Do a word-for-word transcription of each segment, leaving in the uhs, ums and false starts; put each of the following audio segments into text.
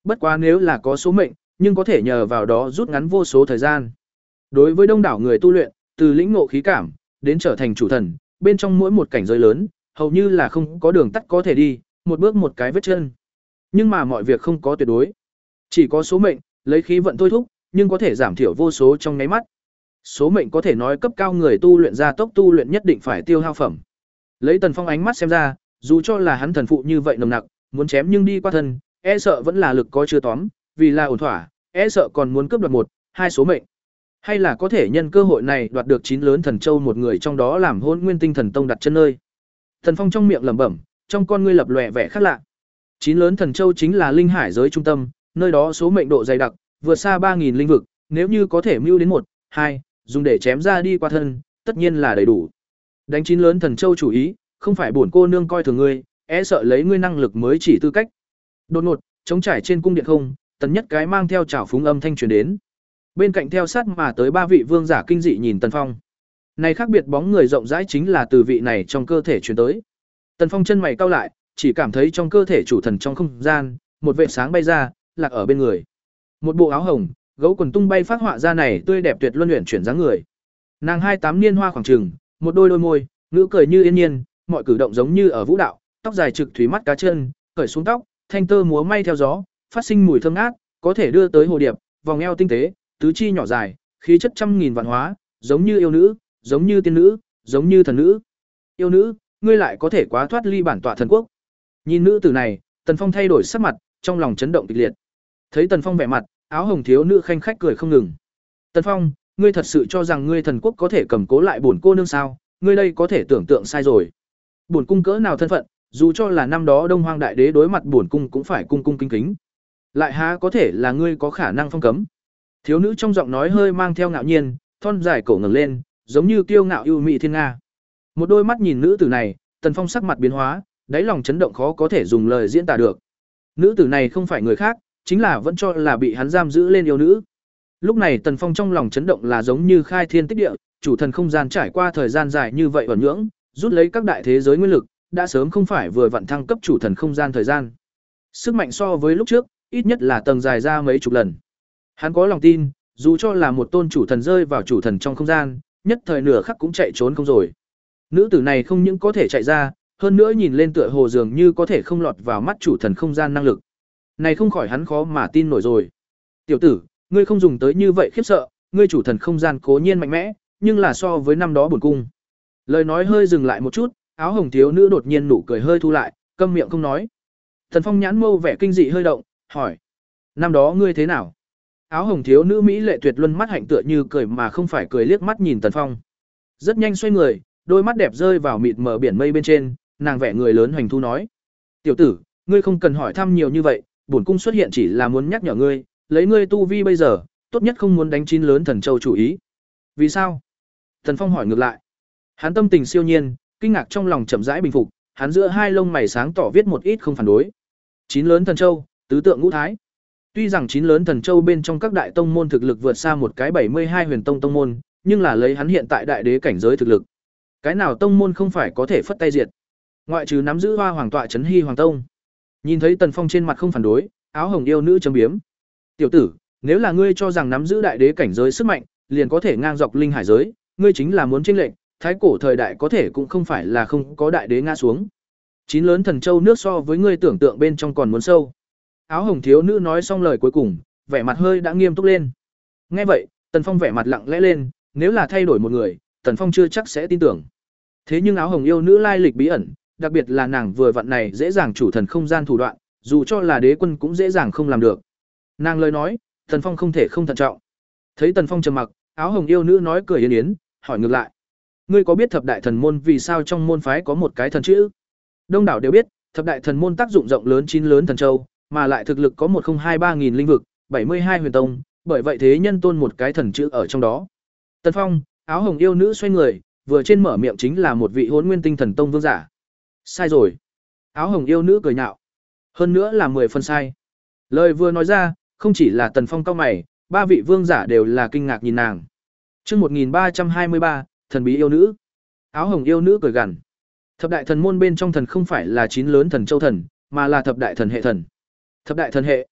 Bất quá nếu là có số mệnh, nhưng có thể nhờ vào đó rút ngắn vô số thời gian. Đối với đông đảo người tu luyện, từ lĩnh ngộ khí cảm đến trở thành chủ thần, bên trong mỗi một cảnh giới lớn, hầu như là không có đường tắt có thể đi, một bước một cái vết chân. Nhưng mà mọi việc không có tuyệt đối, chỉ có số mệnh, lấy khí vận thôi thúc, nhưng có thể giảm thiểu vô số trong nháy mắt. Số mệnh có thể nói cấp cao người tu luyện ra tốc tu luyện nhất định phải tiêu hao phẩm. Lấy Tần Phong ánh mắt xem ra, dù cho là hắn thần phụ như vậy nồng nặc, muốn chém nhưng đi qua thân, e sợ vẫn là lực có chưa tóm, vì là ổn thỏa, e sợ còn muốn cướp đoạt một, hai số mệnh. Hay là có thể nhân cơ hội này đoạt được chín lớn thần châu một người trong đó làm Hỗn Nguyên Tinh Thần Tông đặt chân nơi. Thần Phong trong miệng lẩm bẩm, trong con ngươi lập lòe vẻ khác lạ. Chín lớn thần châu chính là linh hải giới trung tâm, nơi đó số mệnh độ dày đặc, vượt xa ba nghìn linh vực, nếu như có thể mưu đến một, hai, dùng để chém ra đi qua thân, tất nhiên là đầy đủ. Đánh chín lớn thần châu chủ ý, không phải bổn cô nương coi thường ngươi, e sợ lấy ngươi năng lực mới chỉ tư cách. Đột ngột, chống trải trên cung điện không, Tần Nhất cái mang theo trảo phúng âm thanh truyền đến. Bên cạnh theo sát mà tới ba vị vương giả kinh dị nhìn Tần Phong. Này khác biệt bóng người rộng rãi chính là từ vị này trong cơ thể truyền tới. Tần Phong chân mày cau lại, chỉ cảm thấy trong cơ thể chủ thần trong không gian, một vệt sáng bay ra, lạc ở bên người. Một bộ áo hồng, gấu quần tung bay phát họa ra này tươi đẹp tuyệt luân luyện chuyển dáng người. Nàng hai tám niên hoa khoảng trừng, một đôi đôi môi, ngữ cười như yên nhiên, mọi cử động giống như ở vũ đạo, tóc dài trực thủy mắt cá chân, cởi xuống tóc, thanh tơ múa may theo gió, phát sinh mùi thơm ngát, có thể đưa tới hồ điệp, vòng eo tinh tế, tứ chi nhỏ dài, khí chất trăm nghìn vạn hóa, giống như yêu nữ, giống như tiên nữ, giống như thần nữ. Yêu nữ, ngươi lại có thể quá thoát ly bản tọa thần quốc. Nhìn nữ tử này, Tần Phong thay đổi sắc mặt, trong lòng chấn động kịch liệt. Thấy Tần Phong vẻ mặt, áo hồng thiếu nữ khanh khách cười không ngừng. Tần Phong, ngươi thật sự cho rằng ngươi thần quốc có thể cầm cố lại bổn cô nương sao? Ngươi đây có thể tưởng tượng sai rồi. Bổn cung cỡ nào thân phận, dù cho là năm đó Đông Hoang đại đế đối mặt bổn cung cũng phải cung cung kính kính. Lại há có thể là ngươi có khả năng phong cấm? Thiếu nữ trong giọng nói hơi mang theo ngạo nhiên, thon dài cổ ngẩng lên, giống như kiêu ngạo ưu mỹ thiên nga. Một đôi mắt nhìn nữ tử này, Tần Phong sắc mặt biến hóa, đáy lòng chấn động khó có thể dùng lời diễn tả được. Nữ tử này không phải người khác, chính là vẫn cho là bị hắn giam giữ lên yêu nữ. Lúc này Tần Phong trong lòng chấn động là giống như khai thiên tích địa, chủ thần không gian trải qua thời gian dài như vậy ẩn nhưỡng, rút lấy các đại thế giới nguyên lực, đã sớm không phải vừa vặn thăng cấp chủ thần không gian thời gian. Sức mạnh so với lúc trước, ít nhất là tầng dài ra mấy chục lần. Hắn có lòng tin, dù cho là một tôn chủ thần rơi vào chủ thần trong không gian, nhất thời nửa khắc cũng chạy trốn không rồi. Nữ tử này không những có thể chạy ra, hơn nữa nhìn lên tựa hồ dường như có thể không lọt vào mắt chủ thần không gian năng lực. Này không khỏi hắn khó mà tin nổi rồi. Tiểu tử, ngươi không dùng tới như vậy khiếp sợ, ngươi chủ thần không gian cố nhiên mạnh mẽ, nhưng là so với năm đó bổn cung. Lời nói hơi dừng lại một chút, áo hồng thiếu nữ đột nhiên nụ cười hơi thu lại, câm miệng không nói. Thần Phong nhãn mâu vẻ kinh dị hơi động, hỏi: "Năm đó ngươi thế nào?" Áo hồng thiếu nữ mỹ lệ tuyệt luân mắt hạnh tựa như cười mà không phải cười liếc mắt nhìn Tần Phong. Rất nhanh xoay người, đôi mắt đẹp rơi vào mịt mờ biển mây bên trên, nàng vẻ người lớn hoành thu nói: "Tiểu tử, ngươi không cần hỏi thăm nhiều như vậy, bổn cung xuất hiện chỉ là muốn nhắc nhở ngươi, lấy ngươi tu vi bây giờ, tốt nhất không muốn đánh chín lớn thần châu chủ ý." "Vì sao?" Tần Phong hỏi ngược lại. Hắn tâm tình siêu nhiên, kinh ngạc trong lòng chậm rãi bình phục, hắn giữa hai lông mày sáng tỏ viết một ít không phản đối. Chín lớn thần châu, tứ tượng ngũ thái. Tuy rằng chín lớn thần châu bên trong các đại tông môn thực lực vượt xa một cái bảy mươi hai huyền tông tông môn, nhưng là lấy hắn hiện tại đại đế cảnh giới thực lực, cái nào tông môn không phải có thể phất tay diệt. Ngoại trừ nắm giữ Hoa Hoàng tọa trấn Hy Hoàng tông. Nhìn thấy Tần Phong trên mặt không phản đối, áo hồng yêu nữ châm biếm: "Tiểu tử, nếu là ngươi cho rằng nắm giữ đại đế cảnh giới sức mạnh, liền có thể ngang dọc linh hải giới, ngươi chính là muốn chênh lệnh, thái cổ thời đại có thể cũng không phải là không có đại đế ngã xuống. Chín lớn thần châu nước so với ngươi tưởng tượng bên trong còn muốn sâu." Áo hồng thiếu nữ nói xong lời cuối cùng, vẻ mặt hơi đã nghiêm túc lên. Nghe vậy, Tần Phong vẻ mặt lặng lẽ lên, nếu là thay đổi một người, Tần Phong chưa chắc sẽ tin tưởng. Thế nhưng áo hồng yêu nữ lai lịch bí ẩn, đặc biệt là nàng vừa vặn này dễ dàng chủ thần không gian thủ đoạn, dù cho là đế quân cũng dễ dàng không làm được. Nàng lời nói, Tần Phong không thể không thận trọng. Thấy Tần Phong trầm mặc, áo hồng yêu nữ nói cười yến yến, hỏi ngược lại: "Ngươi có biết thập đại thần môn vì sao trong môn phái có một cái thần chữ?" Đông đảo đều biết, thập đại thần môn tác dụng rộng lớn chín lớn thần châu, mà lại thực lực có một không hai ba nghìn linh vực, bảy mươi hai huyền tông, bởi vậy thế nhân tôn một cái thần chữ ở trong đó. Tần Phong, áo hồng yêu nữ xoay người, vừa trên mở miệng chính là một vị Hỗn Nguyên Tinh Thần Tông vương giả. Sai rồi. Áo hồng yêu nữ cười nhạo. Hơn nữa là mười phần sai. Lời vừa nói ra, không chỉ là Tần Phong cau mày, ba vị vương giả đều là kinh ngạc nhìn nàng. Chương một nghìn ba trăm hai mươi ba, thần bí yêu nữ. Áo hồng yêu nữ cười gằn. Thập đại thần môn bên trong thần không phải là chín lớn thần châu thần, mà là thập đại thần hệ thần. Thập đại thần hệ.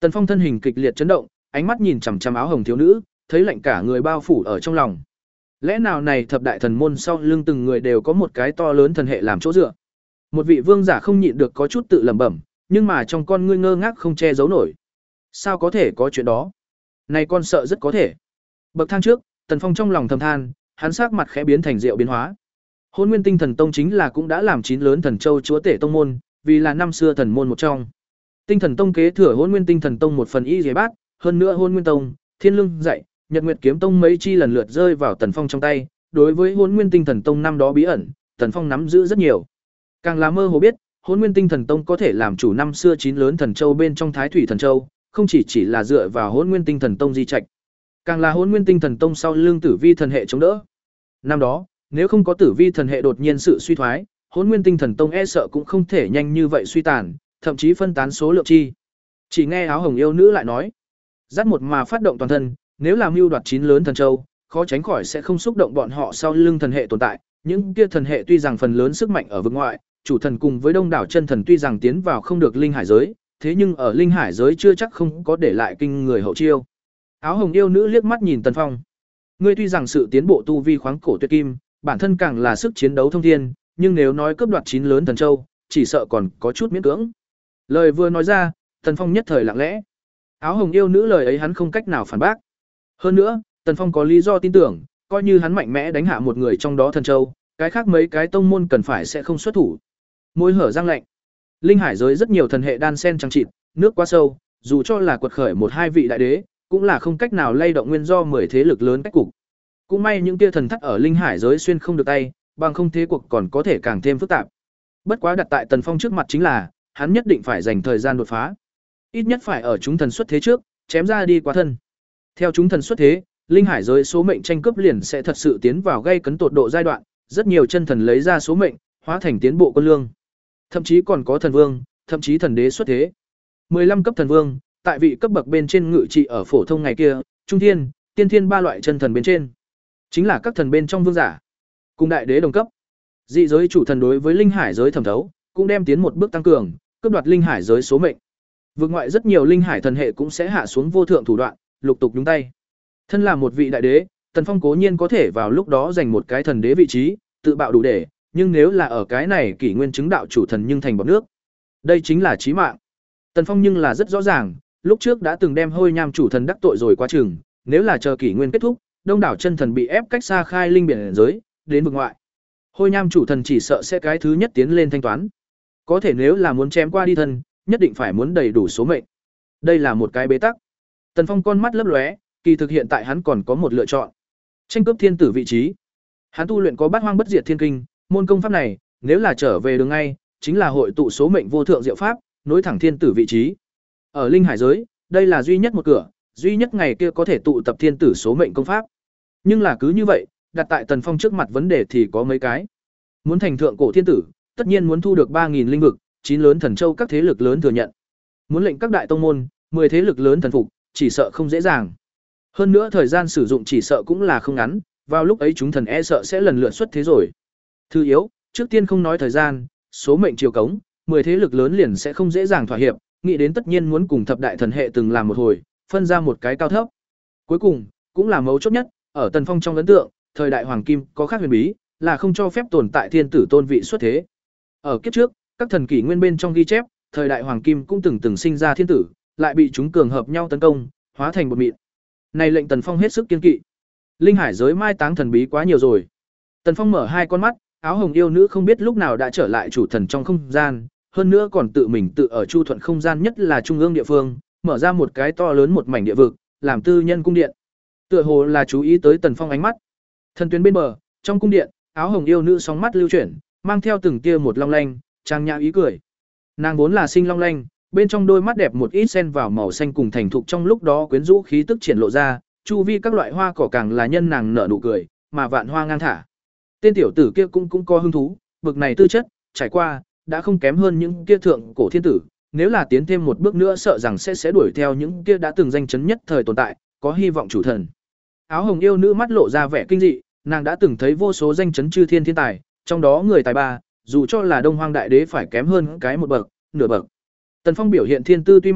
Tần Phong thân hình kịch liệt chấn động, ánh mắt nhìn chằm chằm áo hồng thiếu nữ, thấy lạnh cả người bao phủ ở trong lòng. Lẽ nào này thập đại thần môn sau lưng từng người đều có một cái to lớn thần hệ làm chỗ dựa? Một vị vương giả không nhịn được có chút tự lẩm bẩm, nhưng mà trong con ngươi ngơ ngác không che giấu nổi. Sao có thể có chuyện đó? Này con sợ rất có thể. Bậc thang trước, Tần Phong trong lòng thầm than, hắn sắc mặt khẽ biến thành rượu biến hóa. Hôn Nguyên Tinh Thần Tông chính là cũng đã làm chín lớn thần châu chúa tể tông môn, vì là năm xưa thần môn một trong. Tinh Thần Tông kế thừa Hôn Nguyên Tinh Thần Tông một phần y dế bát, hơn nữa Hôn Nguyên Tông, Thiên Lương dạy, Nhật Nguyệt Kiếm Tông mấy chi lần lượt rơi vào Tần Phong trong tay, đối với Hôn Nguyên Tinh Thần Tông năm đó bí ẩn, Tần Phong nắm giữ rất nhiều. Càng là mơ hồ biết, Hôn Nguyên Tinh Thần Tông có thể làm chủ năm xưa chín lớn thần châu bên trong Thái Thủy thần châu, không chỉ chỉ là dựa vào Hôn Nguyên Tinh Thần Tông di trạch, càng là Hôn Nguyên Tinh Thần Tông sau lưng Tử Vi thần hệ chống đỡ. Năm đó, nếu không có Tử Vi thần hệ đột nhiên sự suy thoái, Hôn Nguyên Tinh Thần Tông e sợ cũng không thể nhanh như vậy suy tàn, thậm chí phân tán số lượng chi. Chỉ nghe áo hồng yêu nữ lại nói, dắt một mà phát động toàn thân, nếu làm mưu đoạt chín lớn thần châu, khó tránh khỏi sẽ không xúc động bọn họ sau lưng thần hệ tồn tại, những kia thần hệ tuy rằng phần lớn sức mạnh ở vực ngoại, chủ thần cùng với đông đảo chân thần tuy rằng tiến vào không được linh hải giới, thế nhưng ở linh hải giới chưa chắc không có để lại kinh người hậu chiêu. Áo hồng yêu nữ liếc mắt nhìn Tần Phong. Ngươi tuy rằng sự tiến bộ tu vi khoáng cổ tuyệt kim, bản thân càng là sức chiến đấu thông thiên, nhưng nếu nói cướp đoạt chín lớn thần châu, chỉ sợ còn có chút miễn cưỡng. Lời vừa nói ra, Tần Phong nhất thời lặng lẽ. Áo hồng yêu nữ lời ấy hắn không cách nào phản bác. Hơn nữa, Tần Phong có lý do tin tưởng, coi như hắn mạnh mẽ đánh hạ một người trong đó thần châu, cái khác mấy cái tông môn cần phải sẽ không xuất thủ. Môi hở răng lạnh. Linh hải giới rất nhiều thần hệ đan sen trăng trịt, nước quá sâu, dù cho là quật khởi một hai vị đại đế, cũng là không cách nào lay động nguyên do mười thế lực lớn cách cục. Cũng may những tia thần thắt ở linh hải giới xuyên không được tay, bằng không thế cuộc còn có thể càng thêm phức tạp. Bất quá đặt tại Tần Phong trước mặt chính là, hắn nhất định phải dành thời gian đột phá. Ít nhất phải ở chúng thần xuất thế trước, chém ra đi quá thân. Theo chúng thần xuất thế, linh hải giới số mệnh tranh cướp liền sẽ thật sự tiến vào gây cấn tột độ giai đoạn, rất nhiều chân thần lấy ra số mệnh, hóa thành tiến bộ quân lương. Thậm chí còn có thần vương, thậm chí thần đế xuất thế. mười lăm cấp thần vương, tại vị cấp bậc bên trên ngự trị ở phổ thông ngày kia, trung thiên, tiên thiên ba loại chân thần bên trên, chính là các thần bên trong vương giả, cùng đại đế đồng cấp. Dị giới chủ thần đối với linh hải giới thẩm thấu, cũng đem tiến một bước tăng cường, cướp đoạt linh hải giới số mệnh. Vực ngoại rất nhiều linh hải thần hệ cũng sẽ hạ xuống vô thượng thủ đoạn, lục tục nhúng tay. Thân là một vị đại đế, Tần Phong cố nhiên có thể vào lúc đó giành một cái thần đế vị trí, tự bạo đủ để, nhưng nếu là ở cái này kỷ nguyên chứng đạo chủ thần nhưng thành bọt nước. Đây chính là chí mạng. Tần Phong nhưng là rất rõ ràng, lúc trước đã từng đem Hôi Nham chủ thần đắc tội rồi quá chừng, nếu là chờ kỷ nguyên kết thúc, đông đảo chân thần bị ép cách xa khai linh biển giới, đến vực ngoại. Hôi Nham chủ thần chỉ sợ sẽ cái thứ nhất tiến lên thanh toán. Có thể nếu là muốn chém qua đi thân, nhất định phải muốn đầy đủ số mệnh. Đây là một cái bế tắc. Tần Phong con mắt lấp lóe, kỳ thực hiện tại hắn còn có một lựa chọn. Tranh cướp thiên tử vị trí. Hắn tu luyện có Bát Hoang Bất Diệt Thiên Kinh, môn công pháp này, nếu là trở về đường ngay, chính là hội tụ số mệnh vô thượng diệu pháp, nối thẳng thiên tử vị trí. Ở linh hải giới, đây là duy nhất một cửa, duy nhất ngày kia có thể tụ tập thiên tử số mệnh công pháp. Nhưng là cứ như vậy, đặt tại Tần Phong trước mặt vấn đề thì có mấy cái. Muốn thành thượng cổ thiên tử, tất nhiên muốn thu được ba nghìn linh vực, chín lớn thần châu các thế lực lớn thừa nhận. Muốn lệnh các đại tông môn, mười thế lực lớn thần phục, chỉ sợ không dễ dàng. Hơn nữa thời gian sử dụng chỉ sợ cũng là không ngắn, vào lúc ấy chúng thần e sợ sẽ lần lượt xuất thế rồi. Thứ yếu, trước tiên không nói thời gian, số mệnh chiều cống, mười thế lực lớn liền sẽ không dễ dàng thỏa hiệp, nghĩ đến tất nhiên muốn cùng thập đại thần hệ từng làm một hồi, phân ra một cái cao thấp. Cuối cùng, cũng là mấu chốt nhất, ở Tần Phong trong ấn tượng, thời đại hoàng kim có khác huyền bí, là không cho phép tồn tại thiên tử tôn vị xuất thế. Ở kiếp trước, các thần kỷ nguyên bên trong ghi chép, thời đại hoàng kim cũng từng từng sinh ra thiên tử, lại bị chúng cường hợp nhau tấn công, hóa thành một mịn. Này lệnh Tần Phong hết sức kiên kỵ. Linh hải giới mai táng thần bí quá nhiều rồi. Tần Phong mở hai con mắt, áo hồng yêu nữ không biết lúc nào đã trở lại chủ thần trong không gian, hơn nữa còn tự mình tự ở chu thuận không gian nhất là trung ương địa phương, mở ra một cái to lớn một mảnh địa vực, làm tư nhân cung điện. Tựa hồ là chú ý tới Tần Phong ánh mắt. Thần tuyến bên bờ, trong cung điện, áo hồng yêu nữ sóng mắt lưu chuyển, mang theo từng tia một long lanh, trang nhã ý cười. Nàng vốn là sinh long lanh, bên trong đôi mắt đẹp một ít xen vào màu xanh cùng thành thục trong lúc đó quyến rũ khí tức triển lộ ra, chu vi các loại hoa cỏ càng là nhân nàng nở nụ cười, mà vạn hoa ngang thả. Tên tiểu tử kia cũng cũng có hứng thú, bực này tư chất, trải qua, đã không kém hơn những kia thượng cổ thiên tử, nếu là tiến thêm một bước nữa sợ rằng sẽ sẽ đuổi theo những kia đã từng danh chấn nhất thời tồn tại, có hy vọng chủ thần. Áo hồng yêu nữ mắt lộ ra vẻ kinh dị, nàng đã từng thấy vô số danh chấn chư thiên thiên tài, trong đó người tài ba, dù cho là Đông Hoang đại đế phải kém hơn cái một bậc, nửa bậc. Tần Phong biểu hiện thiên tư tuy mạnh,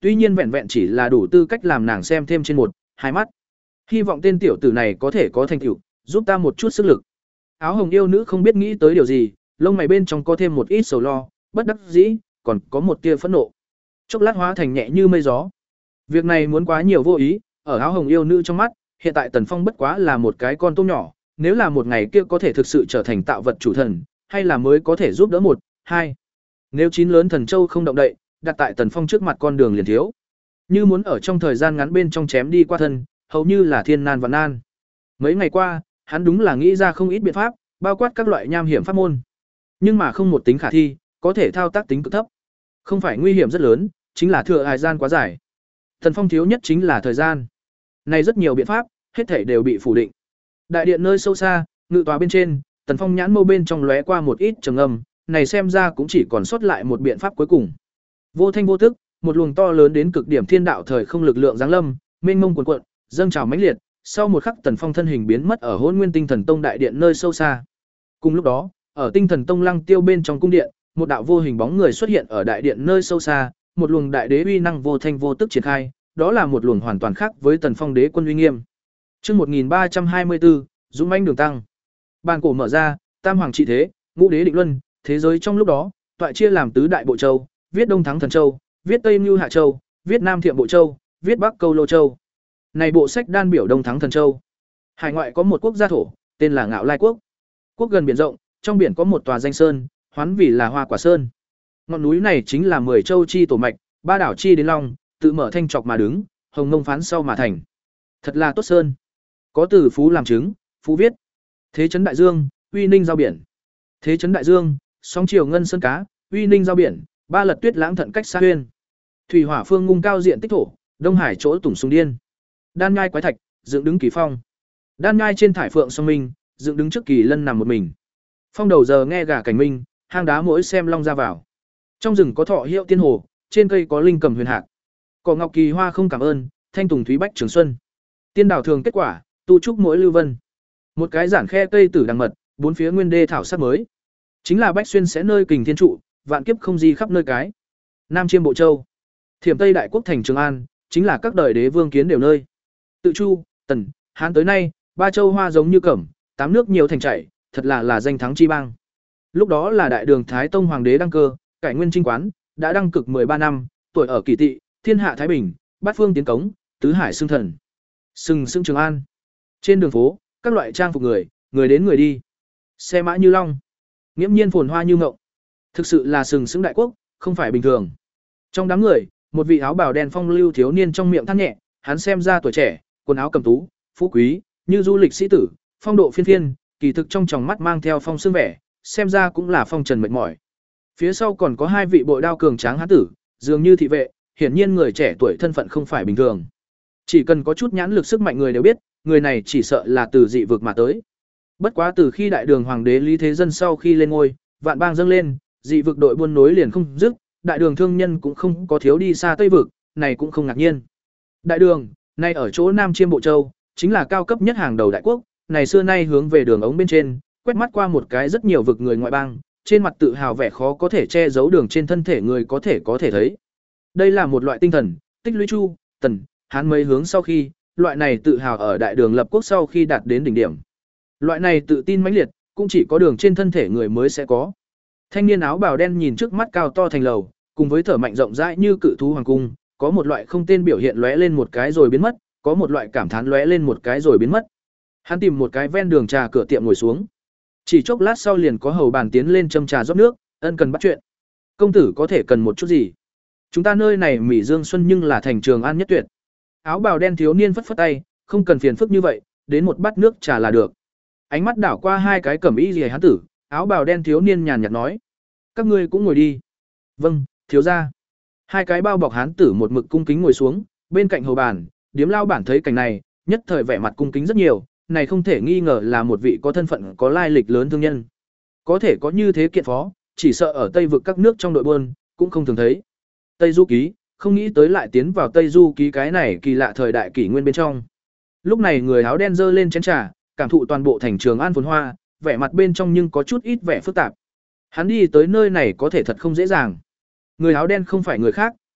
tuy nhiên vẹn vẹn chỉ là đủ tư cách làm nàng xem thêm trên một, hai mắt. Hy vọng tên tiểu tử này có thể có thành tựu, giúp ta một chút sức lực. Áo hồng yêu nữ không biết nghĩ tới điều gì, lông mày bên trong có thêm một ít sầu lo, bất đắc dĩ, còn có một tia phẫn nộ. Chốc lát hóa thành nhẹ như mây gió. Việc này muốn quá nhiều vô ý, ở áo hồng yêu nữ trong mắt, hiện tại Tần Phong bất quá là một cái con tôm nhỏ, nếu là một ngày kia có thể thực sự trở thành tạo vật chủ thần, hay là mới có thể giúp đỡ một, hai. Nếu chín lớn thần châu không động đậy, đặt tại Tần Phong trước mặt con đường liền thiếu. Như muốn ở trong thời gian ngắn bên trong chém đi qua thân, hầu như là thiên nan vạn nan. Mấy ngày qua, hắn đúng là nghĩ ra không ít biện pháp, bao quát các loại nham hiểm pháp môn. Nhưng mà không một tính khả thi, có thể thao tác tính cực thấp. Không phải nguy hiểm rất lớn, chính là thừa thời gian quá dài. Tần Phong thiếu nhất chính là thời gian. Này rất nhiều biện pháp, hết thảy đều bị phủ định. Đại điện nơi sâu xa, ngự tòa bên trên, Tần Phong nhãn mâu bên trong lóe qua một ít trầm âm, này xem ra cũng chỉ còn sót lại một biện pháp cuối cùng. Vô thanh vô tức, một luồng to lớn đến cực điểm thiên đạo thời không lực lượng giáng lâm, mênh mông cuồn cuộn, dâng trào mãnh liệt, sau một khắc Tần Phong thân hình biến mất ở Hỗn Nguyên Tinh Thần Tông đại điện nơi sâu xa. Cùng lúc đó, ở Tinh Thần Tông Lăng Tiêu bên trong cung điện, một đạo vô hình bóng người xuất hiện ở đại điện nơi sâu xa, một luồng đại đế uy năng vô thanh vô tức triển khai, đó là một luồng hoàn toàn khác với Tần Phong đế quân uy nghiêm. Chương một nghìn ba trăm hai mươi tư, Dũng mãnh đường tăng. Bàn cổ mở ra, tam hoàng trị thế, ngũ đế định luân, thế giới trong lúc đó, toại chia làm tứ đại bộ châu, viết Đông Thắng Thần Châu, viết Tây Nưu Hạ Châu, viết Nam Thiệm Bộ Châu, viết Bắc Câu Lô Châu. Này bộ sách đan biểu Đông Thắng Thần Châu. Hải ngoại có một quốc gia thổ, tên là Ngạo Lai quốc. Quốc gần biển rộng, trong biển có một tòa danh sơn, hoán vì là Hoa Quả Sơn. Ngọn núi này chính là mười châu chi tổ mạch, ba đảo chi đến long, tự mở thanh trọc mà đứng, hồng mông phán sau mà thành. Thật là tốt sơn. Có từ phú làm chứng, phú viết. Thế trấn đại dương, uy ninh giao biển. Thế trấn đại dương, sóng chiều ngân sơn cá, uy ninh giao biển, ba lật tuyết lãng thận cách xa huyên. Thủy hỏa phương ngung cao diện tích thổ, đông hải chỗ tủng sùng điên. Đan nhai quái thạch, dựng đứng kỳ phong. Đan nhai trên thải phượng song minh, dựng đứng trước kỳ lân nằm một mình. Phong đầu giờ nghe gà cảnh minh, hang đá mỗi xem long ra vào. Trong rừng có thọ hiệu tiên hồ, trên cây có linh cầm huyền hạc. Cỏ ngọc kỳ hoa không cảm ơn, thanh tùng thúy bách trường xuân. Tiên đảo thường kết quả, tu trúc mỗi lưu vân. Một cái giản khe cây tử đằng mật, bốn phía nguyên đê thảo sắc mới. Chính là bách xuyên sẽ nơi kình thiên trụ, vạn kiếp không di khắp nơi cái. Nam chiêm bộ châu. Thiểm Tây đại quốc thành Trường An, chính là các đời đế vương kiến đều nơi. Tự Chu, Tần, Hán tới nay, ba châu hoa giống như cẩm, tám nước nhiều thành chảy, thật là là danh thắng chi bang. Lúc đó là đại đường Thái Tông hoàng đế đăng cơ, cải nguyên trinh quán, đã đăng cực mười ba năm, tuổi ở Kỳ Tỵ, thiên hạ thái bình, bát phương tiến cống, tứ hải xưng thần. Sừng sững Trường An. Trên đường phố, các loại trang phục người, người đến người đi. Xe mã như long, nghiễm nhiên phồn hoa như ngộng. Thực sự là sừng sững đại quốc, không phải bình thường. Trong đám người, một vị áo bào đen phong lưu thiếu niên trong miệng than nhẹ, hắn xem ra tuổi trẻ, quần áo cầm tú, phú quý, như du lịch sĩ tử, phong độ phiên phiên, kỳ thực trong tròng mắt mang theo phong sương vẻ, xem ra cũng là phong trần mệt mỏi. Phía sau còn có hai vị bội đao cường tráng hán tử, dường như thị vệ, hiển nhiên người trẻ tuổi thân phận không phải bình thường. Chỉ cần có chút nhãn lực sức mạnh người đều biết, người này chỉ sợ là từ dị vực mà tới. Bất quá từ khi đại đường hoàng đế Lý Thế Dân sau khi lên ngôi, vạn bang dâng lên, dị vực đội buôn nối liền không dứt, đại đường thương nhân cũng không có thiếu đi xa Tây vực, này cũng không ngạc nhiên. Đại đường, nay ở chỗ Nam Chiêm Bộ Châu, chính là cao cấp nhất hàng đầu đại quốc, này xưa nay hướng về đường ống bên trên, quét mắt qua một cái rất nhiều vực người ngoại bang, trên mặt tự hào vẻ khó có thể che giấu đường trên thân thể người có thể có thể thấy. Đây là một loại tinh thần, tích lũy Chu, Tần, Hán mấy hướng sau khi, loại này tự hào ở đại đường lập quốc sau khi đạt đến đỉnh điểm. Loại này tự tin mãnh liệt, cũng chỉ có đường trên thân thể người mới sẽ có. Thanh niên áo bào đen nhìn trước mắt cao to thành lầu, cùng với thở mạnh rộng rãi như cự thú hoàng cung, có một loại không tên biểu hiện lóe lên một cái rồi biến mất, có một loại cảm thán lóe lên một cái rồi biến mất. Hắn tìm một cái ven đường trà cửa tiệm ngồi xuống. Chỉ chốc lát sau liền có hầu bàn tiến lên châm trà rót nước, ân cần bắt chuyện. Công tử có thể cần một chút gì? Chúng ta nơi này Mỹ Dương Xuân nhưng là thành Trường An nhất tuyệt. Áo bào đen thiếu niên phất phất tay, không cần phiền phức như vậy, đến một bát nước trà là được. Ánh mắt đảo qua hai cái cẩm y liễu hán tử, áo bào đen thiếu niên nhàn nhạt nói: "Các ngươi cũng ngồi đi." "Vâng, thiếu gia." Hai cái bao bọc hán tử một mực cung kính ngồi xuống, bên cạnh hầu bàn, điếm lao bản thấy cảnh này, nhất thời vẻ mặt cung kính rất nhiều, này không thể nghi ngờ là một vị có thân phận có lai lịch lớn thương nhân. Có thể có như thế kiện phó, chỉ sợ ở Tây vực các nước trong đội buôn cũng không thường thấy. Tây Du ký, không nghĩ tới lại tiến vào Tây Du ký cái này kỳ lạ thời đại kỷ nguyên bên trong. Lúc này người áo đen giơ lên chén trà, cảm thụ toàn bộ thành Trường An phồn hoa, vẻ mặt bên trong nhưng có chút ít vẻ phức tạp. Hắn đi tới nơi này có thể thật không dễ dàng. Người áo đen không phải người khác,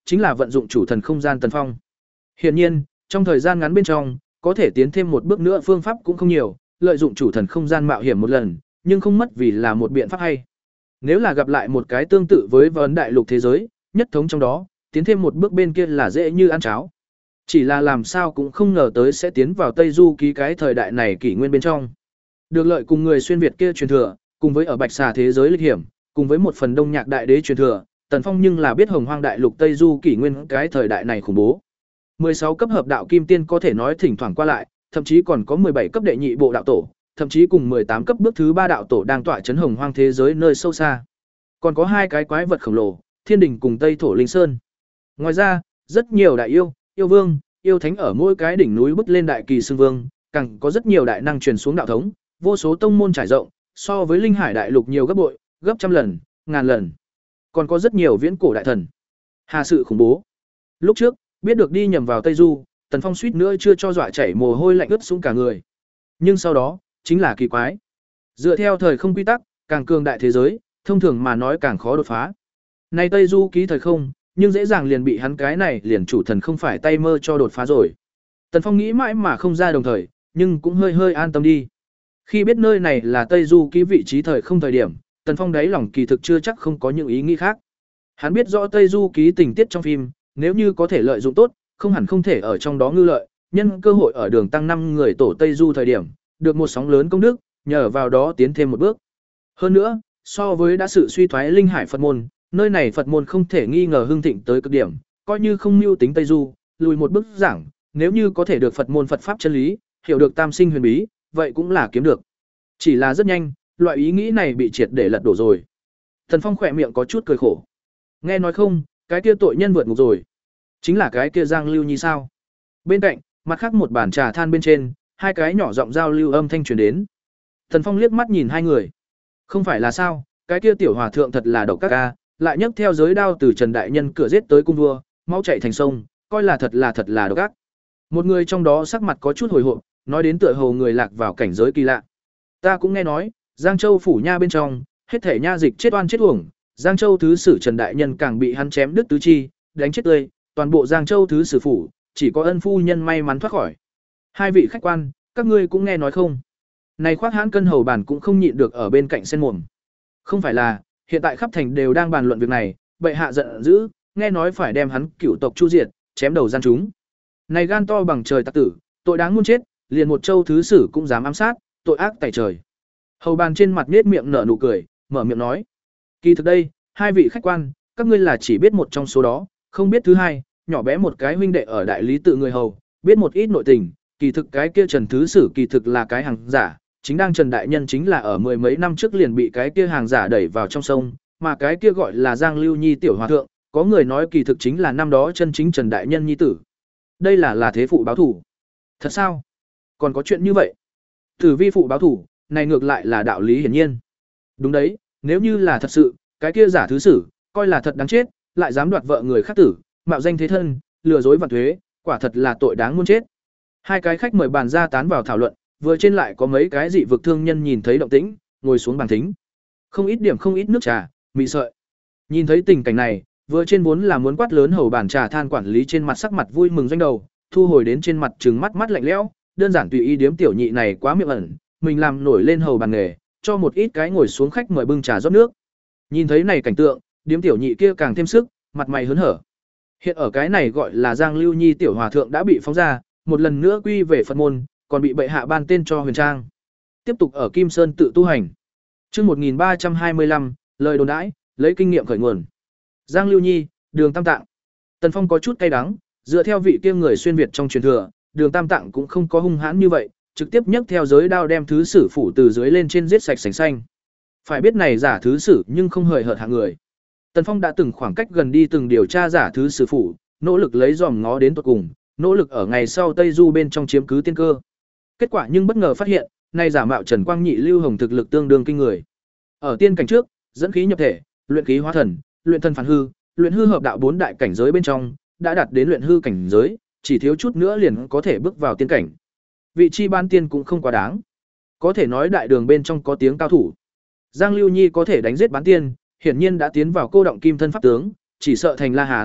chính là vận dụng chủ thần không gian Tần Phong. Hiển nhiên, trong thời gian ngắn bên trong, có thể tiến thêm một bước nữa phương pháp cũng không nhiều, lợi dụng chủ thần không gian mạo hiểm một lần, nhưng không mất vì là một biện pháp hay. Nếu là gặp lại một cái tương tự với vấn đại lục thế giới, nhất thống trong đó, tiến thêm một bước bên kia là dễ như ăn cháo. Chỉ là làm sao cũng không ngờ tới sẽ tiến vào Tây Du ký cái thời đại này kỷ nguyên bên trong. Được lợi cùng người xuyên Việt kia truyền thừa, cùng với ở Bạch Xà thế giới lịch hiểm, cùng với một phần Đông Nhạc đại đế truyền thừa, Tần Phong nhưng là biết Hồng Hoang đại lục Tây Du kỷ nguyên cái thời đại này khủng bố. mười sáu cấp hợp đạo kim tiên có thể nói thỉnh thoảng qua lại, thậm chí còn có mười bảy cấp đệ nhị bộ đạo tổ, thậm chí cùng mười tám cấp bước thứ ba đạo tổ đang tọa chấn Hồng Hoang thế giới nơi sâu xa. Còn có hai cái quái vật khổng lồ, Thiên Đình cùng Tây Thổ Linh Sơn. Ngoài ra, rất nhiều đại yêu, yêu vương, yêu thánh ở mỗi cái đỉnh núi bứt lên đại kỳ xưng vương, càng có rất nhiều đại năng truyền xuống đạo thống, vô số tông môn trải rộng, so với Linh Hải đại lục nhiều gấp bội, gấp trăm lần, ngàn lần. Còn có rất nhiều viễn cổ đại thần. Hà sự khủng bố. Lúc trước, biết được đi nhầm vào Tây Du, Tần Phong suýt nữa chưa cho dọa chảy mồ hôi lạnh ướt sũng cả người. Nhưng sau đó, chính là kỳ quái. Dựa theo thời không quy tắc, càng cường đại thế giới, thông thường mà nói càng khó đột phá. Nay Tây Du ký thời không, nhưng dễ dàng liền bị hắn cái này liền chủ thần không phải tay mơ cho đột phá rồi. Tần Phong nghĩ mãi mà không ra đồng thời, nhưng cũng hơi hơi an tâm đi. Khi biết nơi này là Tây Du ký vị trí thời không thời điểm, Tần Phong đáy lòng kỳ thực chưa chắc không có những ý nghĩ khác. Hắn biết rõ Tây Du ký tình tiết trong phim, nếu như có thể lợi dụng tốt, không hẳn không thể ở trong đó ngư lợi, nhân cơ hội ở đường tăng năm người tổ Tây Du thời điểm, được một sóng lớn công đức, nhờ vào đó tiến thêm một bước. Hơn nữa, so với đã sự suy thoái Linh Hải Phật môn, nơi này Phật môn không thể nghi ngờ hưng thịnh tới cực điểm, coi như không mưu tính Tây Du, lùi một bước giảng, nếu như có thể được Phật môn Phật pháp chân lý, hiểu được tam sinh huyền bí, vậy cũng là kiếm được. Chỉ là rất nhanh, loại ý nghĩ này bị triệt để lật đổ rồi. Thần Phong khỏe miệng có chút cười khổ. Nghe nói không, cái kia tội nhân vượt ngục rồi. Chính là cái kia Giang Lưu Nhi sao? Bên cạnh, mặt khác một bàn trà than bên trên, hai cái nhỏ giọng giao lưu âm thanh truyền đến. Thần Phong liếc mắt nhìn hai người. Không phải là sao, cái kia tiểu hòa thượng thật là độc các ca, lại nhấc theo giới đao từ Trần đại nhân cửa giết tới cung vua, máu chảy thành sông, coi là thật là thật là độc ác. Một người trong đó sắc mặt có chút hồi hộp, nói đến tựa hồ người lạc vào cảnh giới kỳ lạ. Ta cũng nghe nói, Giang Châu phủ nha bên trong, hết thể nha dịch chết oan chết uổng, Giang Châu thứ sử Trần đại nhân càng bị hắn chém đứt tứ chi, đánh chết tươi, toàn bộ Giang Châu thứ sử phủ, chỉ có ân phu nhân may mắn thoát khỏi. Hai vị khách quan, các ngươi cũng nghe nói không? Này khoác hãn cân hầu bản cũng không nhịn được ở bên cạnh sen mồm. Không phải là, hiện tại khắp thành đều đang bàn luận việc này, bệ hạ giận dữ, nghe nói phải đem hắn cửu tộc chu diệt, chém đầu gian chúng. Này gan to bằng trời tặc tử, tội đáng muôn chết, liền một châu thứ sử cũng dám ám sát, tội ác tày trời. Hầu bàn trên mặt nhếch miệng nở nụ cười, mở miệng nói: "Kỳ thực đây, hai vị khách quan, các ngươi là chỉ biết một trong số đó, không biết thứ hai, nhỏ bé một cái huynh đệ ở đại lý tự người hầu, biết một ít nội tình, kỳ thực cái kia Trần thứ sử kỳ thực là cái hàng giả, chính đang Trần đại nhân chính là ở mười mấy năm trước liền bị cái kia hàng giả đẩy vào trong sông, mà cái kia gọi là Giang Lưu Nhi tiểu hòa thượng, có người nói kỳ thực chính là năm đó chân chính Trần đại nhân nhi tử. Đây là là thế phụ báo thủ." Thật sao? Còn có chuyện như vậy? Tử vi phụ báo thủ, này ngược lại là đạo lý hiển nhiên. Đúng đấy, nếu như là thật sự, cái kia giả thứ sử, coi là thật đáng chết, lại dám đoạt vợ người khác tử, mạo danh thế thân, lừa dối vặt thuế, quả thật là tội đáng muôn chết. Hai cái khách mời bàn ra tán vào thảo luận, vừa trên lại có mấy cái dị vực thương nhân nhìn thấy động tĩnh, ngồi xuống bàn thính. Không ít điểm không ít nước trà, mị sợi. Nhìn thấy tình cảnh này, vừa trên vốn là muốn quát lớn hầu bàn trà than quản lý trên mặt sắc mặt vui mừng doanh đầu, thu hồi đến trên mặt trừng mắt mắt lạnh lẽo, đơn giản tùy ý điếm tiểu nhị này quá miệng ẩn, mình làm nổi lên hầu bàn nghề, cho một ít cái ngồi xuống khách mời bưng trà rót nước. Nhìn thấy này cảnh tượng, điếm tiểu nhị kia càng thêm sức, mặt mày hớn hở. Hiện ở cái này gọi là Giang Lưu Nhi tiểu hòa thượng đã bị phóng ra, một lần nữa quy về Phật môn, còn bị bệ hạ ban tên cho Huyền Trang. Tiếp tục ở Kim Sơn tự tu hành. Chương một nghìn ba trăm hai mươi lăm, lời đồn đãi, lấy kinh nghiệm khởi nguồn. Giang Lưu Nhi, Đường Tam Tạng. Tần Phong có chút cay đắng, dựa theo vị kia người xuyên Việt trong truyền thừa, Đường Tam Tạng cũng không có hung hãn như vậy, trực tiếp nhấc theo giới đao đem thứ sử phủ từ dưới lên trên giết sạch sành xanh. Phải biết này giả thứ sử nhưng không hời hợt hạng người. Tần Phong đã từng khoảng cách gần đi từng điều tra giả thứ sử phủ, nỗ lực lấy dòm ngó đến tận cùng, nỗ lực ở ngày sau Tây Du bên trong chiếm cứ tiên cơ. Kết quả nhưng bất ngờ phát hiện, nay giả mạo Trần Quang Nhị Lưu Hồng thực lực tương đương kinh người. Ở tiên cảnh trước, dẫn khí nhập thể, luyện khí hóa thần, luyện thân phản hư, luyện hư hợp đạo bốn đại cảnh giới bên trong, đã đạt đến luyện hư cảnh giới, chỉ thiếu chút nữa liền có thể bước vào tiên cảnh. Vị trí ban tiên cũng không quá đáng. Có thể nói đại đường bên trong có tiếng cao thủ. Giang Lưu Nhi có thể đánh giết bán tiên, hiển nhiên đã tiến vào cô động kim thân pháp tướng, chỉ sợ thành La Hán,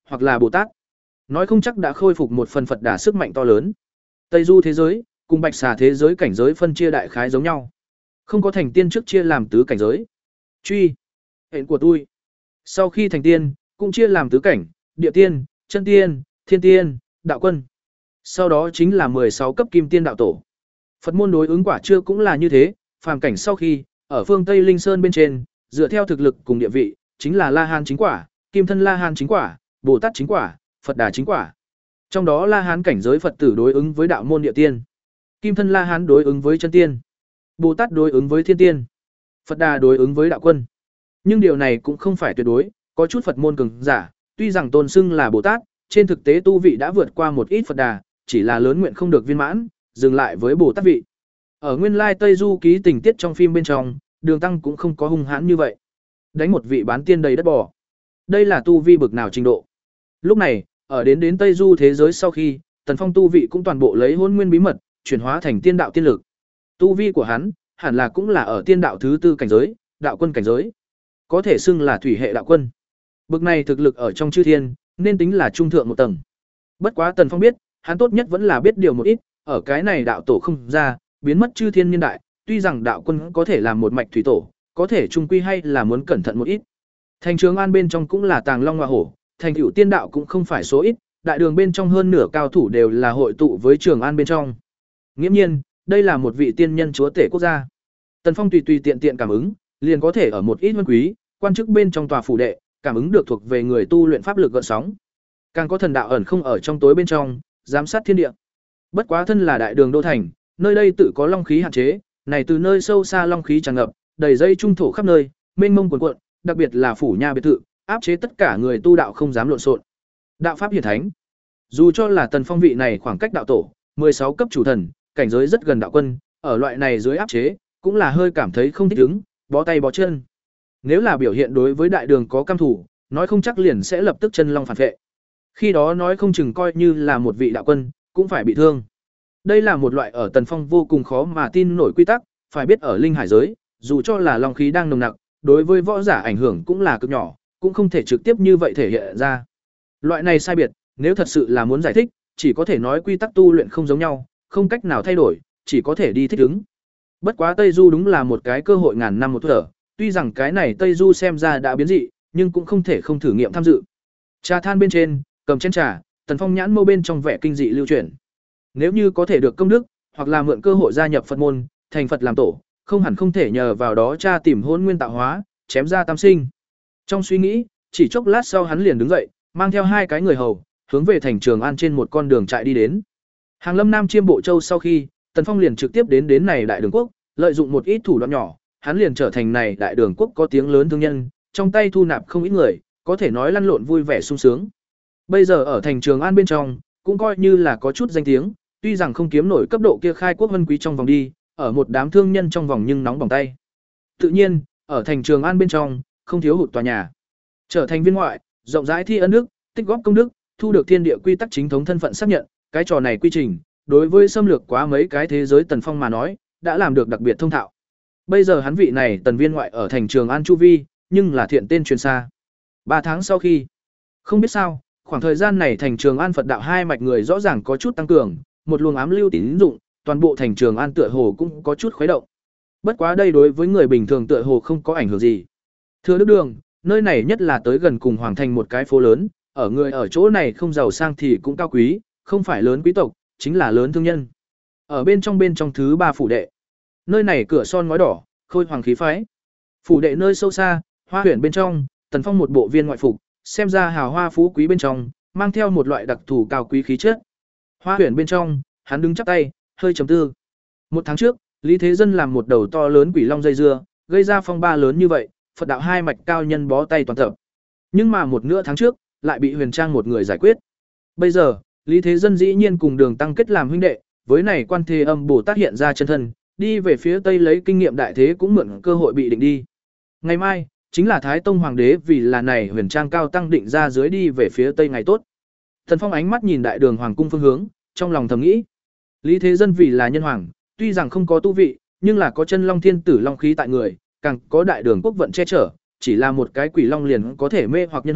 hoặc là Bồ Tát. Nói không chắc đã khôi phục một phần Phật Đà sức mạnh to lớn. Tây Du thế giới cùng Bạch Xà thế giới cảnh giới phân chia đại khái giống nhau. Không có thành tiên trước chia làm tứ cảnh giới. Truy, hẹn của tôi. Sau khi thành tiên, cũng chia làm tứ cảnh, địa tiên, chân tiên, thiên tiên, đạo quân. Sau đó chính là mười sáu cấp kim tiên đạo tổ. Phật môn đối ứng quả chưa cũng là như thế, phàm cảnh sau khi, ở phương Tây Linh Sơn bên trên, dựa theo thực lực cùng địa vị, chính là La Hán chính quả, Kim thân La Hán chính quả, Bồ Tát chính quả, Phật Đà chính quả. Trong đó La Hán cảnh giới Phật tử đối ứng với đạo môn địa tiên, Kim thân La Hán đối ứng với chân tiên, Bồ Tát đối ứng với thiên tiên, Phật Đà đối ứng với đạo quân. Nhưng điều này cũng không phải tuyệt đối, có chút Phật môn cường giả, tuy rằng tôn xưng là Bồ Tát, trên thực tế tu vị đã vượt qua một ít Phật Đà, chỉ là lớn nguyện không được viên mãn, dừng lại với Bồ Tát vị. Ở nguyên lai Tây Du ký tình tiết trong phim bên trong, Đường Tăng cũng không có hung hãn như vậy. Đánh một vị bán tiên đầy đất bò. Đây là tu vi bực nào trình độ. Lúc này, ở đến đến Tây Du thế giới sau khi, Tần Phong tu vị cũng toàn bộ lấy Hỗn Nguyên bí mật, chuyển hóa thành tiên đạo tiên lực. Tu vi của hắn, hẳn là cũng là ở tiên đạo thứ tư cảnh giới, đạo quân cảnh giới. Có thể xưng là thủy hệ đạo quân. Bực này thực lực ở trong chư thiên, nên tính là trung thượng một tầng. Bất quá Tần Phong biết, hắn tốt nhất vẫn là biết điều một ít, ở cái này đạo tổ không ra, biến mất chư thiên niên đại, tuy rằng đạo quân có thể làm một mạch thủy tổ, có thể trung quy hay là muốn cẩn thận một ít. Thành Trường An bên trong cũng là tàng long hoa hổ, thành tựu tiên đạo cũng không phải số ít, đại đường bên trong hơn nửa cao thủ đều là hội tụ với Trường An bên trong. Nghiễm nhiên, đây là một vị tiên nhân chúa tể quốc gia. Tần Phong tùy tùy tiện tiện cảm ứng, liền có thể ở một ít vân quý, quan chức bên trong tòa phủ đệ, cảm ứng được thuộc về người tu luyện pháp lực gợn sóng. Càng có thần đạo ẩn không ở trong tối bên trong, giám sát thiên địa. Bất quá thân là đại đường đô thành, nơi đây tự có long khí hạn chế, này từ nơi sâu xa long khí tràn ngập, đầy dây trung thổ khắp nơi, mênh mông cuồn cuộn, đặc biệt là phủ nha biệt thự, áp chế tất cả người tu đạo không dám lộn xộn. Đạo pháp hiển thánh. Dù cho là Tần Phong vị này khoảng cách đạo tổ, mười sáu cấp chủ thần, cảnh giới rất gần đạo quân, ở loại này dưới áp chế, cũng là hơi cảm thấy không thích ứng, bó tay bó chân. Nếu là biểu hiện đối với đại đường có cam thủ, nói không chắc liền sẽ lập tức chân long phản vệ. Khi đó nói không chừng coi như là một vị đạo quân, cũng phải bị thương. Đây là một loại ở Tần Phong vô cùng khó mà tin nổi quy tắc, phải biết ở linh hải giới, dù cho là long khí đang nồng nặc, đối với võ giả ảnh hưởng cũng là cực nhỏ, cũng không thể trực tiếp như vậy thể hiện ra. Loại này sai biệt, nếu thật sự là muốn giải thích, chỉ có thể nói quy tắc tu luyện không giống nhau, không cách nào thay đổi, chỉ có thể đi thích ứng. Bất quá Tây Du đúng là một cái cơ hội ngàn năm một thở, tuy rằng cái này Tây Du xem ra đã biến dị, nhưng cũng không thể không thử nghiệm tham dự. Trà than bên trên, cầm chén trà, Tần Phong nhãn mâu bên trong vẻ kinh dị lưu chuyển. Nếu như có thể được công đức, hoặc là mượn cơ hội gia nhập Phật môn, thành Phật làm tổ, không hẳn không thể nhờ vào đó tra tìm hôn nguyên tạo hóa, chém ra tam sinh. Trong suy nghĩ, chỉ chốc lát sau hắn liền đứng dậy, mang theo hai cái người hầu, hướng về thành Trường An trên một con đường chạy đi đến. Hàng Lâm Nam chiêm bộ châu sau khi, Tần Phong liền trực tiếp đến đến này đại đường quốc, lợi dụng một ít thủ đoạn nhỏ, hắn liền trở thành này đại đường quốc có tiếng lớn thương nhân, trong tay thu nạp không ít người, có thể nói lăn lộn vui vẻ sung sướng. Bây giờ ở thành Trường An bên trong, cũng coi như là có chút danh tiếng, tuy rằng không kiếm nổi cấp độ kia khai quốc vân quý trong vòng đi, ở một đám thương nhân trong vòng nhưng nóng bỏng tay. Tự nhiên, ở thành Trường An bên trong, không thiếu hụt tòa nhà. Trở thành viên ngoại, rộng rãi thi ân đức, tích góp công đức, thu được thiên địa quy tắc chính thống thân phận xác nhận, cái trò này quy trình, đối với xâm lược quá mấy cái thế giới Tần Phong mà nói, đã làm được đặc biệt thông thạo. Bây giờ hắn vị này tần viên ngoại ở thành Trường An chu vi, nhưng là thiện tên truyền xa. Ba tháng sau khi, không biết sao, khoảng thời gian này thành Trường An Phật đạo hai mạch người rõ ràng có chút tăng cường, một luồng ám lưu tín dụng, toàn bộ thành Trường An tựa hồ cũng có chút khuấy động. Bất quá đây đối với người bình thường tựa hồ không có ảnh hưởng gì. Thưa Đức Đường, nơi này nhất là tới gần cùng hoàng thành một cái phố lớn, ở người ở chỗ này không giàu sang thì cũng cao quý, không phải lớn quý tộc, chính là lớn thương nhân. Ở bên trong bên trong thứ ba phủ đệ. Nơi này cửa son ngói đỏ, khôi hoàng khí phái. Phủ đệ nơi sâu xa, hoa huyền bên trong, Tần Phong một bộ viên ngoại phục, xem ra hào hoa phú quý bên trong, mang theo một loại đặc thù cao quý khí chất. Hoa huyền bên trong, hắn đứng chắp tay, hơi trầm tư. Một tháng trước, Lý Thế Dân làm một đầu to lớn quỷ long dây dưa, gây ra phong ba lớn như vậy, Phật đạo hai mạch cao nhân bó tay toàn tập. Nhưng mà một nửa tháng trước, lại bị Huyền Trang một người giải quyết. Bây giờ, Lý Thế Dân dĩ nhiên cùng Đường Tăng kết làm huynh đệ, với này Quan Thế Âm Bồ Tát hiện ra chân thân, đi về phía Tây lấy kinh nghiệm đại thế cũng mượn cơ hội bị định đi. Ngày mai, chính là Thái Tông Hoàng đế vì là này Huyền Trang cao tăng định ra dưới đi về phía Tây ngày tốt. Thần Phong ánh mắt nhìn đại đường hoàng cung phương hướng, trong lòng thầm nghĩ. Lý Thế Dân vì là nhân hoàng, tuy rằng không có tu vị, nhưng là có chân long thiên tử long khí tại người, càng có đại đường quốc vận che chở, chỉ là một cái quỷ long liền có thể mê hoặc nhân hoàng,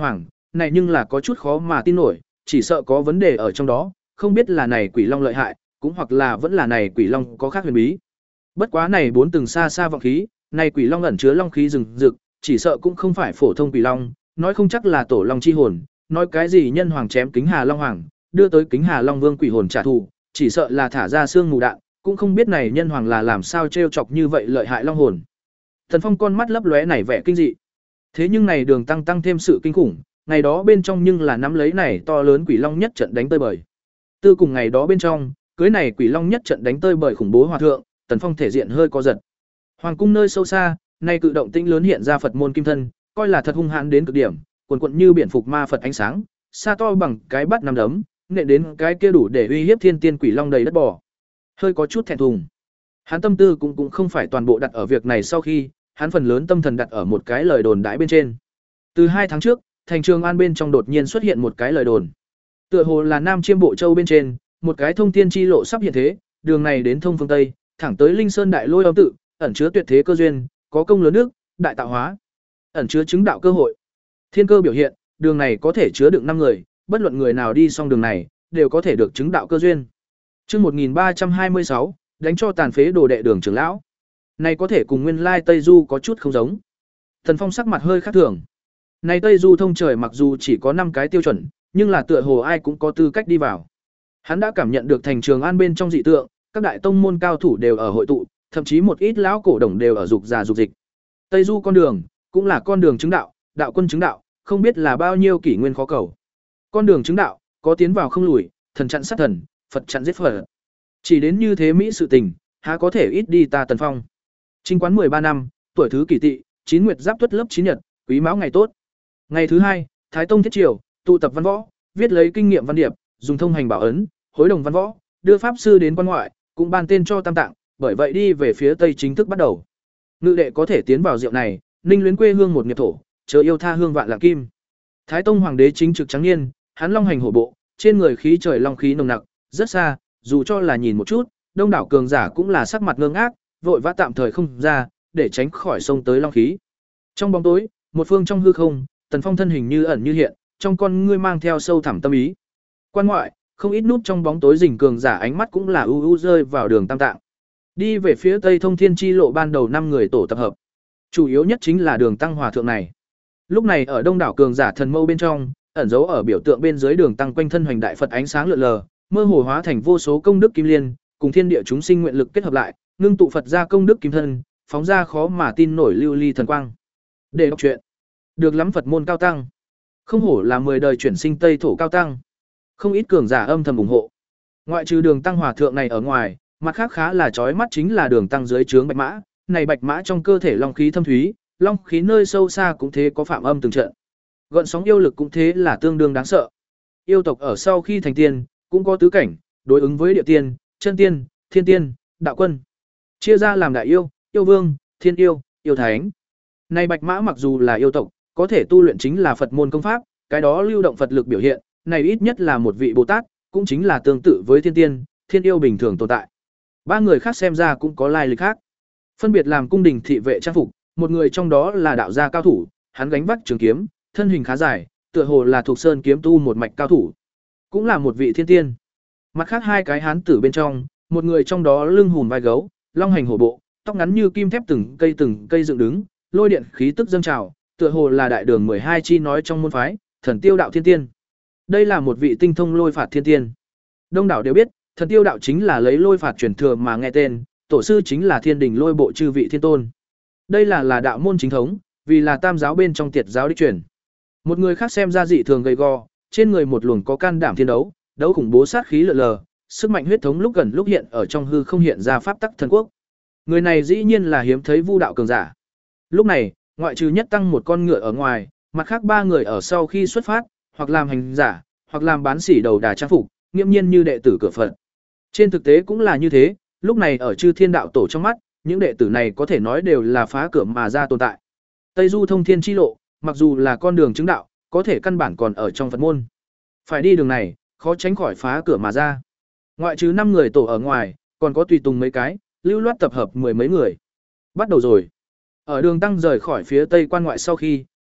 này nhưng là có chút khó mà tin nổi, chỉ sợ có vấn đề ở trong đó, không biết là này quỷ long lợi hại, cũng hoặc là vẫn là này quỷ long có khác huyền bí. Bất quá này bốn từng xa xa vọng khí, này quỷ long ẩn chứa long khí rừng rực, chỉ sợ cũng không phải phổ thông quỷ long, nói không chắc là tổ long chi hồn, nói cái gì nhân hoàng chém Kính Hà Long hoàng, đưa tới Kính Hà Long Vương quỷ hồn trả thù, chỉ sợ là thả ra xương mù đạn, cũng không biết này nhân hoàng là làm sao trêu chọc như vậy lợi hại long hồn. Thần Phong con mắt lấp lóe này vẻ kinh dị. Thế nhưng này đường tăng tăng thêm sự kinh khủng, ngày đó bên trong nhưng là nắm lấy này to lớn quỷ long nhất trận đánh tơi bời. Tư cùng ngày đó bên trong, cưới này quỷ long nhất trận đánh tơi bời khủng bố hòa thượng, Tần Phong thể diện hơi co giật. Hoàng cung nơi sâu xa, nay cự động tĩnh lớn hiện ra Phật môn kim thân, coi là thật hung hãn đến cực điểm, cuồn cuộn như biển phục ma Phật ánh sáng, xa to bằng cái bát nắm đấm, nện đến cái kia đủ để uy hiếp thiên tiên quỷ long đầy đất bò. Hơi có chút thẹn thùng. Hắn tâm tư cũng cũng không phải toàn bộ đặt ở việc này, sau khi, hắn phần lớn tâm thần đặt ở một cái lời đồn đãi bên trên. Từ hai tháng trước, thành Trường An bên trong đột nhiên xuất hiện một cái lời đồn. Tựa hồ là Nam Chiêm Bộ Châu bên trên, một cái thông thiên chi lộ sắp hiện thế, đường này đến thông phương Tây, thẳng tới Linh Sơn Đại Lôi Âm tự, ẩn chứa tuyệt thế cơ duyên, có công lớn nước, đại tạo hóa, ẩn chứa chứng đạo cơ hội. Thiên cơ biểu hiện, đường này có thể chứa đựng năm người, bất luận người nào đi xong đường này, đều có thể được chứng đạo cơ duyên. Chương một nghìn ba trăm hai mươi sáu, đánh cho tàn phế đồ đệ Đường trưởng lão. Này có thể cùng nguyên lai Tây Du có chút không giống. Thần Phong sắc mặt hơi khác thường. Này Tây Du thông trời mặc dù chỉ có năm cái tiêu chuẩn, nhưng là tựa hồ ai cũng có tư cách đi vào. Hắn đã cảm nhận được thành Trường An bên trong dị tượng, các đại tông môn cao thủ đều ở hội tụ, thậm chí một ít lão cổ đồng đều ở dục già dục dịch. Tây Du con đường, cũng là con đường chứng đạo, đạo quân chứng đạo, không biết là bao nhiêu kỷ nguyên khó cầu. Con đường chứng đạo, có tiến vào không lùi, thần chặn sát thần, Phật chặn giết Phật. Chỉ đến như thế mỹ sự tình, há có thể ít đi ta Tần Phong. Trinh quán mười ba năm, tuổi thứ kỷ tỵ, chín nguyệt giáp tuất lớp chín nhật, quý mão ngày tốt. Ngày thứ hai, Thái Tông thiết triều, tụ tập văn võ, viết lấy kinh nghiệm văn điệp, dùng thông hành bảo ấn, hối đồng văn võ, đưa pháp sư đến quan ngoại, cũng ban tên cho Tam Tạng, bởi vậy đi về phía tây chính thức bắt đầu. Ngự đệ có thể tiến vào rượu này, ninh luyến quê hương một nghiệp thổ, chớ yêu tha hương vạn lạng kim. Thái Tông hoàng đế chính trực trắng niên, hắn long hành hổ bộ, trên người khí trời long khí nồng nặc, rất xa, dù cho là nhìn một chút, đông đảo cường giả cũng là sắc mặt ngơ ngác, vội vã tạm thời không ra, để tránh khỏi sông tới long khí. Trong bóng tối, một phương trong hư không, Tần Phong thân hình như ẩn như hiện, trong con ngươi mang theo sâu thẳm tâm ý. Quan ngoại, không ít nút trong bóng tối rình cường giả ánh mắt cũng là u u rơi vào đường Tam Tạng. Đi về phía Tây Thông Thiên chi lộ ban đầu năm người tổ tập hợp. Chủ yếu nhất chính là Đường Tăng hòa thượng này. Lúc này ở đông đảo cường giả thần mâu bên trong, ẩn giấu ở biểu tượng bên dưới Đường Tăng quanh thân hoành đại Phật ánh sáng lượn lờ, mơ hồ hóa thành vô số công đức kim liên, cùng thiên địa chúng sinh nguyện lực kết hợp lại, ngưng tụ Phật ra công đức kim thân, phóng ra khó mà tin nổi lưu ly thần quang. Để đọc truyện. Được lắm Phật môn cao tăng. Không hổ là mười đời chuyển sinh Tây thổ cao tăng. Không ít cường giả âm thầm ủng hộ. Ngoại trừ Đường Tăng hòa thượng này ở ngoài, mặt khác khá là chói mắt chính là Đường Tăng dưới trướng bạch mã, này bạch mã trong cơ thể long khí thâm thúy, long khí nơi sâu xa cũng thế có phạm âm từng trận. Gợn sóng yêu lực cũng thế là tương đương đáng sợ. Yêu tộc ở sau khi thành tiên, cũng có tứ cảnh, đối ứng với địa tiên, chân tiên, thiên tiên, đạo quân. Chia ra làm đại yêu, yêu vương, thiên yêu, yêu thánh. Này bạch mã mặc dù là yêu tộc, có thể tu luyện chính là Phật môn công pháp, cái đó lưu động Phật lực biểu hiện, này ít nhất là một vị Bồ Tát, cũng chính là tương tự với thiên tiên, thiên yêu bình thường tồn tại. Ba người khác xem ra cũng có lai lịch khác. Phân biệt làm cung đình thị vệ trang phục, một người trong đó là đạo gia cao thủ, hắn gánh vác trường kiếm, thân hình khá dài, tựa hồ là thuộc sơn kiếm tu một mạch cao thủ, cũng là một vị thiên tiên. Mặt khác hai cái hán tử bên trong, một người trong đó lưng hùm vai gấu, long hành hổ bộ, tóc ngắn như kim thép từng cây từng cây dựng đứng, lôi điện khí tức dâng trào, tựa hồ là đại đường mười hai chi nói trong môn phái, Thần Tiêu đạo thiên tiên. Đây là một vị tinh thông lôi phạt thiên tiên. Đông đảo đều biết, Thần Tiêu đạo chính là lấy lôi phạt truyền thừa mà nghe tên, tổ sư chính là Thiên Đình Lôi Bộ chư vị thiên tôn. Đây là là đạo môn chính thống, vì là tam giáo bên trong tiệt giáo đích truyền. Một người khác xem ra dị thường gầy gò, trên người một luồng có can đảm thiên đấu, đấu khủng bố sát khí lờ lờ, sức mạnh huyết thống lúc gần lúc hiện ở trong hư không hiện ra pháp tắc thần quốc. Người này dĩ nhiên là hiếm thấy vu đạo cường giả. Lúc này, ngoại trừ nhất tăng một con ngựa ở ngoài, mặt khác ba người ở sau khi xuất phát, hoặc làm hành giả, hoặc làm bán sỉ đầu đà trang phục, nghiêm nhiên như đệ tử cửa Phật. Trên thực tế cũng là như thế, lúc này ở chư thiên đạo tổ trong mắt, những đệ tử này có thể nói đều là phá cửa mà ra tồn tại. Tây Du thông thiên chi lộ, mặc dù là con đường chứng đạo, có thể căn bản còn ở trong Phật môn. Phải đi đường này, khó tránh khỏi phá cửa mà ra. Ngoại trừ năm người tổ ở ngoài, còn có tùy tùng mấy cái, lưu loát tập hợp mười mấy người. Bắt đầu rồi. Ở đường Tăng rời khỏi phía tây quan ngoại sau khi,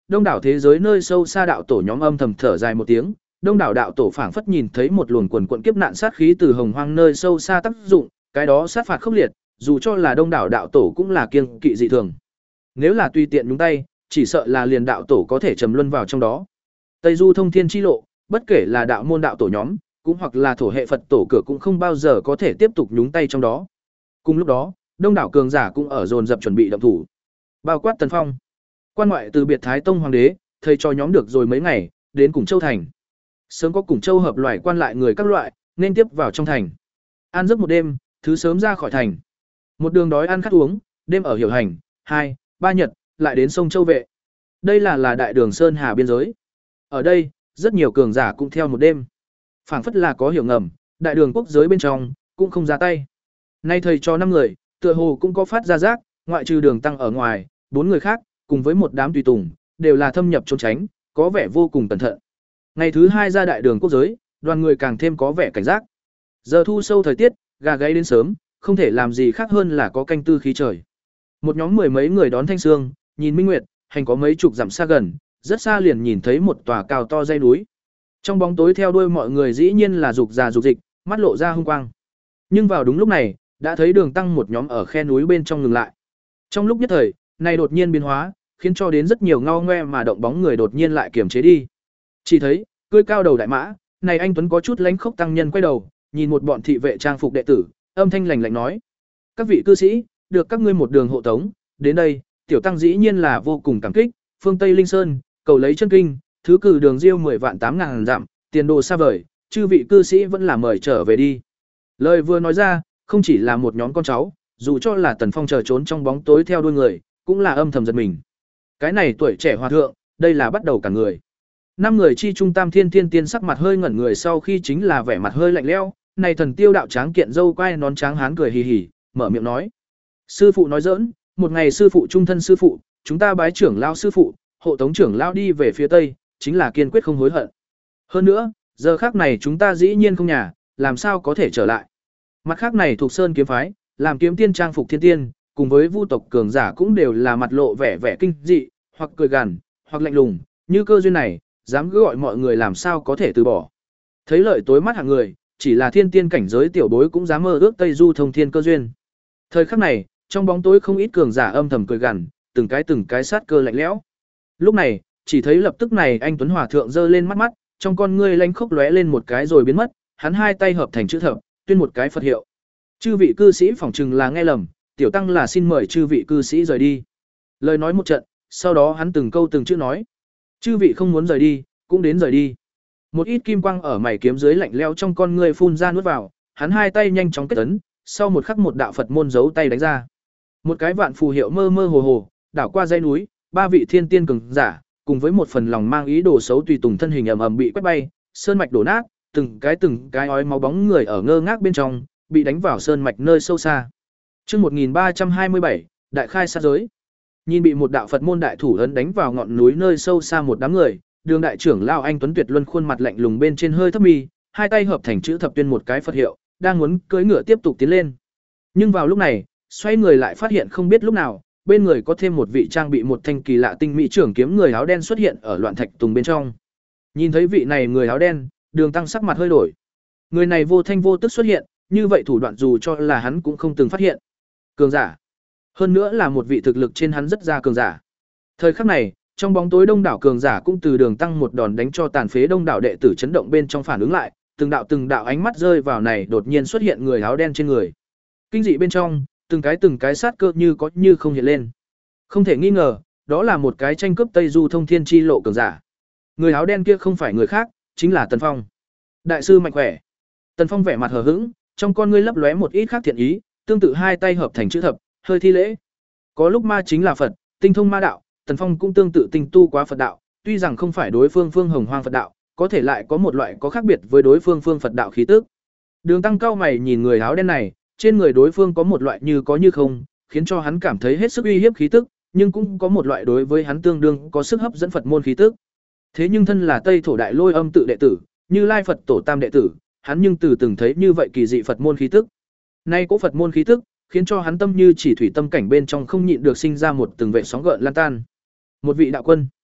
đông đảo thế giới nơi sâu xa đạo tổ nhóm âm thầm thở dài một tiếng, đông đảo đạo tổ phảng phất nhìn thấy một luồng quần quần kiếp nạn sát khí từ hồng hoang nơi sâu xa tác dụng, cái đó sát phạt khốc liệt, dù cho là đông đảo đạo tổ cũng là kiêng kỵ dị thường. Nếu là tùy tiện nhúng tay, chỉ sợ là liền đạo tổ có thể trầm luân vào trong đó. Tây Du thông thiên chi lộ, bất kể là đạo môn đạo tổ nhóm, cũng hoặc là thổ hệ Phật tổ cửa cũng không bao giờ có thể tiếp tục nhúng tay trong đó. Cùng lúc đó, đông đảo cường giả cũng ở dồn dập chuẩn bị động thủ. Bao quát Tần Phong, quan ngoại từ biệt Thái Tông hoàng đế, thầy cho nhóm được rồi mấy ngày, đến Củng Châu thành. Sớm có Củng Châu hợp loại quan lại người các loại, nên tiếp vào trong thành. An giấc một đêm, thứ sớm ra khỏi thành. Một đường đói ăn khát uống, đêm ở Hiểu Hành, hai, ba nhật, lại đến sông Châu Vệ. Đây là là đại đường Sơn Hà biên giới. Ở đây, rất nhiều cường giả cũng theo một đêm. Phảng phất là có hiểu ngầm, đại đường quốc giới bên trong cũng không ra tay. Nay thầy cho năm người, tựa hồ cũng có phát ra giác, ngoại trừ Đường Tăng ở ngoài, bốn người khác cùng với một đám tùy tùng, đều là thâm nhập trốn tránh, có vẻ vô cùng cẩn thận. Ngày thứ hai ra đại đường quốc giới, đoàn người càng thêm có vẻ cảnh giác. Giờ thu sâu thời tiết, gà gáy đến sớm, không thể làm gì khác hơn là có canh tư khí trời. Một nhóm mười mấy người đón thanh sương, nhìn minh nguyệt, hành có mấy chục dặm xa gần, rất xa liền nhìn thấy một tòa cao to dãy núi. Trong bóng tối theo đuôi mọi người dĩ nhiên là dục già dục dịch, mắt lộ ra hung quang. Nhưng vào đúng lúc này, đã thấy Đường Tăng một nhóm ở khe núi bên trong ngừng lại. Trong lúc nhất thời, này đột nhiên biến hóa, khiến cho đến rất nhiều ngao ngoe mà động bóng người đột nhiên lại kiềm chế đi. Chỉ thấy, cưỡi cao đầu đại mã, này anh tuấn có chút lánh khốc tăng nhân quay đầu, nhìn một bọn thị vệ trang phục đệ tử, âm thanh lạnh lạnh nói: "Các vị cư sĩ, được các ngươi một đường hộ tống, đến đây, tiểu tăng dĩ nhiên là vô cùng cảm kích, phương Tây Linh Sơn, cầu lấy chân kinh, thứ cử đường diêu mười vạn tám ngàn dặm, tiền đồ xa vời, chư vị cư sĩ vẫn là mời trở về đi." Lời vừa nói ra, không chỉ là một nhóm con cháu, dù cho là Tần Phong chờ trốn trong bóng tối theo đuôi người, cũng là âm thầm giật mình. Cái này tuổi trẻ hòa thượng, đây là bắt đầu cả người. Năm người chi trung tam thiên thiên tiên sắc mặt hơi ngẩn người sau khi chính là vẻ mặt hơi lạnh lẽo, này thần tiêu đạo tráng kiện dâu quai nón tráng hán cười hì hì, mở miệng nói: "Sư phụ nói giỡn, một ngày sư phụ trung thân sư phụ, chúng ta bái trưởng lao sư phụ, hộ tống trưởng lao đi về phía tây, chính là kiên quyết không hối hận. Hơn nữa, giờ khác này chúng ta dĩ nhiên không nhà, làm sao có thể trở lại." Mặt khác này thuộc Sơn kiếm phái, làm kiếm tiên trang phục thiên tiên, cùng với vu tộc cường giả cũng đều là mặt lộ vẻ vẻ kinh dị, hoặc cười gằn, hoặc lạnh lùng, như cơ duyên này, dám cứ gọi mọi người làm sao có thể từ bỏ. Thấy lợi tối mắt hạng người, chỉ là thiên tiên cảnh giới tiểu bối cũng dám mơ ước Tây Du thông thiên cơ duyên. Thời khắc này, trong bóng tối không ít cường giả âm thầm cười gằn, từng cái từng cái sát cơ lạnh lẽo. Lúc này, chỉ thấy lập tức này anh tuấn hòa thượng giơ lên mắt mắt, trong con ngươi lanh khốc lóe lên một cái rồi biến mất, hắn hai tay hợp thành chữ thập, tuyên một cái Phật hiệu. Chư vị cư sĩ phỏng chừng là nghe lầm, tiểu tăng là xin mời chư vị cư sĩ rời đi. Lời nói một trận, sau đó hắn từng câu từng chữ nói: "Chư vị không muốn rời đi, cũng đến rời đi." Một ít kim quang ở mày kiếm dưới lạnh lẽo trong con ngươi phun ra nuốt vào, hắn hai tay nhanh chóng kết ấn, sau một khắc một đạo Phật môn giấu tay đánh ra. Một cái vạn phù hiệu mơ mơ hồ hồ, đảo qua dãy núi, ba vị thiên tiên cường giả, cùng với một phần lòng mang ý đồ xấu tùy tùng thân hình ầm ầm bị quét bay, sơn mạch đổ nát, từng cái từng cái ói máu bóng người ở ngơ ngác bên trong, bị đánh vào sơn mạch nơi sâu xa. Chương một nghìn ba trăm hai mươi bảy, đại khai sát giới. Nhìn bị một đạo Phật môn đại thủ ấn đánh vào ngọn núi nơi sâu xa một đám người, Đường đại trưởng lão anh tuấn tuyệt luân khuôn mặt lạnh lùng bên trên hơi thấp mi, hai tay hợp thành chữ thập tuyên một cái Phật hiệu, đang muốn cưỡi ngựa tiếp tục tiến lên. Nhưng vào lúc này, xoay người lại phát hiện không biết lúc nào, bên người có thêm một vị trang bị một thanh kỳ lạ tinh mỹ trưởng kiếm người áo đen xuất hiện ở loạn thạch tùng bên trong. Nhìn thấy vị này người áo đen, Đường Tăng sắc mặt hơi đổi. Người này vô thanh vô tức xuất hiện, như vậy thủ đoạn dù cho là hắn cũng không từng phát hiện. Cường giả, hơn nữa là một vị thực lực trên hắn rất ra cường giả. Thời khắc này, trong bóng tối đông đảo cường giả cũng từ Đường Tăng một đòn đánh cho tàn phế đông đảo đệ tử chấn động bên trong phản ứng lại, từng đạo từng đạo ánh mắt rơi vào này đột nhiên xuất hiện người áo đen trên người. Kinh dị bên trong, từng cái từng cái sát cơ như có như không hiện lên. Không thể nghi ngờ, đó là một cái tranh cướp Tây Du thông thiên chi lộ cường giả. Người áo đen kia không phải người khác, chính là Tần Phong. Đại sư mạnh khỏe. Tần Phong vẻ mặt hờ hững, trong con ngươi lấp lóe một ít khác thiện ý, tương tự hai tay hợp thành chữ thập, hơi thi lễ. Có lúc ma chính là Phật, tinh thông ma đạo, Tần Phong cũng tương tự tinh tu quá Phật đạo, tuy rằng không phải đối phương phương hồng hoang Phật đạo, có thể lại có một loại có khác biệt với đối phương phương Phật đạo khí tức. Đường Tăng cao mày nhìn người áo đen này, trên người đối phương có một loại như có như không, khiến cho hắn cảm thấy hết sức uy hiếp khí tức, nhưng cũng có một loại đối với hắn tương đương có sức hấp dẫn Phật môn khí tức. Thế nhưng thân là Tây thổ đại lôi âm tự đệ tử, Như Lai Phật tổ tam đệ tử, hắn nhưng từ từng thấy như vậy kỳ dị Phật môn khí tức. Nay có Phật môn khí tức, khiến cho hắn tâm như chỉ thủy tâm cảnh bên trong không nhịn được sinh ra một từng vệ sóng gợn lan tan. Một vị đạo quân.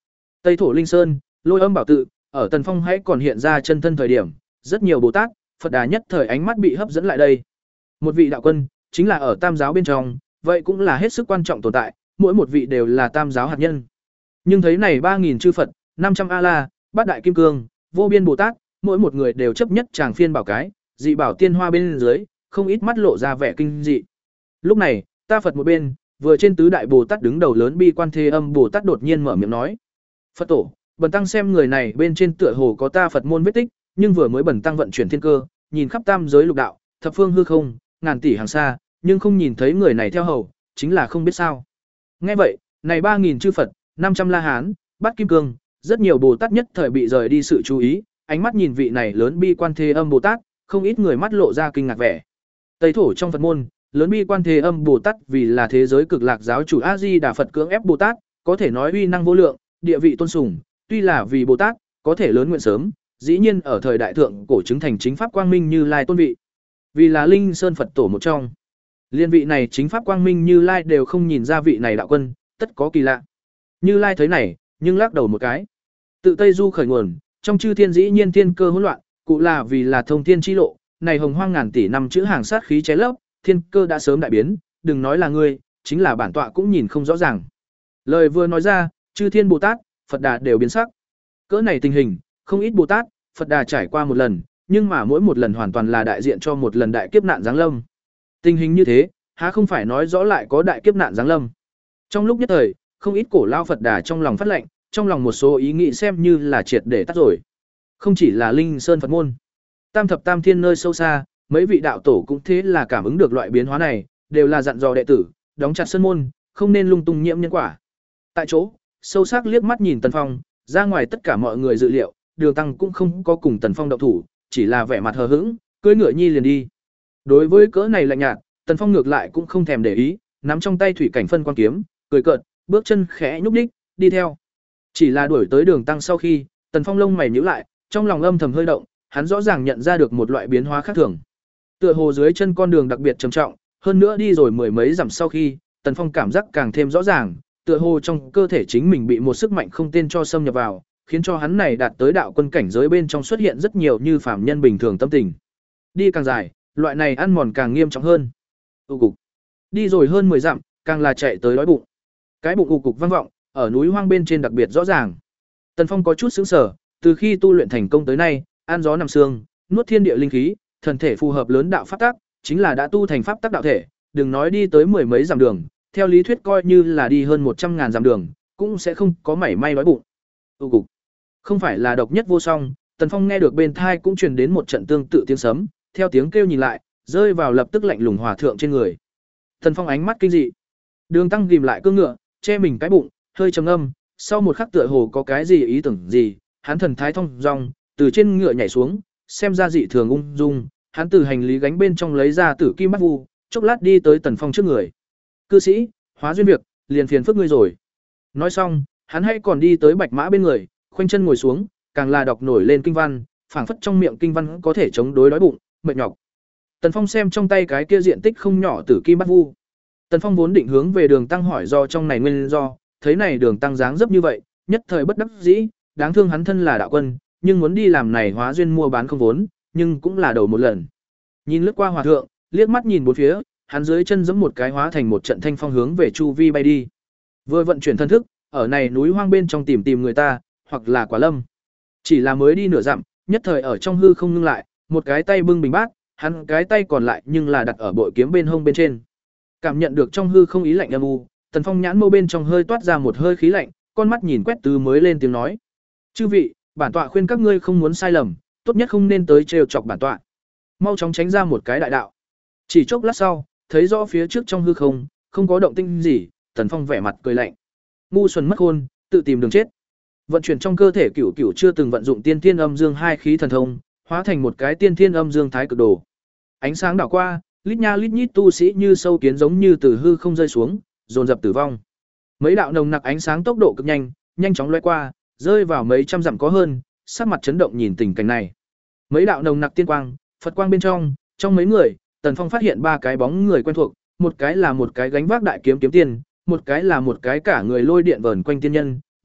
Tây Thổ Linh Sơn, Lôi Âm Bảo Tự, ở Tần Phong hãy còn hiện ra chân thân thời điểm, rất nhiều Bồ Tát, Phật Đà nhất thời ánh mắt bị hấp dẫn lại đây. Một vị đạo quân, chính là ở Tam giáo bên trong, vậy cũng là hết sức quan trọng tồn tại, mỗi một vị đều là Tam giáo hạt nhân. Nhưng thấy này ba nghìn chư Phật, năm trăm A La, Bát Đại Kim Cương, vô biên Bồ Tát, mỗi một người đều chấp nhất chàng phiên bảo cái, dị bảo tiên hoa bên dưới, không ít mắt lộ ra vẻ kinh dị. Lúc này, ta Phật một bên, vừa trên tứ đại Bồ Tát đứng đầu lớn Bi Quan Thế Âm Bồ Tát đột nhiên mở miệng nói: "Phật tổ, bần tăng xem người này bên trên tựa hồ có ta Phật môn vết tích, nhưng vừa mới bần tăng vận chuyển thiên cơ, nhìn khắp tam giới lục đạo, thập phương hư không, ngàn tỷ hàng xa, nhưng không nhìn thấy người này theo hầu, chính là không biết sao." Nghe vậy, này ba nghìn chư Phật, năm trăm La Hán, Bát Kim Cương, rất nhiều Bồ Tát nhất thời bị rời đi sự chú ý, ánh mắt nhìn vị này lớn Bi Quan Thế Âm Bồ Tát, không ít người mắt lộ ra kinh ngạc vẻ. Tây Thổ trong Phật môn, lớn Bi Quan Thế Âm Bồ Tát vì là thế giới cực lạc giáo chủ A Di Đà Phật cưỡng ép Bồ Tát, có thể nói uy năng vô lượng, địa vị tôn sùng, tuy là vì Bồ Tát, có thể lớn nguyện sớm, dĩ nhiên ở thời đại thượng cổ chứng thành chính pháp quang minh Như Lai tôn vị. Vì là Linh Sơn Phật tổ một trong, liên vị này chính pháp quang minh Như Lai đều không nhìn ra vị này đạo quân, tất có kỳ lạ. Như Lai thấy này, nhưng lắc đầu một cái. Tự Tây Du khởi nguồn, trong chư thiên dĩ nhiên thiên cơ hỗn loạn, cụ là vì là thông thiên chi lộ, này hồng hoang ngàn tỷ năm chữ hàng sát khí cháy lấp, thiên cơ đã sớm đại biến, đừng nói là ngươi, chính là bản tọa cũng nhìn không rõ ràng. Lời vừa nói ra, chư thiên Bồ Tát, Phật Đà đều biến sắc. Cỡ này tình hình, không ít Bồ Tát, Phật Đà trải qua một lần, nhưng mà mỗi một lần hoàn toàn là đại diện cho một lần đại kiếp nạn giáng lâm. Tình hình như thế, há không phải nói rõ lại có đại kiếp nạn giáng lâm. Trong lúc nhất thời, không ít cổ lao Phật Đà trong lòng phát lệnh, trong lòng một số ý nghĩ xem như là triệt để tắt rồi. Không chỉ là Linh Sơn Phật môn, Tam thập tam thiên nơi sâu xa, mấy vị đạo tổ cũng thế là cảm ứng được loại biến hóa này, đều là dặn dò đệ tử, đóng chặt sơn môn, không nên lung tung nhiễm nhân quả. Tại chỗ, sâu sắc liếc mắt nhìn Tần Phong, ra ngoài tất cả mọi người dự liệu, Đường Tăng cũng không có cùng Tần Phong động thủ, chỉ là vẻ mặt hờ hững, cưỡi ngựa nhi liền đi. Đối với cỡ này lạnh nhạt, Tần Phong ngược lại cũng không thèm để ý, nắm trong tay thủy cảnh phân quan kiếm, cười cợt, bước chân khẽ nhúc nhích, đi theo. Chỉ là đuổi tới Đường Tăng sau khi, Tần Phong lông mày nhíu lại, trong lòng âm thầm hơi động, hắn rõ ràng nhận ra được một loại biến hóa khác thường. Tựa hồ dưới chân con đường đặc biệt trầm trọng, hơn nữa đi rồi mười mấy dặm sau khi, Tần Phong cảm giác càng thêm rõ ràng, tựa hồ trong cơ thể chính mình bị một sức mạnh không tên cho xâm nhập vào, khiến cho hắn này đạt tới đạo quân cảnh giới bên trong xuất hiện rất nhiều như phàm nhân bình thường tâm tình. Đi càng dài, loại này ăn mòn càng nghiêm trọng hơn. U cục. Đi rồi hơn mười dặm, càng là chạy tới đói bụng. Cái bụng u cục vang vọng, ở núi hoang bên trên đặc biệt rõ ràng. Tần Phong có chút sững sờ, từ khi tu luyện thành công tới nay, ăn gió nằm xương, nuốt thiên địa linh khí, thần thể phù hợp lớn đạo pháp tắc, chính là đã tu thành pháp tắc đạo thể, đừng nói đi tới mười mấy dặm đường, theo lý thuyết coi như là đi hơn một trăm ngàn dặm đường, cũng sẽ không có mảy may đói bụng. Tu cục. Không phải là độc nhất vô song, Tần Phong nghe được bên thai cũng truyền đến một trận tương tự tiếng sấm, theo tiếng kêu nhìn lại, rơi vào lập tức lạnh lùng hòa thượng trên người. Tần Phong ánh mắt kinh dị. Đường Tăng ghim lại cương ngựa, che mình cái bụng, hơi trầm ngâm, sau một khắc tựa hồ có cái gì ý tưởng gì, hắn thần thái thông dong, từ trên ngựa nhảy xuống, xem ra dị thường ung dung, hắn từ hành lý gánh bên trong lấy ra tử kim bắt vu, chốc lát đi tới Tần Phong trước người. "Cư sĩ, hóa duyên việc, liền phiền phức ngươi rồi." Nói xong, hắn hãy còn đi tới bạch mã bên người, khoanh chân ngồi xuống, càng là đọc nổi lên kinh văn, phảng phất trong miệng kinh văn có thể chống đối đói bụng, mệt nhọc. Tần Phong xem trong tay cái kia diện tích không nhỏ tử kim bắt vu. Tần Phong vốn định hướng về Đường Tăng hỏi do trong này nguyên do, thấy này Đường Tăng dáng dấp như vậy, nhất thời bất đắc dĩ, đáng thương hắn thân là đạo quân, nhưng muốn đi làm này hóa duyên mua bán không vốn, nhưng cũng là đầu một lần. Nhìn lướt qua hòa thượng, liếc mắt nhìn bốn phía, hắn dưới chân giẫm một cái hóa thành một trận thanh phong hướng về chu vi bay đi. Vừa vận chuyển thân thức, ở này núi hoang bên trong tìm tìm người ta, hoặc là quả lâm. Chỉ là mới đi nửa dặm, nhất thời ở trong hư không ngưng lại, một cái tay bưng bình bát, hắn cái tay còn lại nhưng là đặt ở bội kiếm bên hông bên trên. Cảm nhận được trong hư không ý lạnh âm u, Tần Phong nhãn mâu bên trong hơi toát ra một hơi khí lạnh, con mắt nhìn quét tứ mới lên tiếng nói: "Chư vị, bản tọa khuyên các ngươi không muốn sai lầm, tốt nhất không nên tới trêu chọc bản tọa. Mau chóng tránh ra một cái đại đạo." Chỉ chốc lát sau, thấy rõ phía trước trong hư không, không có động tĩnh gì, Tần Phong vẻ mặt cười lạnh. Ngu xuẩn mất khôn, tự tìm đường chết. Vận chuyển trong cơ thể cửu cửu chưa từng vận dụng tiên thiên âm dương hai khí thần thông, hóa thành một cái tiên thiên âm dương thái cực đồ. Ánh sáng đảo qua, lít nha lít nhít tu sĩ như sâu kiến giống như từ hư không rơi xuống, dồn dập tử vong. Mấy đạo nồng nặc ánh sáng tốc độ cực nhanh, nhanh chóng lóe qua, rơi vào mấy trăm dặm có hơn, sắc mặt chấn động nhìn tình cảnh này. Mấy đạo nồng nặc tiên quang, Phật quang bên trong, trong mấy người, Tần Phong phát hiện ba cái bóng người quen thuộc, một cái là một cái gánh vác đại kiếm kiếm tiên, một cái là một cái cả người lôi điện vờn quanh tiên nhân,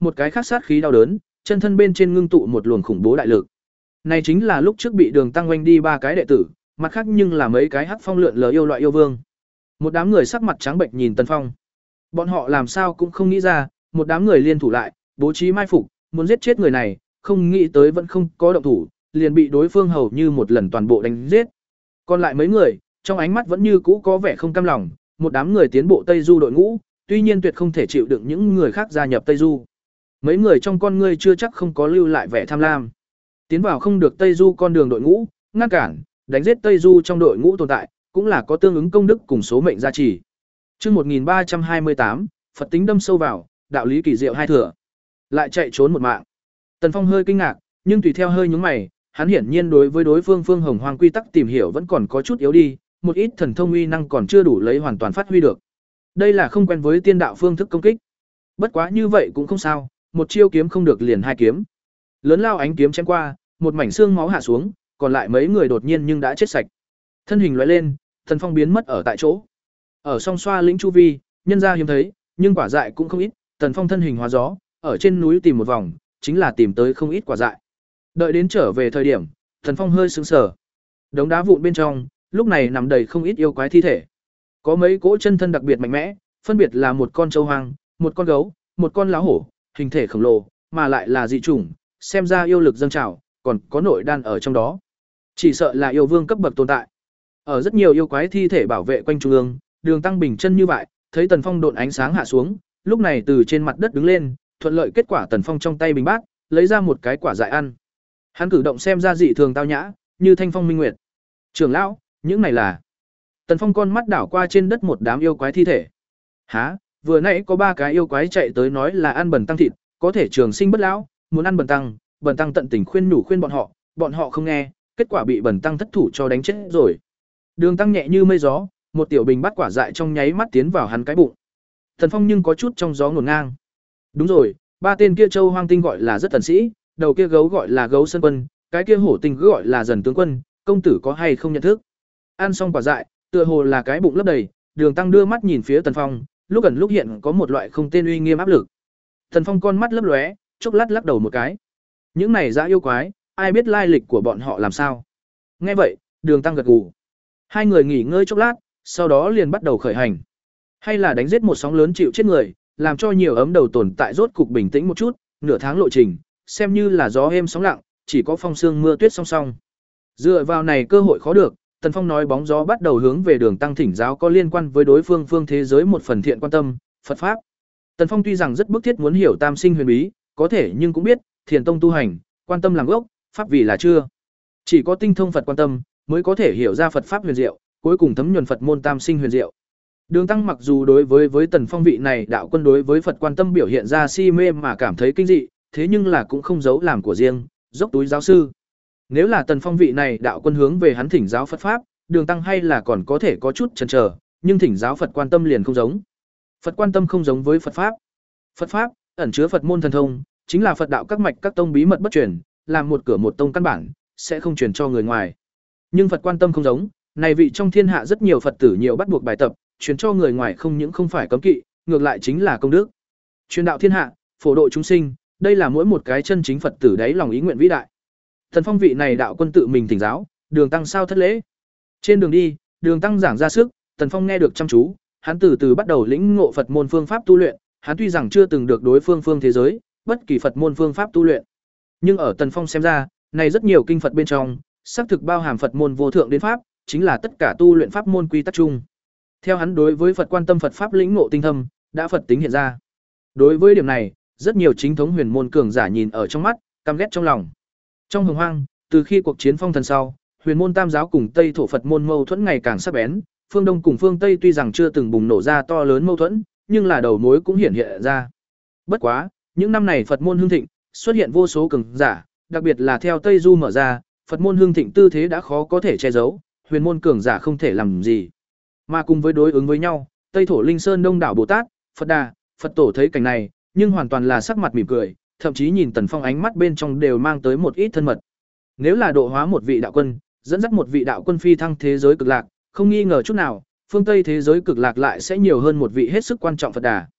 một cái khác sát khí đau đớn, chân thân bên trên ngưng tụ một luồng khủng bố đại lực. Này chính là lúc trước bị Đường Tăng oanh đi ba cái đệ tử, mặt khác nhưng là mấy cái hắc phong lượn lờ yêu loại yêu vương. Một đám người sắc mặt trắng bệch nhìn Tần Phong. Bọn họ làm sao cũng không nghĩ ra, một đám người liên thủ lại, bố trí mai phục, muốn giết chết người này, không nghĩ tới vẫn không có động thủ, liền bị đối phương hầu như một lần toàn bộ đánh giết. Còn lại mấy người, trong ánh mắt vẫn như cũ có vẻ không cam lòng, một đám người tiến bộ Tây Du đội ngũ, tuy nhiên tuyệt không thể chịu đựng những người khác gia nhập Tây Du. Mấy người trong con ngươi chưa chắc không có lưu lại vẻ tham lam. Tiến vào không được Tây Du con đường đội ngũ, ngăn cản, đánh giết Tây Du trong đội ngũ tồn tại, cũng là có tương ứng công đức cùng số mệnh gia trì. Chương một nghìn ba trăm hai mươi tám, Phật tính đâm sâu vào, đạo lý kỳ diệu hai thừa. Lại chạy trốn một mạng. Tần Phong hơi kinh ngạc, nhưng tùy theo hơi nhướng mày, hắn hiển nhiên đối với đối phương Phương Hồng Hoang quy tắc tìm hiểu vẫn còn có chút yếu đi, một ít thần thông uy năng còn chưa đủ lấy hoàn toàn phát huy được. Đây là không quen với tiên đạo phương thức công kích. Bất quá như vậy cũng không sao, một chiêu kiếm không được liền hai kiếm. Lớn lao ánh kiếm chém qua, một mảnh xương máu hạ xuống, còn lại mấy người đột nhiên nhưng đã chết sạch. Thân hình lóe lên, Tần Phong biến mất ở tại chỗ. Ở song xoa lĩnh chu vi, nhân gia hiếm thấy, nhưng quả dại cũng không ít, Tần Phong thân hình hóa gió, ở trên núi tìm một vòng, chính là tìm tới không ít quả dại. Đợi đến trở về thời điểm, Tần Phong hơi sững sờ. Đống đá vụn bên trong, lúc này nằm đầy không ít yêu quái thi thể. Có mấy cỗ chân thân đặc biệt mạnh mẽ, phân biệt là một con trâu hoang, một con gấu, một con lá hổ, hình thể khổng lồ, mà lại là dị chủng, xem ra yêu lực dâng trào, còn có nội đan ở trong đó. Chỉ sợ là yêu vương cấp bậc tồn tại. Ở rất nhiều yêu quái thi thể bảo vệ quanh trung ương, Đường Tăng bình chân như vậy, thấy Tần Phong độn ánh sáng hạ xuống, lúc này từ trên mặt đất đứng lên, thuận lợi kết quả Tần Phong trong tay bình bát, lấy ra một cái quả dại ăn. Hắn cử động xem ra dị thường tao nhã, như thanh phong minh nguyệt. Trưởng lão, những này là? Tần Phong con mắt đảo qua trên đất một đám yêu quái thi thể. Hả? Vừa nãy có ba cái yêu quái chạy tới nói là ăn bần tăng thịt, có thể trường sinh bất lão, muốn ăn bần tăng, bần tăng tận tình khuyên nhủ khuyên bọn họ, bọn họ không nghe, kết quả bị bần tăng thất thủ cho đánh chết rồi. Đường Tăng nhẹ như mây gió, một tiểu bình bắt quả dại trong nháy mắt tiến vào hắn cái bụng. Tần Phong nhưng có chút trong gió ngổn ngang. Đúng rồi, ba tên kia châu hoang tinh gọi là rất tần sĩ, đầu kia gấu gọi là gấu sơn quân, cái kia hổ tinh cứ gọi là dần tướng quân, công tử có hay không nhận thức? Ăn xong quả dại, tựa hồ là cái bụng lấp đầy, Đường Tăng đưa mắt nhìn phía Tần Phong, lúc ẩn lúc hiện có một loại không tên uy nghiêm áp lực. Tần Phong con mắt lấp lóe, chốc lát lắc đầu một cái. Những này dã yêu quái, ai biết lai lịch của bọn họ làm sao? Nghe vậy, Đường Tăng gật gù. Hai người nghỉ ngơi chốc lát, sau đó liền bắt đầu khởi hành. Hay là đánh giết một sóng lớn chịu chết người, làm cho nhiều ấm đầu tồn tại rốt cục bình tĩnh một chút, nửa tháng lộ trình, xem như là gió êm sóng lặng, chỉ có phong sương mưa tuyết song song. Dựa vào này cơ hội khó được, Tần Phong nói bóng gió bắt đầu hướng về Đường Tăng thỉnh giáo có liên quan với đối phương phương thế giới một phần thiện quan tâm, Phật pháp. Tần Phong tuy rằng rất bức thiết muốn hiểu tam sinh huyền bí, có thể nhưng cũng biết, thiền tông tu hành, quan tâm làm gốc, pháp vì là chưa. Chỉ có tinh thông Phật quan tâm, mới có thể hiểu ra Phật pháp huyền diệu, cuối cùng thấm nhuần Phật môn tam sinh huyền diệu. Đường Tăng mặc dù đối với với Tần Phong vị này đạo quân đối với Phật quan tâm biểu hiện ra si mê mà cảm thấy kinh dị, thế nhưng là cũng không giấu làm của riêng, dốc túi giáo sư. Nếu là Tần Phong vị này đạo quân hướng về hắn thỉnh giáo Phật pháp, Đường Tăng hay là còn có thể có chút chần chờ, nhưng thỉnh giáo Phật quan tâm liền không giống. Phật quan tâm không giống với Phật pháp. Phật pháp ẩn chứa Phật môn thần thông, chính là Phật đạo các mạch các tông bí mật bất truyền, làm một cửa một tông căn bản, sẽ không truyền cho người ngoài. Nhưng Phật quan tâm không giống, này vị trong thiên hạ rất nhiều Phật tử nhiều bắt buộc bài tập, truyền cho người ngoài không những không phải cấm kỵ, ngược lại chính là công đức. Truyền đạo thiên hạ, phổ độ chúng sinh, đây là mỗi một cái chân chính Phật tử đấy lòng ý nguyện vĩ đại. Thần Phong vị này đạo quân tự mình thỉnh giáo, Đường Tăng sao thất lễ. Trên đường đi, Đường Tăng giảng ra sức, Tần Phong nghe được chăm chú, hắn từ từ bắt đầu lĩnh ngộ Phật môn phương pháp tu luyện, hắn tuy rằng chưa từng được đối phương phương thế giới, bất kỳ Phật môn phương pháp tu luyện. Nhưng ở Tần Phong xem ra, này rất nhiều kinh Phật bên trong, xác thực bao hàm Phật môn vô thượng đến pháp, chính là tất cả tu luyện pháp môn quy tắc chung. Theo hắn đối với Phật quan tâm Phật pháp lĩnh ngộ tinh thâm, đã Phật tính hiện ra. Đối với điểm này, rất nhiều chính thống huyền môn cường giả nhìn ở trong mắt, căm ghét trong lòng. Trong Hồng Hoang, từ khi cuộc chiến phong thần sau, huyền môn tam giáo cùng Tây thổ Phật môn mâu thuẫn ngày càng sắc bén, phương Đông cùng phương Tây tuy rằng chưa từng bùng nổ ra to lớn mâu thuẫn, nhưng là đầu mối cũng hiển hiện ra. Bất quá, những năm này Phật môn hưng thịnh, xuất hiện vô số cường giả, đặc biệt là theo Tây Du mở ra, Phật môn hưng thịnh tư thế đã khó có thể che giấu, huyền môn cường giả không thể làm gì. Mà cùng với đối ứng với nhau, Tây thổ Linh Sơn Đông đảo Bồ Tát, Phật Đà, Phật Tổ thấy cảnh này, nhưng hoàn toàn là sắc mặt mỉm cười, thậm chí nhìn Tần Phong ánh mắt bên trong đều mang tới một ít thân mật. Nếu là độ hóa một vị đạo quân, dẫn dắt một vị đạo quân phi thăng thế giới cực lạc, không nghi ngờ chút nào, phương Tây thế giới cực lạc lại sẽ nhiều hơn một vị hết sức quan trọng Phật Đà.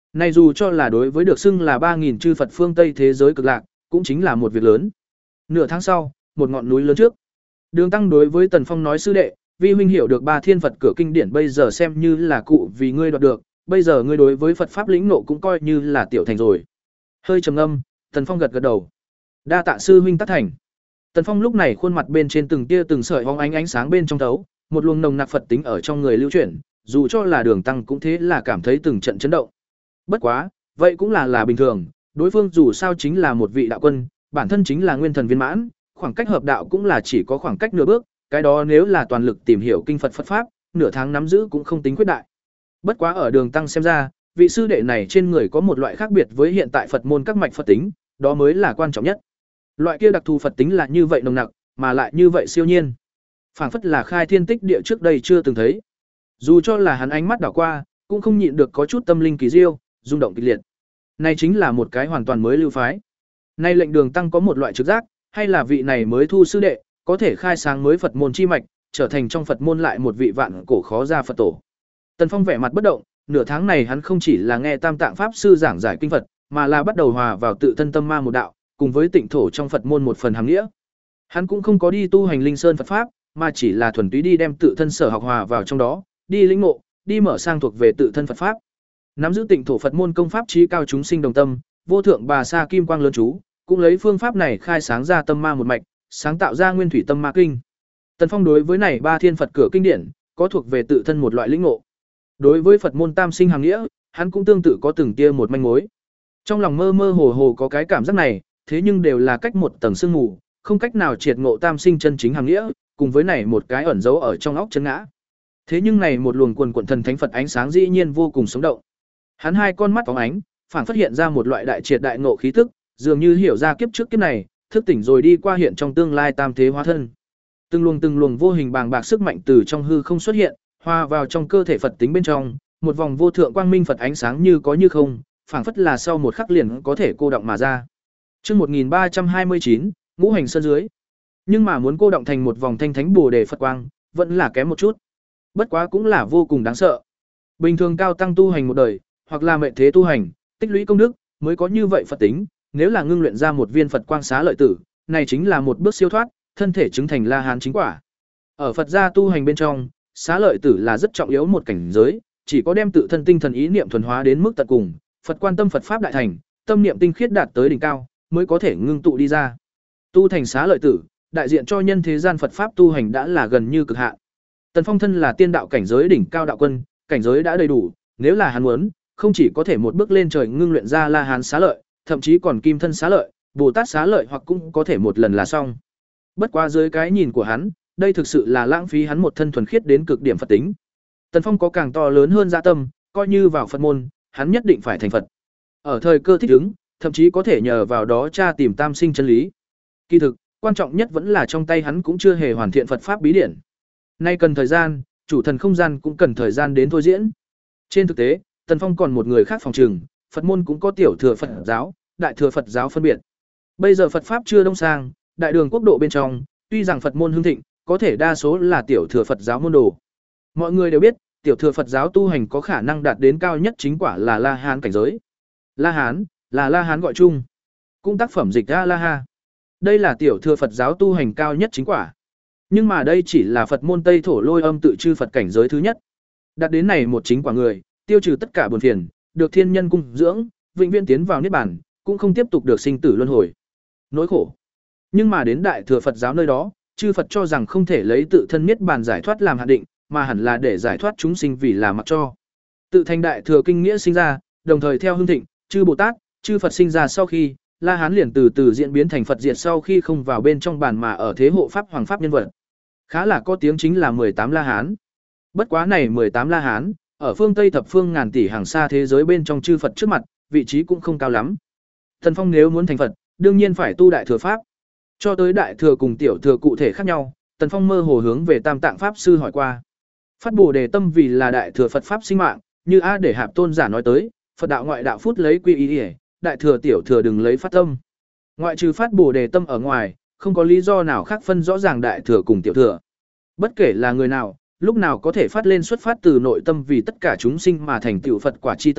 Này dù cho là đối với được xưng là ba nghìn chư Phật phương Tây thế giới cực lạc, cũng chính là một việc lớn. Nửa tháng sau, một ngọn núi lớn trước. Đường Tăng đối với Tần Phong nói sư đệ, vi huynh hiểu được ba thiên Phật cửa kinh điển bây giờ xem như là cụ vì ngươi đoạt được, bây giờ ngươi đối với Phật pháp lĩnh ngộ cũng coi như là tiểu thành rồi. Hơi trầm ngâm, Tần Phong gật gật đầu. Đa tạ sư huynh tác thành. Tần Phong lúc này khuôn mặt bên trên từng tia từng sợi hóng ánh ánh sáng bên trong thấu, một luồng nồng nặc Phật tính ở trong người lưu chuyển, dù cho là Đường Tăng cũng thế là cảm thấy từng trận chấn động. Bất quá, vậy cũng là là bình thường, đối phương dù sao chính là một vị đạo quân, bản thân chính là nguyên thần viên mãn, khoảng cách hợp đạo cũng là chỉ có khoảng cách nửa bước, cái đó nếu là toàn lực tìm hiểu kinh Phật Phật pháp, nửa tháng nắm giữ cũng không tính quyết đại. Bất quá ở Đường Tăng xem ra, vị sư đệ này trên người có một loại khác biệt với hiện tại Phật môn các mạch Phật tính, đó mới là quan trọng nhất. Loại kia đặc thù Phật tính là như vậy nồng nặc, mà lại như vậy siêu nhiên. Phảng phất là khai thiên tích địa trước đây chưa từng thấy. Dù cho là hắn ánh mắt đảo qua, cũng không nhịn được có chút tâm linh kỳ diêu, rung động kịch liệt. Này chính là một cái hoàn toàn mới lưu phái. Nay lệnh Đường Tăng có một loại trực giác, hay là vị này mới thu sư đệ, có thể khai sáng mới Phật môn chi mạch, trở thành trong Phật môn lại một vị vạn cổ khó ra Phật tổ. Tần Phong vẻ mặt bất động, nửa tháng này hắn không chỉ là nghe Tam Tạng pháp sư giảng giải kinh Phật, mà là bắt đầu hòa vào tự thân tâm ma một đạo, cùng với tịnh thổ trong Phật môn một phần hàm nghĩa. Hắn cũng không có đi tu hành linh sơn Phật pháp, mà chỉ là thuần túy đi đem tự thân sở học hòa vào trong đó, đi lĩnh ngộ, đi mở sang thuộc về tự thân Phật pháp. Nắm giữ tịnh thổ Phật môn công pháp trí cao chúng sinh đồng tâm, vô thượng bà sa kim quang lớn chú, cũng lấy phương pháp này khai sáng ra tâm ma một mạch, sáng tạo ra nguyên thủy tâm ma kinh. Tần Phong đối với này ba thiên Phật cửa kinh điển, có thuộc về tự thân một loại lĩnh ngộ. Đối với Phật môn tam sinh hàm nghĩa, hắn cũng tương tự có từng tia một manh mối. Trong lòng mơ mơ hồ hồ có cái cảm giác này, thế nhưng đều là cách một tầng sương mù, không cách nào triệt ngộ tam sinh chân chính hàm nghĩa, cùng với này một cái ẩn giấu ở trong óc chân ngã. Thế nhưng này một luồng quần quần thần thánh Phật ánh sáng dĩ nhiên vô cùng sống động. Hắn hai con mắt phóng ánh, phản phát hiện ra một loại đại triệt đại ngộ khí tức, dường như hiểu ra kiếp trước kiếp này, thức tỉnh rồi đi qua hiện trong tương lai tam thế hóa thân. Từng luồng từng luồng vô hình bàng bạc sức mạnh từ trong hư không xuất hiện, hòa vào trong cơ thể Phật tính bên trong, một vòng vô thượng quang minh Phật ánh sáng như có như không, phảng phất là sau một khắc liền có thể cô động mà ra. Chương một nghìn ba trăm hai mươi chín, ngũ hành sơn dưới. Nhưng mà muốn cô động thành một vòng thanh thánh Bồ đề Phật quang, vẫn là kém một chút. Bất quá cũng là vô cùng đáng sợ. Bình thường cao tăng tu hành một đời, hoặc là mệnh thế tu hành, tích lũy công đức, mới có như vậy Phật tính, nếu là ngưng luyện ra một viên Phật quang xá lợi tử, này chính là một bước siêu thoát, thân thể chứng thành La Hán chính quả. Ở Phật gia tu hành bên trong, xá lợi tử là rất trọng yếu một cảnh giới, chỉ có đem tự thân tinh thần ý niệm thuần hóa đến mức tận cùng, Phật quan tâm Phật pháp đại thành, tâm niệm tinh khiết đạt tới đỉnh cao, mới có thể ngưng tụ đi ra. Tu thành xá lợi tử, đại diện cho nhân thế gian Phật pháp tu hành đã là gần như cực hạn. Tần Phong thân là tiên đạo cảnh giới đỉnh cao đạo quân, cảnh giới đã đầy đủ, nếu là hắn muốn, không chỉ có thể một bước lên trời ngưng luyện ra La Hán xá lợi, thậm chí còn kim thân xá lợi, Bồ Tát xá lợi hoặc cũng có thể một lần là xong. Bất quá dưới cái nhìn của hắn, đây thực sự là lãng phí hắn một thân thuần khiết đến cực điểm Phật tính. Tần Phong có càng to lớn hơn dạ tâm, coi như vào Phật môn, hắn nhất định phải thành Phật. Ở thời cơ thích ứng, thậm chí có thể nhờ vào đó tra tìm tam sinh chân lý. Kỳ thực, quan trọng nhất vẫn là trong tay hắn cũng chưa hề hoàn thiện Phật pháp bí điển. Nay cần thời gian, chủ thần không gian cũng cần thời gian đến thôi diễn. Trên thực tế, Tần Phong còn một người khác phòng trừng, Phật môn cũng có tiểu thừa Phật giáo, đại thừa Phật giáo phân biệt. Bây giờ Phật pháp chưa đông sang, đại đường quốc độ bên trong, tuy rằng Phật môn hưng thịnh, có thể đa số là tiểu thừa Phật giáo môn đồ. Mọi người đều biết, tiểu thừa Phật giáo tu hành có khả năng đạt đến cao nhất chính quả là La Hán cảnh giới. La Hán là La Hán gọi chung, cũng tác phẩm dịch ra La Ha. Đây là tiểu thừa Phật giáo tu hành cao nhất chính quả. Nhưng mà đây chỉ là Phật môn Tây thổ lôi âm tự chư Phật cảnh giới thứ nhất. Đạt đến này một chính quả người, tiêu trừ tất cả buồn phiền, được thiên nhân cung dưỡng, vĩnh viễn tiến vào niết bàn, cũng không tiếp tục được sinh tử luân hồi. Nỗi khổ. Nhưng mà đến đại thừa Phật giáo nơi đó, chư Phật cho rằng không thể lấy tự thân niết bàn giải thoát làm hạn định, mà hẳn là để giải thoát chúng sinh vì là mặc cho. Tự thành đại thừa kinh nghĩa sinh ra, đồng thời theo hưng thịnh, chư Bồ Tát, chư Phật sinh ra sau khi, La Hán liền từ từ diễn biến thành Phật diệt sau khi không vào bên trong bàn mà ở thế hộ pháp hoàng pháp nhân vật. Khá là có tiếng chính là mười tám La Hán. Bất quá này mười tám La Hán, ở phương Tây thập phương ngàn tỷ hàng xa thế giới bên trong chư Phật trước mặt, vị trí cũng không cao lắm. Tần Phong nếu muốn thành Phật, đương nhiên phải tu đại thừa pháp. Cho tới đại thừa cùng tiểu thừa cụ thể khác nhau, Tần Phong mơ hồ hướng về Tam Tạng pháp sư hỏi qua. Phát Bồ đề tâm vì là đại thừa Phật pháp sinh mạng, như A để Hạp tôn giả nói tới, Phật đạo ngoại đạo phút lấy quy y, đại thừa tiểu thừa đừng lấy phát tâm. Ngoại trừ phát Bồ đề tâm ở ngoài, không có lý do nào khác phân rõ ràng đại thừa cùng tiểu thừa. Bất kể là người nào, lúc nào có thể phát lên xuất phát từ nội tâm vì tất cả chúng sinh mà thành tựu Phật quả chi tâm,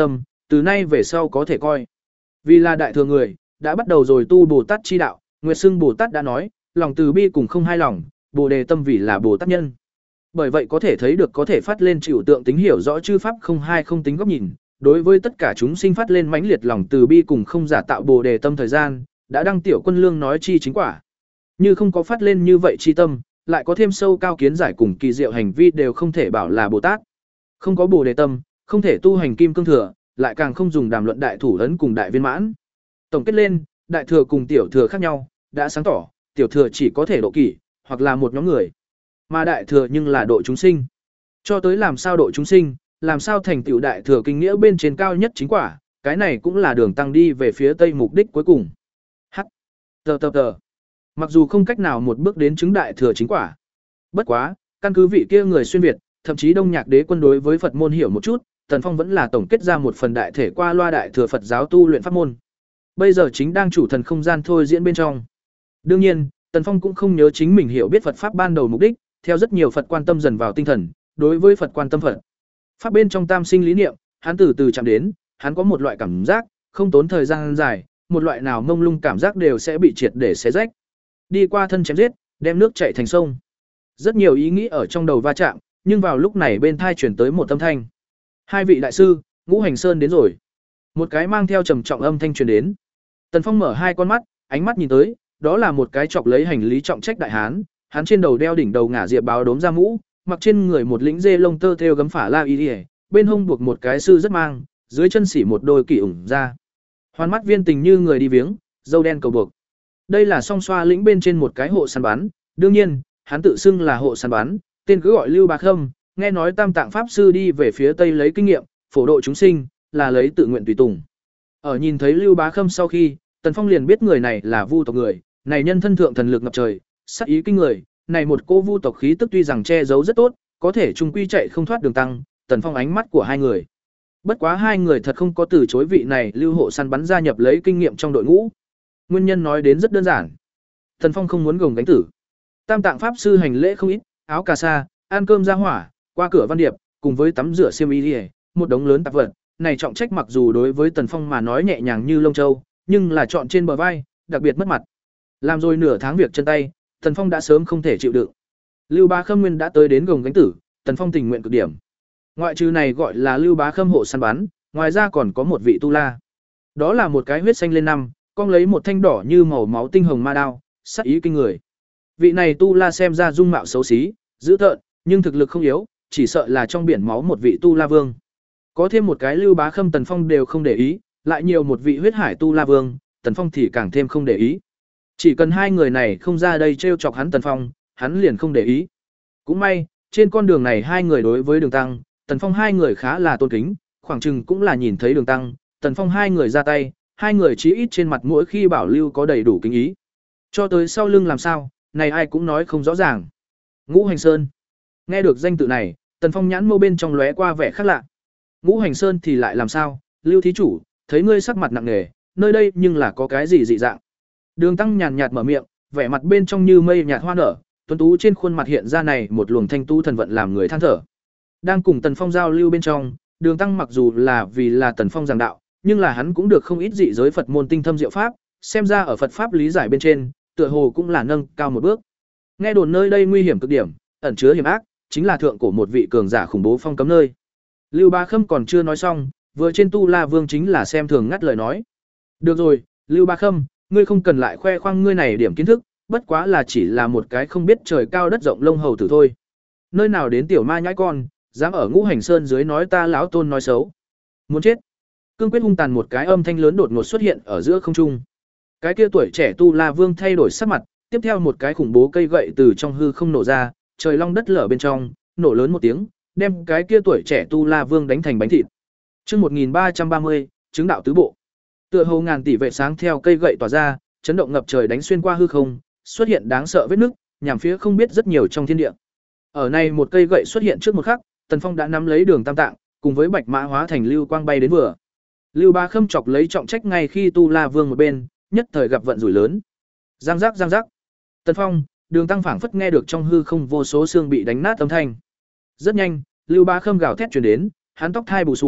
từ nay về sau có thể coi. Vì là đại thừa người, đã bắt đầu rồi tu Bồ Tát chi đạo, Nguyệt Xưng Bồ Tát đã nói, lòng từ bi cùng không hai lòng, Bồ đề tâm vì là Bồ Tát nhân. Bởi vậy có thể thấy được có thể phát lên chịu tượng tính hiểu rõ chư pháp không hai không tính góc nhìn, đối với tất cả chúng sinh phát lên mãnh liệt lòng từ bi cùng không giả tạo Bồ đề tâm thời gian, đã đăng tiểu quân lương nói chi chính quả. Như không có phát lên như vậy chi tâm, lại có thêm sâu cao kiến giải cùng kỳ diệu hành vi đều không thể bảo là Bồ Tát. Không có Bồ đề tâm, không thể tu hành kim cương thừa, lại càng không dùng đàm luận đại thủ ấn cùng đại viên mãn. Tổng kết lên, đại thừa cùng tiểu thừa khác nhau, đã sáng tỏ, tiểu thừa chỉ có thể độ kỷ, hoặc là một nhóm người, mà đại thừa nhưng là độ chúng sinh. Cho tới làm sao độ chúng sinh, làm sao thành tựu đại thừa kinh nghĩa bên trên cao nhất chính quả, cái này cũng là đường tăng đi về phía tây mục đích cuối cùng. Hắc. Tờ tờ tờ. Mặc dù không cách nào một bước đến chứng đại thừa chính quả. Bất quá, căn cứ vị kia người xuyên Việt, thậm chí Đông Nhạc Đế quân đối với Phật môn hiểu một chút, Tần Phong vẫn là tổng kết ra một phần đại thể qua loa đại thừa Phật giáo tu luyện pháp môn. Bây giờ chính đang chủ thần không gian thôi diễn bên trong. Đương nhiên, Tần Phong cũng không nhớ chính mình hiểu biết Phật pháp ban đầu mục đích, theo rất nhiều Phật quan tâm dần vào tinh thần, đối với Phật quan tâm Phật pháp bên trong tam sinh lý niệm, hắn từ từ chạm đến, hắn có một loại cảm giác, không tốn thời gian dài, một loại nào mông lung cảm giác đều sẽ bị triệt để xé rách. Đi qua thân chém giết, đem nước chảy thành sông. Rất nhiều ý nghĩ ở trong đầu va chạm, nhưng vào lúc này bên thai chuyển tới một âm thanh. Hai vị đại sư, Ngũ Hành Sơn đến rồi. Một cái mang theo trầm trọng âm thanh truyền đến. Tần Phong mở hai con mắt, ánh mắt nhìn tới, đó là một cái chọc lấy hành lý trọng trách đại hán, hắn trên đầu đeo đỉnh đầu ngả diệp báo đốm ra mũ, mặc trên người một lĩnh dê lông tơ thêu gấm phả la y, bên hông buộc một cái sư rất mang, dưới chân xỉ một đôi kỷ ủng ra. Hoán mắt viên tình như người đi viếng, dâu đen cầu buộc. Đây là song xoa lĩnh bên trên một cái hộ săn bắn, đương nhiên, hắn tự xưng là hộ săn bắn, tên cứ gọi Lưu Bá Khâm, nghe nói Tam Tạng pháp sư đi về phía tây lấy kinh nghiệm, phổ độ chúng sinh, là lấy tự nguyện tùy tùng. Ở nhìn thấy Lưu Bá Khâm sau khi, Tần Phong liền biết người này là Vu tộc người, này nhân thân thượng thần lực ngập trời, sát ý kinh người, này một cô Vu tộc khí tức tuy rằng che giấu rất tốt, có thể trung quy chạy không thoát đường tăng, Tần Phong ánh mắt của hai người. Bất quá hai người thật không có từ chối vị này Lưu hộ săn bắn gia nhập lấy kinh nghiệm trong đội ngũ. Nguyên nhân nói đến rất đơn giản. Tần Phong không muốn gồng gánh tử. Tam Tạng pháp sư hành lễ không ít, áo cà sa, ăn cơm ra hỏa, qua cửa văn điệp, cùng với tắm rửa xiêm y, một đống lớn tạp vật, này trọng trách mặc dù đối với Tần Phong mà nói nhẹ nhàng như lông châu, nhưng là chọn trên bờ vai, đặc biệt mất mặt. Làm rồi nửa tháng việc chân tay, Tần Phong đã sớm không thể chịu đựng. Lưu Bá Khâm nguyên đã tới đến gồng gánh tử, Tần Phong tình nguyện cực điểm. Ngoại trừ này gọi là Lưu Bá Khâm hộ săn bắn, ngoài ra còn có một vị tu la. Đó là một cái huyết xanh lên năm, cong lấy một thanh đỏ như màu máu tinh hồng ma đao, sắc ý kinh người. Vị này tu la xem ra dung mạo xấu xí, dữ tợn, nhưng thực lực không yếu, chỉ sợ là trong biển máu một vị tu la vương. Có thêm một cái Lưu Bá Khâm Tần Phong đều không để ý, lại nhiều một vị huyết hải tu la vương, Tần Phong thì càng thêm không để ý. Chỉ cần hai người này không ra đây trêu chọc hắn Tần Phong, hắn liền không để ý. Cũng may, trên con đường này hai người đối với Đường Tăng, Tần Phong hai người khá là tôn kính, khoảng chừng cũng là nhìn thấy Đường Tăng, Tần Phong hai người ra tay, hai người chí ít trên mặt mỗi khi bảo lưu có đầy đủ kính ý. Cho tới sau lưng làm sao, này ai cũng nói không rõ ràng. Ngũ Hành Sơn. Nghe được danh tự này, Tần Phong nhãn mâu bên trong lóe qua vẻ khác lạ. Ngũ Hành Sơn thì lại làm sao, Lưu thí chủ, thấy ngươi sắc mặt nặng nề, nơi đây nhưng là có cái gì dị dạng. Đường Tăng nhàn nhạt mở miệng, vẻ mặt bên trong như mây nhạt hoa nở, tuấn tú trên khuôn mặt hiện ra này một luồng thanh tú thần vận làm người than thở. Đang cùng Tần Phong giao lưu bên trong, Đường Tăng mặc dù là vì là Tần Phong giảng đạo, nhưng là hắn cũng được không ít dị giới Phật môn tinh thâm diệu pháp, xem ra ở Phật pháp lý giải bên trên, tựa hồ cũng là nâng cao một bước. Nghe đồn nơi đây nguy hiểm cực điểm, ẩn chứa hiểm ác, chính là thượng cổ một vị cường giả khủng bố phong cấm nơi. Lưu Bá Khâm còn chưa nói xong, vừa trên tu La Vương chính là xem thường ngắt lời nói. Được rồi, Lưu Bá Khâm, ngươi không cần lại khoe khoang ngươi này điểm kiến thức, bất quá là chỉ là một cái không biết trời cao đất rộng lông hầu tử thôi. Nơi nào đến tiểu ma nhãi con, dám ở Ngũ Hành Sơn dưới nói ta lão tôn nói xấu. Muốn chết. Cương quyết hung tàn một cái âm thanh lớn đột ngột xuất hiện ở giữa không trung. Cái kia tuổi trẻ tu La Vương thay đổi sắc mặt, tiếp theo một cái khủng bố cây gậy từ trong hư không nổ ra, trời long đất lở bên trong, nổ lớn một tiếng, đem cái kia tuổi trẻ tu La Vương đánh thành bánh thịt. Chương một nghìn ba trăm ba mươi, chứng đạo tứ bộ. Tựa hồ ngàn tỷ vệ sáng theo cây gậy tỏa ra, chấn động ngập trời đánh xuyên qua hư không, xuất hiện đáng sợ vết nứt, nhằm phía không biết rất nhiều trong thiên địa. Ở này một cây gậy xuất hiện trước một khắc, Tần Phong đã nắm lấy Đường Tam Tạng, cùng với Bạch Mã hóa thành lưu quang bay đến vừa. Lưu Bá Khâm chọc lấy trọng trách ngay khi tu La Vương một bên, nhất thời gặp vận rủi lớn. Giang giác giang giác. Tần Phong, Đường Tăng phảng phất nghe được trong hư không vô số xương bị đánh nát âm thanh. Rất nhanh, Lưu Bá Khâm gào thét truyền đến, hắn tóc thai bù xù,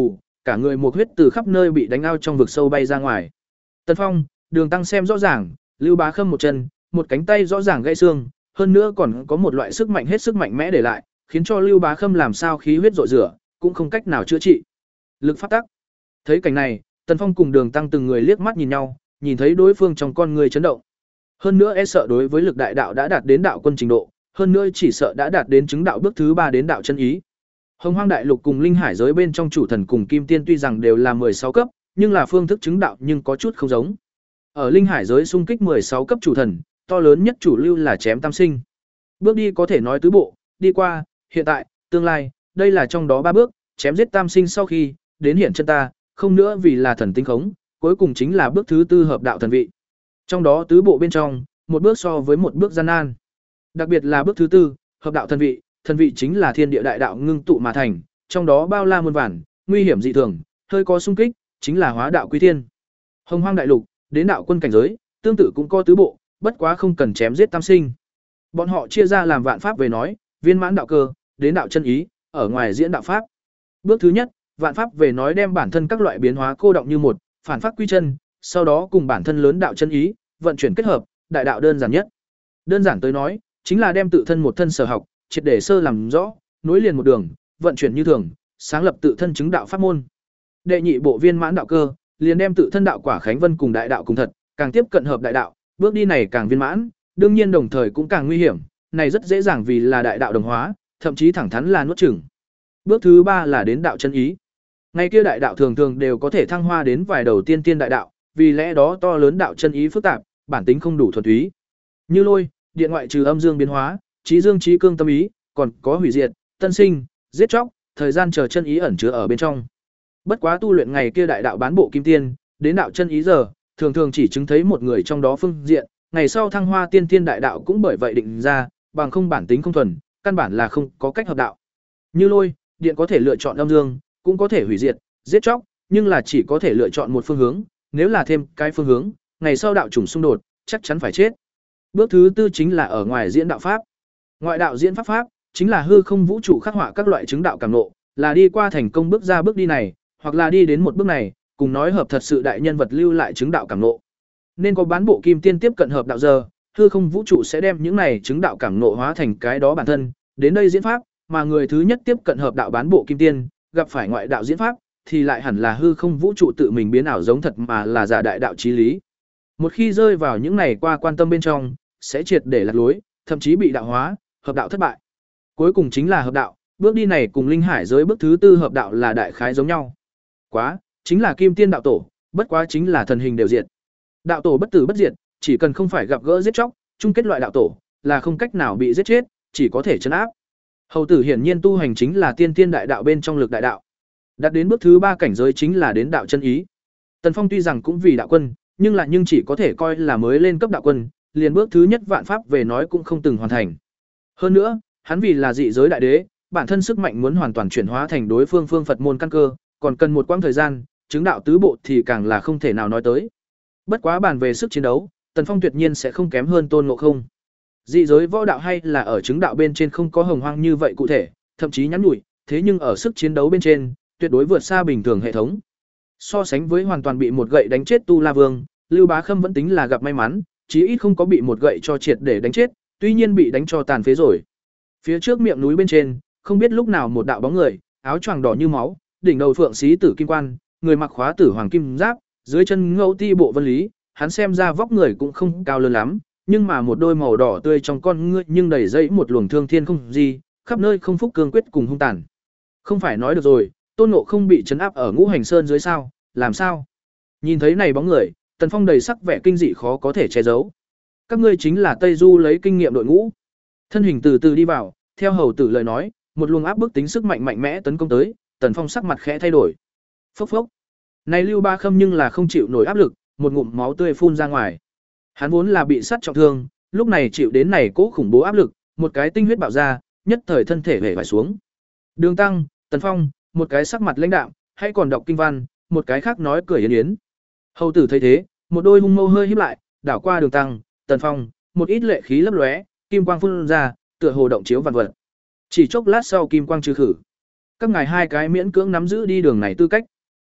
cả người một huyết từ khắp nơi bị đánh ao trong vực sâu bay ra ngoài. Tần Phong, Đường Tăng xem rõ ràng, Lưu Bá Khâm một chân, một cánh tay rõ ràng gãy xương, hơn nữa còn có một loại sức mạnh hết sức mạnh mẽ để lại, khiến cho Lưu Bá Khâm làm sao khí huyết rội rửa, cũng không cách nào chữa trị. Lực pháp tắc. Thấy cảnh này, Tần Phong cùng Đường Tăng từng người liếc mắt nhìn nhau, nhìn thấy đối phương trong con người chấn động. Hơn nữa e sợ đối với lực đại đạo đã đạt đến đạo quân trình độ, hơn nữa chỉ sợ đã đạt đến chứng đạo bước thứ ba đến đạo chân ý. Hồng Hoang đại lục cùng linh hải giới bên trong chủ thần cùng kim tiên tuy rằng đều là mười sáu cấp, nhưng là phương thức chứng đạo nhưng có chút không giống. Ở linh hải giới xung kích mười sáu cấp chủ thần, to lớn nhất chủ lưu là chém tam sinh. Bước đi có thể nói tứ bộ, đi qua, hiện tại, tương lai, đây là trong đó ba bước, chém giết tam sinh sau khi đến hiện chân ta, không nữa vì là thần tinh khống, cuối cùng chính là bước thứ tư hợp đạo thần vị. Trong đó tứ bộ bên trong, một bước so với một bước gian nan. Đặc biệt là bước thứ tư, hợp đạo thần vị, thần vị chính là thiên địa đại đạo ngưng tụ mà thành, trong đó bao la muôn vàn, nguy hiểm dị thường, hơi có xung kích, chính là hóa đạo quy thiên. Hồng Hoang đại lục, đến đạo quân cảnh giới, tương tự cũng có tứ bộ, bất quá không cần chém giết tam sinh. Bọn họ chia ra làm vạn pháp về nói, viên mãn đạo cơ, đến đạo chân ý, ở ngoài diễn đạo pháp. Bước thứ nhất, vạn pháp về nói đem bản thân các loại biến hóa cô động như một, phản pháp quy chân, sau đó cùng bản thân lớn đạo chân ý, vận chuyển kết hợp, đại đạo đơn giản nhất. Đơn giản tới nói, chính là đem tự thân một thân sở học, triệt để sơ làm rõ, nối liền một đường, vận chuyển như thường, sáng lập tự thân chứng đạo pháp môn. Đệ nhị bộ viên mãn đạo cơ, liền đem tự thân đạo quả khánh vân cùng đại đạo cùng thật, càng tiếp cận hợp đại đạo, bước đi này càng viên mãn, đương nhiên đồng thời cũng càng nguy hiểm, này rất dễ dàng vì là đại đạo đồng hóa, thậm chí thẳng thắn là nuốt chửng. Bước thứ ba là đến đạo chân ý. Ngay kia đại đạo thường thường đều có thể thăng hoa đến vài đầu tiên tiên đại đạo, vì lẽ đó to lớn đạo chân ý phức tạp, bản tính không đủ thuần túy. Như lôi, điện ngoại trừ âm dương biến hóa, trí dương trí cương tâm ý, còn có hủy diệt, tân sinh, giết chóc, thời gian chờ chân ý ẩn chứa ở bên trong. Bất quá tu luyện ngày kia đại đạo bán bộ kim tiên, đến đạo chân ý giờ, thường thường chỉ chứng thấy một người trong đó phương diện, ngày sau thăng hoa tiên tiên đại đạo cũng bởi vậy định ra, bằng không bản tính không thuần, căn bản là không có cách hợp đạo. Như lôi, điện có thể lựa chọn âm dương, cũng có thể hủy diệt, giết chóc, nhưng là chỉ có thể lựa chọn một phương hướng, nếu là thêm cái phương hướng, ngày sau đạo chủng xung đột, chắc chắn phải chết. Bước thứ tư chính là ở ngoài diễn đạo pháp. Ngoại đạo diễn pháp pháp, chính là hư không vũ trụ khắc họa các loại chứng đạo cảm ngộ, là đi qua thành công bước ra bước đi này, hoặc là đi đến một bước này, cùng nói hợp thật sự đại nhân vật lưu lại chứng đạo cảm ngộ. Nên có bán bộ kim tiên tiếp cận hợp đạo giờ, hư không vũ trụ sẽ đem những này chứng đạo cảm ngộ hóa thành cái đó bản thân, đến đây diễn pháp, mà người thứ nhất tiếp cận hợp đạo bán bộ kim tiên, gặp phải ngoại đạo diễn pháp, thì lại hẳn là hư không vũ trụ tự mình biến ảo giống thật mà là giả đại đạo chí lý. Một khi rơi vào những này qua quan tâm bên trong, sẽ triệt để lạc lối, thậm chí bị đạo hóa, hợp đạo thất bại. Cuối cùng chính là hợp đạo, bước đi này cùng linh hải giới bước thứ tư hợp đạo là đại khái giống nhau. Quá, chính là kim tiên đạo tổ, bất quá chính là thần hình đều diệt. Đạo tổ bất tử bất diệt, chỉ cần không phải gặp gỡ giết chóc, chung kết loại đạo tổ, là không cách nào bị giết chết, chỉ có thể trấn áp. Hầu tử hiển nhiên tu hành chính là tiên tiên đại đạo bên trong lực đại đạo. Đạt đến bước thứ ba cảnh giới chính là đến đạo chân ý. Tần Phong tuy rằng cũng vì đạo quân, nhưng là nhưng chỉ có thể coi là mới lên cấp đạo quân, liền bước thứ nhất vạn pháp về nói cũng không từng hoàn thành. Hơn nữa, hắn vì là dị giới đại đế, bản thân sức mạnh muốn hoàn toàn chuyển hóa thành đối phương phương Phật môn căn cơ, còn cần một quãng thời gian, chứng đạo tứ bộ thì càng là không thể nào nói tới. Bất quá bàn về sức chiến đấu, Tần Phong tuyệt nhiên sẽ không kém hơn Tôn Ngộ Không. Dị giới võ đạo hay là ở chứng đạo bên trên không có hồng hoang như vậy cụ thể, thậm chí nhắn nhủi, thế nhưng ở sức chiến đấu bên trên, tuyệt đối vượt xa bình thường hệ thống. So sánh với hoàn toàn bị một gậy đánh chết Tu La Vương, Lưu Bá Khâm vẫn tính là gặp may mắn, chí ít không có bị một gậy cho triệt để đánh chết, tuy nhiên bị đánh cho tàn phế rồi. Phía trước miệng núi bên trên, không biết lúc nào một đạo bóng người, áo choàng đỏ như máu, đỉnh đầu phượng xí tử kim quan, người mặc khóa tử hoàng kim giáp, dưới chân ngẫu ti bộ vân lý, hắn xem ra vóc người cũng không cao lớn lắm, nhưng mà một đôi màu đỏ tươi trong con ngươi nhưng đầy dẫy một luồng thương thiên không gì, khắp nơi không phúc cương quyết cùng hung tàn. Không phải nói được rồi, Tôn Ngộ không bị trấn áp ở Ngũ Hành Sơn dưới sao, làm sao? Nhìn thấy này bóng người, Tần Phong đầy sắc vẻ kinh dị khó có thể che giấu. Các ngươi chính là Tây Du lấy kinh nghiệm đội ngũ. Thân hình từ từ đi vào, theo hầu tử lời nói, một luồng áp bức tính sức mạnh mạnh mẽ tấn công tới, Tần Phong sắc mặt khẽ thay đổi. Phốc phốc. Này Lưu Ba Khâm nhưng là không chịu nổi áp lực, một ngụm máu tươi phun ra ngoài. Hắn vốn là bị sát trọng thương, lúc này chịu đến này cố khủng bố áp lực, một cái tinh huyết bạo ra, nhất thời thân thể hể vải xuống. Đường Tăng, Tần Phong, một cái sắc mặt lãnh đạm, hay còn đọc kinh văn, một cái khác nói cười yến yến. Hầu tử thấy thế, một đôi hung mâu hơi híp lại, đảo qua Đường Tăng, Tần Phong, một ít lệ khí lấp lóe, kim quang phun ra, tựa hồ động chiếu vạn vật. Chỉ chốc lát sau kim quang trừ khử. Các ngài hai cái miễn cưỡng nắm giữ đi đường này tư cách.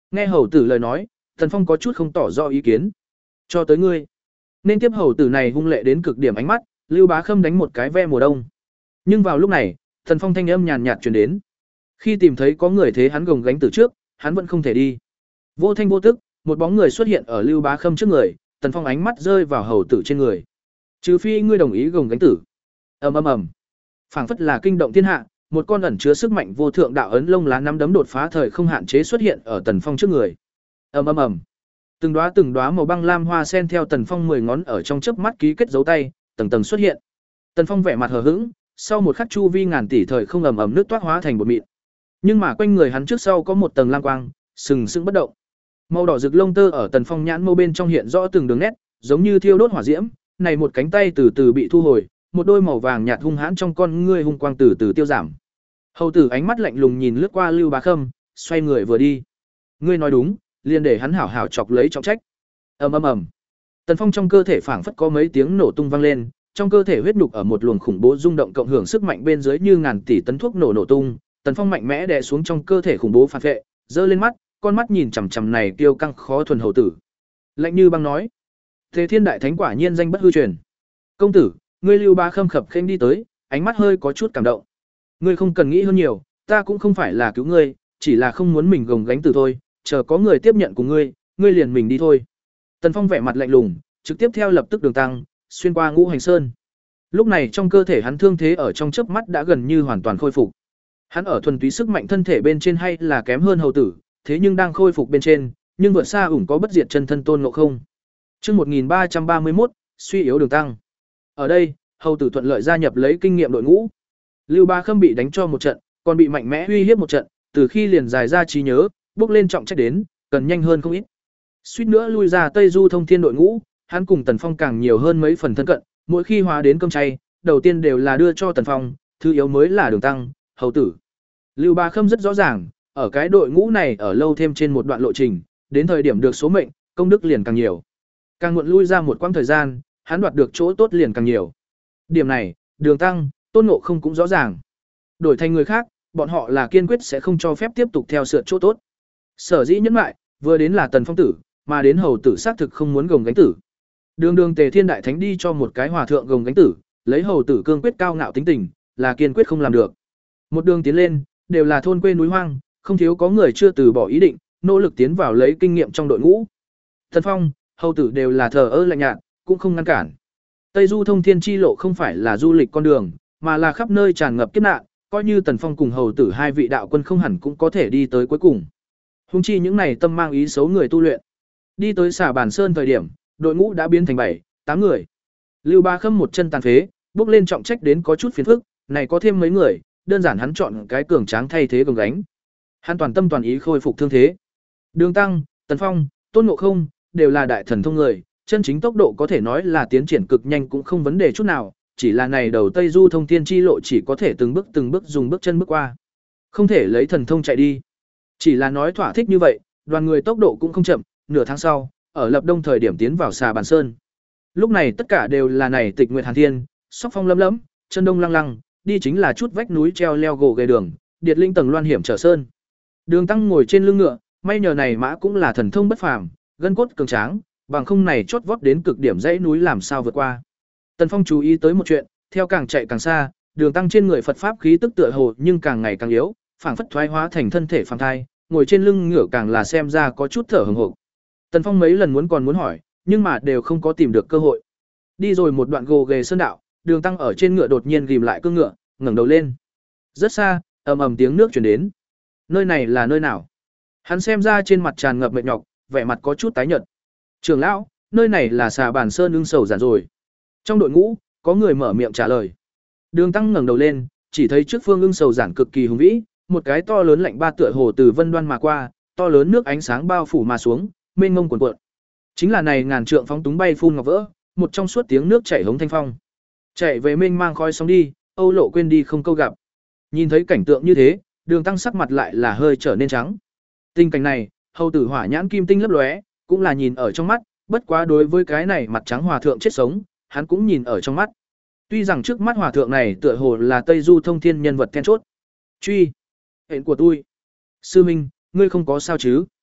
Nghe hầu tử lời nói, Tần Phong có chút không tỏ rõ ý kiến. Cho tới ngươi. Nên tiếp hầu tử này hung lệ đến cực điểm ánh mắt, Lưu Bá Khâm đánh một cái ve mùa đông. Nhưng vào lúc này, Tần Phong thanh âm nhàn nhạt truyền đến. Khi tìm thấy có người thế hắn gồng gánh từ trước, hắn vẫn không thể đi. Vô thanh vô tức, một bóng người xuất hiện ở Lưu Bá Khâm trước người, Tần Phong ánh mắt rơi vào hầu tử trên người. Trừ phi ngươi đồng ý gồng gánh tử. Ầm ầm ầm. Phảng phất là kinh động thiên hạ, một con ẩn chứa sức mạnh vô thượng đạo ấn lông lá nắm đấm đột phá thời không hạn chế xuất hiện ở Tần Phong trước người. Ầm ầm ầm. Từng đóa từng đóa màu băng lam hoa sen theo Tần Phong mười ngón ở trong chớp mắt ký kết dấu tay, tầng tầng xuất hiện. Tần Phong vẻ mặt hờ hững, sau một khắc chu vi ngàn tỷ thời không ầm ầm nước toát hóa thành bột mịn. Nhưng mà quanh người hắn trước sau có một tầng lam quang, sừng sững bất động. Màu đỏ rực lông tơ ở Tần Phong nhãn mâu bên trong hiện rõ từng đường nét, giống như thiêu đốt hỏa diễm, này một cánh tay từ từ bị thu hồi, một đôi màu vàng nhạt hung hãn trong con ngươi hung quang từ từ tiêu giảm. Hầu tử ánh mắt lạnh lùng nhìn lướt qua Lưu Bá Khâm, xoay người vừa đi. Ngươi nói đúng, liền để hắn hảo hảo chọc lấy trọng trách. Ầm ầm ầm. Tần Phong trong cơ thể phảng phất có mấy tiếng nổ tung vang lên, trong cơ thể huyết nhục ở một luồng khủng bố rung động cộng hưởng sức mạnh bên dưới như ngàn tỷ tấn thuốc nổ nổ tung, Tần Phong mạnh mẽ đè xuống trong cơ thể khủng bố phản vệ, giơ lên mắt, con mắt nhìn chằm chằm này kiêu căng khó thuần hầu tử. Lạnh như băng nói: "Thế Thiên Đại Thánh quả nhiên danh bất hư truyền. Công tử, ngươi Lưu Bá Khâm khập khênh đi tới, ánh mắt hơi có chút cảm động. Ngươi không cần nghĩ hơn nhiều, ta cũng không phải là cứu ngươi, chỉ là không muốn mình gồng gánh tử thôi, chờ có người tiếp nhận của ngươi, ngươi liền mình đi thôi." Tần Phong vẻ mặt lạnh lùng, trực tiếp theo lập tức đường tăng, xuyên qua Ngũ Hành Sơn. Lúc này trong cơ thể hắn thương thế ở trong chớp mắt đã gần như hoàn toàn khôi phục. Hắn ở thuần túy sức mạnh thân thể bên trên hay là kém hơn hầu tử, thế nhưng đang khôi phục bên trên, nhưng vượt xa ủng có bất diệt chân thân Tôn Ngộ Không. Chương một nghìn ba trăm ba mươi mốt, suy yếu đường tăng. Ở đây, hầu tử thuận lợi gia nhập lấy kinh nghiệm đội ngũ. Lưu Bá Khâm bị đánh cho một trận, còn bị mạnh mẽ uy hiếp một trận, từ khi liền dài ra trí nhớ, bước lên trọng trách đến, cần nhanh hơn không ít. Suýt nữa lui ra Tây Du Thông Thiên đội ngũ, hắn cùng Tần Phong càng nhiều hơn mấy phần thân cận, mỗi khi hóa đến cơm chay, đầu tiên đều là đưa cho Tần Phong, thứ yếu mới là đường tăng, hầu tử. Lưu Bá Khâm rất rõ ràng, ở cái đội ngũ này ở lâu thêm trên một đoạn lộ trình, đến thời điểm được số mệnh, công đức liền càng nhiều. Càng muộn lui ra một quãng thời gian, hắn đoạt được chỗ tốt liền càng nhiều. Điểm này, đường tăng, Tôn Ngộ Không cũng rõ ràng. Đổi thành người khác, bọn họ là kiên quyết sẽ không cho phép tiếp tục theo sượt chỗ tốt. Sở dĩ nhẫn lại, vừa đến là Tần Phong tử, mà đến hầu tử xác thực không muốn gồng gánh tử. Đường đường Tề Thiên Đại Thánh đi cho một cái hòa thượng gồng gánh tử, lấy hầu tử cương quyết cao ngạo tính tình, là kiên quyết không làm được. Một đường tiến lên, đều là thôn quê núi hoang, không thiếu có người chưa từ bỏ ý định, nỗ lực tiến vào lấy kinh nghiệm trong đội ngũ. Tần Phong, hầu tử đều là thờ ơ lạnh nhạt, cũng không ngăn cản. Tây Du Thông Thiên chi lộ không phải là du lịch con đường, mà là khắp nơi tràn ngập kiếp nạn, coi như Tần Phong cùng hầu tử hai vị đạo quân không hẳn cũng có thể đi tới cuối cùng. Huống chi những này tâm mang ý xấu người tu luyện. Đi tới Xà Bản Sơn thời điểm, đội ngũ đã biến thành bảy, tám người. Lưu Bá Khâm một chân tàn phế, bước lên trọng trách đến có chút phiền phức, này có thêm mấy người, đơn giản hắn chọn cái cường tráng thay thế gồng gánh. Hắn toàn tâm toàn ý khôi phục thương thế. Đường Tăng, Tần Phong, Tôn Ngộ Không đều là đại thần thông người, chân chính tốc độ có thể nói là tiến triển cực nhanh cũng không vấn đề chút nào, chỉ là này đầu Tây Du Thông Thiên chi lộ chỉ có thể từng bước từng bước dùng bước chân bước qua, không thể lấy thần thông chạy đi. Chỉ là nói thỏa thích như vậy, đoàn người tốc độ cũng không chậm, nửa tháng sau, ở lập đông thời điểm tiến vào Xà Bản Sơn. Lúc này tất cả đều là này Tịch Nguyệt Hàn Thiên, Sóc Phong lấm lấm, chân đông lăng lăng, đi chính là chút vách núi treo leo gồ ghề đường, điệt linh tầng loan hiểm trở sơn. Đường Tăng ngồi trên lưng ngựa, may nhờ này mã cũng là thần thông bất phàm, gân cốt cường tráng, bằng không này chót vót đến cực điểm dãy núi làm sao vượt qua. Tần Phong chú ý tới một chuyện, theo càng chạy càng xa, Đường Tăng trên người Phật pháp khí tức tựa hồ nhưng càng ngày càng yếu, phảng phất thoái hóa thành thân thể phàm thai, ngồi trên lưng ngựa càng là xem ra có chút thở hổn hộc. Tần Phong mấy lần muốn còn muốn hỏi, nhưng mà đều không có tìm được cơ hội. Đi rồi một đoạn gồ ghề sơn đạo, Đường Tăng ở trên ngựa đột nhiên ghim lại cương ngựa, ngẩng đầu lên. Rất xa, ầm ầm tiếng nước truyền đến. Nơi này là nơi nào? Hắn xem ra trên mặt tràn ngập mệt nhọc, vẻ mặt có chút tái nhợt. Trưởng lão, nơi này là Xà Bản Sơn ưng sầu giản rồi. Trong đội ngũ, có người mở miệng trả lời. Đường Tăng ngẩng đầu lên, chỉ thấy trước phương ưng sầu giản cực kỳ hùng vĩ, một cái to lớn lạnh ba tựa hồ từ vân đoan mà qua, to lớn nước ánh sáng bao phủ mà xuống, mênh mông cuồn cuộn. Chính là này ngàn trượng phóng túng bay phun ngọc vỡ, một trong suốt tiếng nước chảy hống thanh phong. Chạy về mênh mang khói sóng đi, Âu Lộ quên đi không câu gặp. Nhìn thấy cảnh tượng như thế, Đường Tăng sắc mặt lại là hơi trở nên trắng. Tình cảnh này, hầu tử hỏa nhãn kim tinh lấp lóe, cũng là nhìn ở trong mắt, bất quá đối với cái này mặt trắng hòa thượng chết sống, hắn cũng nhìn ở trong mắt. Tuy rằng trước mắt hòa thượng này tựa hồ là Tây Du Thông Thiên nhân vật then chốt. Truy, hẹn của tôi. Sư Minh, ngươi không có sao chứ?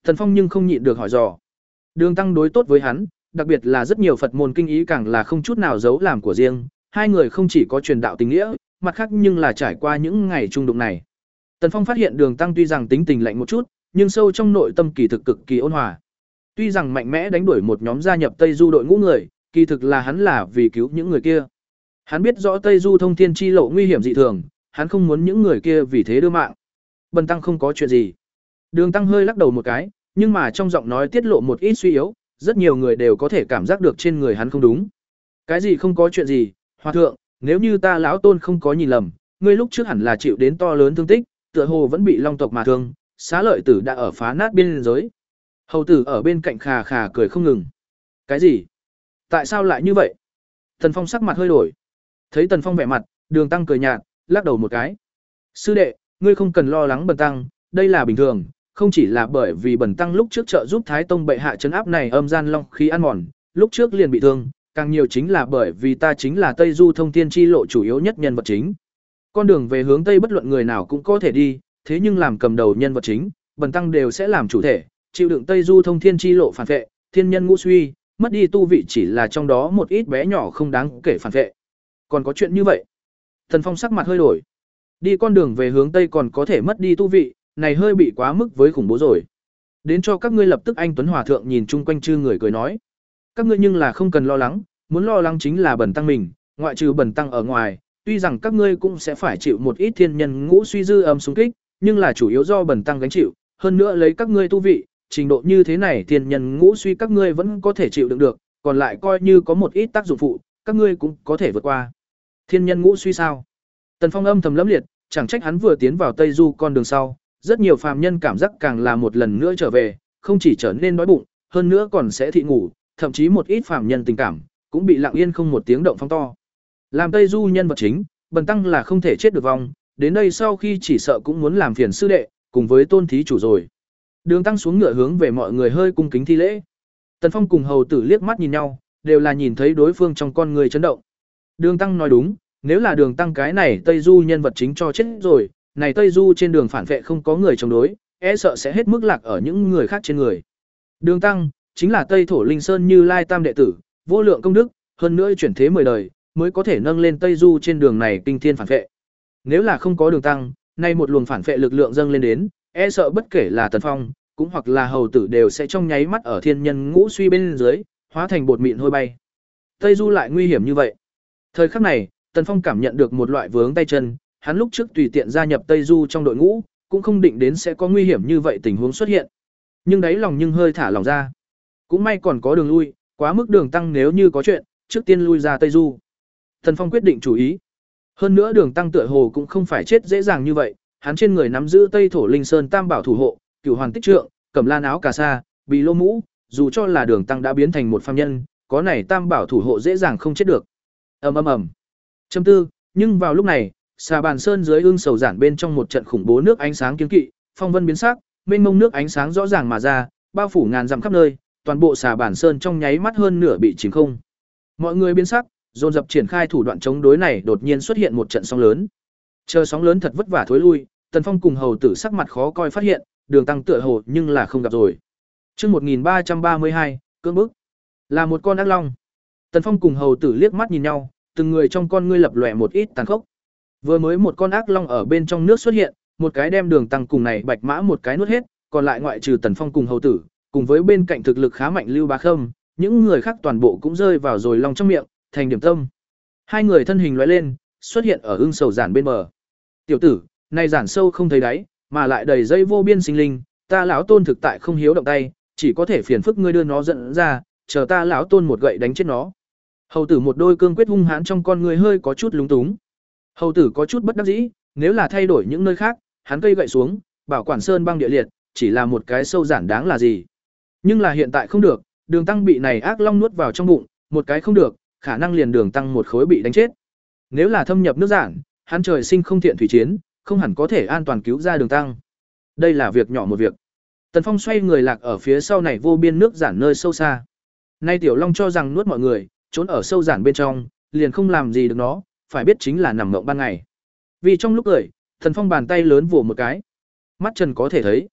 Tần Phong nhưng không nhịn được hỏi dò. Đường Tăng đối tốt với hắn, đặc biệt là rất nhiều Phật môn kinh ý càng là không chút nào giấu làm của riêng, hai người không chỉ có truyền đạo tình nghĩa, mặt khác nhưng là trải qua những ngày trung đụng này. Tần Phong phát hiện Đường Tăng tuy rằng tính tình lạnh một chút, nhưng sâu trong nội tâm kỳ thực cực kỳ ôn hòa. Tuy rằng mạnh mẽ đánh đuổi một nhóm gia nhập Tây Du đội ngũ người, kỳ thực là hắn là vì cứu những người kia. Hắn biết rõ Tây Du thông thiên chi lộ nguy hiểm dị thường, hắn không muốn những người kia vì thế đưa mạng. Bần tăng không có chuyện gì. Đường Tăng hơi lắc đầu một cái, nhưng mà trong giọng nói tiết lộ một ít suy yếu, rất nhiều người đều có thể cảm giác được trên người hắn không đúng. Cái gì không có chuyện gì, Hòa thượng, nếu như ta lão tôn không có nhìn lầm, ngươi lúc trước hẳn là chịu đến to lớn thương tích, tựa hồ vẫn bị long tộc mà thương, Xá Lợi Tử đã ở phá nát biên giới. Hầu tử ở bên cạnh khà khà cười không ngừng. Cái gì? Tại sao lại như vậy? Tần Phong sắc mặt hơi đổi. Thấy Tần Phong vẻ mặt, Đường Tăng cười nhạt, lắc đầu một cái. Sư đệ, ngươi không cần lo lắng bần tăng, đây là bình thường, không chỉ là bởi vì bần tăng lúc trước trợ giúp Thái Tông bệ hạ trấn áp này âm gian long khí ăn mòn, lúc trước liền bị thương, càng nhiều chính là bởi vì ta chính là Tây Du thông thiên chi lộ chủ yếu nhất nhân vật chính. Con đường về hướng Tây bất luận người nào cũng có thể đi, thế nhưng làm cầm đầu nhân vật chính, bần tăng đều sẽ làm chủ thể, chịu đựng Tây Du thông thiên chi lộ phản vệ, thiên nhân ngũ suy, mất đi tu vị chỉ là trong đó một ít bé nhỏ không đáng kể phản vệ. Còn có chuyện như vậy? Tần Phong sắc mặt hơi đổi. Đi con đường về hướng Tây còn có thể mất đi tu vị, này hơi bị quá mức với khủng bố rồi. Đến cho các ngươi lập tức anh Tuấn Hòa thượng nhìn chung quanh chư người cười nói. Các ngươi nhưng là không cần lo lắng, muốn lo lắng chính là bần tăng mình, ngoại trừ bần tăng ở ngoài, tuy rằng các ngươi cũng sẽ phải chịu một ít thiên nhân ngũ suy dư âm xung kích, nhưng là chủ yếu do bần tăng gánh chịu, hơn nữa lấy các ngươi tu vị, trình độ như thế này thiên nhân ngũ suy các ngươi vẫn có thể chịu đựng được, còn lại coi như có một ít tác dụng phụ, các ngươi cũng có thể vượt qua. Thiên nhân ngũ suy sao? Tần Phong âm thầm lẫm liệt, chẳng trách hắn vừa tiến vào Tây Du con đường sau, rất nhiều phàm nhân cảm giác càng là một lần nữa trở về, không chỉ trở nên đói bụng, hơn nữa còn sẽ thị ngủ, thậm chí một ít phàm nhân tình cảm cũng bị lặng yên không một tiếng động phong to. Làm Tây Du nhân vật chính, bần tăng là không thể chết được vong, đến đây sau khi chỉ sợ cũng muốn làm phiền sư đệ, cùng với Tôn thí chủ rồi. Đường Tăng xuống ngựa hướng về mọi người hơi cung kính thi lễ. Tần Phong cùng hầu tử liếc mắt nhìn nhau, đều là nhìn thấy đối phương trong con người chấn động. Đường Tăng nói đúng, nếu là Đường Tăng cái này Tây Du nhân vật chính cho chết rồi, này Tây Du trên đường phản vệ không có người chống đối, e sợ sẽ hết mức lạc ở những người khác trên người. Đường Tăng chính là Tây Thổ Linh Sơn Như Lai Tam đệ tử, vô lượng công đức, hơn nữa chuyển thế mười đời, mới có thể nâng lên Tây Du trên đường này kinh thiên phản vệ. Nếu là không có Đường Tăng, nay một luồng phản vệ lực lượng dâng lên đến, e sợ bất kể là Tần Phong, cũng hoặc là hầu tử đều sẽ trong nháy mắt ở thiên nhân ngũ suy bên dưới, hóa thành bột mịn hôi bay. Tây Du lại nguy hiểm như vậy. Thời khắc này, Tần Phong cảm nhận được một loại vướng tay chân, hắn lúc trước tùy tiện gia nhập Tây Du trong đội ngũ, cũng không định đến sẽ có nguy hiểm như vậy tình huống xuất hiện. Nhưng đáy lòng nhưng hơi thả lòng ra. Cũng may còn có đường lui, quá mức Đường Tăng nếu như có chuyện, trước tiên lui ra Tây Du. Tần Phong quyết định chủ ý. Hơn nữa Đường Tăng tựa hồ cũng không phải chết dễ dàng như vậy, hắn trên người nắm giữ Tây Thổ Linh Sơn Tam bảo thủ hộ, Cửu Hoàn Tích Trượng, Cẩm Lan áo cà sa, Bì lô mũ, dù cho là Đường Tăng đã biến thành một phàm nhân, có này Tam bảo thủ hộ dễ dàng không chết được. Ầm ầm ầm. Châm tư, nhưng vào lúc này, Xà Bàn Sơn dưới ương sầu giản bên trong một trận khủng bố nước ánh sáng kiêng kỵ, phong vân biến sắc, mênh mông nước ánh sáng rõ ràng mà ra, bao phủ ngàn dặm khắp nơi, toàn bộ Xà Bàn Sơn trong nháy mắt hơn nửa bị chìm không. Mọi người biến sắc, dồn dập triển khai thủ đoạn chống đối này, đột nhiên xuất hiện một trận sóng lớn. Chờ sóng lớn thật vất vả thối lui, Tần Phong cùng hầu tử sắc mặt khó coi phát hiện, Đường Tăng tựa hồ nhưng là không gặp rồi. Chương một nghìn ba trăm ba mươi hai, cưỡng bức. Là một con ác long. Tần Phong cùng hầu tử liếc mắt nhìn nhau, từng người trong con ngươi lập lòe một ít tàn khốc. Vừa mới một con ác long ở bên trong nước xuất hiện, một cái đem Đường Tăng cùng này Bạch Mã một cái nuốt hết, còn lại ngoại trừ Tần Phong cùng hầu tử, cùng với bên cạnh thực lực khá mạnh Lưu Bá Khâm, những người khác toàn bộ cũng rơi vào rồi long trong miệng, thành điểm tâm. Hai người thân hình lóe lên, xuất hiện ở ưng sầu giản bên bờ. Tiểu tử, này giản sâu không thấy đáy, mà lại đầy dây vô biên sinh linh, ta lão tôn thực tại không hiếu động tay, chỉ có thể phiền phức ngươi đưa nó dẫn ra, chờ ta lão tôn một gậy đánh chết nó. Hầu tử một đôi cương quyết hung hãn trong con người hơi có chút lúng túng. Hầu tử có chút bất đắc dĩ, nếu là thay đổi những nơi khác, hắn cây gậy xuống, bảo quản sơn băng địa liệt, chỉ là một cái sâu giản đáng là gì. Nhưng là hiện tại không được, Đường Tăng bị này ác long nuốt vào trong bụng, một cái không được, khả năng liền Đường Tăng một khối bị đánh chết. Nếu là thâm nhập nước giản, hắn trời sinh không thiện thủy chiến, không hẳn có thể an toàn cứu ra Đường Tăng. Đây là việc nhỏ một việc. Tần Phong xoay người lạc ở phía sau này vô biên nước giản nơi sâu xa. Nay tiểu long cho rằng nuốt mọi người, trốn ở sâu giản bên trong, liền không làm gì được nó, phải biết chính là nằm ngộng ban ngày. Vì trong lúc cười, Tần Phong bàn tay lớn vồ một cái, mắt trần có thể thấy.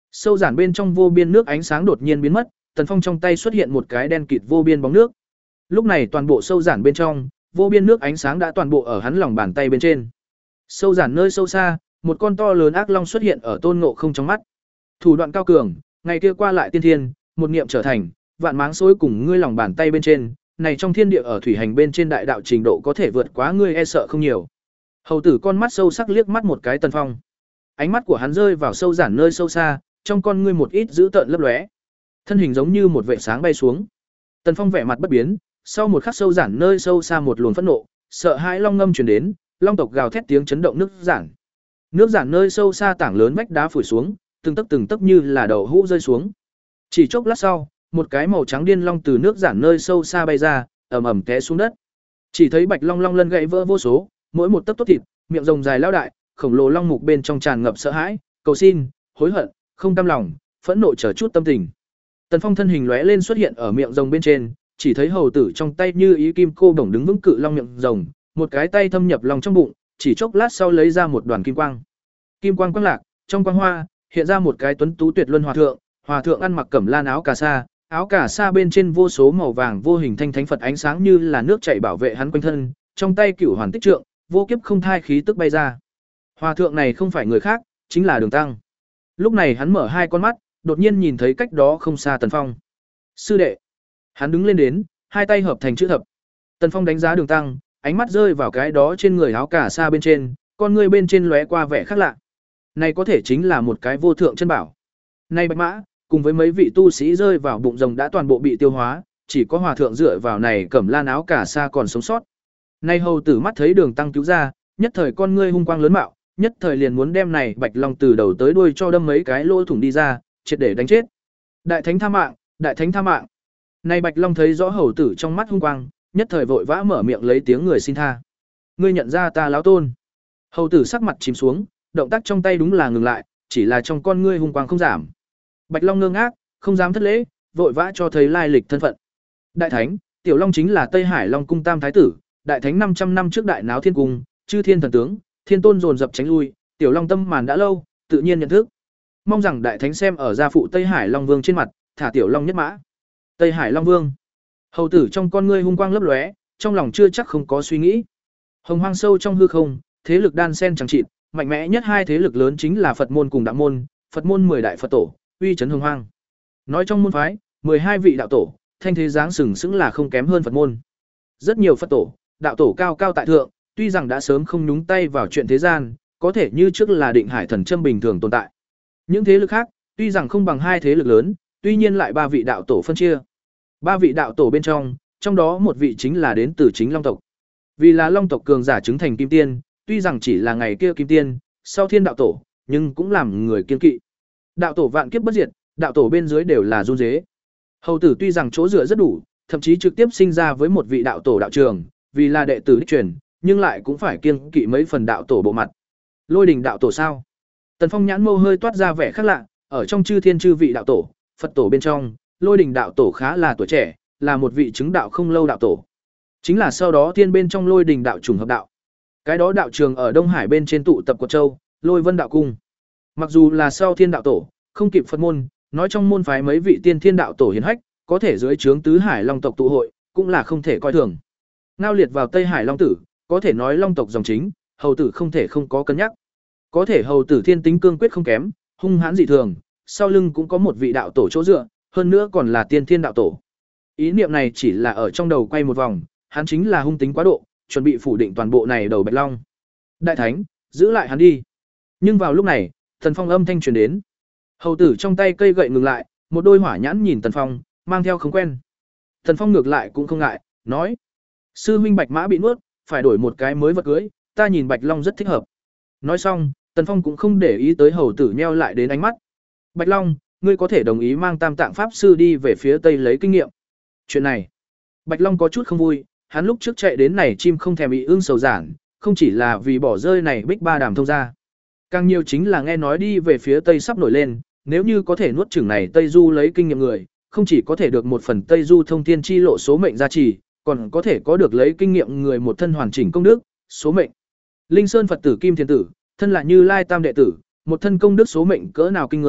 Sâu giản bên trong vô biên nước ánh sáng đột nhiên biến mất, Tần Phong trong tay xuất hiện một cái đen kịt vô biên bóng nước. Lúc này toàn bộ sâu giản bên trong, vô biên nước ánh sáng đã toàn bộ ở hắn lòng bàn tay bên trên. Sâu giản nơi sâu xa, một con to lớn ác long xuất hiện ở Tôn Ngộ Không trong mắt. Thủ đoạn cao cường, ngày kia qua lại tiên thiên, một niệm trở thành, vạn máng xối cùng ngươi lòng bàn tay bên trên, này trong thiên địa ở thủy hành bên trên đại đạo trình độ có thể vượt quá ngươi e sợ không nhiều. Hầu tử con mắt sâu sắc liếc mắt một cái Tần Phong. Ánh mắt của hắn rơi vào sâu giản nơi sâu xa, trong con ngươi một ít dữ tợn lấp lóe. Thân hình giống như một vệ sáng bay xuống. Tần Phong vẻ mặt bất biến, sau một khắc sâu giản nơi sâu xa một luồng phẫn nộ, sợ hãi long ngâm truyền đến, long tộc gào thét tiếng chấn động nước giản. Nước giản nơi sâu xa tảng lớn vách đá phủi xuống, từng tấc từng tấc như là đầu hũ rơi xuống. Chỉ chốc lát sau, một cái màu trắng điên long từ nước giản nơi sâu xa bay ra, ầm ầm té xuống đất. Chỉ thấy bạch long long lân gãy vỡ vô số, mỗi một tấc tốt thịt, miệng rồng dài lao đại, khổng lồ long mục bên trong tràn ngập sợ hãi, cầu xin, hối hận, không cam lòng, phẫn nộ chờ chút tâm tình. Tần Phong thân hình lóe lên xuất hiện ở miệng rồng bên trên, chỉ thấy hầu tử trong tay như ý kim cô đồng đứng vững cự long miệng rồng, một cái tay thâm nhập lòng trong bụng, chỉ chốc lát sau lấy ra một đoàn kim quang. Kim quang quang lạc, trong quang hoa hiện ra một cái tuấn tú tuyệt luân hòa thượng, hòa thượng ăn mặc cẩm lan áo cà sa, áo cà sa bên trên vô số màu vàng vô hình thanh thánh Phật ánh sáng như là nước chảy bảo vệ hắn quanh thân, trong tay cửu hoàn tích trượng, vô kiếp không thai khí tức bay ra. Hòa thượng này không phải người khác, chính là Đường Tăng. Lúc này hắn mở hai con mắt, đột nhiên nhìn thấy cách đó không xa Tần Phong. Sư đệ. Hắn đứng lên đến, hai tay hợp thành chữ thập. Tần Phong đánh giá Đường Tăng, ánh mắt rơi vào cái đó trên người áo cà sa bên trên, con người bên trên lóe qua vẻ khác lạ. Này có thể chính là một cái vô thượng chân bảo. Này bạch mã, cùng với mấy vị tu sĩ rơi vào bụng rồng đã toàn bộ bị tiêu hóa, chỉ có hòa thượng dựa vào này cẩm lan áo cà sa còn sống sót. Này hầu tử mắt thấy Đường Tăng cứu ra, nhất thời con ngươi hung quang lớn mạo, nhất thời liền muốn đem này bạch long từ đầu tới đuôi cho đâm mấy cái lỗ thủng đi ra, triệt để đánh chết. Đại thánh tha mạng, đại thánh tha mạng. Này bạch long thấy rõ hầu tử trong mắt hung quang, nhất thời vội vã mở miệng lấy tiếng người xin tha. Ngươi nhận ra ta lão tôn? Hầu tử sắc mặt chìm xuống, động tác trong tay đúng là ngừng lại, chỉ là trong con ngươi hung quang không giảm. Bạch long ngơ ngác, không dám thất lễ, vội vã cho thấy lai lịch thân phận. Đại thánh, tiểu long chính là Tây Hải Long cung tam thái tử, đại thánh năm trăm năm trước đại náo thiên cung, chư thiên thần tướng, thiên tôn dồn dập tránh lui, tiểu long tâm màn đã lâu, tự nhiên nhận thức. Mong rằng đại thánh xem ở gia phụ Tây Hải Long Vương trên mặt, thả tiểu long nhất mã. Tây Hải Long Vương. Hầu tử trong con ngươi hung quang lấp lóe, trong lòng chưa chắc không có suy nghĩ. Hồng hoang sâu trong hư không, thế lực đan sen chẳng chịt, mạnh mẽ nhất hai thế lực lớn chính là Phật môn cùng Đạo môn, Phật môn mười đại Phật tổ, uy chấn hồng hoang. Nói trong môn phái, mười hai vị đạo tổ, thanh thế dáng sừng sững là không kém hơn Phật môn. Rất nhiều Phật tổ, đạo tổ cao cao tại thượng, tuy rằng đã sớm không nhúng tay vào chuyện thế gian, có thể như trước là Định Hải Thần Châm bình thường tồn tại. Những thế lực khác, tuy rằng không bằng hai thế lực lớn, tuy nhiên lại ba vị đạo tổ phân chia. Ba vị đạo tổ bên trong, trong đó một vị chính là đến từ chính Long tộc. Vì là Long tộc cường giả chứng thành kim tiên, tuy rằng chỉ là ngày kia kim tiên, sau thiên đạo tổ, nhưng cũng làm người kiên kỵ. Đạo tổ vạn kiếp bất diệt, đạo tổ bên dưới đều là run rế. Hầu tử tuy rằng chỗ dựa rất đủ, thậm chí trực tiếp sinh ra với một vị đạo tổ đạo trường, vì là đệ tử đích truyền, nhưng lại cũng phải kiên kỵ mấy phần đạo tổ bộ mặt. Lôi đình đạo tổ sao? Tần Phong nhãn mâu hơi toát ra vẻ khác lạ, ở trong chư thiên chư vị đạo tổ, Phật tổ bên trong, Lôi đình đạo tổ khá là tuổi trẻ, là một vị chứng đạo không lâu đạo tổ. Chính là sau đó thiên bên trong Lôi đình đạo trùng hợp đạo. Cái đó đạo trường ở Đông Hải bên trên tụ tập Quật Châu, Lôi Vân đạo cung. Mặc dù là sau thiên đạo tổ, không kịp Phật môn, nói trong môn phái mấy vị tiên thiên đạo tổ hiển hách, có thể dưới trướng tứ hải long tộc tụ hội, cũng là không thể coi thường. Ngao liệt vào Tây Hải Long tử, có thể nói long tộc dòng chính, hầu tử không thể không có cân nhắc. Có thể hầu tử thiên tính cương quyết không kém, hung hãn dị thường, sau lưng cũng có một vị đạo tổ chỗ dựa, hơn nữa còn là tiên thiên đạo tổ. Ý niệm này chỉ là ở trong đầu quay một vòng, hắn chính là hung tính quá độ, chuẩn bị phủ định toàn bộ này đầu Bạch Long. Đại thánh, giữ lại hắn đi. Nhưng vào lúc này, Tần Phong âm thanh truyền đến. Hầu tử trong tay cây gậy ngừng lại, một đôi hỏa nhãn nhìn Tần Phong, mang theo không quen. Tần Phong ngược lại cũng không ngại, nói: sư huynh Bạch Mã bị nuốt, phải đổi một cái mới vật cưới, ta nhìn Bạch Long rất thích hợp. Nói xong, Tần Phong cũng không để ý tới hầu tử nheo lại đến ánh mắt. Bạch Long, ngươi có thể đồng ý mang Tam Tạng pháp sư đi về phía tây lấy kinh nghiệm. Chuyện này, Bạch Long có chút không vui, hắn lúc trước chạy đến này chim không thèm bị ương sầu giản, không chỉ là vì bỏ rơi này Bích Ba Đàm thông ra, càng nhiều chính là nghe nói đi về phía tây sắp nổi lên, nếu như có thể nuốt chửng này Tây Du lấy kinh nghiệm người, không chỉ có thể được một phần Tây Du thông thiên chi lộ số mệnh gia trì, còn có thể có được lấy kinh nghiệm người một thân hoàn chỉnh công đức, số mệnh. Linh Sơn Phật tử Kim Thiền tử, thân là Như Lai Tam đệ tử, một thân công đức số mệnh cỡ nào kinh người, có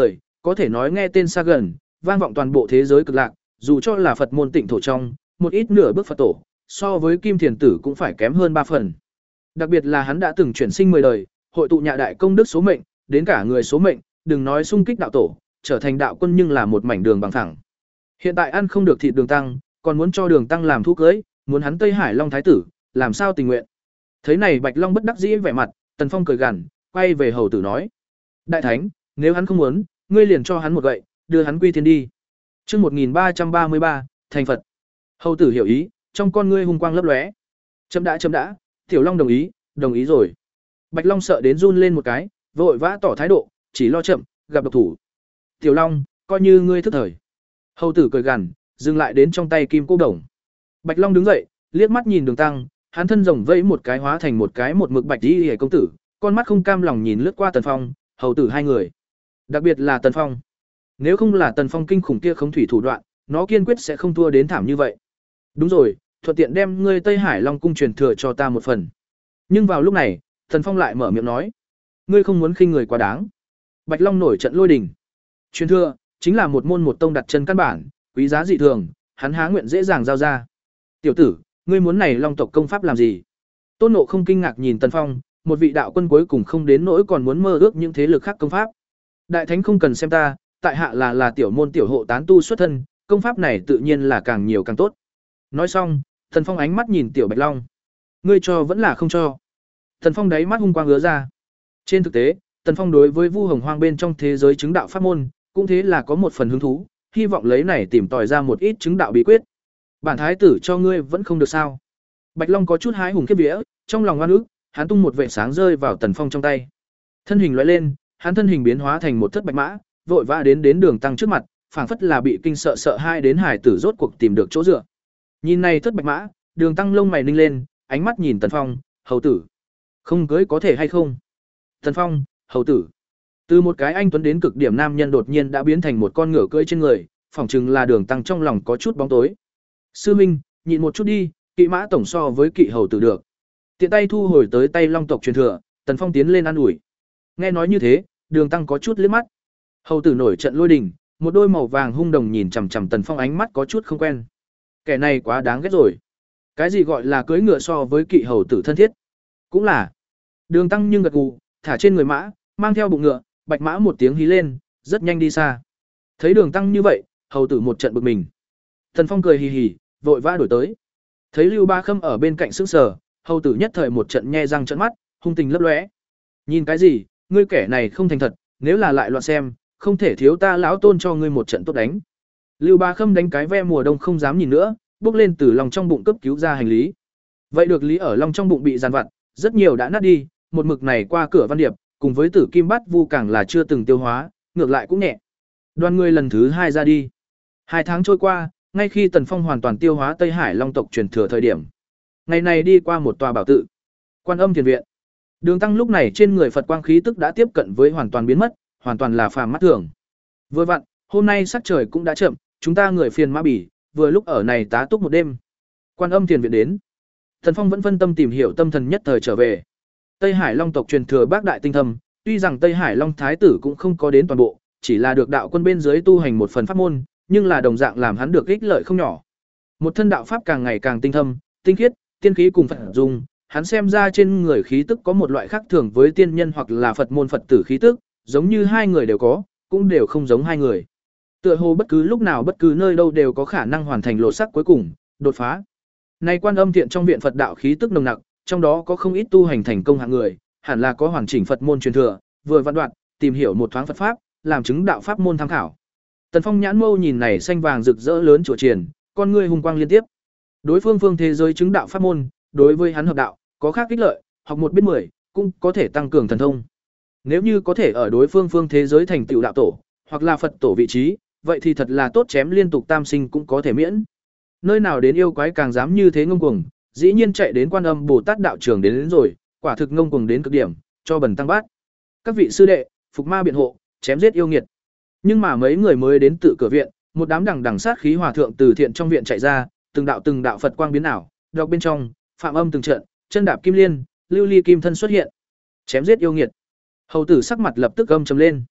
có thể nói nghe tên xa gần, vang vọng toàn bộ thế giới cực lạc, dù cho là Phật môn Tịnh thổ trong, một ít nửa bước Phật tổ, so với Kim Thiền Tử cũng phải kém hơn ba phần. Đặc biệt là hắn đã từng chuyển sinh mười đời, hội tụ nhạ đại công đức số mệnh, đến cả người số mệnh, đừng nói xung kích đạo tổ, trở thành đạo quân nhưng là một mảnh đường bằng phẳng. Hiện tại ăn không được thịt Đường Tăng, còn muốn cho Đường Tăng làm thú cưới, muốn hắn Tây Hải Long thái tử, làm sao tình nguyện. Thấy này Bạch Long bất đắc dĩ vẻ mặt, Tần Phong cười gằn, quay về hầu tử nói: "Đại thánh, nếu hắn không muốn, ngươi liền cho hắn một gậy, đưa hắn quy thiên đi." Chương một nghìn ba trăm ba mươi ba, thành Phật. Hầu tử hiểu ý, trong con ngươi hung quang lấp lóe. Chấm đã chấm đã, Tiểu Long đồng ý, đồng ý rồi. Bạch Long sợ đến run lên một cái, vội vã tỏ thái độ, chỉ lo chậm, gặp độc thủ. Tiểu Long, coi như ngươi thức thời. Hầu tử cười gằn, dừng lại đến trong tay kim cô đồng. Bạch Long đứng dậy, liếc mắt nhìn Đường Tăng, hắn thân rồng vẫy một cái hóa thành một cái một mực bạch y hề công tử, con mắt không cam lòng nhìn lướt qua Tần Phong, hầu tử hai người. Đặc biệt là Tần Phong. Nếu không là Tần Phong kinh khủng kia không thủy thủ đoạn, nó kiên quyết sẽ không thua đến thảm như vậy. Đúng rồi, thuận tiện đem ngươi Tây Hải Long cung truyền thừa cho ta một phần. Nhưng vào lúc này, Tần Phong lại mở miệng nói: "Ngươi không muốn khinh người quá đáng." Bạch Long nổi trận lôi đình. Truyền thừa chính là một môn một tông đặt chân căn bản, quý giá dị thường, hắn há nguyện dễ dàng giao ra. "Tiểu tử, ngươi muốn này Long tộc công pháp làm gì?" Tôn Nộ không kinh ngạc nhìn Tần Phong, một vị đạo quân cuối cùng không đến nỗi còn muốn mơ ước những thế lực khác công pháp. "Đại thánh không cần xem ta, tại hạ là là tiểu môn tiểu hộ tán tu xuất thân, công pháp này tự nhiên là càng nhiều càng tốt." Nói xong, Tần Phong ánh mắt nhìn tiểu Bạch Long. "Ngươi cho vẫn là không cho?" Tần Phong đáy mắt hung quang ứa ra. Trên thực tế, Tần Phong đối với Vu Hồng Hoang bên trong thế giới chứng đạo pháp môn, cũng thế là có một phần hứng thú, hy vọng lấy này tìm tòi ra một ít chứng đạo bí quyết. "Bản thái tử cho ngươi vẫn không được sao?" Bạch Long có chút hái hùng khiếp vía, trong lòng oan ức, hắn tung một vệt sáng rơi vào Tần Phong trong tay. Thân hình lóe lên, hắn thân hình biến hóa thành một thất bạch mã, vội vã đến đến Đường Tăng trước mặt, phảng phất là bị kinh sợ sợ hai đến hải tử rốt cuộc tìm được chỗ dựa. Nhìn này thất bạch mã, Đường Tăng lông mày ninh lên, ánh mắt nhìn Tần Phong, "Hầu tử, không cưới có thể hay không?" Tần Phong, "Hầu tử." Từ một cái anh tuấn đến cực điểm nam nhân đột nhiên đã biến thành một con ngựa cưỡi trên người, phỏng chừng là Đường Tăng trong lòng có chút bóng tối. "Sư minh, nhịn một chút đi, kỵ mã tổng so với kỵ hầu tử được." Tiện tay thu hồi tới tay Long tộc truyền thừa, Tần Phong tiến lên ăn ủi. Nghe nói như thế, Đường Tăng có chút liếc mắt. Hầu tử nổi trận lôi đình, một đôi màu vàng hung đồng nhìn chằm chằm Tần Phong, ánh mắt có chút không quen. Kẻ này quá đáng ghét rồi. Cái gì gọi là cưỡi ngựa so với kỵ hầu tử thân thiết? Cũng là. Đường Tăng nhưng gật gù, thả trên người mã, mang theo bụng ngựa, bạch mã một tiếng hí lên, rất nhanh đi xa. Thấy Đường Tăng như vậy, hầu tử một trận bực mình. Tần Phong cười hì hì, vội vã đổi tới. Thấy Lưu Ba Khâm ở bên cạnh sững sờ, hầu tử nhất thời một trận nhe răng trợn mắt, hung tình lấp lóe. "Nhìn cái gì, ngươi kẻ này không thành thật, nếu là lại loạn xem, không thể thiếu ta lão tôn cho ngươi một trận tốt đánh." Lưu Ba Khâm đánh cái ve mùa đông không dám nhìn nữa, bước lên từ lòng trong bụng cấp cứu ra hành lý. Vậy được lý ở lòng trong bụng bị giàn vặt, rất nhiều đã nát đi, một mực này qua cửa Văn Điệp, cùng với Tử Kim Bát Vu càng là chưa từng tiêu hóa, ngược lại cũng nhẹ. Đoàn người lần thứ hai ra đi. Hai tháng trôi qua, ngay khi Tần Phong hoàn toàn tiêu hóa Tây Hải Long tộc truyền thừa thời điểm, ngày này đi qua một tòa bảo tự, Quan Âm Thiền viện. Đường Tăng lúc này trên người Phật quang khí tức đã tiếp cận với hoàn toàn biến mất, hoàn toàn là phàm mắt thường. Vừa vặn, hôm nay sắc trời cũng đã chậm, chúng ta người phiền mã bỉ, vừa lúc ở này tá túc một đêm. Quan Âm Thiền viện đến. Tần Phong vẫn phân tâm tìm hiểu tâm thần nhất thời trở về. Tây Hải Long tộc truyền thừa bác đại tinh thâm, tuy rằng Tây Hải Long thái tử cũng không có đến toàn bộ, chỉ là được đạo quân bên dưới tu hành một phần pháp môn, nhưng là đồng dạng làm hắn được ích lợi không nhỏ. Một thân đạo pháp càng ngày càng tinh thâm, tinh khiết, tiên khí cùng Phật dung, hắn xem ra trên người khí tức có một loại khác thường với tiên nhân hoặc là Phật môn Phật tử khí tức, giống như hai người đều có, cũng đều không giống hai người. Tựa hồ bất cứ lúc nào bất cứ nơi đâu đều có khả năng hoàn thành lột sắc cuối cùng, đột phá. Nay Quan Âm Thiện trong viện Phật đạo khí tức nồng nặc, trong đó có không ít tu hành thành công hạng người, hẳn là có hoàn chỉnh Phật môn truyền thừa, vừa vạn đoạn, tìm hiểu một thoáng Phật pháp, làm chứng đạo pháp môn tham khảo. Tần Phong nhãn mâu nhìn này xanh vàng rực rỡ lớn chùa triển, con ngươi hùng quang liên tiếp. Đối phương phương thế giới chứng đạo pháp môn, đối với hắn hợp đạo, có khác ích lợi, học một biết mười, cũng có thể tăng cường thần thông. Nếu như có thể ở đối phương phương thế giới thành tựu đạo tổ, hoặc là Phật tổ vị trí, vậy thì thật là tốt, chém liên tục tam sinh cũng có thể miễn. Nơi nào đến yêu quái càng dám như thế ngông cuồng, dĩ nhiên chạy đến Quan Âm Bồ Tát đạo trường đến, đến rồi, quả thực ngông cuồng đến cực điểm, cho bần tăng bát. Các vị sư đệ, phục ma biện hộ, chém giết yêu nghiệt. Nhưng mà mấy người mới đến tự cửa viện, một đám đằng đằng sát khí hòa thượng từ thiện trong viện chạy ra, từng đạo từng đạo Phật quang biến ảo, đọc bên trong, phạm âm từng trận, chân đạp kim liên, lưu ly kim thân xuất hiện. Chém giết yêu nghiệt. Hầu tử sắc mặt lập tức âm trầm lên.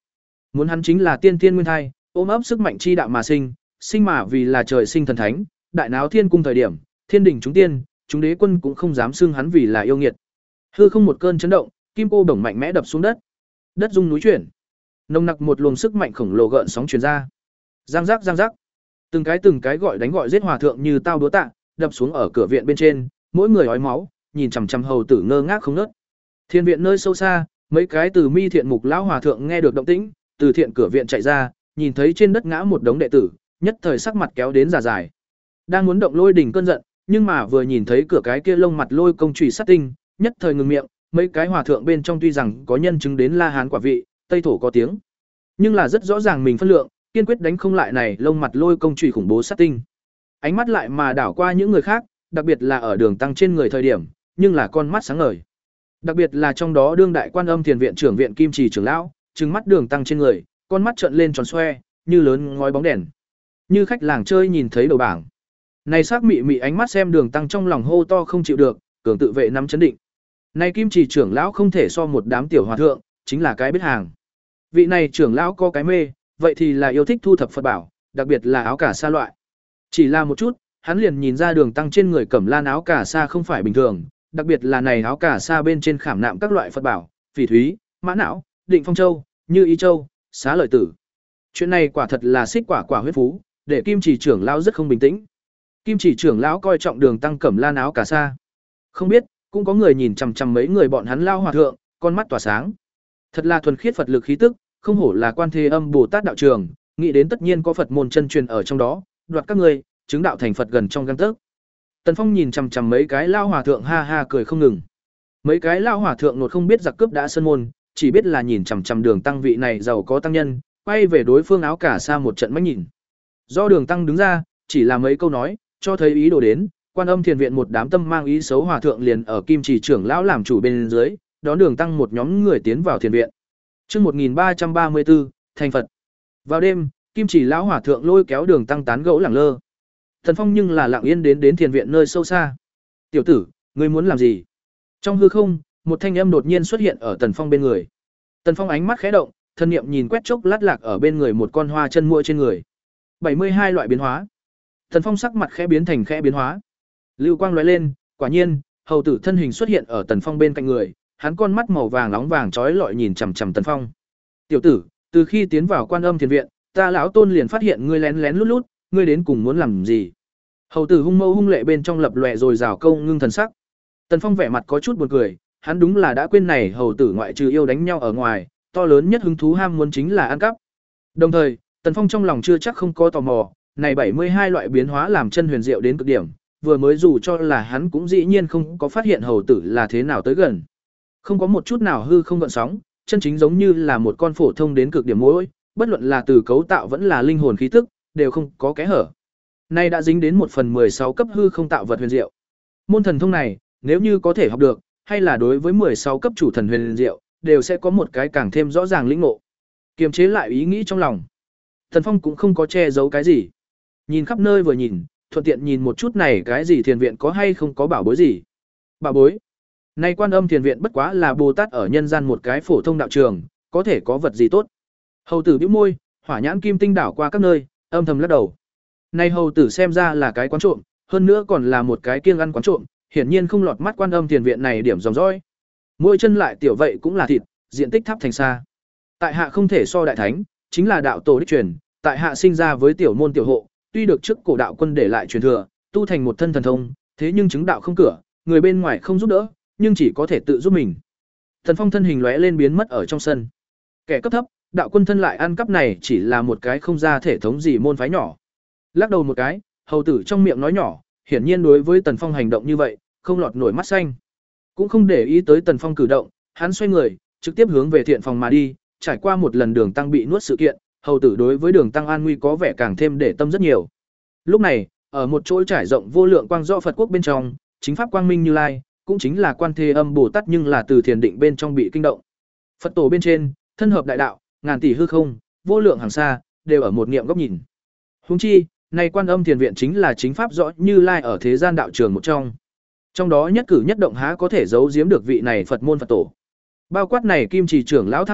Muốn hắn chính là tiên tiên nguyên thai, ôm ấp sức mạnh chi đạo mà sinh, sinh mà vì là trời sinh thần thánh, đại náo thiên cung thời điểm, thiên đỉnh chúng tiên, chúng đế quân cũng không dám xưng hắn vì là yêu nghiệt. Hư không một cơn chấn động, kim cô đồng mạnh mẽ đập xuống đất. Đất rung núi chuyển. Nồng nặc một luồng sức mạnh khổng lồ gợn sóng truyền ra. Giang giác giang giác. Từng cái từng cái gọi đánh gọi giết hòa thượng như tao đúa tạ, đập xuống ở cửa viện bên trên, mỗi người ói máu, nhìn chằm chằm hầu tử ngơ ngác không ngớt. Thiên viện nơi sâu xa, mấy cái từ mi thiện mục lão hòa thượng nghe được động tĩnh, từ thiện cửa viện chạy ra, nhìn thấy trên đất ngã một đống đệ tử, nhất thời sắc mặt kéo đến giả dài. Đang muốn động lôi đỉnh cơn giận, nhưng mà vừa nhìn thấy cửa cái kia lông mặt lôi công chùy sát tinh, nhất thời ngừng miệng, mấy cái hòa thượng bên trong tuy rằng có nhân chứng đến La Hán quả vị, Tây thổ có tiếng, nhưng là rất rõ ràng mình phân lượng, kiên quyết đánh không lại này lông mặt lôi công chùy khủng bố sát tinh. Ánh mắt lại mà đảo qua những người khác, đặc biệt là ở đường tăng trên người thời điểm, nhưng là con mắt sáng ngời. Đặc biệt là trong đó đương đại quan âm thiền viện trưởng viện kim trì trưởng lão, trừng mắt đường tăng trên người, con mắt trợn lên tròn xoe, như lớn ngói bóng đèn. Như khách làng chơi nhìn thấy đầu bảng. Này sắc mị mị ánh mắt xem đường tăng trong lòng hô to không chịu được, cường tự vệ nắm chấn định. Này kim trì trưởng lão không thể so một đám tiểu hòa thượng, chính là cái biết hàng. Vị này trưởng lão có cái mê, vậy thì là yêu thích thu thập Phật bảo, đặc biệt là áo cà sa loại. Chỉ là một chút, hắn liền nhìn ra đường tăng trên người cẩm lan áo cà sa không phải bình thường, đặc biệt là này áo cà sa bên trên khảm nạm các loại Phật bảo, phỉ thúy, mã não, định phong châu, như ý châu, xá lợi tử. Chuyện này quả thật là xích quả quả huyết phú, để kim chỉ trưởng lão rất không bình tĩnh. Kim chỉ trưởng lão coi trọng đường tăng cẩm lan áo cà sa. Không biết, cũng có người nhìn chằm chằm mấy người bọn hắn lao hòa thượng, con mắt tỏa sáng. Thật là thuần khiết Phật lực khí tức, không hổ là Quan Thế Âm Bồ Tát đạo trường, nghĩ đến tất nhiên có Phật môn chân truyền ở trong đó, đoạt các ngươi, chứng đạo thành Phật gần trong gang tấc. Tần Phong nhìn chằm chằm mấy cái lao hòa thượng ha ha cười không ngừng. Mấy cái lao hòa thượng nột không biết giặc cướp đã sơn môn, chỉ biết là nhìn chằm chằm đường tăng vị này giàu có tăng nhân, quay về đối phương áo cả xa một trận mắt nhìn. Do đường tăng đứng ra, chỉ là mấy câu nói, cho thấy ý đồ đến, Quan Âm thiền viện một đám tâm mang ý xấu hòa thượng liền ở kim chỉ trưởng lão làm chủ bên dưới, đón đường tăng một nhóm người tiến vào thiền viện. Chương một nghìn ba trăm ba mươi tư, thành Phật. Vào đêm, kim chỉ lão hòa thượng lôi kéo đường tăng tán gẫu lẳng lơ. Thần Phong nhưng là lặng yên đến đến thiền viện nơi sâu xa. "Tiểu tử, ngươi muốn làm gì?" Trong hư không, một thanh âm đột nhiên xuất hiện ở Tần Phong bên người. Tần Phong ánh mắt khẽ động, thân niệm nhìn quét chốc lát lạc ở bên người một con hoa chân muỗi trên người. bảy mươi hai loại biến hóa. Tần Phong sắc mặt khẽ biến thành khẽ biến hóa. Lưu quang lóe lên, quả nhiên, hầu tử thân hình xuất hiện ở Tần Phong bên cạnh người, hắn con mắt màu vàng nóng vàng chói lọi nhìn chằm chằm Tần Phong. "Tiểu tử, từ khi tiến vào Quan Âm thiền viện, ta lão tôn liền phát hiện ngươi lén lén lút lút, ngươi đến cùng muốn làm gì?" Hầu tử hung mâu hung lệ bên trong lập lòe rồi rào câu ngưng thần sắc. Tần Phong vẻ mặt có chút buồn cười, hắn đúng là đã quên này hầu tử ngoại trừ yêu đánh nhau ở ngoài, to lớn nhất hứng thú ham muốn chính là ăn cắp. Đồng thời, Tần Phong trong lòng chưa chắc không có tò mò, này bảy mươi hai loại biến hóa làm chân huyền diệu đến cực điểm, vừa mới dù cho là hắn cũng dĩ nhiên không có phát hiện hầu tử là thế nào tới gần. Không có một chút nào hư không gợn sóng, chân chính giống như là một con phổ thông đến cực điểm mỗi, bất luận là từ cấu tạo vẫn là linh hồn khí tức, đều không có kẽ hở. Nay đã dính đến một phần mười sáu cấp hư không tạo vật huyền diệu. Môn thần thông này, nếu như có thể học được, hay là đối với mười sáu cấp chủ thần huyền diệu, đều sẽ có một cái càng thêm rõ ràng lĩnh ngộ. Kiềm chế lại ý nghĩ trong lòng. Thần Phong cũng không có che giấu cái gì. Nhìn khắp nơi vừa nhìn, thuận tiện nhìn một chút này cái gì thiền viện có hay không có bảo bối gì. Bảo bối? Nay Quan Âm thiền viện bất quá là Bồ Tát ở nhân gian một cái phổ thông đạo trường, có thể có vật gì tốt. Hầu tử bĩu môi, hỏa nhãn kim tinh đảo qua các nơi, âm thầm lắc đầu. Này hầu tử xem ra là cái quán trộm, hơn nữa còn là một cái kiêng ăn quán trộm, hiển nhiên không lọt mắt Quan Âm thiền viện này điểm dòng dõi. Mỗi chân lại tiểu vậy cũng là thịt, diện tích tháp thành xa. Tại hạ không thể so đại thánh, chính là đạo tổ đích truyền, tại hạ sinh ra với tiểu môn tiểu hộ, tuy được trước cổ đạo quân để lại truyền thừa, tu thành một thân thần thông, thế nhưng chứng đạo không cửa, người bên ngoài không giúp đỡ, nhưng chỉ có thể tự giúp mình. Thần Phong thân hình lóe lên biến mất ở trong sân. Kẻ cấp thấp, đạo quân thân lại ăn cắp này chỉ là một cái không ra thể thống gì môn phái nhỏ. Lắc đầu một cái, hầu tử trong miệng nói nhỏ, hiển nhiên đối với Tần Phong hành động như vậy, không lọt nổi mắt xanh. Cũng không để ý tới Tần Phong cử động, hắn xoay người, trực tiếp hướng về thiện phòng mà đi, trải qua một lần đường tăng bị nuốt sự kiện, hầu tử đối với đường tăng an nguy có vẻ càng thêm để tâm rất nhiều. Lúc này, ở một chỗ trải rộng vô lượng quang rõ Phật quốc bên trong, chính pháp quang minh Như Lai, cũng chính là Quan Thế Âm Bồ Tát nhưng là từ thiền định bên trong bị kinh động. Phật tổ bên trên, thân hợp đại đạo, ngàn tỷ hư không, vô lượng hàng xa, đều ở một niệm góc nhìn. Huống chi, này Quan Âm thiền viện chính là chính pháp rõ Như Lai ở thế gian đạo trường một trong. Trong đó nhất cử nhất động há có thể giấu giếm được vị này Phật môn Phật tổ. Bao quát này kim trì trưởng lão tham niệm,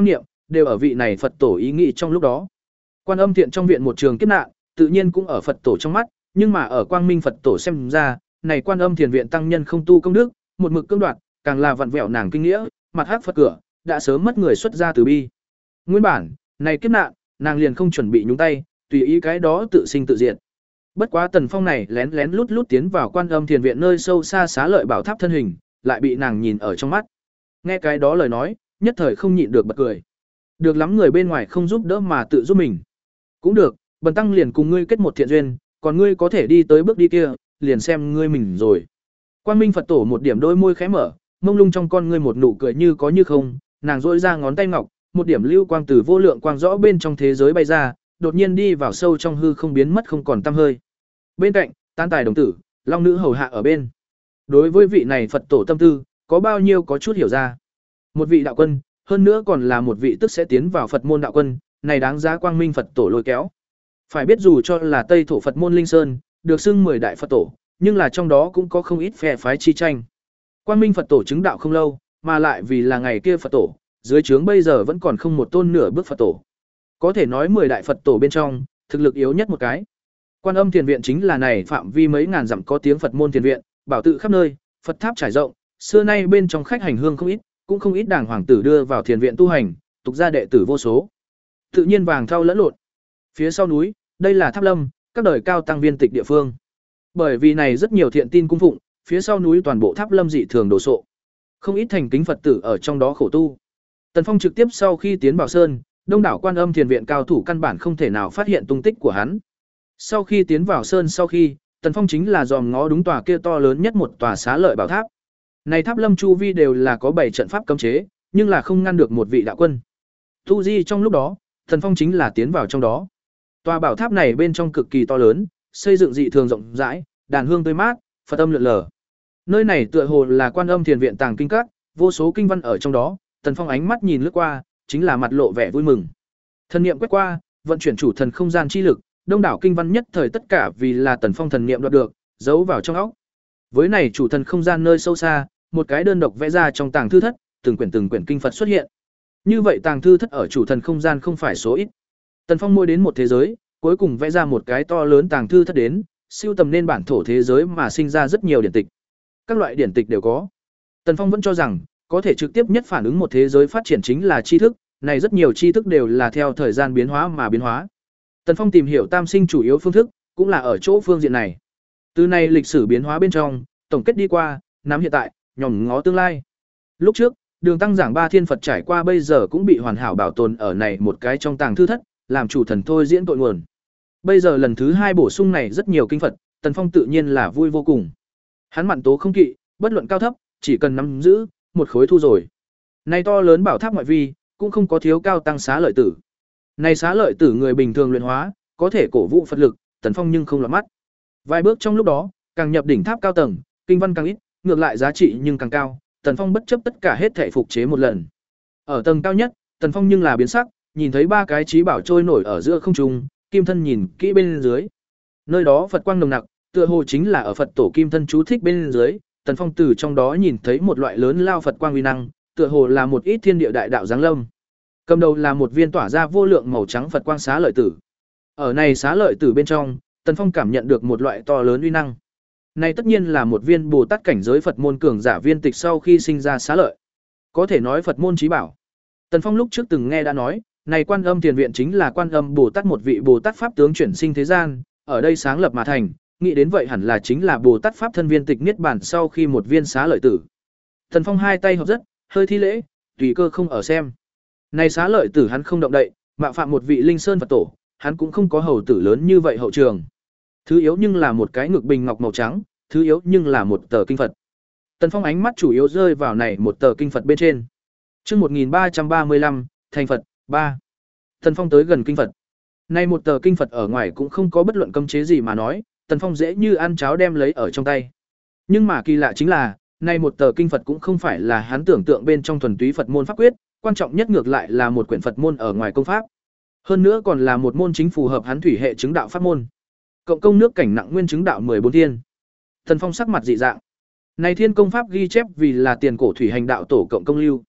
đều ở vị này Phật tổ ý nghĩ trong lúc đó. Quan Âm Thiện trong viện một trường kiếp nạn, tự nhiên cũng ở Phật tổ trong mắt, nhưng mà ở Quang Minh Phật tổ xem ra, này Quan Âm Thiền viện tăng nhân không tu công đức, một mực cưỡng đoạt, càng là vặn vẹo nàng kinh nghĩa, mặt hắc Phật cửa, đã sớm mất người xuất gia từ bi. Nguyên bản, này kiếp nạn, nàng liền không chuẩn bị nhúng tay, tùy ý cái đó tự sinh tự diệt. Bất quá Tần Phong này lén lén lút lút tiến vào Quan Âm Thiền viện nơi sâu xa xá lợi bảo tháp thân hình, lại bị nàng nhìn ở trong mắt. Nghe cái đó lời nói, nhất thời không nhịn được bật cười. Được lắm, người bên ngoài không giúp đỡ mà tự giúp mình. Cũng được, bần tăng liền cùng ngươi kết một thiện duyên, còn ngươi có thể đi tới bước đi kia, liền xem ngươi mình rồi. Quang Minh Phật tổ một điểm đôi môi khẽ mở, mông lung trong con ngươi một nụ cười như có như không, nàng duỗi ra ngón tay ngọc, một điểm lưu quang từ vô lượng quang rõ bên trong thế giới bay ra, đột nhiên đi vào sâu trong hư không biến mất không còn tăm hơi. Bên cạnh, Tán Tài đồng tử, Long nữ hầu hạ ở bên. Đối với vị này Phật tổ tâm tư, có bao nhiêu có chút hiểu ra. Một vị đạo quân, hơn nữa còn là một vị tức sẽ tiến vào Phật môn đạo quân, này đáng giá Quang Minh Phật tổ lôi kéo. Phải biết dù cho là Tây thổ Phật môn Linh Sơn, được xưng mười đại Phật tổ, nhưng là trong đó cũng có không ít phe phái chi tranh. Quang Minh Phật tổ chứng đạo không lâu, mà lại vì là ngày kia Phật tổ, dưới trướng bây giờ vẫn còn không một tôn nửa bước Phật tổ. Có thể nói mười đại Phật tổ bên trong, thực lực yếu nhất một cái. Quan Âm Thiền viện chính là này phạm vi mấy ngàn dặm có tiếng Phật môn thiền viện, bảo tự khắp nơi, Phật tháp trải rộng, xưa nay bên trong khách hành hương không ít, cũng không ít đảng hoàng tử đưa vào thiền viện tu hành, tục gia đệ tử vô số. Tự nhiên vàng thau lẫn lộn. Phía sau núi, đây là Tháp Lâm, các đời cao tăng viên tịch địa phương. Bởi vì này rất nhiều thiện tin cung phụng, phía sau núi toàn bộ Tháp Lâm dị thường đồ sộ. Không ít thành kính Phật tử ở trong đó khổ tu. Tần Phong trực tiếp sau khi tiến vào sơn, đông đảo Quan Âm Thiền viện cao thủ căn bản không thể nào phát hiện tung tích của hắn. Sau khi tiến vào sơn sau khi, Tần Phong chính là dòm ngó đúng tòa kia to lớn nhất một tòa xá lợi bảo tháp. Này Tháp Lâm chu vi đều là có bảy trận pháp cấm chế, nhưng là không ngăn được một vị đạo quân. Tu di trong lúc đó, Tần Phong chính là tiến vào trong đó. Tòa bảo tháp này bên trong cực kỳ to lớn, xây dựng dị thường rộng rãi, đàn hương tươi mát, Phật âm lượn lờ. Nơi này tựa hồ là Quan Âm Thiền viện tàng kinh các, vô số kinh văn ở trong đó, Tần Phong ánh mắt nhìn lướt qua, chính là mặt lộ vẻ vui mừng. Thần niệm quét qua, vận chuyển chủ thần không gian chi lực, đông đảo kinh văn nhất thời tất cả vì là Tần Phong thần niệm đoạt được, giấu vào trong óc. Với này chủ thần không gian nơi sâu xa, một cái đơn độc vẽ ra trong tàng thư thất, từng quyển từng quyển kinh Phật xuất hiện. Như vậy tàng thư thất ở chủ thần không gian không phải số ít. Tần Phong môi đến một thế giới, cuối cùng vẽ ra một cái to lớn tàng thư thất đến, siêu tầm nên bản thổ thế giới mà sinh ra rất nhiều điển tịch. Các loại điển tịch đều có. Tần Phong vẫn cho rằng, có thể trực tiếp nhất phản ứng một thế giới phát triển chính là tri thức, này rất nhiều tri thức đều là theo thời gian biến hóa mà biến hóa. Tần Phong tìm hiểu tam sinh chủ yếu phương thức, cũng là ở chỗ phương diện này. Từ này lịch sử biến hóa bên trong, tổng kết đi qua, nắm hiện tại, nhòm ngó tương lai. Lúc trước, Đường Tăng giảng ba thiên Phật trải qua bây giờ cũng bị hoàn hảo bảo tồn ở này một cái trong tàng thư thất, làm chủ thần thôi diễn tội nguồn. Bây giờ lần thứ hai bổ sung này rất nhiều kinh Phật, Tần Phong tự nhiên là vui vô cùng. Hắn mạn tố không kỵ, bất luận cao thấp, chỉ cần nắm giữ, một khối thu rồi. Này to lớn bảo tháp ngoại vi, cũng không có thiếu cao tăng xá lợi tử. Này xá lợi tử người bình thường luyện hóa, có thể cổ vũ Phật lực, Tần Phong nhưng không lọt mắt. Vài bước trong lúc đó, càng nhập đỉnh tháp cao tầng, kinh văn càng ít, ngược lại giá trị nhưng càng cao, Tần Phong bất chấp tất cả hết thảy phục chế một lần. Ở tầng cao nhất, Tần Phong nhưng là biến sắc, nhìn thấy ba cái trí bảo trôi nổi ở giữa không trung, kim thân nhìn kỹ bên dưới. Nơi đó Phật quang nồng nặc, tựa hồ chính là ở Phật tổ kim thân chú thích bên dưới, Tần Phong từ trong đó nhìn thấy một loại lớn lao Phật quang uy năng, tựa hồ là một ít thiên địa đại đạo giáng lâm. Cầm đầu là một viên tỏa ra vô lượng màu trắng Phật quang xá lợi tử. Ở này xá lợi tử bên trong, Tần Phong cảm nhận được một loại to lớn uy năng. Này tất nhiên là một viên Bồ Tát cảnh giới Phật môn cường giả viên tịch sau khi sinh ra xá lợi. Có thể nói Phật môn chí bảo. Tần Phong lúc trước từng nghe đã nói, này Quan Âm Thiền viện chính là Quan Âm Bồ Tát một vị Bồ Tát pháp tướng chuyển sinh thế gian, ở đây sáng lập mà thành, nghĩ đến vậy hẳn là chính là Bồ Tát pháp thân viên tịch niết bàn sau khi một viên xá lợi tử. Tần Phong hai tay hợp rất, hơi thi lễ, tùy cơ không ở xem. Này xá lợi tử hắn không động đậy, mạo phạm một vị linh sơn Phật tổ, hắn cũng không có hầu tử lớn như vậy hậu trường. Thứ yếu nhưng là một cái ngực bình ngọc màu trắng, thứ yếu nhưng là một tờ kinh Phật. Tần Phong ánh mắt chủ yếu rơi vào này một tờ kinh Phật bên trên. Chương một nghìn ba trăm ba mươi lăm, thành Phật ba. Tần Phong tới gần kinh Phật. Này một tờ kinh Phật ở ngoài cũng không có bất luận cấm chế gì mà nói, Tần Phong dễ như ăn cháo đem lấy ở trong tay. Nhưng mà kỳ lạ chính là, này một tờ kinh Phật cũng không phải là hắn tưởng tượng bên trong thuần túy Phật môn pháp quyết, quan trọng nhất ngược lại là một quyển Phật môn ở ngoài công pháp. Hơn nữa còn là một môn chính phù hợp hắn thủy hệ chứng đạo pháp môn. Cộng công nước cảnh nặng nguyên chứng đạo mười bốn thiên. Tần Phong sắc mặt dị dạng. Này thiên công pháp ghi chép vì là tiền cổ thủy hành đạo tổ cộng công lưu.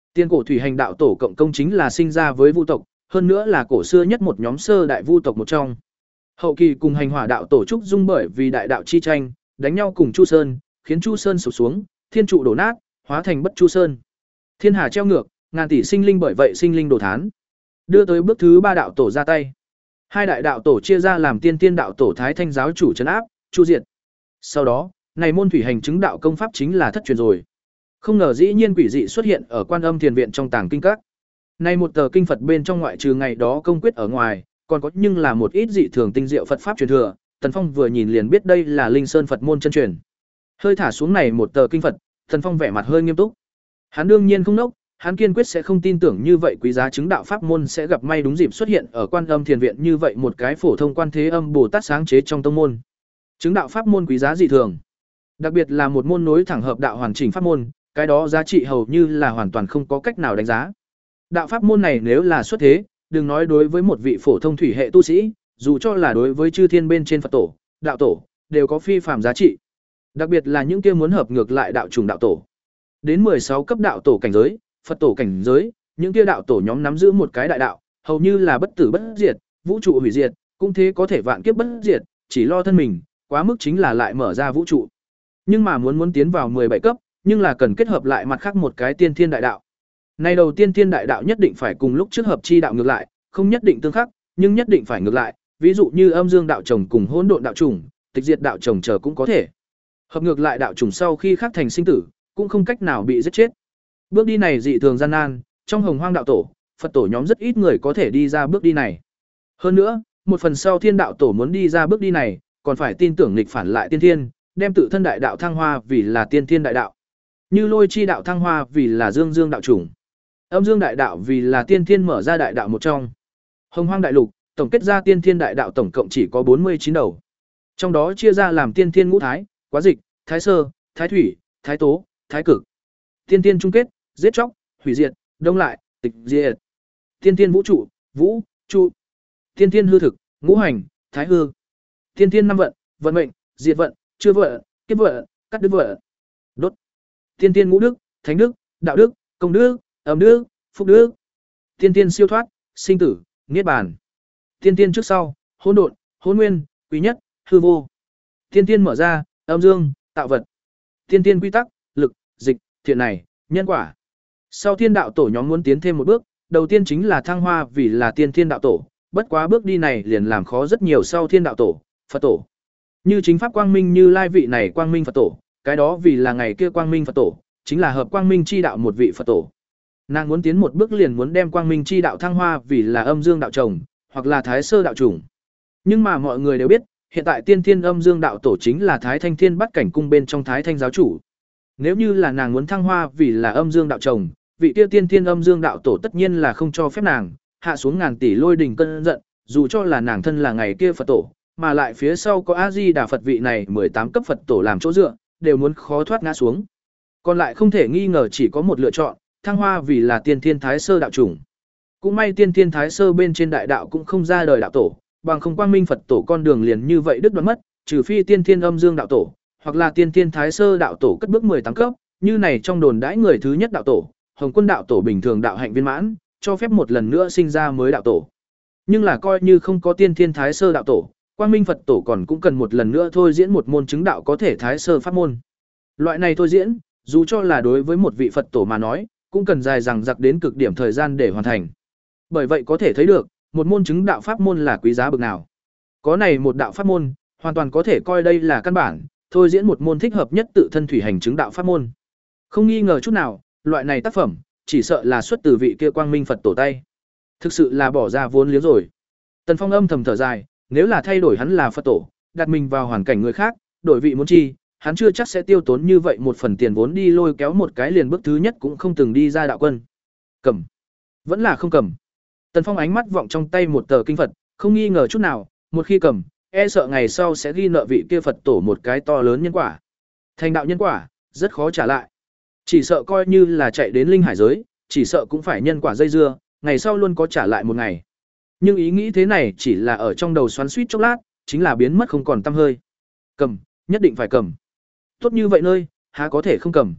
Tiên cổ thủy hành đạo tổ cộng công chính là sinh ra với vu tộc, hơn nữa là cổ xưa nhất một nhóm sơ đại vu tộc một trong. Hậu kỳ cùng hành hỏa đạo tổ trúc dung bởi vì đại đạo chi tranh, đánh nhau cùng Chu Sơn, khiến Chu Sơn sụp xuống, thiên trụ đổ nát, hóa thành bất Chu Sơn. Thiên hà treo ngược, ngàn tỷ sinh linh bởi vậy sinh linh đổ thán. Đưa tới bước thứ ba đạo tổ ra tay. Hai đại đạo tổ chia ra làm tiên tiên đạo tổ Thái Thanh giáo chủ trấn áp, chu diệt. Sau đó, này môn thủy hành chứng đạo công pháp chính là thất truyền rồi. Không ngờ dĩ nhiên quỷ dị xuất hiện ở Quan Âm Thiền viện trong tàng kinh các. Này một tờ kinh Phật bên trong ngoại trừ ngày đó công quyết ở ngoài, còn có nhưng là một ít dị thường tinh diệu Phật pháp truyền thừa, Tần Phong vừa nhìn liền biết đây là Linh Sơn Phật môn chân truyền. Hơi thả xuống này một tờ kinh Phật, Tần Phong vẻ mặt hơi nghiêm túc. Hắn đương nhiên không nốc, hắn kiên quyết sẽ không tin tưởng như vậy quý giá chứng đạo pháp môn sẽ gặp may đúng dịp xuất hiện ở Quan Âm Thiền viện như vậy một cái phổ thông Quan Thế Âm Bồ Tát sáng chế trong tông môn. Chứng đạo pháp môn quý giá dị thường, đặc biệt là một môn nối thẳng hợp đạo hoàn chỉnh pháp môn, cái đó giá trị hầu như là hoàn toàn không có cách nào đánh giá. Đạo pháp môn này nếu là xuất thế, đừng nói đối với một vị phổ thông thủy hệ tu sĩ, dù cho là đối với chư thiên bên trên Phật tổ, đạo tổ, đều có phi phàm giá trị. Đặc biệt là những kia muốn hợp ngược lại đạo trùng đạo tổ. Đến mười sáu cấp đạo tổ cảnh giới, Phật tổ cảnh giới, những kia đạo tổ nhóm nắm giữ một cái đại đạo, hầu như là bất tử bất diệt, vũ trụ hủy diệt, cũng thế có thể vạn kiếp bất diệt, chỉ lo thân mình, quá mức chính là lại mở ra vũ trụ. Nhưng mà muốn muốn tiến vào mười bảy cấp, nhưng là cần kết hợp lại mặt khác một cái tiên thiên đại đạo. Này đầu tiên thiên đại đạo nhất định phải cùng lúc trước hợp chi đạo ngược lại, không nhất định tương khắc, nhưng nhất định phải ngược lại, ví dụ như âm dương đạo chồng cùng hỗn độn đạo trùng, tịch diệt đạo chồng chờ cũng có thể. Hợp ngược lại đạo trùng sau khi khắc thành sinh tử, cũng không cách nào bị giết chết. Bước đi này dị thường gian nan, trong Hồng Hoang đạo tổ, Phật tổ nhóm rất ít người có thể đi ra bước đi này. Hơn nữa, một phần sau thiên đạo tổ muốn đi ra bước đi này, còn phải tin tưởng nghịch phản lại tiên thiên, đem tự thân đại đạo thăng hoa vì là tiên thiên đại đạo. Như lôi chi đạo thăng hoa vì là dương dương đạo chủng. Âm dương đại đạo vì là tiên thiên mở ra đại đạo một trong. Hồng Hoang đại lục, tổng kết ra tiên thiên đại đạo tổng cộng chỉ có bốn mươi chín đầu. Trong đó chia ra làm tiên thiên ngũ thái, quá dịch, thái sơ, thái thủy, thái tố, thái cực. Tiên thiên chung kết, giết chóc, hủy diệt, đông lại, tịch diệt. Tiên thiên vũ trụ, vũ, trụ. Tiên thiên hư thực, ngũ hành, thái hư. Tiên thiên năm vận, vận mệnh, diệt vận, chưa vận, kiếp vận, cắt đứt vận. Đốt. Tiên thiên ngũ đức, thánh đức, đạo đức, công đức, âm đức, phúc đức. Tiên thiên siêu thoát, sinh tử, niết bàn. Tiên thiên trước sau, hỗn độn, hỗn nguyên, quý nhất, hư vô. Tiên thiên mở ra, âm dương, tạo vật. Tiên thiên quy tắc, lực, dịch, thiện này, nhân quả. Sau thiên đạo tổ nhóm muốn tiến thêm một bước, đầu tiên chính là thăng hoa vì là tiên thiên đạo tổ, bất quá bước đi này liền làm khó rất nhiều sau thiên đạo tổ, Phật tổ. Như chính pháp quang minh Như Lai vị này quang minh Phật tổ, cái đó vì là ngày kia quang minh Phật tổ, chính là hợp quang minh chi đạo một vị Phật tổ. Nàng muốn tiến một bước liền muốn đem quang minh chi đạo thăng hoa vì là âm dương đạo chồng, hoặc là thái sơ đạo chủng. Nhưng mà mọi người đều biết, hiện tại tiên thiên âm dương đạo tổ chính là Thái Thanh Thiên Bắt Cảnh cung bên trong Thái Thanh giáo chủ. Nếu như là nàng muốn thăng hoa vì là âm dương đạo chồng, vị kia tiên thiên âm dương đạo tổ tất nhiên là không cho phép nàng hạ xuống ngàn tỷ lôi đình cơn giận, dù cho là nàng thân là ngày kia Phật tổ, mà lại phía sau có A Di Đà Phật vị này mười tám cấp Phật tổ làm chỗ dựa, đều muốn khó thoát ngã xuống. Còn lại không thể nghi ngờ chỉ có một lựa chọn, thăng hoa vì là tiên thiên thái sơ đạo chủng. Cũng may tiên thiên thái sơ bên trên đại đạo cũng không ra đời đạo tổ, bằng không quang minh Phật tổ con đường liền như vậy đứt đoạn mất, trừ phi tiên thiên âm dương đạo tổ, hoặc là tiên thiên thái sơ đạo tổ cất bước mười tám cấp, như này trong đồn đãi người thứ nhất đạo tổ, Hồng Quân đạo tổ bình thường đạo hạnh viên mãn, cho phép một lần nữa sinh ra mới đạo tổ. Nhưng là coi như không có tiên thiên thái sơ đạo tổ, quang minh Phật tổ còn cũng cần một lần nữa thôi diễn một môn chứng đạo có thể thái sơ pháp môn. Loại này thôi diễn, dù cho là đối với một vị Phật tổ mà nói, cũng cần dài dằng dặc đến cực điểm thời gian để hoàn thành. Bởi vậy có thể thấy được, một môn chứng đạo pháp môn là quý giá bậc nào. Có này một đạo pháp môn, hoàn toàn có thể coi đây là căn bản, thôi diễn một môn thích hợp nhất tự thân thủy hành chứng đạo pháp môn. Không nghi ngờ chút nào, loại này tác phẩm, chỉ sợ là xuất từ vị kia quang minh Phật tổ tay. Thực sự là bỏ ra vốn liếng rồi. Tần Phong âm thầm thở dài, nếu là thay đổi hắn là Phật tổ, đặt mình vào hoàn cảnh người khác, đổi vị muốn chi, hắn chưa chắc sẽ tiêu tốn như vậy một phần tiền vốn đi lôi kéo một cái liền bước thứ nhất cũng không từng đi ra đạo quân. Cầm. Vẫn là không cầm. Tần Phong ánh mắt vọng trong tay một tờ kinh Phật, không nghi ngờ chút nào, một khi cầm, e sợ ngày sau sẽ ghi nợ vị kia Phật tổ một cái to lớn nhân quả. Thành đạo nhân quả, rất khó trả lại. Chỉ sợ coi như là chạy đến linh hải giới, chỉ sợ cũng phải nhân quả dây dưa, ngày sau luôn có trả lại một ngày. Nhưng ý nghĩ thế này chỉ là ở trong đầu xoắn suýt chốc lát, chính là biến mất không còn tăm hơi. Cầm, nhất định phải cầm. Tốt như vậy nơi, há có thể không cầm.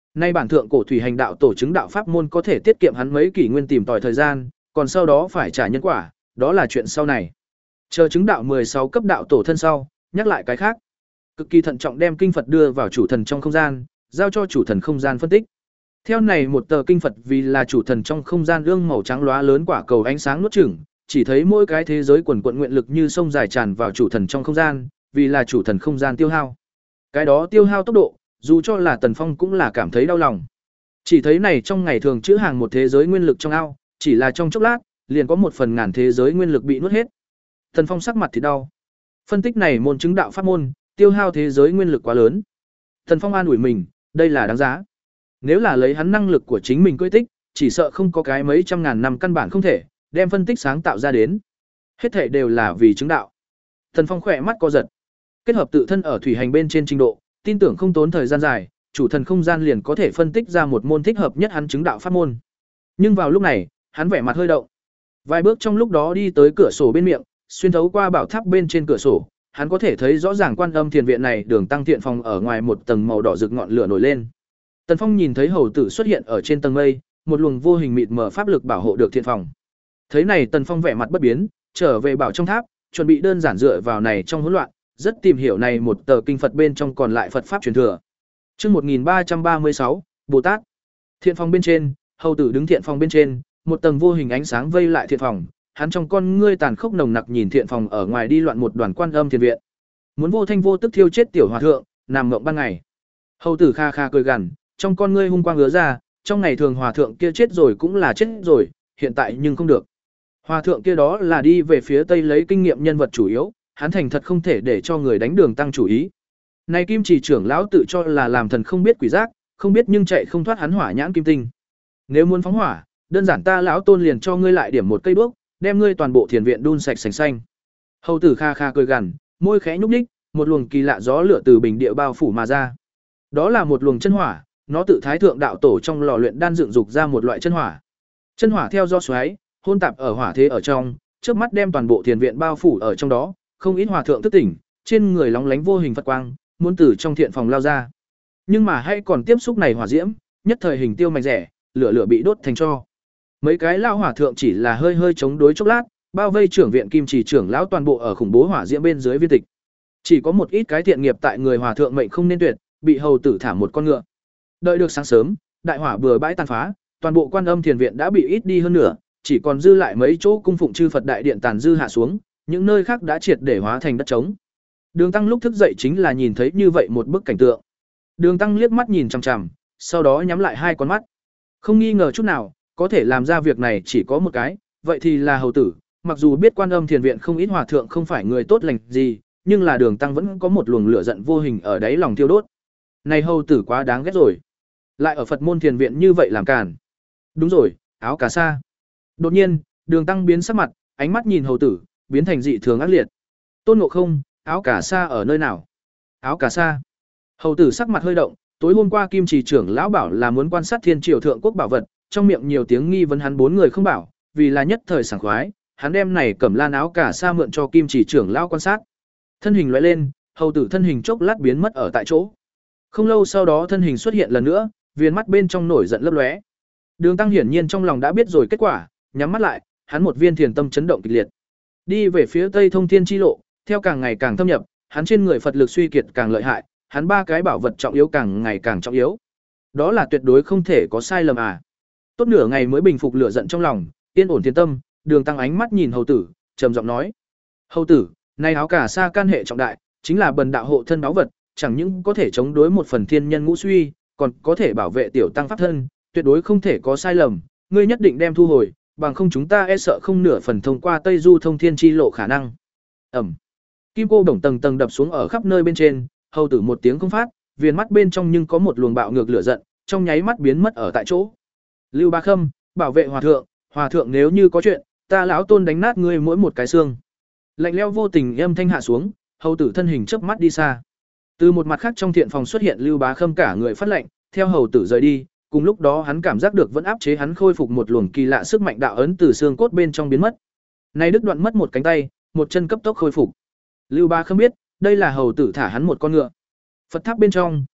Nay bản thượng cổ thủy hành đạo tổ chứng đạo pháp môn có thể tiết kiệm hắn mấy kỷ nguyên tìm tòi thời gian, còn sau đó phải trả nhân quả, đó là chuyện sau này. Chờ chứng đạo mười sáu cấp đạo tổ thân sau, nhắc lại cái khác. Cực kỳ thận trọng đem kinh Phật đưa vào chủ thần trong không gian, giao cho chủ thần không gian phân tích. Theo này một tờ kinh Phật vì là chủ thần trong không gian ương màu trắng lóa lớn quả cầu ánh sáng nuốt chửng, chỉ thấy mỗi cái thế giới quần quận nguyện lực như sông dài tràn vào chủ thần trong không gian, vì là chủ thần không gian tiêu hao. Cái đó tiêu hao tốc độ, dù cho là Tần Phong cũng là cảm thấy đau lòng. Chỉ thấy này trong ngày thường chữ hàng một thế giới nguyên lực trong ao, chỉ là trong chốc lát, liền có một phần ngàn thế giới nguyên lực bị nuốt hết. Tần Phong sắc mặt thì đau. Phân tích này môn chứng đạo pháp môn, tiêu hao thế giới nguyên lực quá lớn. Tần Phong an ủi mình, đây là đáng giá. Nếu là lấy hắn năng lực của chính mình cưỡi tích, chỉ sợ không có cái mấy trăm ngàn năm căn bản không thể đem phân tích sáng tạo ra đến. Hết thảy đều là vì chứng đạo. Tần Phong khỏe mắt co giật. Kết hợp tự thân ở thủy hành bên trên trình độ, tin tưởng không tốn thời gian dài, chủ thần không gian liền có thể phân tích ra một môn thích hợp nhất hắn chứng đạo pháp môn. Nhưng vào lúc này, hắn vẻ mặt hơi động. Vài bước trong lúc đó đi tới cửa sổ bên miệng, xuyên thấu qua bảo tháp bên trên cửa sổ, hắn có thể thấy rõ ràng Quan Âm Thiền viện này đường tăng thiện phòng ở ngoài một tầng màu đỏ rực ngọn lửa nổi lên. Tần Phong nhìn thấy hầu tử xuất hiện ở trên tầng mây, một luồng vô hình mịt mờ pháp lực bảo hộ được thiện phòng. Thấy này Tần Phong vẻ mặt bất biến, trở về bảo trong tháp, chuẩn bị đơn giản dựa vào này trong hỗn loạn, rất tìm hiểu này một tờ kinh Phật bên trong còn lại Phật pháp truyền thừa. Chương một nghìn ba trăm ba mươi sáu, Bồ Tát. Thiện phòng bên trên, hầu tử đứng thiện phòng bên trên, một tầng vô hình ánh sáng vây lại thiện phòng, hắn trong con ngươi tàn khốc nồng nặc nhìn thiện phòng ở ngoài đi loạn một đoàn Quan Âm Thiền viện. Muốn vô thanh vô tức thiêu chết tiểu hòa thượng, nằm mộng ban ngày. Hầu tử kha kha cười gằn, trong con ngươi hung quang ngứa ra, trong ngày thường hòa thượng kia chết rồi cũng là chết rồi, hiện tại nhưng không được. Hòa thượng kia đó là đi về phía tây lấy kinh nghiệm nhân vật chủ yếu, hắn thành thật không thể để cho người đánh đường tăng chủ ý. Này Kim Chỉ trưởng lão tự cho là làm thần không biết quỷ giác, không biết nhưng chạy không thoát hắn hỏa nhãn kim tinh. Nếu muốn phóng hỏa, đơn giản ta lão tôn liền cho ngươi lại điểm một cây đuốc, đem ngươi toàn bộ thiền viện đun sạch sành xanh. Hầu tử kha kha cười gằn, môi khẽ nhúc nhích, một luồng kỳ lạ gió lửa từ bình địa bao phủ mà ra. Đó là một luồng chân hỏa, nó tự thái thượng đạo tổ trong lò luyện đan dựng dục ra một loại chân hỏa. Chân hỏa theo gió xoáy, hôn tạp ở hỏa thế ở trong, trước mắt đem toàn bộ thiền viện bao phủ ở trong đó, không ít hòa thượng thức tỉnh, trên người lóng lánh vô hình Phật quang, muốn từ trong thiện phòng lao ra. Nhưng mà hay còn tiếp xúc này hỏa diễm, nhất thời hình tiêu mạch rẻ, lửa lửa bị đốt thành tro. Mấy cái lao hỏa thượng chỉ là hơi hơi chống đối chốc lát, bao vây trưởng viện Kim Chỉ trưởng lão toàn bộ ở khủng bố hỏa diễm bên dưới viên tịch. Chỉ có một ít cái thiện nghiệp tại người hòa thượng mệnh không nên tuyệt, bị hầu tử thả một con ngựa. Đợi được sáng sớm, đại hỏa bừa bãi tàn phá, toàn bộ Quan Âm Thiền viện đã bị ít đi hơn nửa, chỉ còn dư lại mấy chỗ cung phụng chư Phật đại điện tàn dư hạ xuống, những nơi khác đã triệt để hóa thành đất trống. Đường Tăng lúc thức dậy chính là nhìn thấy như vậy một bức cảnh tượng. Đường Tăng liếc mắt nhìn chằm chằm, sau đó nhắm lại hai con mắt. Không nghi ngờ chút nào, có thể làm ra việc này chỉ có một cái, vậy thì là hầu tử. Mặc dù biết Quan Âm Thiền viện không ít hòa thượng không phải người tốt lành gì, nhưng là Đường Tăng vẫn có một luồng lửa giận vô hình ở đáy lòng thiêu đốt. Này hầu tử quá đáng ghét rồi, lại ở Phật môn thiền viện như vậy làm càn. Đúng rồi, áo cà sa. Đột nhiên, Đường Tăng biến sắc mặt, ánh mắt nhìn hầu tử, biến thành dị thường ác liệt. Tôn Ngộ Không, áo cà sa ở nơi nào? Áo cà sa. Hầu tử sắc mặt hơi động, tối hôm qua Kim Chỉ trưởng lão bảo là muốn quan sát Thiên Triều thượng quốc bảo vật, trong miệng nhiều tiếng nghi vấn hắn bốn người không bảo, vì là nhất thời sảng khoái, hắn đem này cẩm lan áo cà sa mượn cho Kim Chỉ trưởng lão quan sát. Thân hình lóe lên, hầu tử thân hình chốc lát biến mất ở tại chỗ. Không lâu sau đó thân hình xuất hiện lần nữa, viên mắt bên trong nổi giận lấp lóe. Đường Tăng hiển nhiên trong lòng đã biết rồi kết quả, nhắm mắt lại, hắn một viên thiền tâm chấn động kịch liệt. Đi về phía Tây Thông Thiên chi lộ, theo càng ngày càng thâm nhập, hắn trên người Phật lực suy kiệt càng lợi hại, hắn ba cái bảo vật trọng yếu càng ngày càng trọng yếu. Đó là tuyệt đối không thể có sai lầm à. Tốt nửa ngày mới bình phục lửa giận trong lòng, yên ổn thiền tâm, Đường Tăng ánh mắt nhìn hầu tử, trầm giọng nói: "Hầu tử, này áo cà sa can hệ trọng đại, chính là bần đạo hộ thân báu vật, chẳng những có thể chống đối một phần thiên nhân ngũ suy, còn có thể bảo vệ tiểu tăng pháp thân, tuyệt đối không thể có sai lầm, ngươi nhất định đem thu hồi, bằng không chúng ta e sợ không nửa phần thông qua Tây Du Thông Thiên chi lộ khả năng." Ẩm. Kim cô đồng tầng tầng đập xuống ở khắp nơi bên trên, hầu tử một tiếng không phát, viền mắt bên trong nhưng có một luồng bạo ngược lửa giận, trong nháy mắt biến mất ở tại chỗ. Lưu Ba Khâm, bảo vệ hòa thượng, hòa thượng nếu như có chuyện, ta lão tôn đánh nát ngươi mỗi một cái xương. Lạnh lẽo vô tình âm thanh hạ xuống, hầu tử thân hình chớp mắt đi xa. Từ một mặt khác trong thiện phòng xuất hiện Lưu Bá Khâm cả người phát lạnh, theo hầu tử rời đi, cùng lúc đó hắn cảm giác được vẫn áp chế hắn khôi phục một luồng kỳ lạ sức mạnh đạo ấn từ xương cốt bên trong biến mất. Nay đứt đoạn mất một cánh tay, một chân cấp tốc khôi phục. Lưu Bá Khâm biết, đây là hầu tử thả hắn một con ngựa. Phật tháp bên trong,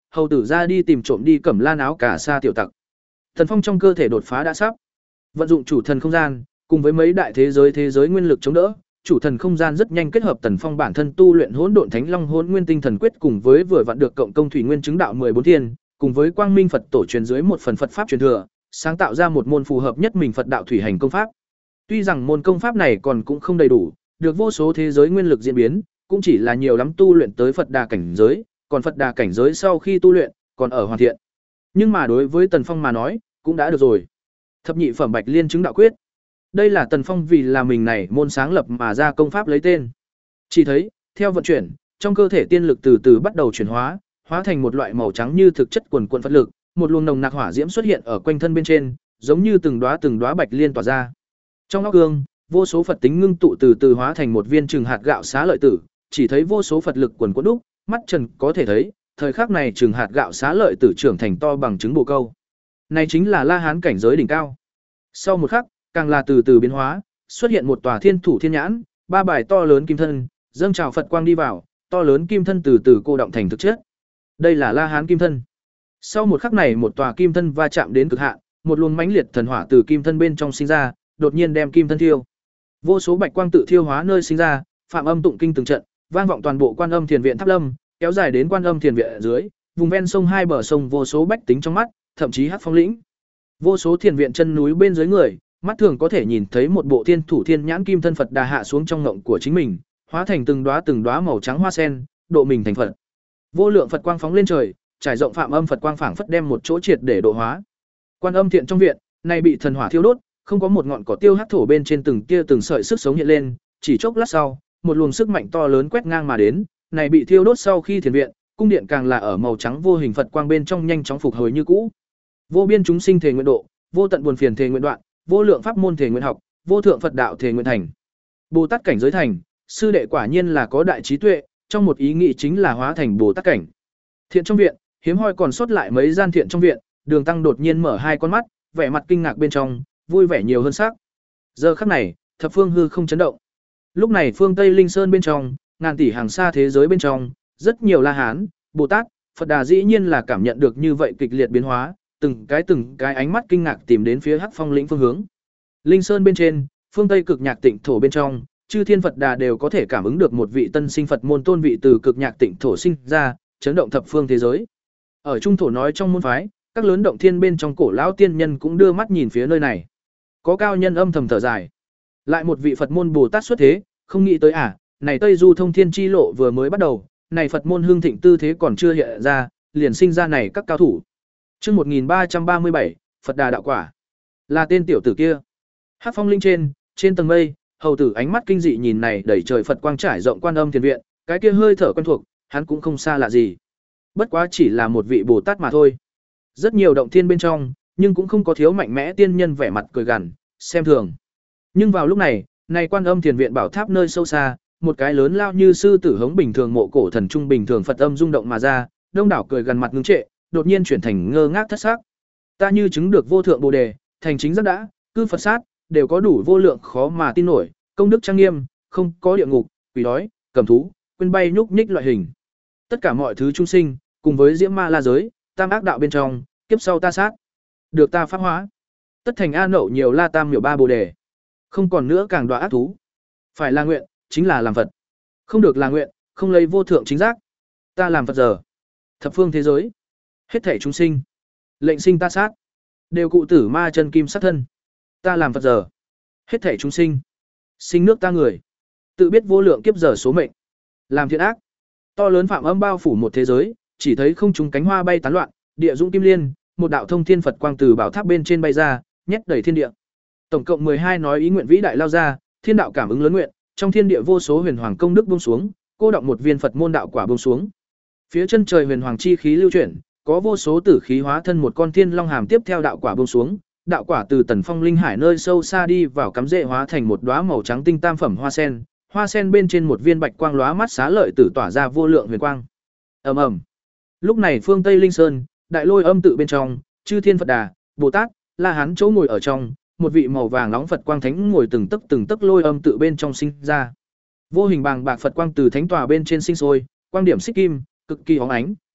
hầu tử ra đi tìm trộm đi cẩm lan áo cả sa tiểu tặc. Tần Phong trong cơ thể đột phá đã sắp. Vận dụng chủ thần không gian, cùng với mấy đại thế giới thế giới nguyên lực chống đỡ, chủ thần không gian rất nhanh kết hợp Tần Phong bản thân tu luyện hỗn độn thánh long hỗn nguyên tinh thần quyết cùng với vừa vặn được cộng công thủy nguyên chứng đạo mười bốn thiên, cùng với quang minh Phật tổ truyền dưới một phần Phật pháp truyền thừa, sáng tạo ra một môn phù hợp nhất mình Phật đạo thủy hành công pháp. Tuy rằng môn công pháp này còn cũng không đầy đủ, được vô số thế giới nguyên lực diễn biến, cũng chỉ là nhiều lắm tu luyện tới Phật đà cảnh giới, còn Phật đà cảnh giới sau khi tu luyện, còn ở hoàn thiện. Nhưng mà đối với Tần Phong mà nói, cũng đã được rồi. Thập nhị phẩm Bạch Liên chứng đạo quyết. Đây là Tần Phong vì là mình này môn sáng lập mà ra công pháp lấy tên. Chỉ thấy, theo vận chuyển, trong cơ thể tiên lực từ từ bắt đầu chuyển hóa, hóa thành một loại màu trắng như thực chất quần quần Phật lực, một luồng nồng nặc hỏa diễm xuất hiện ở quanh thân bên trên, giống như từng đóa từng đóa bạch liên tỏa ra. Trong óc gương, vô số Phật tính ngưng tụ từ từ hóa thành một viên trừng hạt gạo xá lợi tử, chỉ thấy vô số Phật lực quần quần đúc, mắt trần có thể thấy, thời khắc này trừng hạt gạo xá lợi tử trưởng thành to bằng trứng bồ câu. Này chính là La Hán cảnh giới đỉnh cao. Sau một khắc, càng là từ từ biến hóa, xuất hiện một tòa thiên thủ thiên nhãn, ba bài to lớn kim thân, dâng trào Phật quang đi vào, to lớn kim thân từ từ cô động thành thực chất. Đây là La Hán kim thân. Sau một khắc này một tòa kim thân va chạm đến cực hạn, một luồng mãnh liệt thần hỏa từ kim thân bên trong sinh ra, đột nhiên đem kim thân thiêu. Vô số bạch quang tự thiêu hóa nơi sinh ra, phạm âm tụng kinh từng trận, vang vọng toàn bộ Quan Âm Thiền viện Tháp Lâm, kéo dài đến Quan Âm Thiền viện ở dưới, vùng ven sông hai bờ sông vô số bách tính trong mắt, thậm chí Hắc Phong lĩnh. Vô số thiền viện chân núi bên dưới người, mắt thường có thể nhìn thấy một bộ thiên thủ thiên nhãn kim thân Phật Đà hạ xuống trong ngộng của chính mình, hóa thành từng đóa từng đóa màu trắng hoa sen, độ mình thành Phật. Vô lượng Phật quang phóng lên trời, trải rộng phạm âm Phật quang phảng phất đem một chỗ triệt để độ hóa. Quan Âm Thiện trong viện, này bị thần hỏa thiêu đốt, không có một ngọn cỏ tiêu hắc thổ bên trên từng tia từng sợi sức sống hiện lên, chỉ chốc lát sau, một luồng sức mạnh to lớn quét ngang mà đến, này bị thiêu đốt sau khi thiền viện, cung điện càng là ở màu trắng vô hình Phật quang bên trong nhanh chóng phục hồi như cũ. Vô biên chúng sinh thể nguyện độ, vô tận buồn phiền thể nguyện đoạn, vô lượng pháp môn thể nguyện học, vô thượng Phật đạo thể nguyện thành. Bồ Tát cảnh giới thành, sư đệ quả nhiên là có đại trí tuệ, trong một ý nghĩ chính là hóa thành Bồ Tát cảnh. Thiện trong viện, hiếm hoi còn sót lại mấy gian thiện trong viện, Đường Tăng đột nhiên mở hai con mắt, vẻ mặt kinh ngạc bên trong, vui vẻ nhiều hơn sắc. Giờ khắc này, thập phương hư không chấn động. Lúc này phương Tây Linh Sơn bên trong, ngàn tỷ hàng xa thế giới bên trong, rất nhiều La Hán, Bồ Tát, Phật Đà dĩ nhiên là cảm nhận được như vậy kịch liệt biến hóa, từng cái từng cái ánh mắt kinh ngạc tìm đến phía Hắc Phong lĩnh phương hướng. Linh Sơn bên trên, phương Tây cực nhạc tịnh thổ bên trong, chư thiên Phật Đà đều có thể cảm ứng được một vị tân sinh Phật môn tôn vị từ cực nhạc tịnh thổ sinh ra, chấn động thập phương thế giới. Ở trung thổ nói trong môn phái, các lớn động thiên bên trong cổ lão tiên nhân cũng đưa mắt nhìn phía nơi này. Có cao nhân âm thầm thở dài. Lại một vị Phật môn Bồ Tát xuất thế, không nghĩ tới à, này Tây Du thông thiên chi lộ vừa mới bắt đầu, này Phật môn hương thịnh tư thế còn chưa hiện ra, liền sinh ra này các cao thủ. Chương một nghìn ba trăm ba mươi bảy, Phật Đà đạo quả. Là tên tiểu tử kia. Hắc Phong linh trên, trên tầng mây, hầu tử ánh mắt kinh dị nhìn này đẩy trời Phật quang trải rộng Quan Âm Thiền viện, cái kia hơi thở quen thuộc, hắn cũng không xa lạ gì. Bất quá chỉ là một vị Bồ Tát mà thôi. Rất nhiều động thiên bên trong, nhưng cũng không có thiếu mạnh mẽ tiên nhân vẻ mặt cười gằn, xem thường. Nhưng vào lúc này, này Quan Âm Thiền viện bảo tháp nơi sâu xa, một cái lớn lao như sư tử hống bình thường mộ cổ thần trung bình thường Phật âm rung động mà ra, đông đảo cười gần mặt ngưng trệ, đột nhiên chuyển thành ngơ ngác thất xác. Ta như chứng được vô thượng Bồ đề, thành chính giác đã, cư Phật sát, đều có đủ vô lượng khó mà tin nổi, công đức trang nghiêm, không có địa ngục, quỷ đói, cầm thú, quên bay nhúc nhích loại hình. Tất cả mọi thứ chúng sinh, cùng với diễm ma la giới, tam ác đạo bên trong, kiếp sau ta sát, được ta pháp hóa. Tất thành a nậu nhiều la tam miểu ba Bồ đề. Không còn nữa càng đọa ác thú. Phải là nguyện, chính là làm Phật. Không được là nguyện, không lấy vô thượng chính giác. Ta làm Phật giờ. Thập phương thế giới, hết thảy chúng sinh, lệnh sinh ta sát, đều cụ tử ma chân kim sát thân. Ta làm Phật giờ. Hết thảy chúng sinh, sinh nước ta người, tự biết vô lượng kiếp giờ số mệnh. Làm thiện ác, to lớn phạm âm bao phủ một thế giới, chỉ thấy không trung cánh hoa bay tán loạn, địa dũng kim liên, một đạo thông thiên Phật quang từ bảo tháp bên trên bay ra, nhét đầy thiên địa. Tổng cộng mười hai nói ý nguyện vĩ đại lao ra, thiên đạo cảm ứng lớn nguyện, trong thiên địa vô số huyền hoàng công đức buông xuống, cô động một viên Phật môn đạo quả buông xuống. Phía chân trời huyền hoàng chi khí lưu chuyển, có vô số tử khí hóa thân một con thiên long hàm tiếp theo đạo quả buông xuống, đạo quả từ Tần Phong linh hải nơi sâu xa đi vào cắm rễ hóa thành một đóa màu trắng tinh tam phẩm hoa sen, hoa sen bên trên một viên bạch quang lóa mắt xá lợi tử tỏa ra vô lượng huyền quang. Ầm ầm. Lúc này phương Tây Linh Sơn, đại lôi âm tự bên trong, chư thiên Phật Đà, Bồ Tát, La Hán chỗ ngồi ở trong, một vị màu vàng nóng Phật quang thánh ngồi từng tấc từng tấc lôi âm tự bên trong sinh ra. Vô hình bàng bạc Phật quang từ thánh tòa bên trên sinh sôi, quang điểm xích kim, cực kỳ óng ánh,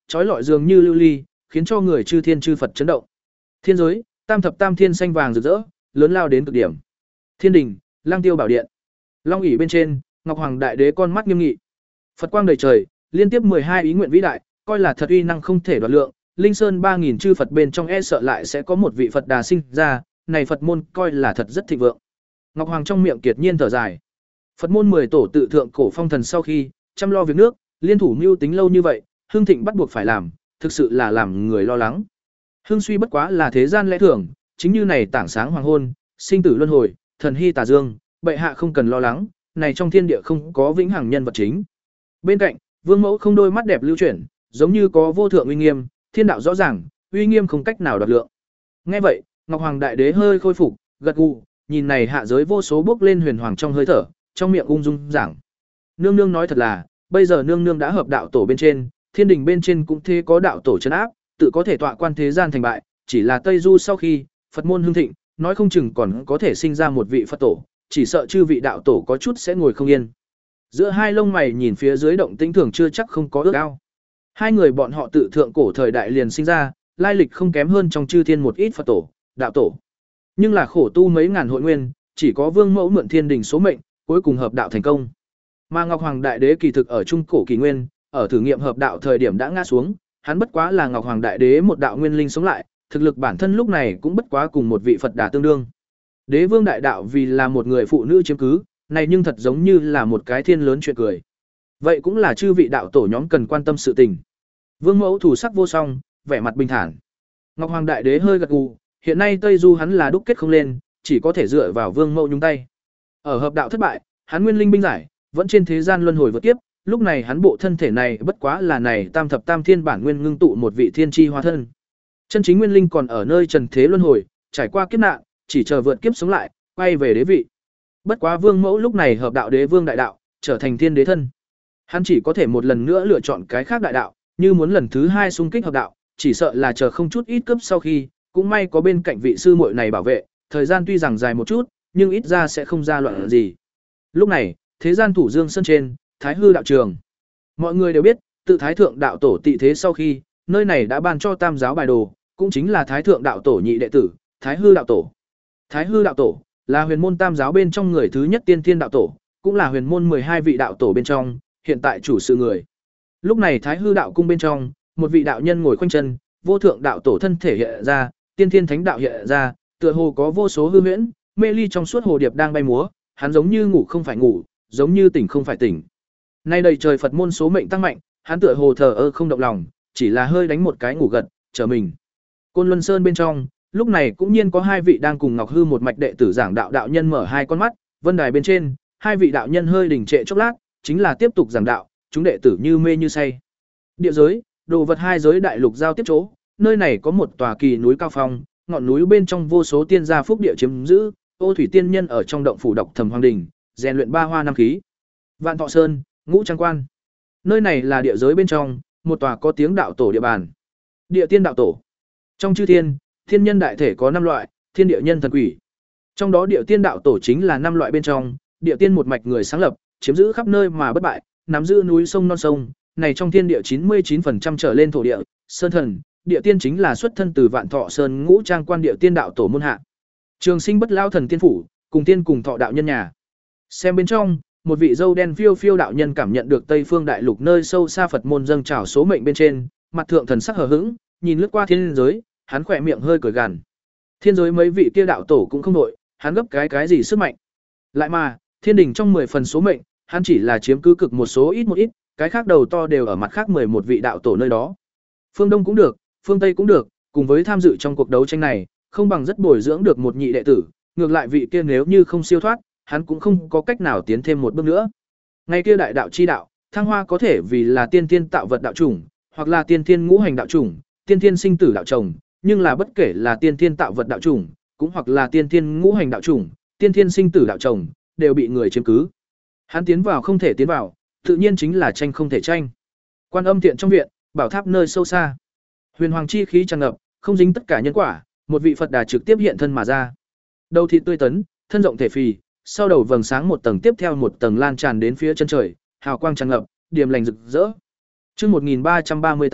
trói lọi dường như lưu ly, khiến cho người chư thiên chư Phật chấn động. Thiên giới, tam thập tam thiên xanh vàng rực rỡ, lớn lao đến cực điểm. Thiên đình, Lang Tiêu bảo điện. Long ỷ bên trên, Ngọc Hoàng Đại Đế con mắt nghiêm nghị. Phật quang đầy trời, liên tiếp mười hai ý nguyện vĩ đại, coi là thật uy năng không thể đoạt lượng, Linh Sơn ba nghìn chư Phật bên trong e sợ lại sẽ có một vị Phật Đà sinh ra, này Phật môn coi là thật rất thịnh vượng. Ngọc Hoàng trong miệng kiệt nhiên thở dài. Phật môn mười tổ tự thượng cổ phong thần sau khi chăm lo việc nước, liên thủ mưu tính lâu như vậy, hưng thịnh bắt buộc phải làm, thực sự là làm người lo lắng. Hưng suy bất quá là thế gian lẽ thường, chính như này tảng sáng hoàng hôn, sinh tử luân hồi, thần hy tà dương, bệ hạ không cần lo lắng, này trong thiên địa không có vĩnh hằng nhân vật chính. Bên cạnh, Vương Mẫu không đôi mắt đẹp lưu chuyển, giống như có vô thượng uy nghiêm, thiên đạo rõ ràng, uy nghiêm không cách nào đoạt lượng. Nghe vậy, Ngọc Hoàng Đại Đế hơi khôi phục, gật gù, nhìn này hạ giới vô số bước lên huyền hoàng trong hơi thở, trong miệng ung dung giảng. Nương nương nói thật là, bây giờ nương nương đã hợp đạo tổ bên trên, thiên đình bên trên cũng thế có đạo tổ trấn áp, tự có thể tọa quan thế gian thành bại, chỉ là Tây Du sau khi Phật môn hưng thịnh, nói không chừng còn có thể sinh ra một vị Phật tổ, chỉ sợ chư vị đạo tổ có chút sẽ ngồi không yên. Giữa hai lông mày nhìn phía dưới động tĩnh thường chưa chắc không có ước ao. Hai người bọn họ tự thượng cổ thời đại liền sinh ra, lai lịch không kém hơn trong chư thiên một ít Phật tổ, đạo tổ. Nhưng là khổ tu mấy ngàn hội nguyên, chỉ có Vương Mẫu mượn thiên đình số mệnh, cuối cùng hợp đạo thành công. Mà Ngọc Hoàng Đại Đế kỳ thực ở trung cổ kỳ nguyên, ở thử nghiệm hợp đạo thời điểm đã ngã xuống, hắn bất quá là Ngọc Hoàng Đại Đế một đạo nguyên linh sống lại, thực lực bản thân lúc này cũng bất quá cùng một vị Phật Đà tương đương. Đế Vương đại đạo vì là một người phụ nữ chiếm cứ, này nhưng thật giống như là một cái thiên lớn chuyện cười. Vậy cũng là chư vị đạo tổ nhóm cần quan tâm sự tình. Vương Mẫu thủ sắc vô song, vẻ mặt bình thản. Ngọc Hoàng Đại Đế hơi gật gù, hiện nay Tây Du hắn là đúc kết không lên, chỉ có thể dựa vào Vương Mẫu nhúng tay. Ở hợp đạo thất bại, hắn nguyên linh binh giải, vẫn trên thế gian luân hồi vượt kiếp, lúc này hắn bộ thân thể này bất quá là này tam thập tam thiên bản nguyên ngưng tụ một vị thiên chi hóa thân. Chân chính nguyên linh còn ở nơi trần thế luân hồi, trải qua kiếp nạn, chỉ chờ vượt kiếp sống lại, quay về đế vị. Bất quá Vương Mẫu lúc này hợp đạo đế vương đại đạo, trở thành thiên đế thân. Hắn chỉ có thể một lần nữa lựa chọn cái khác đại đạo, như muốn lần thứ hai xung kích hợp đạo, chỉ sợ là chờ không chút ít cấp sau khi, cũng may có bên cạnh vị sư muội này bảo vệ, thời gian tuy rằng dài một chút, nhưng ít ra sẽ không ra loạn gì. Lúc này, thế gian thủ Dương Sơn trên, Thái Hư đạo trường. Mọi người đều biết, tự Thái thượng đạo tổ tị thế sau khi, nơi này đã ban cho Tam giáo bài đồ, cũng chính là Thái thượng đạo tổ nhị đệ tử, Thái Hư đạo tổ. Thái Hư đạo tổ là huyền môn Tam giáo bên trong người thứ nhất tiên thiên đạo tổ, cũng là huyền môn mười hai vị đạo tổ bên trong, hiện tại chủ sự người. Lúc này Thái Hư đạo cung bên trong, một vị đạo nhân ngồi khoanh chân, vô thượng đạo tổ thân thể hiện ra, tiên thiên thánh đạo hiện ra, tựa hồ có vô số hư huyễn, mê ly trong suốt hồ điệp đang bay múa, hắn giống như ngủ không phải ngủ, giống như tỉnh không phải tỉnh. Nay đầy trời Phật môn số mệnh tăng mạnh, hắn tựa hồ thờ ơ không động lòng, chỉ là hơi đánh một cái ngủ gật, chờ mình. Côn Luân Sơn bên trong, lúc này cũng nhiên có hai vị đang cùng Ngọc Hư một mạch đệ tử giảng đạo đạo nhân mở hai con mắt, vân đài bên trên, hai vị đạo nhân hơi đình trệ chốc lát, chính là tiếp tục giảng đạo, chúng đệ tử như mê như say. Địa giới, đồ vật hai giới đại lục giao tiếp chỗ, nơi này có một tòa kỳ núi cao phong, ngọn núi bên trong vô số tiên gia phúc địa chiếm giữ, Ô Thủy tiên nhân ở trong động phủ độc Thầm Hoàng Đình, rèn luyện ba hoa năm khí. Vạn Thọ Sơn, Ngũ Trang Quan. Nơi này là địa giới bên trong, một tòa có tiếng đạo tổ địa bàn. Địa tiên đạo tổ. Trong chư thiên, thiên nhân đại thể có năm loại, thiên địa nhân thần quỷ. Trong đó địa tiên đạo tổ chính là năm loại bên trong, địa tiên một mạch người sáng lập, chiếm giữ khắp nơi mà bất bại, nắm giữ núi sông non sông, này trong thiên địa chín mươi chín phần trăm trở lên thổ địa, sơn thần, địa tiên chính là xuất thân từ Vạn Thọ Sơn Ngũ Trang Quan địa tiên đạo tổ môn hạ. Trường Sinh Bất Lao thần tiên phủ, cùng tiên cùng thọ đạo nhân nhà. Xem bên trong, một vị dâu đen phiêu phiêu đạo nhân cảm nhận được Tây Phương Đại Lục nơi sâu xa Phật môn dâng trào số mệnh bên trên, mặt thượng thần sắc hờ hững, nhìn lướt qua thiên giới, hắn khỏe miệng hơi cười gằn. Thiên giới mấy vị kia đạo tổ cũng không đội, hắn gấp cái cái gì sức mạnh. Lại mà, thiên đình trong mười phần số mệnh, hắn chỉ là chiếm cứ cực một số ít một ít, cái khác đầu to đều ở mặt khác mười một vị đạo tổ nơi đó. Phương Đông cũng được, phương Tây cũng được, cùng với tham dự trong cuộc đấu tranh này, không bằng rất bồi dưỡng được một nhị đệ tử, ngược lại vị kia nếu như không siêu thoát, hắn cũng không có cách nào tiến thêm một bước nữa. Ngày kia đại đạo chi đạo, thăng hoa có thể vì là tiên tiên tạo vật đạo chủng, hoặc là tiên tiên ngũ hành đạo chủng, tiên tiên sinh tử đạo chồng, nhưng là bất kể là tiên tiên tạo vật đạo chủng, cũng hoặc là tiên tiên ngũ hành đạo chủng, tiên tiên sinh tử đạo chồng, đều bị người chiếm cứ. Hắn tiến vào không thể tiến vào, tự nhiên chính là tranh không thể tranh. Quan Âm Tiện trong viện, bảo tháp nơi sâu xa, huyền hoàng chi khí tràn ngập, không dính tất cả nhân quả, một vị Phật Đà trực tiếp hiện thân mà ra. Đầu thịt tươi tấn, thân rộng thể phì, sau đầu vầng sáng một tầng tiếp theo một tầng lan tràn đến phía chân trời, hào quang tràn ngập, điềm lành rực rỡ. Chương một nghìn ba trăm ba mươi tám,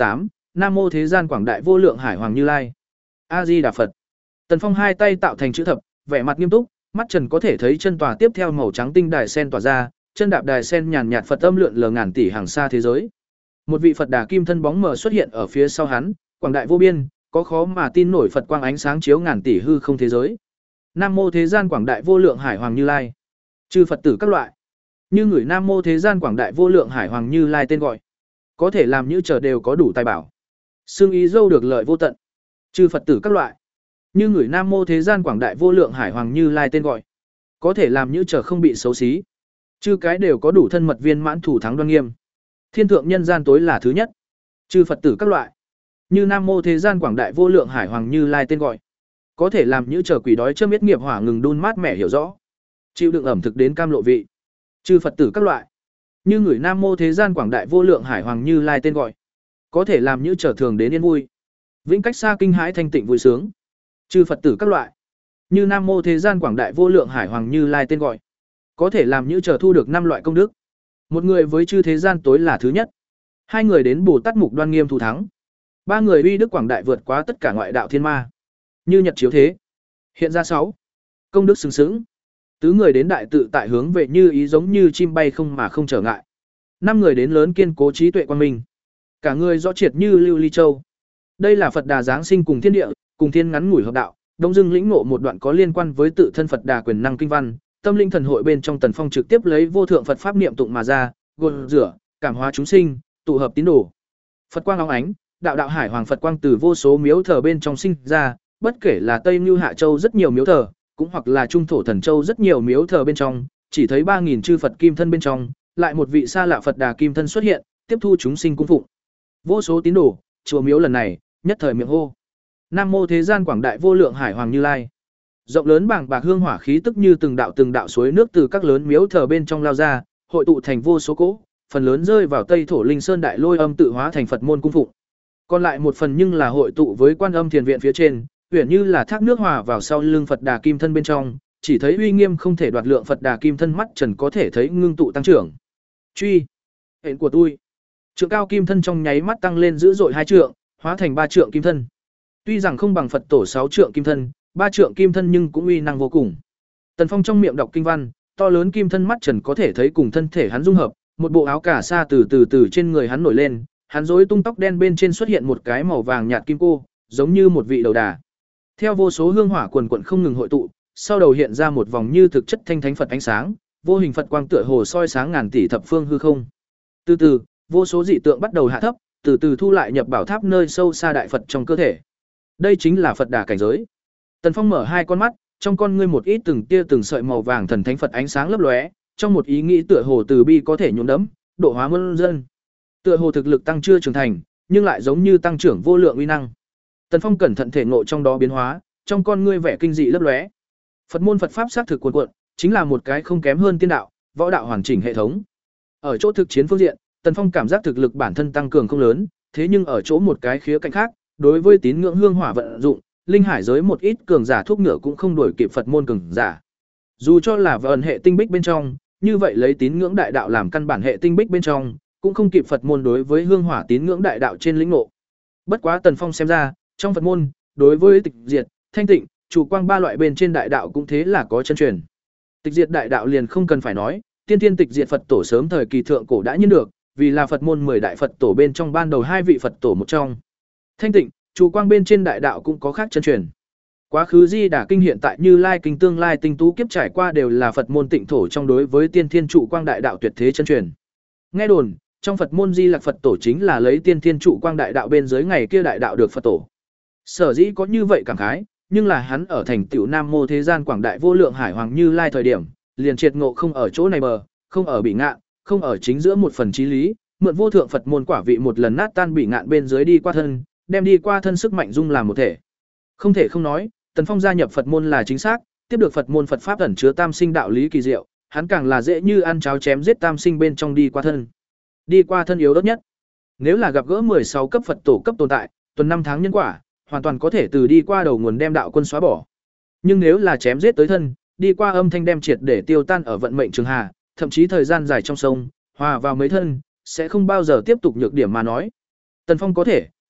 Nam mô thế gian quảng đại vô lượng hải hoàng Như Lai. A Di Đà Phật. Tần Phong hai tay tạo thành chữ thập, vẻ mặt nghiêm túc, mắt trần có thể thấy chân tòa tiếp theo màu trắng tinh đài sen tỏa ra, chân đạp đài sen nhàn nhạt Phật âm lượn lờ ngàn tỷ hàng xa thế giới. Một vị Phật Đà kim thân bóng mờ xuất hiện ở phía sau hắn, quảng đại vô biên, có khó mà tin nổi Phật quang ánh sáng chiếu ngàn tỷ hư không thế giới. Nam mô thế gian quảng đại vô lượng hải hoàng Như Lai. Chư Phật tử các loại. Như người Nam mô thế gian quảng đại vô lượng hải hoàng Như Lai tên gọi, có thể làm như chờ đều có đủ tài bảo. Xương ý dâu được lợi vô tận. Chư Phật tử các loại. Như người Nam mô thế gian quảng đại vô lượng hải hoàng Như Lai tên gọi, có thể làm như chờ không bị xấu xí. Chư cái đều có đủ thân mật viên mãn thủ thắng đoan nghiêm. Thiên thượng nhân gian tối là thứ nhất. Chư Phật tử các loại. Như Nam mô thế gian quảng đại vô lượng hải hoàng Như Lai tên gọi, có thể làm như chờ quỷ đói châm biết nghiệp hỏa ngừng đun mát mẻ hiểu rõ. Chịu đựng ẩm thực đến cam lộ vị. Chư Phật tử các loại. Như người Nam mô thế gian quảng đại vô lượng hải hoàng Như Lai tên gọi, có thể làm như trở thường đến yên vui. Vĩnh cách xa kinh hãi thanh tịnh vui sướng. Chư Phật tử các loại. Như Nam mô thế gian quảng đại vô lượng hải hoàng Như Lai tên gọi, có thể làm như trở thu được năm loại công đức. Một người với chư thế gian tối là thứ nhất. Hai người đến Bồ Tát mục đoan nghiêm thủ thắng. Ba người uy đức quảng đại vượt quá tất cả ngoại đạo thiên ma. Như nhật chiếu thế. Hiện ra sáu. Công đức xứng xứng. Tứ người đến đại tự tại hướng về như ý giống như chim bay không mà không trở ngại. Năm người đến lớn kiên cố trí tuệ quan minh. Cả người rõ triệt như lưu ly châu. Đây là Phật Đà giáng sinh cùng thiên địa, cùng thiên ngắn ngủi hợp đạo, đông dưng lĩnh ngộ một đoạn có liên quan với tự thân Phật Đà quyền năng kinh văn, tâm linh thần hội bên trong Tần Phong trực tiếp lấy vô thượng Phật pháp niệm tụng mà ra, gột rửa, cảm hóa chúng sinh, tụ hợp tín đồ. Phật quang óng ánh, đạo đạo hải hoàng Phật quang từ vô số miếu thờ bên trong sinh ra, bất kể là Tây Nưu Hạ Châu rất nhiều miếu thờ, cũng hoặc là Trung thổ Thần Châu rất nhiều miếu thờ bên trong, chỉ thấy ba nghìn chư Phật kim thân bên trong, lại một vị xa lạ Phật Đà kim thân xuất hiện, tiếp thu chúng sinh cung phụng. Vô số tín đồ, chùa miếu lần này, nhất thời miệng hô: Nam mô thế gian quảng đại vô lượng hải hoàng Như Lai. Rộng lớn bảng bạc hương hỏa khí tức như từng đạo từng đạo suối nước từ các lớn miếu thờ bên trong lao ra, hội tụ thành vô số cỗ, phần lớn rơi vào Tây thổ Linh Sơn đại lôi âm tự hóa thành Phật môn cung phụng. Còn lại một phần nhưng là hội tụ với Quan Âm Thiền viện phía trên, huyền như là thác nước hòa vào sau lưng Phật Đà kim thân bên trong, chỉ thấy uy nghiêm không thể đoạt lượng Phật Đà kim thân mắt trần có thể thấy ngưng tụ tăng trưởng. Truy, hẹn của tôi. Trượng cao kim thân trong nháy mắt tăng lên dữ dội hai trượng, hóa thành ba trượng kim thân. Tuy rằng không bằng Phật tổ sáu trượng kim thân, ba trượng kim thân nhưng cũng uy năng vô cùng. Tần Phong trong miệng đọc kinh văn, to lớn kim thân mắt trần có thể thấy cùng thân thể hắn dung hợp, một bộ áo cà sa từ từ từ trên người hắn nổi lên, hắn rối tung tóc đen bên trên xuất hiện một cái màu vàng nhạt kim cô, giống như một vị đầu đà. Theo vô số hương hỏa quần quần không ngừng hội tụ, sau đầu hiện ra một vòng như thực chất thanh thánh Phật ánh sáng, vô hình Phật quang tựa hồ soi sáng ngàn tỷ thập phương hư không. Từ từ, vô số dị tượng bắt đầu hạ thấp, từ từ thu lại nhập bảo tháp nơi sâu xa đại Phật trong cơ thể. Đây chính là Phật Đà cảnh giới. Tần Phong mở hai con mắt, trong con ngươi một ít từng tia từng sợi màu vàng thần thánh Phật ánh sáng lấp lóe, trong một ý nghĩ tựa hồ từ bi có thể nhuộm đẫm, độ hóa muôn dân. Tựa hồ thực lực tăng chưa trưởng thành, nhưng lại giống như tăng trưởng vô lượng uy năng. Tần Phong cẩn thận thể ngộ trong đó biến hóa, trong con ngươi vẻ kinh dị lấp lóe. Phật môn Phật pháp xác thực cuồn cuộn, chính là một cái không kém hơn tiên đạo, võ đạo hoàn chỉnh hệ thống. Ở chỗ thực chiến phương diện, Tần Phong cảm giác thực lực bản thân tăng cường không lớn, thế nhưng ở chỗ một cái khía cạnh khác, đối với tín ngưỡng hương hỏa vận dụng, linh hải giới một ít cường giả thuốc ngựa cũng không đuổi kịp Phật môn cường giả. Dù cho là vận hệ tinh bích bên trong, như vậy lấy tín ngưỡng đại đạo làm căn bản hệ tinh bích bên trong, cũng không kịp Phật môn đối với hương hỏa tín ngưỡng đại đạo trên lĩnh ngộ. Bất quá Tần Phong xem ra, trong Phật môn, đối với tịch diệt, thanh tịnh, chủ quang ba loại bên trên đại đạo cũng thế là có chân truyền. Tịch diệt đại đạo liền không cần phải nói, tiên tiên tịch diệt Phật tổ sớm thời kỳ thượng cổ đã nhiên được, vì là Phật môn mười đại Phật tổ bên trong ban đầu hai vị Phật tổ một trong. Thanh tịnh, chủ quang bên trên đại đạo cũng có khác chân truyền. Quá khứ Di Đà kinh hiện tại Như Lai kinh tương lai tinh tú kiếp trải qua đều là Phật môn tịnh thổ trong đối với tiên thiên trụ quang đại đạo tuyệt thế chân truyền. Nghe đồn, trong Phật môn Di Lặc Phật tổ chính là lấy tiên thiên trụ quang đại đạo bên dưới ngày kia đại đạo được Phật tổ. Sở dĩ có như vậy cảm khái, nhưng là hắn ở thành tựu Nam mô thế gian quảng đại vô lượng hải hoàng Như Lai thời điểm, liền triệt ngộ không ở chỗ này bờ, không ở bị ngạn, không ở chính giữa một phần chí lý, mượn vô thượng Phật môn quả vị một lần nát tan bị ngạn bên dưới đi qua thân, đem đi qua thân sức mạnh dung làm một thể. Không thể không nói, Tần Phong gia nhập Phật môn là chính xác, tiếp được Phật môn Phật pháp ẩn chứa tam sinh đạo lý kỳ diệu, hắn càng là dễ như ăn cháo chém giết tam sinh bên trong đi qua thân. Đi qua thân yếu ớt nhất. Nếu là gặp gỡ mười sáu cấp Phật tổ cấp tồn tại, tuần năm tháng nhân quả, hoàn toàn có thể từ đi qua đầu nguồn đem đạo quân xóa bỏ. Nhưng nếu là chém giết tới thân, đi qua âm thanh đem triệt để tiêu tan ở vận mệnh trường hà, thậm chí thời gian dài trong sông, hòa vào mấy thân, sẽ không bao giờ tiếp tục nhược điểm mà nói. Tần Phong có thể,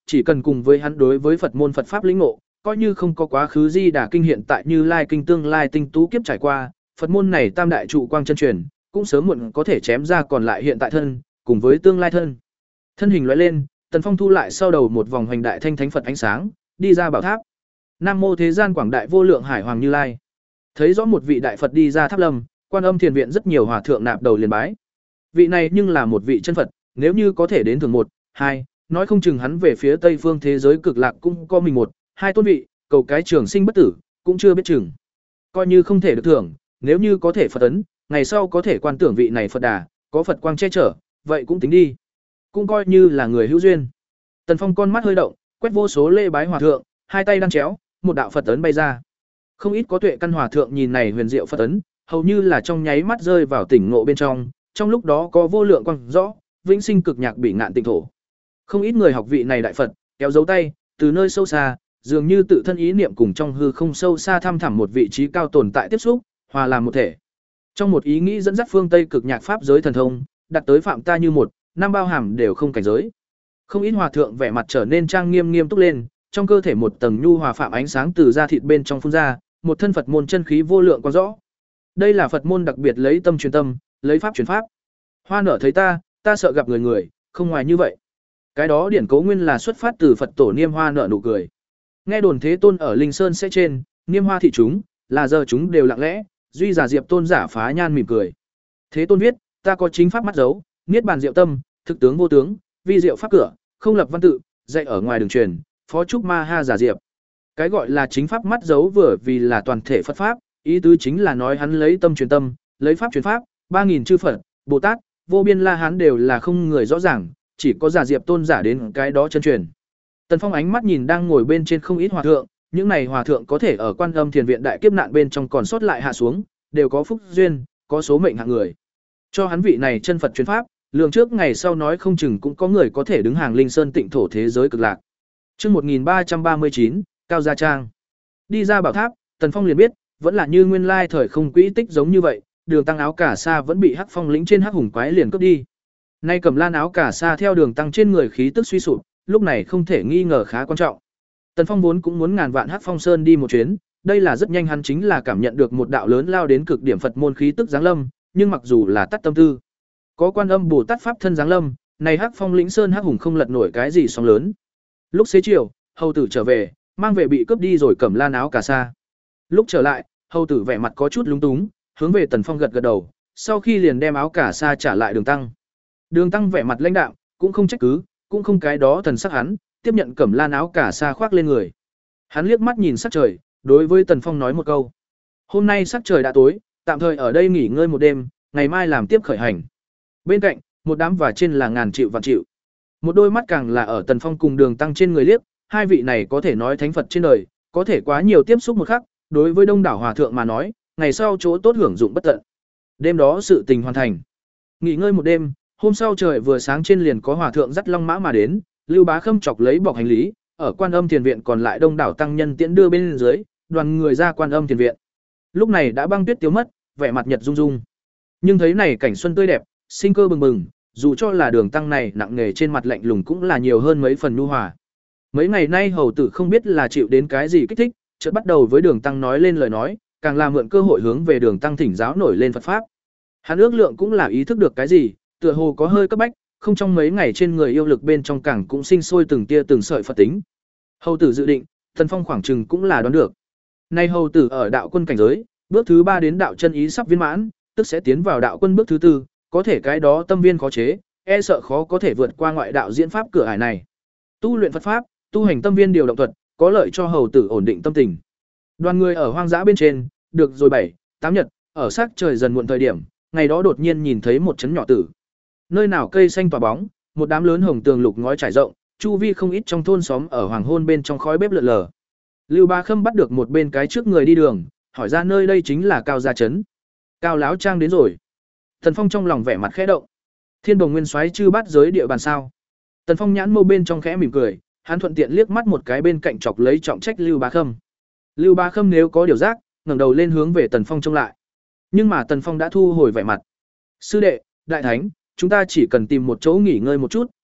chỉ cần cùng với hắn đối với Phật môn Phật pháp lĩnh ngộ, coi như không có quá khứ Di Đà kinh hiện tại Như Lai kinh tương lai tinh tú kiếp trải qua, Phật môn này tam đại trụ quang chân truyền, cũng sớm muộn có thể chém ra còn lại hiện tại thân, cùng với tương lai thân. Thân hình lóe lên, Tần Phong thu lại sau đầu một vòng hoành đại thanh thánh Phật ánh sáng, đi ra bảo tháp. Nam mô thế gian quảng đại vô lượng hải hoàng Như Lai. Thấy rõ một vị đại Phật đi ra tháp lâm, Quan Âm Thiền viện rất nhiều hòa thượng nạp đầu liền bái. Vị này nhưng là một vị chân Phật, nếu như có thể đến thường một, hai, nói không chừng hắn về phía Tây phương thế giới cực lạc cũng có mình một, hai tôn vị, cầu cái trường sinh bất tử, cũng chưa biết chừng. Coi như không thể được thưởng, nếu như có thể Phật ấn, ngày sau có thể quan tưởng vị này Phật Đà, có Phật quang che chở, vậy cũng tính đi. Cũng coi như là người hữu duyên. Tần Phong con mắt hơi động, quét vô số lễ bái hòa thượng, hai tay đang chéo, một đạo Phật ấn bay ra. Không ít có tuệ căn hòa thượng nhìn này huyền diệu Phật ấn, hầu như là trong nháy mắt rơi vào tỉnh ngộ bên trong, trong lúc đó có vô lượng quang rõ, vĩnh sinh cực nhạc bị ngạn tịnh thổ. Không ít người học vị này đại Phật, kéo dấu tay, từ nơi sâu xa, dường như tự thân ý niệm cùng trong hư không sâu xa thăm thẳm một vị trí cao tồn tại tiếp xúc, hòa làm một thể. Trong một ý nghĩ dẫn dắt phương Tây cực nhạc pháp giới thần thông, đặt tới phạm ta như một, năm bao hàm đều không cảnh giới. Không ít hòa thượng vẻ mặt trở nên trang nghiêm nghiêm túc lên, trong cơ thể một tầng nhu hòa phạm ánh sáng từ da thịt bên trong phun ra, một thân Phật môn chân khí vô lượng quang rõ. Đây là Phật môn đặc biệt lấy tâm truyền tâm, lấy pháp truyền pháp. Hoa nở thấy ta, ta sợ gặp người người, không ngoài như vậy. Cái đó điển cố nguyên là xuất phát từ Phật tổ Niêm Hoa nở nụ cười. Nghe đồn Thế Tôn ở Linh Sơn sẽ trên, Niêm Hoa thị chúng, là giờ chúng đều lặng lẽ, duy giả Diệp Tôn giả phá nhan mỉm cười. Thế Tôn viết, ta có chính pháp mắt dấu, niết bàn diệu tâm, thực tướng vô tướng, vi diệu pháp cửa, không lập văn tự, dạy ở ngoài đường truyền, phó trúc ma ha giả diệp. Cái gọi là chính pháp mắt dấu vừa vì là toàn thể Phật pháp, ý tứ chính là nói hắn lấy tâm truyền tâm, lấy pháp truyền pháp, ba nghìn chư Phật, Bồ Tát, vô biên La Hán đều là không người rõ ràng, chỉ có giả diệp tôn giả đến cái đó chân truyền. Tần Phong ánh mắt nhìn đang ngồi bên trên không ít hòa thượng, những này hòa thượng có thể ở Quan Âm Thiền viện đại kiếp nạn bên trong còn sót lại hạ xuống, đều có phúc duyên, có số mệnh hạng người. Cho hắn vị này chân Phật truyền pháp, lượng trước ngày sau nói không chừng cũng có người có thể đứng hàng Linh Sơn tịnh thổ thế giới cực lạc. Chương một nghìn ba trăm ba mươi chín, Cao Gia Trang. Đi ra bảo tháp, Tần Phong liền biết, vẫn là như nguyên lai thời không quỹ tích giống như vậy, Đường Tăng áo cà sa vẫn bị Hắc Phong lĩnh trên Hắc Hùng quái liền cướp đi. Nay Cẩm Lan áo cà sa theo Đường Tăng trên người khí tức suy sụp, lúc này không thể nghi ngờ khá quan trọng. Tần Phong vốn cũng muốn ngàn vạn Hắc Phong Sơn đi một chuyến, đây là rất nhanh hắn chính là cảm nhận được một đạo lớn lao đến cực điểm Phật môn khí tức giáng lâm, nhưng mặc dù là tắt tâm tư, có Quan Âm Bồ Tát pháp thân giáng lâm, này Hắc Phong lĩnh sơn Hắc Hùng không lật nổi cái gì sóng lớn. Lúc xế chiều, hầu tử trở về, mang về bị cướp đi rồi Cẩm Lan áo cà sa. Lúc trở lại, hầu tử vẻ mặt có chút lúng túng, hướng về Tần Phong gật gật đầu, sau khi liền đem áo cà sa trả lại Đường Tăng. Đường Tăng vẻ mặt lãnh đạm, cũng không trách cứ, cũng không cái đó thần sắc hắn, tiếp nhận Cẩm Lan áo cà sa khoác lên người. Hắn liếc mắt nhìn sắc trời, đối với Tần Phong nói một câu: "Hôm nay sắc trời đã tối, tạm thời ở đây nghỉ ngơi một đêm, ngày mai làm tiếp khởi hành." Bên cạnh, một đám và trên là ngàn triệu vạn triệu. Một đôi mắt càng là ở Tần Phong cùng Đường Tăng trên người liếc, hai vị này có thể nói thánh Phật trên đời, có thể quá nhiều tiếp xúc một khắc, đối với đông đảo hòa thượng mà nói, ngày sau chỗ tốt hưởng dụng bất tận. Đêm đó sự tình hoàn thành. Nghỉ ngơi một đêm, hôm sau trời vừa sáng trên liền có hòa thượng dắt long mã mà đến, Lưu Bá Khâm chọc lấy bọc hành lý, ở Quan Âm Thiền viện còn lại đông đảo tăng nhân tiễn đưa bên dưới, đoàn người ra Quan Âm Thiền viện. Lúc này đã băng tuyết tiêu mất, vẻ mặt nhật rung rung. Nhưng thấy này cảnh xuân tươi đẹp, sinh cơ bừng bừng, dù cho là Đường Tăng này nặng nề trên mặt lạnh lùng cũng là nhiều hơn mấy phần nhu hòa. Mấy ngày nay hầu tử không biết là chịu đến cái gì kích thích, chợt bắt đầu với Đường Tăng nói lên lời nói, càng là mượn cơ hội hướng về Đường Tăng thỉnh giáo nổi lên Phật pháp. Hắn ước lượng cũng là ý thức được cái gì, tựa hồ có hơi cấp bách, không trong mấy ngày trên người yêu lực bên trong càng cũng sinh sôi từng tia từng sợi Phật tính. Hầu tử dự định, Tần Phong khoảng chừng cũng là đoán được. Nay hầu tử ở đạo quân cảnh giới, bước thứ ba đến đạo chân ý sắp viên mãn, tức sẽ tiến vào đạo quân bước thứ tư, có thể cái đó tâm viên khó chế, e sợ khó có thể vượt qua ngoại đạo diễn pháp cửa ải này. Tu luyện Phật pháp, tu hành tâm viên điều động thuật, có lợi cho hầu tử ổn định tâm tình. Đoàn người ở hoang dã bên trên, được rồi bảy, tám nhật, ở sắc trời dần muộn thời điểm, ngày đó đột nhiên nhìn thấy một trấn nhỏ tử. Nơi nào cây xanh tỏa bóng, một đám lớn hồng tường lục ngói trải rộng, chu vi không ít trong thôn xóm ở hoàng hôn bên trong khói bếp lượn lờ. Lưu Bá Khâm bắt được một bên cái trước người đi đường, hỏi ra nơi đây chính là Cao Gia trấn. Cao láo trang đến rồi. Tần Phong trong lòng vẻ mặt khẽ động. Thiên Đồng Nguyên Soái chư bắt giới địa bàn sao? Tần Phong nhãn mâu bên trong khẽ mỉm cười, hắn thuận tiện liếc mắt một cái bên cạnh chọc lấy trọng trách Lưu Bá Khâm. Lưu Bá Khâm nếu có điều giác, ngẩng đầu lên hướng về Tần Phong trông lại. Nhưng mà Tần Phong đã thu hồi vẻ mặt. Sư đệ, đại thánh, chúng ta chỉ cần tìm một chỗ nghỉ ngơi một chút,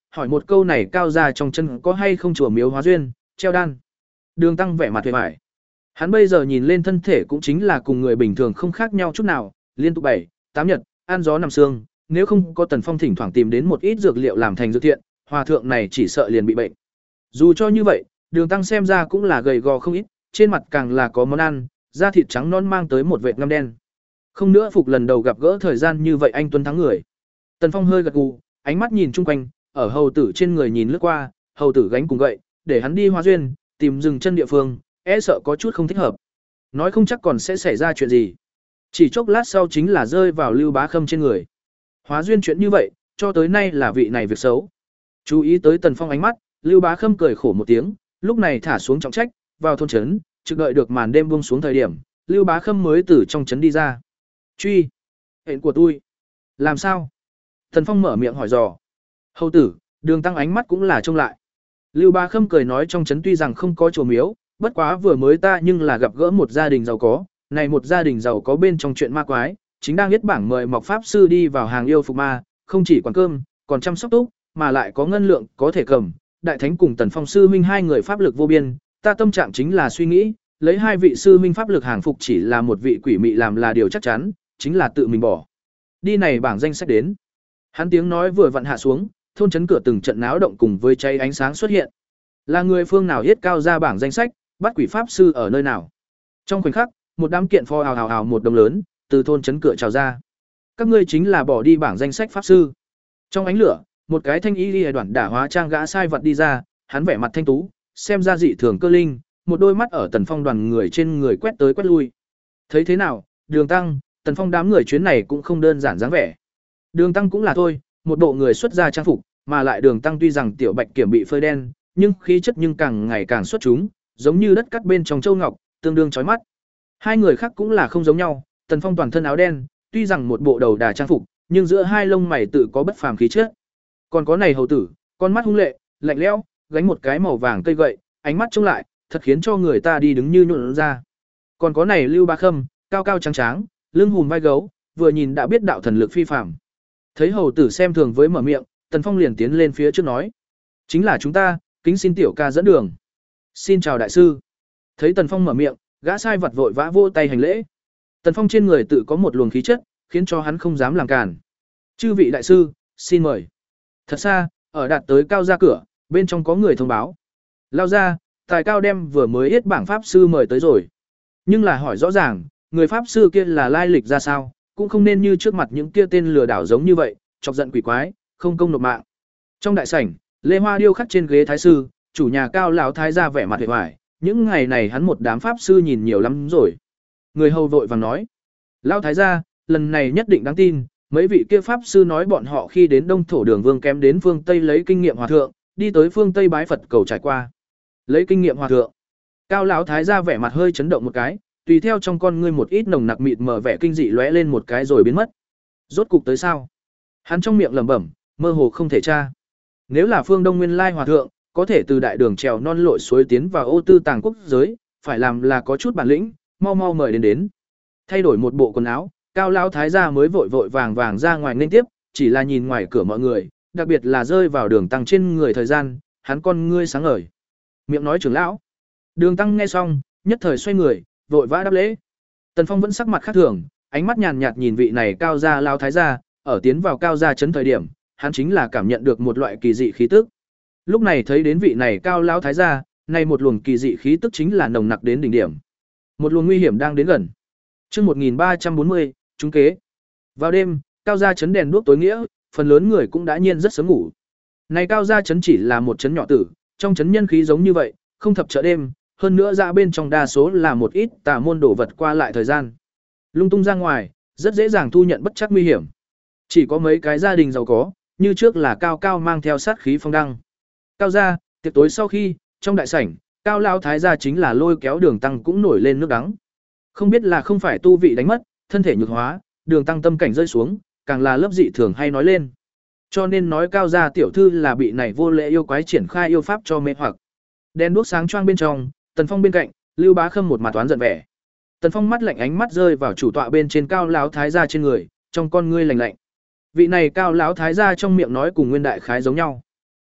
hỏi một câu này cao gia trong chân có hay không chùa miếu hóa duyên, treo đan. Đường Tăng vẻ mặt vẻ vải. Hắn bây giờ nhìn lên thân thể cũng chính là cùng người bình thường không khác nhau chút nào, liên tục bảy, tám nhật, ăn gió nằm sương, nếu không có Tần Phong thỉnh thoảng tìm đến một ít dược liệu làm thành dược thiện, hòa thượng này chỉ sợ liền bị bệnh. Dù cho như vậy, Đường Tăng xem ra cũng là gầy gò không ít, trên mặt càng là có món ăn, da thịt trắng non mang tới một vệt ngăm đen. Không nữa phục lần đầu gặp gỡ thời gian như vậy anh tuấn thắng người. Tần Phong hơi gật gù, ánh mắt nhìn chung quanh, ở hầu tử trên người nhìn lướt qua, hầu tử gánh cùng gậy, để hắn đi hóa duyên, tìm dừng chân địa phương, e sợ có chút không thích hợp. Nói không chắc còn sẽ xảy ra chuyện gì. Chỉ chốc lát sau chính là rơi vào Lưu Bá Khâm trên người. Hóa duyên chuyện như vậy, cho tới nay là vị này việc xấu. Chú ý tới Tần Phong ánh mắt, Lưu Bá Khâm cười khổ một tiếng, lúc này thả xuống trọng trách, vào thôn trấn, trực đợi được màn đêm buông xuống thời điểm, Lưu Bá Khâm mới từ trong trấn đi ra. Truy, hẹn của tôi. Làm sao? Tần Phong mở miệng hỏi dò. Hầu tử, Đường Tăng ánh mắt cũng là trông lại. Lưu Bá Khâm cười nói trong trấn tuy rằng không có chùa miếu, bất quá vừa mới ta nhưng là gặp gỡ một gia đình giàu có, này một gia đình giàu có bên trong chuyện ma quái, chính đang viết bảng mời Mộc Pháp Sư đi vào hàng yêu phục ma, không chỉ quán cơm, còn chăm sóc túc, mà lại có ngân lượng, có thể cầm. Đại Thánh cùng Tần Phong Sư huynh hai người pháp lực vô biên, ta tâm trạng chính là suy nghĩ, lấy hai vị sư huynh pháp lực hàng phục chỉ là một vị quỷ mị làm là điều chắc chắn, chính là tự mình bỏ. Đi này bảng danh sách đến. Hắn tiếng nói vừa vặn hạ xuống, thôn trấn cửa từng trận náo động cùng với cháy ánh sáng xuất hiện. Là người phương nào yết cao ra bảng danh sách, bắt quỷ pháp sư ở nơi nào? Trong khoảnh khắc, một đám kiện pho ào ào ào một đồng lớn, từ thôn trấn cửa trào ra. Các ngươi chính là bỏ đi bảng danh sách pháp sư. Trong ánh lửa, một cái thanh y liễu đoạn đả hóa trang gã sai vật đi ra, hắn vẻ mặt thanh tú, xem ra dị thường cơ linh, một đôi mắt ở Tần Phong đoàn người trên người quét tới quét lui. Thấy thế nào, Đường Tăng, Tần Phong đám người chuyến này cũng không đơn giản dáng vẻ. Đường Tăng cũng là thôi, một bộ người xuất gia trang phục, mà lại Đường Tăng tuy rằng tiểu bạch kiểm bị phơi đen, nhưng khí chất nhưng càng ngày càng xuất chúng, giống như đất cắt bên trong châu ngọc, tương đương chói mắt. Hai người khác cũng là không giống nhau, Tần Phong toàn thân áo đen, tuy rằng một bộ đầu đà trang phục, nhưng giữa hai lông mày tự có bất phàm khí chất. Còn có này hầu tử, con mắt hung lệ, lạnh lẽo, gánh một cái màu vàng cây gậy, ánh mắt trông lại, thật khiến cho người ta đi đứng như nhũn ra. Còn có này Lưu Bá Khâm, cao cao trắng tráng, lưng hùm vai gấu, vừa nhìn đã biết đạo thần lực phi phàm. Thấy hầu tử xem thường với mở miệng, Tần Phong liền tiến lên phía trước nói: "Chính là chúng ta, kính xin tiểu ca dẫn đường." "Xin chào đại sư." Thấy Tần Phong mở miệng, gã sai vật vội vã vỗ tay hành lễ. Tần Phong trên người tự có một luồng khí chất, khiến cho hắn không dám làm cản. "Chư vị đại sư, xin mời." Thật xa, ở đạt tới cao ra cửa, bên trong có người thông báo. Lao ra, tài cao đem vừa mới yết bảng pháp sư mời tới rồi. Nhưng là hỏi rõ ràng, người pháp sư kia là lai lịch ra sao, cũng không nên như trước mặt những kia tên lừa đảo giống như vậy, chọc giận quỷ quái, không công nộp mạng. Trong đại sảnh, Lê Hoa điêu khắc trên ghế thái sư, chủ nhà cao lão thái gia vẻ mặt hề hoài, những ngày này hắn một đám pháp sư nhìn nhiều lắm rồi. Người hầu vội vàng nói: "Lão thái gia, lần này nhất định đáng tin, mấy vị kia pháp sư nói bọn họ khi đến Đông Thổ Đường Vương kém đến phương Tây lấy kinh nghiệm hòa thượng, đi tới phương Tây bái Phật cầu trải qua." Lấy kinh nghiệm hòa thượng. Cao lão thái gia vẻ mặt hơi chấn động một cái, tùy theo trong con ngươi một ít nồng nặc mịt mờ vẻ kinh dị lóe lên một cái rồi biến mất. Rốt cục tới sao? Hắn trong miệng lẩm bẩm, mơ hồ không thể tra. Nếu là phương Đông Nguyên Lai hòa thượng, có thể từ đại đường trèo non lội suối tiến vào Ô Tư Tàng quốc giới, phải làm là có chút bản lĩnh, mau mau mời đến đến. Thay đổi một bộ quần áo, Cao lão thái gia mới vội vội vàng vàng ra ngoài nên tiếp, chỉ là nhìn ngoài cửa mọi người, đặc biệt là rơi vào Đường Tăng trên người thời gian, hắn con ngươi sáng ngời. Miệng nói trưởng lão. Đường Tăng nghe xong, nhất thời xoay người, vội vã đáp lễ. Tần Phong vẫn sắc mặt khác thường, ánh mắt nhàn nhạt nhìn vị này Cao gia lão thái gia, ở tiến vào Cao gia trấn thời điểm, hắn chính là cảm nhận được một loại kỳ dị khí tức. Lúc này thấy đến vị này Cao lão thái gia, này một luồng kỳ dị khí tức chính là nồng nặc đến đỉnh điểm. Một luồng nguy hiểm đang đến gần. Chương một nghìn ba trăm bốn mươi, trúng kế. Vào đêm, Cao gia trấn đèn đuốc tối nghĩa, phần lớn người cũng đã nhiên rất sớm ngủ. Này Cao gia trấn chỉ là một trấn nhỏ tử, trong trấn nhân khí giống như vậy, không thập chợ đêm, hơn nữa ra bên trong đa số là một ít tà môn đổ vật qua lại thời gian. Lung tung ra ngoài, rất dễ dàng thu nhận bất chắc nguy hiểm. Chỉ có mấy cái gia đình giàu có, như trước là Cao Cao mang theo sát khí phong đăng. Cao gia, tiệc tối sau khi, trong đại sảnh, Cao lão thái gia chính là lôi kéo Đường Tăng cũng nổi lên nước đắng. Không biết là không phải tu vị đánh mất, thân thể nhược hóa, Đường Tăng tâm cảnh rơi xuống, càng là lớp dị thường hay nói lên. Cho nên nói Cao gia tiểu thư là bị này vô lễ yêu quái triển khai yêu pháp cho mê hoặc. Đèn đuốc sáng choang bên trong, Tần Phong bên cạnh, Lưu Bá Khâm một mặt toán giận vẻ. Tần Phong mắt lạnh ánh mắt rơi vào chủ tọa bên trên Cao lão thái gia trên người, trong con ngươi lạnh lạnh. Vị này Cao lão thái gia trong miệng nói cùng Nguyên đại khái giống nhau.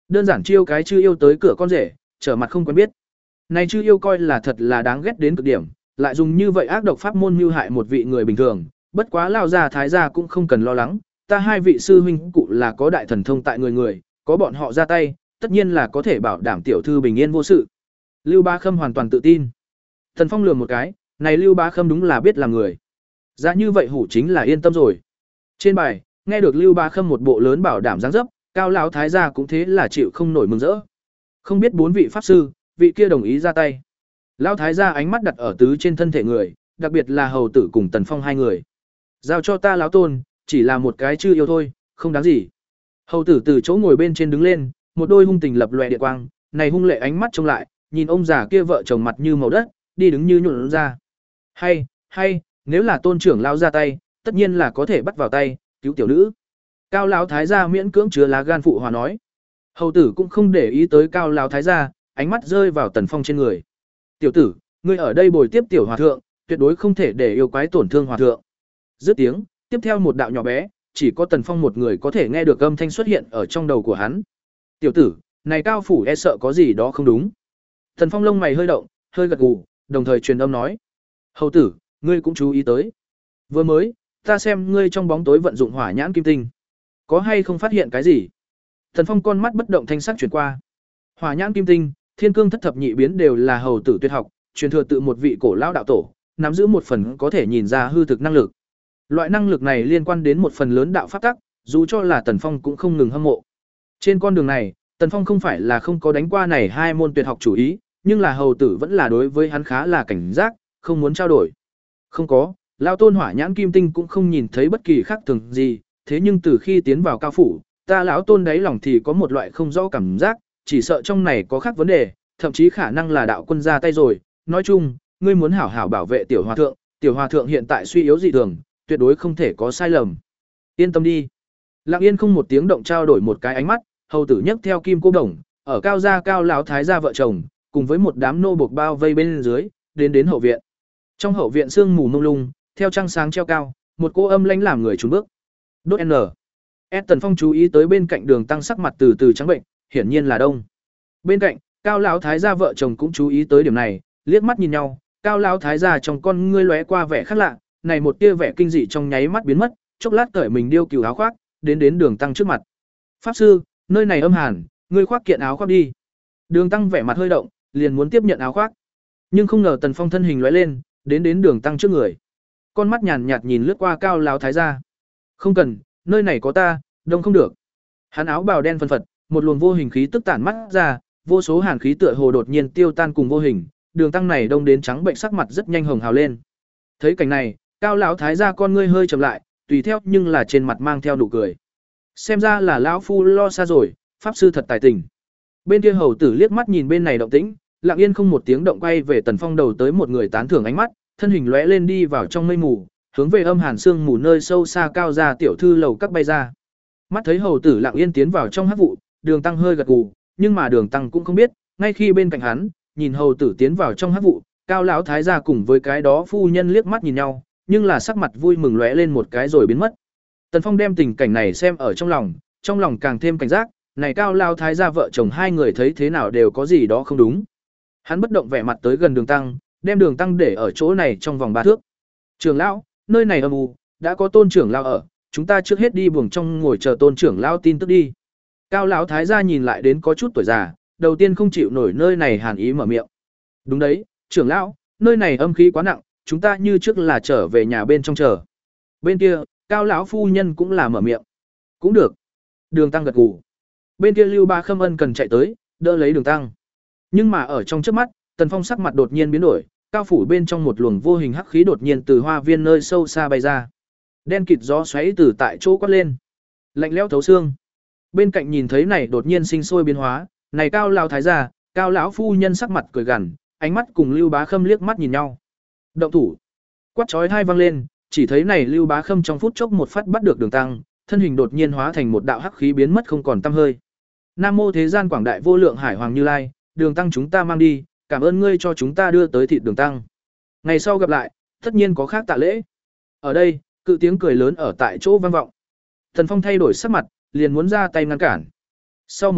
Đơn giản chiêu cái chư yêu tới cửa con rể, trở mặt không quen biết. Này chư yêu coi là thật là đáng ghét đến cực điểm, lại dùng như vậy ác độc pháp môn mưu hại một vị người bình thường, bất quá lao gia thái gia cũng không cần lo lắng, ta hai vị sư huynh cụ là có đại thần thông tại người người, có bọn họ ra tay, tất nhiên là có thể bảo đảm tiểu thư bình yên vô sự. Lưu Bá Khâm hoàn toàn tự tin. Tần Phong lườm một cái, này Lưu Bá Khâm đúng là biết làm người. Dạ như vậy hủ chính là yên tâm rồi. Trên bài, nghe được Lưu Bá Khâm một bộ lớn bảo đảm dáng dấp, Cao lão thái gia cũng thế là chịu không nổi mừng rỡ. Không biết bốn vị pháp sư, vị kia đồng ý ra tay. Lão thái gia ánh mắt đặt ở tứ trên thân thể người, đặc biệt là hầu tử cùng Tần Phong hai người. Giao cho ta lão tôn, chỉ là một cái chư yêu thôi, không đáng gì. Hầu tử từ chỗ ngồi bên trên đứng lên, một đôi hung tình lập lòe điện quang, này hung lệ ánh mắt trông lại, nhìn ông già kia vợ chồng mặt như màu đất, đi đứng như nhuộn ra. Hay, hay, nếu là tôn trưởng lão ra tay, tất nhiên là có thể bắt vào tay, cứu tiểu nữ. Cao lão thái gia miễn cưỡng chứa lá gan phụ hòa nói. Hầu tử cũng không để ý tới Cao lão thái gia, ánh mắt rơi vào Tần Phong trên người. Tiểu tử, ngươi ở đây bồi tiếp tiểu hòa thượng, tuyệt đối không thể để yêu quái tổn thương hòa thượng. Dứt tiếng, tiếp theo một đạo nhỏ bé, chỉ có Tần Phong một người có thể nghe được âm thanh xuất hiện ở trong đầu của hắn. Tiểu tử, này cao phủ e sợ có gì đó không đúng. Tần Phong lông mày hơi động, hơi gật gù, đồng thời truyền âm nói. Hầu tử, ngươi cũng chú ý tới. Vừa mới, ta xem ngươi trong bóng tối vận dụng hỏa nhãn kim tinh. Có hay không phát hiện cái gì? Tần Phong con mắt bất động thanh sắc chuyển qua. Hỏa nhãn kim tinh, thiên cương thất thập nhị biến đều là hầu tử tuyệt học, truyền thừa tự một vị cổ lão đạo tổ, nắm giữ một phần có thể nhìn ra hư thực năng lực. Loại năng lực này liên quan đến một phần lớn đạo pháp tắc, dù cho là Tần Phong cũng không ngừng hâm mộ. Trên con đường này, Tần Phong không phải là không có đánh qua này hai môn tuyệt học chủ ý, nhưng là hầu tử vẫn là đối với hắn khá là cảnh giác, không muốn trao đổi. Không có, lão tôn hỏa nhãn kim tinh cũng không nhìn thấy bất kỳ khác thường gì, thế nhưng từ khi tiến vào cao phủ, ta lão tôn đáy lòng thì có một loại không rõ cảm giác, chỉ sợ trong này có khác vấn đề, thậm chí khả năng là đạo quân ra tay rồi. Nói chung, ngươi muốn hảo hảo bảo vệ tiểu hòa thượng, tiểu hòa thượng hiện tại suy yếu dị thường, tuyệt đối không thể có sai lầm. Yên tâm đi. Lặng Yên không một tiếng động trao đổi một cái ánh mắt, hầu tử nhấc theo kim cô đồng, ở Cao gia Cao lão thái gia vợ chồng, cùng với một đám nô buộc bao vây bên dưới, đến đến hậu viện. Trong hậu viện sương mù mông lung, theo trăng sáng treo cao, một cô âm lãnh làm người trốn bước. Đốt N. S Tần Phong chú ý tới bên cạnh Đường Tăng sắc mặt từ từ trắng bệnh, hiển nhiên là đông. Bên cạnh, Cao lão thái gia vợ chồng cũng chú ý tới điểm này, liếc mắt nhìn nhau, Cao lão thái gia trong con ngươi lóe qua vẻ khác lạ, này một tia vẻ kinh dị trong nháy mắt biến mất, chốc lát cởi mình điêu cừu áo khoác, đến đến Đường Tăng trước mặt. "Pháp sư, nơi này âm hàn, ngươi khoác kiện áo khoác đi." Đường Tăng vẻ mặt hơi động, liền muốn tiếp nhận áo khoác. Nhưng không ngờ Tần Phong thân hình lóe lên, đến đến Đường Tăng trước người. Con mắt nhàn nhạt nhìn lướt qua Cao lão thái gia. "Không cần, nơi này có ta, đông không được." Hắn áo bào đen phân phật, một luồng vô hình khí tức tản mắt ra, vô số hàn khí tựa hồ đột nhiên tiêu tan cùng vô hình, Đường Tăng này đông đến trắng bệnh sắc mặt rất nhanh hồng hào lên. Thấy cảnh này, Cao lão thái gia con ngươi hơi trầm lại, tùy theo nhưng là trên mặt mang theo nụ cười. Xem ra là lão phu lo xa rồi, pháp sư thật tài tình. Bên kia hầu tử liếc mắt nhìn bên này động tĩnh, Lặng Yên không một tiếng động quay về Tần Phong đầu tới một người tán thưởng ánh mắt, thân hình lóe lên đi vào trong mây mù, hướng về âm hàn sương mù nơi sâu xa Cao gia tiểu thư lầu các bay ra. Mắt thấy hầu tử Lặng Yên tiến vào trong hắc vụ, Đường Tăng hơi gật gù, nhưng mà Đường Tăng cũng không biết, ngay khi bên cạnh hắn, nhìn hầu tử tiến vào trong hắc vụ, Cao lão thái gia cùng với cái đó phu nhân liếc mắt nhìn nhau, nhưng là sắc mặt vui mừng lóe lên một cái rồi biến mất. Tần Phong đem tình cảnh này xem ở trong lòng, trong lòng càng thêm cảnh giác, này Cao lão thái gia vợ chồng hai người thấy thế nào đều có gì đó không đúng. Hắn bất động vẻ mặt tới gần Đường Tăng, đem Đường Tăng để ở chỗ này trong vòng ba thước. "Trưởng lão, nơi này âm u, đã có Tôn trưởng lão ở, chúng ta trước hết đi buồng trong ngồi chờ Tôn trưởng lão tin tức đi." Cao lão thái gia nhìn lại đến có chút tuổi già, đầu tiên không chịu nổi nơi này hàn ý mở miệng. "Đúng đấy, trưởng lão, nơi này âm khí quá nặng, chúng ta như trước là trở về nhà bên trong chờ." Bên kia, Cao lão phu nhân cũng là mở miệng. "Cũng được." Đường Tăng gật gù. Bên kia Lưu Ba Khâm ân cần chạy tới, đỡ lấy Đường Tăng. Nhưng mà ở trong chớp mắt, Tần Phong sắc mặt đột nhiên biến đổi, cao phủ bên trong một luồng vô hình hắc khí đột nhiên từ hoa viên nơi sâu xa bay ra. Đen kịt gió xoáy từ tại chỗ quát lên, lạnh lẽo thấu xương. Bên cạnh nhìn thấy này đột nhiên sinh sôi biến hóa, này Cao lão thái gia, Cao lão phu nhân sắc mặt cười gằn, ánh mắt cùng Lưu Bá Khâm liếc mắt nhìn nhau. Động thủ! Quát chói tai vang lên, chỉ thấy này Lưu Bá Khâm trong phút chốc một phát bắt được Đường Tăng, thân hình đột nhiên hóa thành một đạo hắc khí biến mất không còn tăm hơi. "Nam mô thế gian quảng đại vô lượng hải hoàng Như Lai, Đường Tăng chúng ta mang đi, cảm ơn ngươi cho chúng ta đưa tới thịt Đường Tăng. Ngày sau gặp lại, tất nhiên có khác tạ lễ." Ở đây, cự tiếng cười lớn ở tại chỗ vang vọng. Thần Phong thay đổi sắc mặt, liền muốn ra tay ngăn cản. Sau một khắc,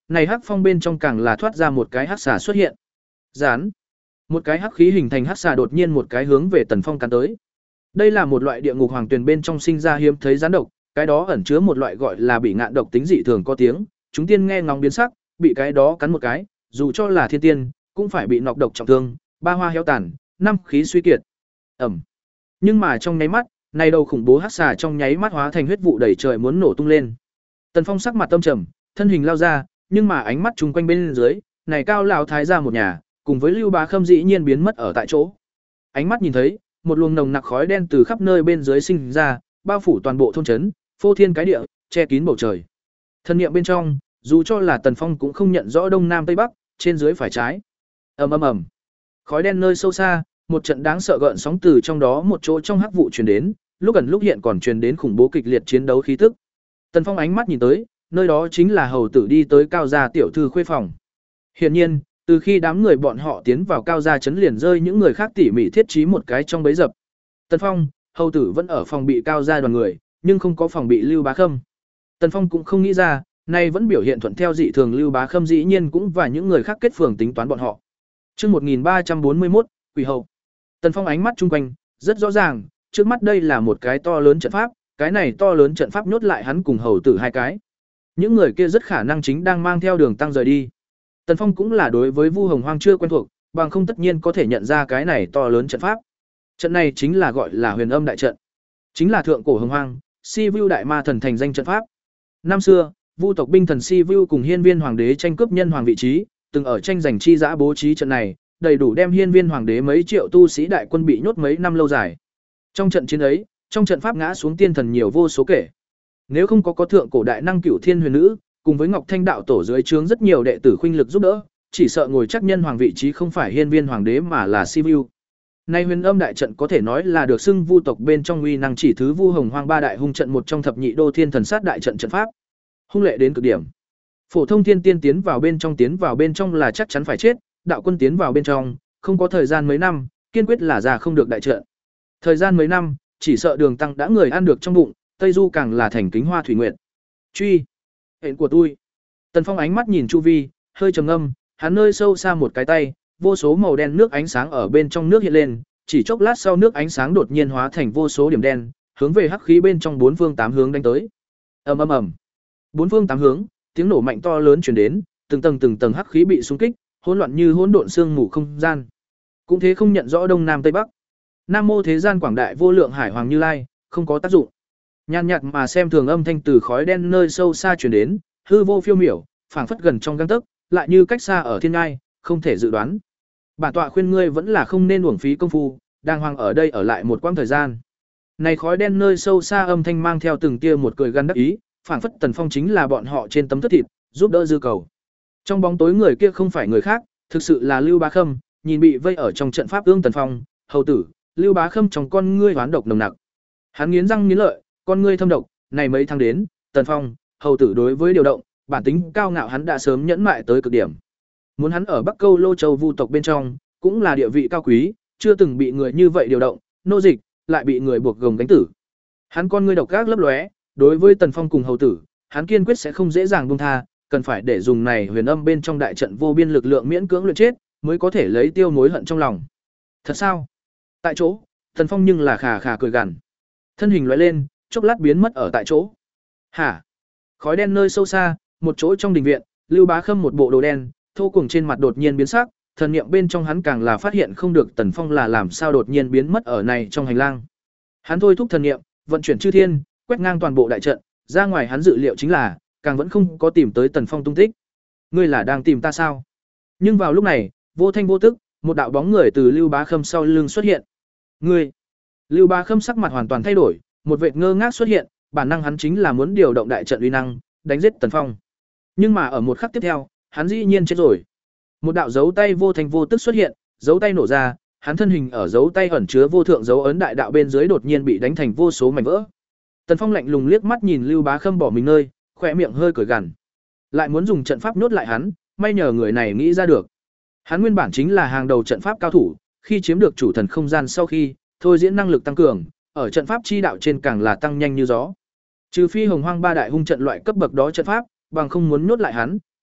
Này hắc phong bên trong càng là thoát ra một cái hắc xà xuất hiện. Rán. Một cái hắc khí hình thành hắc xà đột nhiên một cái hướng về Tần Phong cắn tới. Đây là một loại địa ngục hoàng tuyền bên trong sinh ra hiếm thấy rắn độc, cái đó ẩn chứa một loại gọi là bị ngạn độc tính dị thường có tiếng, chúng tiên nghe ngóng biến sắc, bị cái đó cắn một cái, dù cho là thiên tiên, cũng phải bị nọc độc trọng thương, ba hoa héo tàn, năm khí suy kiệt. Ẩm. Nhưng mà trong nháy mắt, này đầu khủng bố hắc xà trong nháy mắt hóa thành huyết vụ đầy trời muốn nổ tung lên. Tần Phong sắc mặt tâm trầm, thân hình lao ra, nhưng mà ánh mắt chung quanh bên dưới, này cao lão thái gia một nhà, cùng với Lưu Bá Khâm dĩ nhiên biến mất ở tại chỗ. Ánh mắt nhìn thấy, một luồng nồng nặc khói đen từ khắp nơi bên dưới sinh ra, bao phủ toàn bộ thôn trấn, phô thiên cái địa, che kín bầu trời. Thân niệm bên trong, dù cho là Tần Phong cũng không nhận rõ đông nam tây bắc, trên dưới phải trái. Ầm ầm ầm. Khói đen nơi sâu xa, một trận đáng sợ gợn sóng từ trong đó một chỗ trong hắc vụ truyền đến, lúc ẩn lúc hiện còn truyền đến khủng bố kịch liệt chiến đấu khí tức. Tần Phong ánh mắt nhìn tới, nơi đó chính là hầu tử đi tới cao gia tiểu thư khuê phòng. Hiển nhiên, từ khi đám người bọn họ tiến vào cao gia trấn liền rơi những người khác tỉ mỉ thiết trí một cái trong bẫy dập. Tần Phong, hầu tử vẫn ở phòng bị cao gia đoàn người, nhưng không có phòng bị Lưu Bá Khâm. Tần Phong cũng không nghĩ ra, nay vẫn biểu hiện thuận theo dị thường Lưu Bá Khâm dĩ nhiên cũng và những người khác kết phường tính toán bọn họ. Chương một nghìn ba trăm bốn mươi mốt, Quỷ hậu. Tần Phong ánh mắt chung quanh, rất rõ ràng, trước mắt đây là một cái to lớn trận pháp, cái này to lớn trận pháp nhốt lại hắn cùng hầu tử hai cái. Những người kia rất khả năng chính đang mang theo đường tăng rời đi. Tần Phong cũng là đối với Vu Hồng Hoang chưa quen thuộc, bằng không tất nhiên có thể nhận ra cái này to lớn trận pháp. Trận này chính là gọi là Huyền Âm đại trận, chính là thượng cổ Hồng Hoang, Si Vu đại ma thần thành danh trận pháp. Năm xưa, Vu tộc binh thần Si Vu cùng Hiên Viên hoàng đế tranh cướp nhân hoàng vị trí, từng ở tranh giành chi giã bố trí trận này, đầy đủ đem Hiên Viên hoàng đế mấy triệu tu sĩ đại quân bị nhốt mấy năm lâu dài. Trong trận chiến ấy, trong trận pháp ngã xuống tiên thần nhiều vô số kể. Nếu không có có thượng cổ đại năng Cửu Thiên Huyền Nữ, cùng với Ngọc Thanh đạo tổ dưới trướng rất nhiều đệ tử khuynh lực giúp đỡ, chỉ sợ ngồi chắc nhân hoàng vị trí không phải Hiên Viên hoàng đế mà là Si Vu. Nay Huyền Âm đại trận có thể nói là được xưng Vu tộc bên trong uy năng chỉ thứ Vu Hồng Hoang ba đại hung trận một trong thập nhị đô thiên thần sát đại trận trận pháp. Hung lệ đến cực điểm. Phổ thông thiên tiên tiến vào bên trong tiến vào bên trong là chắc chắn phải chết, đạo quân tiến vào bên trong, không có thời gian mấy năm, kiên quyết là ra không được đại trận. Thời gian mấy năm, chỉ sợ đường tăng đã người ăn được trong bụng, Tây Du càng là thành kính hoa thủy nguyện. Truy, hẹn của tôi. Tần Phong ánh mắt nhìn chu vi, hơi trầm ngâm, hắn nơi sâu xa một cái tay, vô số màu đen nước ánh sáng ở bên trong nước hiện lên, chỉ chốc lát sau nước ánh sáng đột nhiên hóa thành vô số điểm đen, hướng về hắc khí bên trong bốn phương tám hướng đánh tới. Ầm ầm ầm. Bốn phương tám hướng, tiếng nổ mạnh to lớn truyền đến, từng tầng từng tầng hắc khí bị xung kích, hỗn loạn như hỗn độn sương mù không gian. Cũng thế không nhận rõ đông nam tây bắc. Nam mô thế gian quảng đại vô lượng hải hoàng Như Lai, không có tác dụng. Nhàn nhạt mà xem thường âm thanh từ khói đen nơi sâu xa truyền đến, hư vô phiêu miểu, phảng phất gần trong gang tấc, lại như cách xa ở thiên ngai, không thể dự đoán. Bản tọa khuyên ngươi vẫn là không nên uổng phí công phu, đang hoang ở đây ở lại một quãng thời gian. Này khói đen nơi sâu xa âm thanh mang theo từng tia một cười gan đắc ý, phảng phất Tần Phong chính là bọn họ trên tấm thất thịt, giúp đỡ dư cầu. Trong bóng tối người kia không phải người khác, thực sự là Lưu Bá Khâm, nhìn bị vây ở trong trận pháp ương Tần Phong, hầu tử, Lưu Bá Khâm trong con ngươi hoán độc nồng nặc. Hắn nghiến răng nghiến lợi, con ngươi thâm độc, này mấy tháng đến, Tần Phong, hầu tử đối với điều động, bản tính cao ngạo hắn đã sớm nhẫn mại tới cực điểm. Muốn hắn ở Bắc Câu Lô Châu Vu tộc bên trong, cũng là địa vị cao quý, chưa từng bị người như vậy điều động, nô dịch, lại bị người buộc gồng đánh tử. Hắn con ngươi độc ác lấp lóe, đối với Tần Phong cùng hầu tử, hắn kiên quyết sẽ không dễ dàng buông tha, cần phải để dùng này huyền âm bên trong đại trận vô biên lực lượng miễn cưỡng luyện chết, mới có thể lấy tiêu mối hận trong lòng. Thật sao? Tại chỗ, Tần Phong nhưng là khà khà cười gằn. Thân hình lóe lên, chốc lát biến mất ở tại chỗ. Hả? Khói đen nơi sâu xa, một chỗ trong đình viện, Lưu Bá Khâm một bộ đồ đen, thô cùng trên mặt đột nhiên biến sắc, thần niệm bên trong hắn càng là phát hiện không được Tần Phong là làm sao đột nhiên biến mất ở này trong hành lang. Hắn thôi thúc thần niệm, vận chuyển chư thiên, quét ngang toàn bộ đại trận, ra ngoài hắn dự liệu chính là, càng vẫn không có tìm tới Tần Phong tung tích. Ngươi là đang tìm ta sao? Nhưng vào lúc này, vô thanh vô tức, một đạo bóng người từ Lưu Bá Khâm sau lưng xuất hiện. Ngươi? Lưu Bá Khâm sắc mặt hoàn toàn thay đổi, một vệt ngơ ngác xuất hiện, bản năng hắn chính là muốn điều động đại trận uy năng, đánh giết Tần Phong. Nhưng mà ở một khắc tiếp theo, hắn dĩ nhiên chết rồi. Một đạo dấu tay vô thanh vô tức xuất hiện, dấu tay nổ ra, hắn thân hình ở dấu tay ẩn chứa vô thượng dấu ấn đại đạo bên dưới đột nhiên bị đánh thành vô số mảnh vỡ. Tần Phong lạnh lùng liếc mắt nhìn Lưu Bá Khâm bỏ mình nơi, khỏe miệng hơi cười gằn. Lại muốn dùng trận pháp nhốt lại hắn, may nhờ người này nghĩ ra được. Hắn nguyên bản chính là hàng đầu trận pháp cao thủ, khi chiếm được chủ thần không gian sau khi, thôi diễn năng lực tăng cường, ở trận pháp chi đạo trên càng là tăng nhanh như gió. Trừ phi Hồng Hoang ba đại hung trận loại cấp bậc đó trận pháp, bằng không muốn nhốt lại hắn,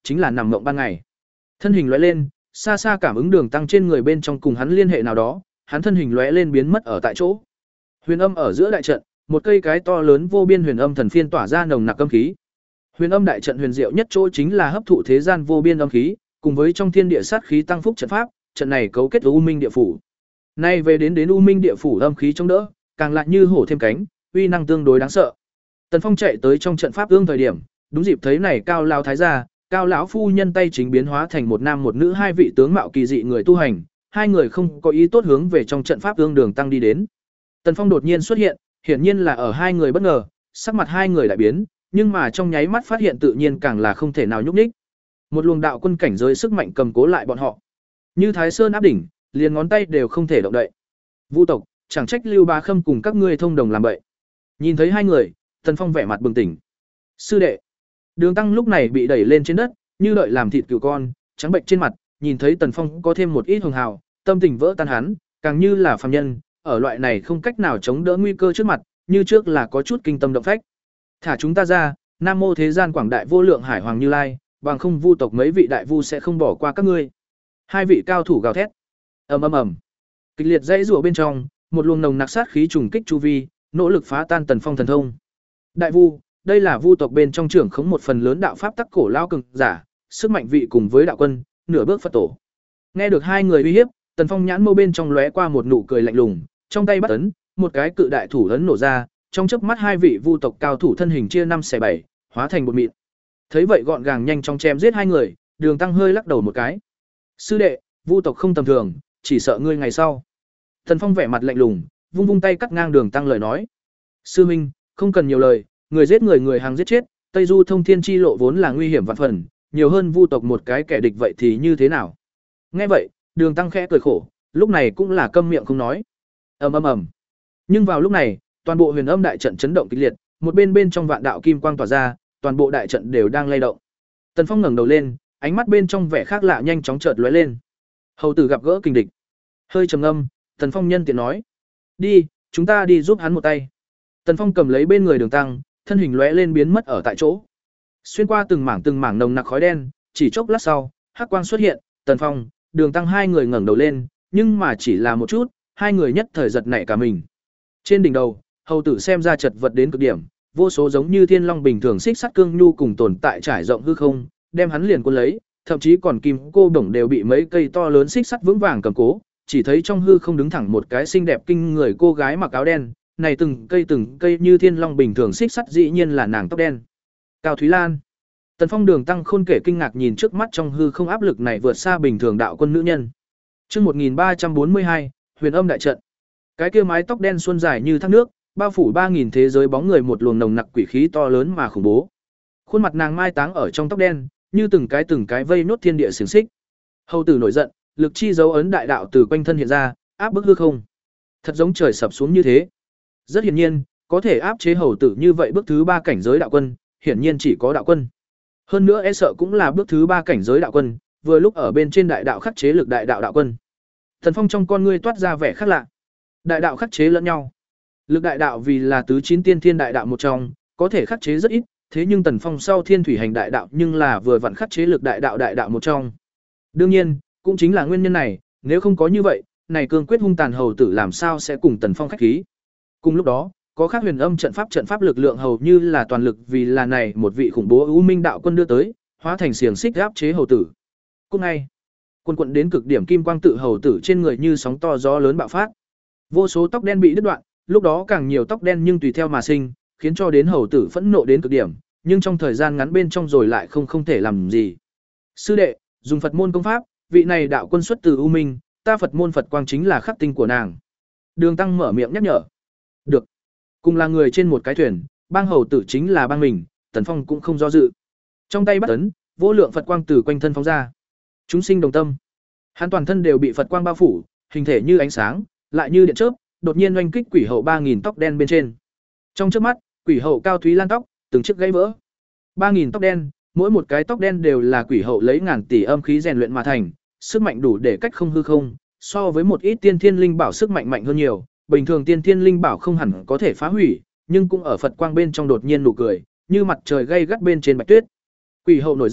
chính là nằm mộng ban ngày. Thân hình lóe lên, xa xa cảm ứng Đường Tăng trên người bên trong cùng hắn liên hệ nào đó, hắn thân hình lóe lên biến mất ở tại chỗ. Huyền âm ở giữa đại trận, một cây cái to lớn vô biên huyền âm thần phiên tỏa ra nồng nặc âm khí. Huyền âm đại trận huyền diệu nhất chỗ chính là hấp thụ thế gian vô biên âm khí, cùng với trong thiên địa sát khí tăng phúc trận pháp, trận này cấu kết với U Minh địa phủ. Nay về đến đến U Minh địa phủ âm khí chống đỡ, càng lại như hổ thêm cánh, uy năng tương đối đáng sợ. Tần Phong chạy tới trong trận pháp ương thời điểm, đúng dịp thấy này Cao lão thái gia, Cao lão phu nhân tay chính biến hóa thành một nam một nữ hai vị tướng mạo kỳ dị người tu hành, hai người không có ý tốt hướng về trong trận pháp ương Đường Tăng đi đến. Tần Phong đột nhiên xuất hiện, hiển nhiên là ở hai người bất ngờ, sắc mặt hai người lại biến, nhưng mà trong nháy mắt phát hiện tự nhiên càng là không thể nào nhúc nhích. Một luồng đạo quân cảnh giới sức mạnh cầm cố lại bọn họ, như Thái Sơn áp đỉnh, liền ngón tay đều không thể động đậy. Vu tộc, chẳng trách Lưu Bá Khâm cùng các ngươi thông đồng làm bậy. Nhìn thấy hai người, Tần Phong vẻ mặt bừng tỉnh. Sư đệ. Đường Tăng lúc này bị đẩy lên trên đất, như đợi làm thịt cừu con, trắng bệnh trên mặt, nhìn thấy Tần Phong có thêm một ít hường hào, tâm tình vỡ tan hắn, càng như là phàm nhân, ở loại này không cách nào chống đỡ nguy cơ trước mặt, như trước là có chút kinh tâm động phách. Thả chúng ta ra, Nam mô thế gian quảng đại vô lượng hải hoàng Như Lai, bằng không vu tộc mấy vị đại vu sẽ không bỏ qua các ngươi. Hai vị cao thủ gào thét. Ầm ầm ầm. Kịch liệt dãy rủa bên trong, một luồng nồng nặc sát khí trùng kích chu vi, nỗ lực phá tan Tần Phong thần thông. Đại vu, đây là vu tộc bên trong trưởng khống một phần lớn đạo pháp tắc cổ lao cường giả, sức mạnh vị cùng với đạo quân, nửa bước Phật tổ. Nghe được hai người uy hiếp, Tần Phong nhãn mâu bên trong lóe qua một nụ cười lạnh lùng, trong tay bắt ấn, một cái cự đại thủ ấn nổ ra, trong chớp mắt hai vị vu tộc cao thủ thân hình chia năm xẻ bảy, hóa thành bột mịn. Thấy vậy gọn gàng nhanh chóng chém giết hai người, Đường Tăng hơi lắc đầu một cái. Sư đệ, vu tộc không tầm thường, chỉ sợ ngươi ngày sau. Tần Phong vẻ mặt lạnh lùng, vung vung tay cắt ngang Đường Tăng lời nói. Sư minh, không cần nhiều lời, người giết người người hàng giết chết, Tây Du thông thiên chi lộ vốn là nguy hiểm vạn phần, nhiều hơn vu tộc một cái kẻ địch vậy thì như thế nào? Nghe vậy, Đường Tăng khẽ cười khổ, lúc này cũng là câm miệng không nói. Ầm ầm ầm. Nhưng vào lúc này, toàn bộ huyền âm đại trận chấn động kịch liệt, một bên bên trong vạn đạo kim quang tỏa ra, toàn bộ đại trận đều đang lay động. Tần Phong ngẩng đầu lên, ánh mắt bên trong vẻ khác lạ nhanh chóng chợt lóe lên. Hầu tử gặp gỡ kình địch. Hơi trầm ngâm, Tần Phong nhân tiện nói: "Đi, chúng ta đi giúp hắn một tay." Tần Phong cầm lấy bên người Đường Tăng, thân hình lóe lên biến mất ở tại chỗ. Xuyên qua từng mảng từng mảng nồng nặc khói đen, chỉ chốc lát sau, hắc quang xuất hiện, Tần Phong, Đường Tăng hai người ngẩng đầu lên, nhưng mà chỉ là một chút, hai người nhất thời giật nảy cả mình. Trên đỉnh đầu, hầu tử xem ra chật vật đến cực điểm, vô số giống như thiên long bình thường xích sắt cương nhu cùng tồn tại trải rộng hư không, đem hắn liền cuốn lấy, thậm chí còn kim cô đồng đều bị mấy cây to lớn xích sắt vững vàng cầm cố, chỉ thấy trong hư không đứng thẳng một cái xinh đẹp kinh người cô gái mặc áo đen, này từng cây từng cây như thiên long bình thường xích sắt dĩ nhiên là nàng tóc đen. Cao Thúy Lan. Tần Phong Đường Tăng khôn kể kinh ngạc nhìn trước mắt trong hư không áp lực này vượt xa bình thường đạo quân nữ nhân. Chương một nghìn ba trăm bốn mươi hai, Huyền Âm đại trận. Cái kia mái tóc đen xuân dài như thác nước, bao phủ ba nghìn thế giới bóng người một luồng nồng nặc quỷ khí to lớn mà khủng bố. Khuôn mặt nàng mai táng ở trong tóc đen, như từng cái từng cái vây nốt thiên địa xiềng xích. Hầu tử nổi giận, lực chi dấu ấn đại đạo từ quanh thân hiện ra, áp bức hư không. Thật giống trời sập xuống như thế. Rất hiển nhiên, có thể áp chế hầu tử như vậy bước thứ ba cảnh giới đạo quân, hiển nhiên chỉ có đạo quân. Hơn nữa e sợ cũng là bước thứ ba cảnh giới đạo quân, vừa lúc ở bên trên đại đạo khắc chế lực đại đạo đạo quân. Thần Phong trong con ngươi toát ra vẻ khác lạ. Đại đạo khắc chế lẫn nhau. Lực đại đạo vì là tứ chín tiên thiên đại đạo một trong, có thể khắc chế rất ít, thế nhưng Tần Phong sau thiên thủy hành đại đạo nhưng là vừa vặn khắc chế lực đại đạo đại đạo một trong. Đương nhiên, cũng chính là nguyên nhân này, nếu không có như vậy, này cương quyết hung tàn hầu tử làm sao sẽ cùng Tần Phong khách khí. Cùng lúc đó, có khác huyền âm trận pháp trận pháp lực lượng hầu như là toàn lực vì là này một vị khủng bố U Minh đạo quân đưa tới, hóa thành xiềng xích áp chế hầu tử. Cùng ngay, quân quận đến cực điểm kim quang tự hầu tử trên người như sóng to gió lớn bạo phát. Vô số tóc đen bị đứt đoạn, lúc đó càng nhiều tóc đen nhưng tùy theo mà sinh, khiến cho đến hầu tử phẫn nộ đến cực điểm, nhưng trong thời gian ngắn bên trong rồi lại không không thể làm gì. Sư đệ, dùng Phật môn công pháp, vị này đạo quân xuất từ U Minh, ta Phật môn Phật quang chính là khắc tinh của nàng. Đường Tăng mở miệng nhắc nhở. Được. Cùng là người trên một cái thuyền, bang hầu tử chính là bang mình, Tần Phong cũng không do dự. Trong tay bắt ấn, vô lượng Phật quang từ quanh thân phóng ra. Chúng sinh đồng tâm. Hắn toàn thân đều bị Phật quang bao phủ, hình thể như ánh sáng, lại như điện chớp, đột nhiên oanh kích quỷ hậu ba nghìn tóc đen bên trên. Trong chớp mắt, quỷ hậu Cao Thúy Lan tóc, từng chiếc gãy vỡ. ba nghìn tóc đen, mỗi một cái tóc đen đều là quỷ hậu lấy ngàn tỷ âm khí rèn luyện mà thành, sức mạnh đủ để cách không hư không, so với một ít tiên thiên linh bảo sức mạnh mạnh hơn nhiều, bình thường tiên thiên linh bảo không hẳn có thể phá hủy, nhưng cũng ở Phật quang bên trong đột nhiên nụ cười, như mặt trời gay gắt bên trên bạch tuyết. Quỷ hậu nổi giận,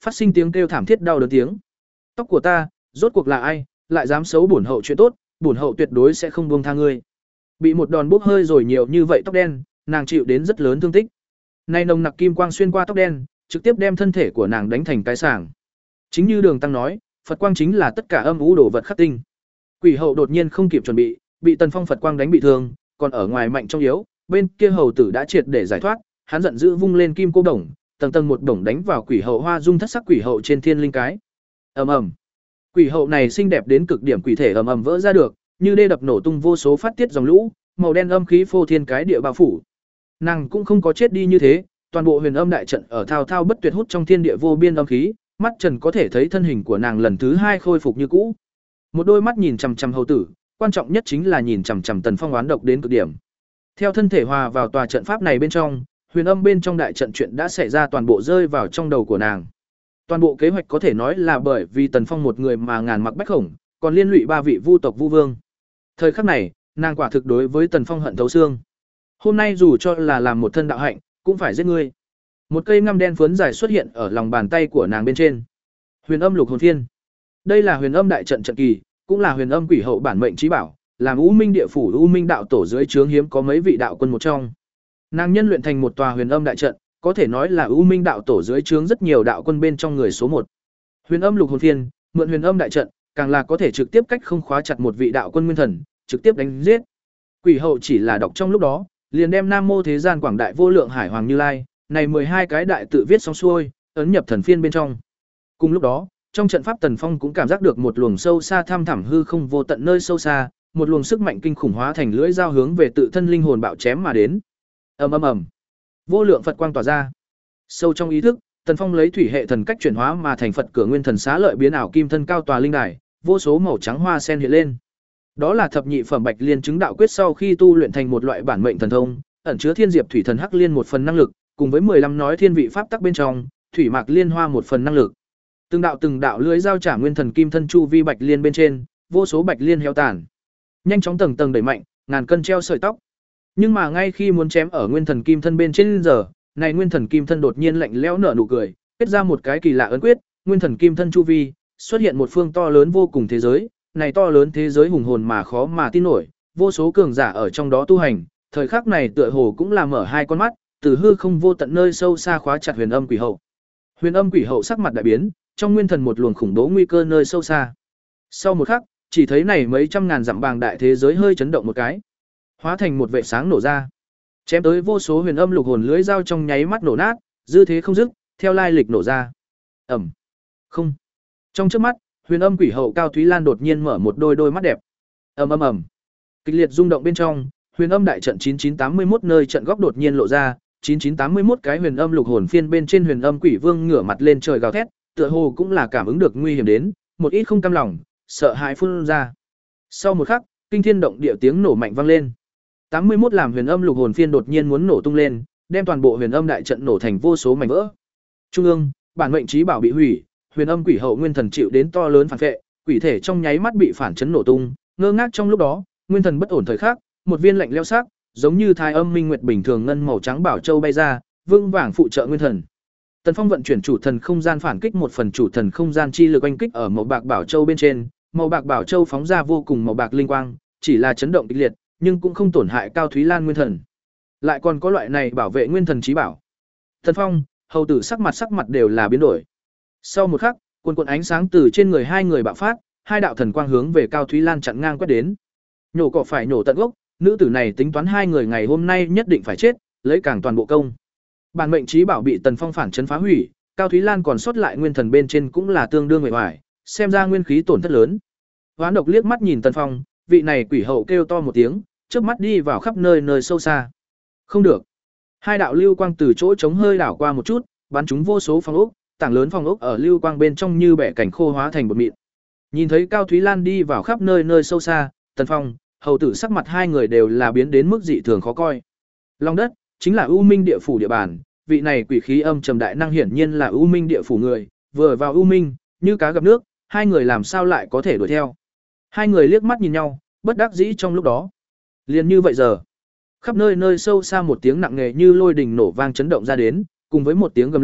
phát sinh tiếng kêu thảm thiết đau đớn tiếng. Tóc của ta, rốt cuộc là ai, lại dám xấu bổn hậu chuyện tốt, bổn hậu tuyệt đối sẽ không buông tha ngươi. Bị một đòn bốc hơi rồi nhiều như vậy tóc đen, nàng chịu đến rất lớn thương tích. Nay nồng nặc kim quang xuyên qua tóc đen, trực tiếp đem thân thể của nàng đánh thành cái sàng. Chính như Đường Tăng nói, Phật quang chính là tất cả âm u đồ vật khắc tinh. Quỷ hậu đột nhiên không kịp chuẩn bị, bị Tần Phong Phật quang đánh bị thương, còn ở ngoài mạnh trong yếu, bên kia hầu tử đã triệt để giải thoát, hắn giận dữ vung lên kim cô đồng, tầng tầng một đồng đánh vào quỷ hậu hoa dung thất sắc quỷ hậu trên thiên linh cái. Ầm ầm. Quỷ hậu này xinh đẹp đến cực điểm quỷ thể ầm ầm vỡ ra được, như đê đập nổ tung vô số phát tiết dòng lũ, màu đen âm khí phô thiên cái địa bao phủ. Nàng cũng không có chết đi như thế, toàn bộ huyền âm đại trận ở thao thao bất tuyệt hút trong thiên địa vô biên âm khí, mắt Trần có thể thấy thân hình của nàng lần thứ hai khôi phục như cũ. Một đôi mắt nhìn chằm chằm hầu tử, quan trọng nhất chính là nhìn chằm chằm Tần Phong oán độc đến cực điểm. Theo thân thể hòa vào tòa trận pháp này bên trong, huyền âm bên trong đại trận chuyện đã xảy ra toàn bộ rơi vào trong đầu của nàng. Toàn bộ kế hoạch có thể nói là bởi vì Tần Phong một người mà ngàn mặc bách khổng, còn liên lụy ba vị vu tộc vu vương. Thời khắc này, nàng quả thực đối với Tần Phong hận thấu xương. Hôm nay dù cho là làm một thân đạo hạnh, cũng phải giết ngươi. Một cây ngăm đen phấn dài xuất hiện ở lòng bàn tay của nàng bên trên. Huyền âm lục hồn phiên. Đây là huyền âm đại trận trận kỳ, cũng là huyền âm quỷ hậu bản mệnh trí bảo, làm U Minh địa phủ U Minh đạo tổ dưới trướng hiếm có mấy vị đạo quân một trong. Nàng nhân luyện thành một tòa huyền âm đại trận, có thể nói là U Minh đạo tổ dưới trướng rất nhiều đạo quân bên trong người số một. Huyền âm lục hồn phiên, mượn huyền âm đại trận, càng là có thể trực tiếp cách không khóa chặt một vị đạo quân nguyên thần, trực tiếp đánh giết. Quỷ hậu chỉ là đọc trong lúc đó, liền đem Nam Mô Thế Gian Quảng Đại Vô Lượng Hải Hoàng Như Lai, này mười hai cái đại tự viết xong xuôi, ấn nhập thần phiên bên trong. Cùng lúc đó, trong trận pháp Tần Phong cũng cảm giác được một luồng sâu xa thăm thẳm hư không vô tận nơi sâu xa, một luồng sức mạnh kinh khủng hóa thành lưỡi dao hướng về tự thân linh hồn bạo chém mà đến. Ầm ầm ầm. Vô lượng Phật quang tỏa ra. Sâu trong ý thức, Tần Phong lấy thủy hệ thần cách chuyển hóa mà thành Phật cửa nguyên thần xá lợi biến ảo kim thân cao tòa linh đài, vô số màu trắng hoa sen hiện lên. Đó là thập nhị phẩm Bạch Liên chứng đạo quyết sau khi tu luyện thành một loại bản mệnh thần thông, ẩn chứa thiên diệp thủy thần hắc liên một phần năng lực, cùng với mười lăm nói thiên vị pháp tắc bên trong, thủy mạc liên hoa một phần năng lực. Từng đạo từng đạo lưới giao trả nguyên thần kim thân chu vi bạch liên bên trên, vô số bạch liên heo tàn. Nhanh chóng tầng tầng đẩy mạnh, ngàn cân treo sợi tóc. Nhưng mà ngay khi muốn chém ở nguyên thần kim thân bên trên giờ, này nguyên thần kim thân đột nhiên lạnh lẽo nở nụ cười, kết ra một cái kỳ lạ ấn quyết, nguyên thần kim thân chu vi, xuất hiện một phương to lớn vô cùng thế giới, này to lớn thế giới hùng hồn mà khó mà tin nổi, vô số cường giả ở trong đó tu hành, thời khắc này tựa hồ cũng là mở hai con mắt, từ hư không vô tận nơi sâu xa khóa chặt Huyền Âm Quỷ Hậu. Huyền Âm Quỷ Hậu sắc mặt đại biến, trong nguyên thần một luồng khủng bố nguy cơ nơi sâu xa. Sau một khắc, chỉ thấy này mấy trăm ngàn dặm bàng đại thế giới hơi chấn động một cái, hóa thành một vệ sáng nổ ra, chém tới vô số huyền âm lục hồn lưới dao trong nháy mắt nổ nát, dư thế không dứt, theo lai lịch nổ ra. Ầm. Không. Trong chớp mắt, Huyền Âm Quỷ Hậu Cao Thúy Lan đột nhiên mở một đôi đôi mắt đẹp. Ầm ầm ầm. Kịch liệt rung động bên trong, Huyền Âm đại trận chín chín tám mươi mốt nơi trận góc đột nhiên lộ ra, chín chín tám mươi mốt cái huyền âm lục hồn phiên bên trên Huyền Âm Quỷ Vương ngửa mặt lên trời gào thét, tựa hồ cũng là cảm ứng được nguy hiểm đến, một ít không cam lòng, sợ hãi phun ra. Sau một khắc, kinh thiên động địa tiếng nổ mạnh vang lên. tám mươi mốt làm huyền âm lục hồn phiên đột nhiên muốn nổ tung lên, đem toàn bộ huyền âm đại trận nổ thành vô số mảnh vỡ. Trung ương, bản mệnh trí bảo bị hủy, Huyền Âm Quỷ Hậu nguyên thần chịu đến to lớn phản vệ, quỷ thể trong nháy mắt bị phản chấn nổ tung, ngơ ngác trong lúc đó, nguyên thần bất ổn thời khắc, một viên lạnh lẽo sắc, giống như thái âm minh nguyệt bình thường ngân màu trắng bảo châu bay ra, vương vàng phụ trợ nguyên thần. Tần Phong vận chuyển chủ thần không gian phản kích một phần chủ thần không gian chi lực oanh kích ở màu bạc bảo châu bên trên, màu bạc bảo châu phóng ra vô cùng màu bạc linh quang, chỉ là chấn động kịch liệt, nhưng cũng không tổn hại Cao Thúy Lan nguyên thần. Lại còn có loại này bảo vệ nguyên thần trí bảo. Tần Phong, hầu tử sắc mặt sắc mặt đều là biến đổi. Sau một khắc, cuồn cuộn ánh sáng từ trên người hai người bạo phát, hai đạo thần quang hướng về Cao Thúy Lan chặn ngang quét đến. Nhổ cỏ phải nhổ tận gốc, nữ tử này tính toán hai người ngày hôm nay nhất định phải chết, lấy càng toàn bộ công. Bản mệnh trí bảo bị Tần Phong phản chấn phá hủy, Cao Thúy Lan còn sót lại nguyên thần bên trên cũng là tương đương uể oải, xem ra nguyên khí tổn thất lớn. Hoán độc liếc mắt nhìn Tần Phong, vị này quỷ hậu kêu to một tiếng, chớp mắt đi vào khắp nơi nơi sâu xa. Không được. Hai đạo lưu quang từ chỗ trống hơi đảo qua một chút, bắn chúng vô số phòng ốc, tảng lớn phòng ốc ở lưu quang bên trong như bẻ cảnh khô hóa thành bột mịn. Nhìn thấy Cao Thúy Lan đi vào khắp nơi nơi sâu xa, Tần Phong, hầu tử sắc mặt hai người đều là biến đến mức dị thường khó coi. Long đất chính là U Minh địa phủ địa bàn, vị này quỷ khí âm trầm đại năng hiển nhiên là U Minh địa phủ người, vừa vào U Minh, như cá gặp nước, hai người làm sao lại có thể đuổi theo. Hai người liếc mắt nhìn nhau, bất đắc dĩ trong lúc đó. Liền như vậy giờ, khắp nơi nơi sâu xa một tiếng nặng nề như lôi đình nổ vang chấn động ra đến, cùng với một tiếng gầm lên,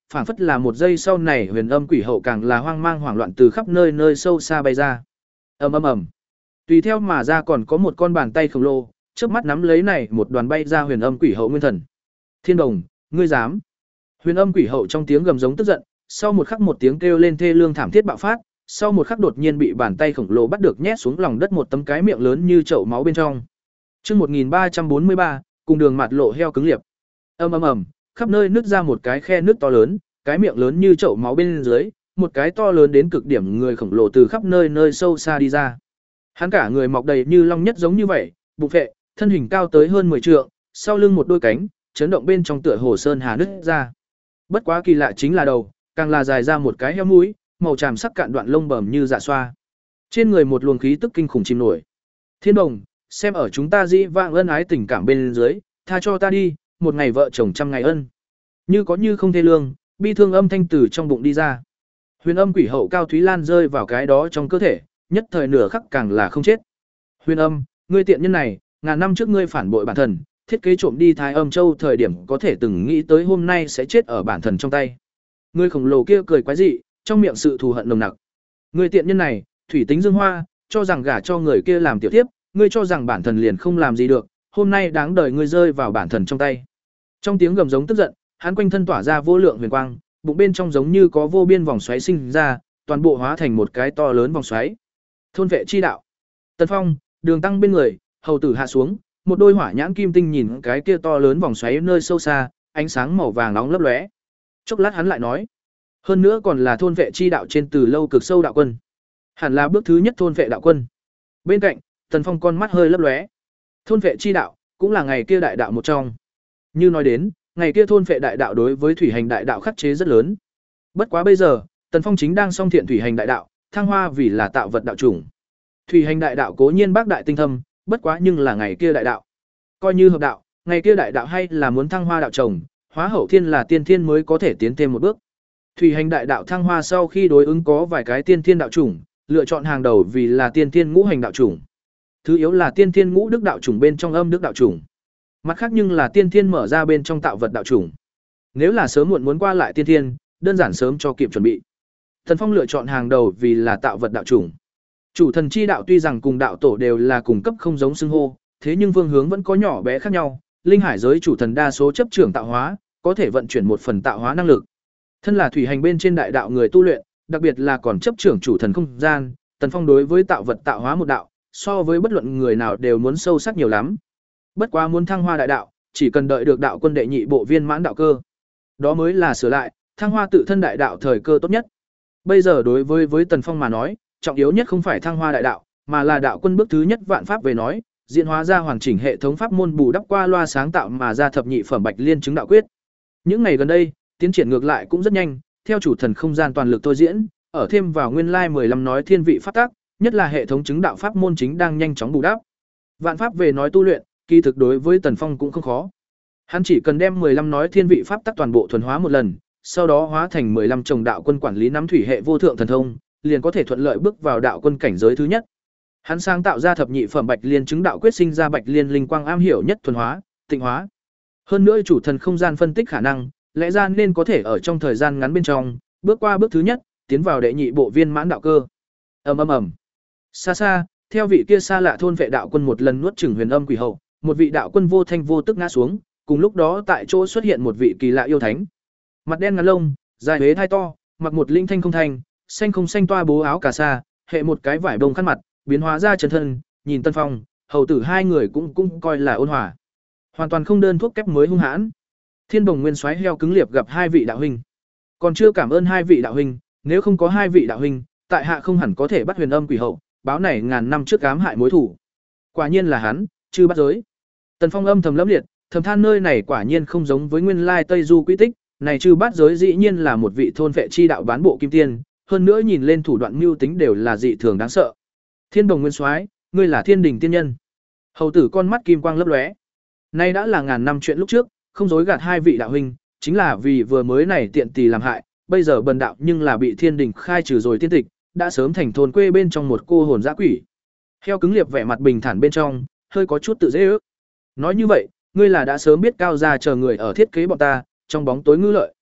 phảng phất là một giây sau này huyền âm quỷ hậu càng là hoang mang hoảng loạn từ khắp nơi nơi sâu xa bay ra. Ầm ầm ầm. Tùy theo mà ra còn có một con bàn tay khổng lồ, chớp mắt nắm lấy này một đoàn bay ra huyền âm quỷ hậu nguyên thần. Thiên Đồng, ngươi dám? Huyền âm quỷ hậu trong tiếng gầm giống tức giận, sau một khắc một tiếng kêu lên thê lương thảm thiết bạo phát, sau một khắc đột nhiên bị bàn tay khổng lồ bắt được nhét xuống lòng đất một tấm cái miệng lớn như chậu máu bên trong. Chương một nghìn ba trăm bốn mươi ba, cùng đường mặt lộ heo cứng liệp. Ầm ầm ầm, khắp nơi nứt ra một cái khe nứt to lớn, cái miệng lớn như chậu máu bên dưới, một cái to lớn đến cực điểm người khổng lồ từ khắp nơi nơi sâu xa đi ra. Hắn cả người mọc đầy như long nhất giống như vậy, bụng phệ, thân hình cao tới hơn mười trượng, sau lưng một đôi cánh, chấn động bên trong tựa hồ sơn hà nứt ra. Bất quá kỳ lạ chính là đầu, càng là dài ra một cái heo mũi, màu tràm sắc cạn đoạn lông bầm như dạ xoa. Trên người một luồng khí tức kinh khủng chìm nổi. Thiên Đồng, xem ở chúng ta dĩ vãng ân ái tình cảm bên dưới, tha cho ta đi, một ngày vợ chồng trăm ngày ân. Như có như không thê lương, bi thương âm thanh từ trong bụng đi ra. Huyền âm quỷ hậu Cao Thúy Lan rơi vào cái đó trong cơ thể, nhất thời nửa khắc càng là không chết. Huyền âm, ngươi tiện nhân này, ngàn năm trước ngươi phản bội bản thần, thiết kế trộm đi Thái Âm Châu thời điểm có thể từng nghĩ tới hôm nay sẽ chết ở bản thần trong tay. Ngươi khổng lồ kia cười quái dị, trong miệng sự thù hận nồng nặc. Ngươi tiện nhân này, thủy tính dương hoa, cho rằng gả cho người kia làm tiểu tiếp, ngươi cho rằng bản thần liền không làm gì được, hôm nay đáng đời ngươi rơi vào bản thần trong tay. Trong tiếng gầm giống tức giận, hắn quanh thân tỏa ra vô lượng huyền quang, bụng bên trong giống như có vô biên vòng xoáy sinh ra, toàn bộ hóa thành một cái to lớn vòng xoáy. Thôn vệ chi đạo. Tần Phong, Đường Tăng bên người, hầu tử hạ xuống, một đôi hỏa nhãn kim tinh nhìn cái kia to lớn vòng xoáy nơi sâu xa, ánh sáng màu vàng nóng lấp lóe. Chốc lát hắn lại nói, hơn nữa còn là thôn vệ chi đạo trên từ lâu cực sâu đạo quân. Hẳn là bước thứ nhất thôn vệ đạo quân. Bên cạnh, Tần Phong con mắt hơi lấp lóe. Thôn vệ chi đạo cũng là ngày kia đại đạo một trong. Như nói đến, ngày kia thôn vệ đại đạo đối với thủy hành đại đạo khắc chế rất lớn. Bất quá bây giờ, Tần Phong chính đang song thiện thủy hành đại đạo, thăng hoa vì là tạo vật đạo chủng. Thủy hành đại đạo cố nhiên bác đại tinh thâm, bất quá nhưng là ngày kia đại đạo. Coi như hợp đạo, ngày kia đại đạo hay là muốn thăng hoa đạo chồng, hóa hậu thiên là tiên thiên mới có thể tiến thêm một bước. Thủy hành đại đạo thăng hoa sau khi đối ứng có vài cái tiên thiên đạo chủng, lựa chọn hàng đầu vì là tiên thiên ngũ hành đạo chủng. Thứ yếu là tiên thiên ngũ đức đạo chủng bên trong âm đức đạo chủng. Mặt khác nhưng là tiên thiên mở ra bên trong tạo vật đạo chủng. Nếu là sớm muộn muốn qua lại tiên thiên, đơn giản sớm cho kịp chuẩn bị. Thần Phong lựa chọn hàng đầu vì là tạo vật đạo chủng. Chủ thần chi đạo tuy rằng cùng đạo tổ đều là cùng cấp không giống xưng hô, thế nhưng phương hướng vẫn có nhỏ bé khác nhau. Linh hải giới chủ thần đa số chấp trưởng tạo hóa, có thể vận chuyển một phần tạo hóa năng lực. Thân là thủy hành bên trên đại đạo người tu luyện, đặc biệt là còn chấp trưởng chủ thần không gian, Tần Phong đối với tạo vật tạo hóa một đạo, so với bất luận người nào đều muốn sâu sắc nhiều lắm. Bất quá muốn thăng hoa đại đạo, chỉ cần đợi được đạo quân đệ nhị bộ viên mãn đạo cơ. Đó mới là sửa lại, thăng hoa tự thân đại đạo thời cơ tốt nhất. Bây giờ đối với với Tần Phong mà nói, trọng yếu nhất không phải thăng hoa đại đạo, mà là đạo quân bước thứ nhất vạn pháp về nói, diễn hóa ra hoàn chỉnh hệ thống pháp môn bù đắp qua loa sáng tạo mà ra thập nhị phẩm bạch liên chứng đạo quyết. Những ngày gần đây, tiến triển ngược lại cũng rất nhanh, theo chủ thần không gian toàn lực thôi diễn, ở thêm vào nguyên lai mười lăm nói thiên vị pháp tắc, nhất là hệ thống chứng đạo pháp môn chính đang nhanh chóng bù đắp. Vạn pháp về nói tu luyện, kỳ thực đối với Tần Phong cũng không khó. Hắn chỉ cần đem mười lăm nói thiên vị pháp tắc toàn bộ thuần hóa một lần, sau đó hóa thành mười lăm chồng đạo quân quản lý nắm thủy hệ vô thượng thần thông, liền có thể thuận lợi bước vào đạo quân cảnh giới thứ nhất. Hắn sáng tạo ra thập nhị phẩm bạch liên chứng đạo quyết sinh ra bạch liên linh quang am hiểu nhất thuần hóa, tịnh hóa. Hơn nữa chủ thần không gian phân tích khả năng, lẽ ra nên có thể ở trong thời gian ngắn bên trong, bước qua bước thứ nhất, tiến vào đệ nhị bộ viên mãn đạo cơ. Ầm ầm ầm. Xa xa, theo vị kia xa lạ thôn vệ đạo quân một lần nuốt chửng huyền âm quỷ hậu, một vị đạo quân vô thanh vô tức ngã xuống, cùng lúc đó tại chỗ xuất hiện một vị kỳ lạ yêu thánh. Mặt đen ngắn lông, dài huế thai to, mặc một linh thanh không thanh, xanh không xanh toa bố áo cà sa, hệ một cái vải bông khăn mặt, biến hóa ra chân thân, nhìn Tân Phong, hầu tử hai người cũng cũng coi là ôn hòa. Hoàn toàn không đơn thuốc kép mới hung hãn. Thiên Bồng Nguyên Soái heo cứng liệp gặp hai vị đạo huynh. Còn chưa cảm ơn hai vị đạo huynh, nếu không có hai vị đạo huynh, tại hạ không hẳn có thể bắt huyền âm quỷ hậu, báo này ngàn năm trước ám hại mối thủ. Quả nhiên là hắn, chư bắt giới. Tần Phong âm thầm lẫm liệt, thầm than nơi này quả nhiên không giống với nguyên lai Tây Du quy tích, này chư bắt giới dĩ nhiên là một vị thôn vệ chi đạo bán bộ kim tiên, hơn nữa nhìn lên thủ đoạn mưu tính đều là dị thường đáng sợ. Thiên Bồng Nguyên Soái, ngươi là thiên đình tiên nhân. Hầu tử con mắt kim quang lấp lóe. Nay đã là ngàn năm chuyện lúc trước, không dối gạt hai vị đạo huynh, chính là vì vừa mới này tiện tỳ làm hại, bây giờ bần đạo nhưng là bị thiên đình khai trừ rồi tiên tịch, đã sớm thành thôn quê bên trong một cô hồn dã quỷ. Heo cứng liệp vẻ mặt bình thản bên trong, hơi có chút tự dễ ước. Nói như vậy, ngươi là đã sớm biết cao gia chờ người ở thiết kế bọn ta, trong bóng tối ngư lợi.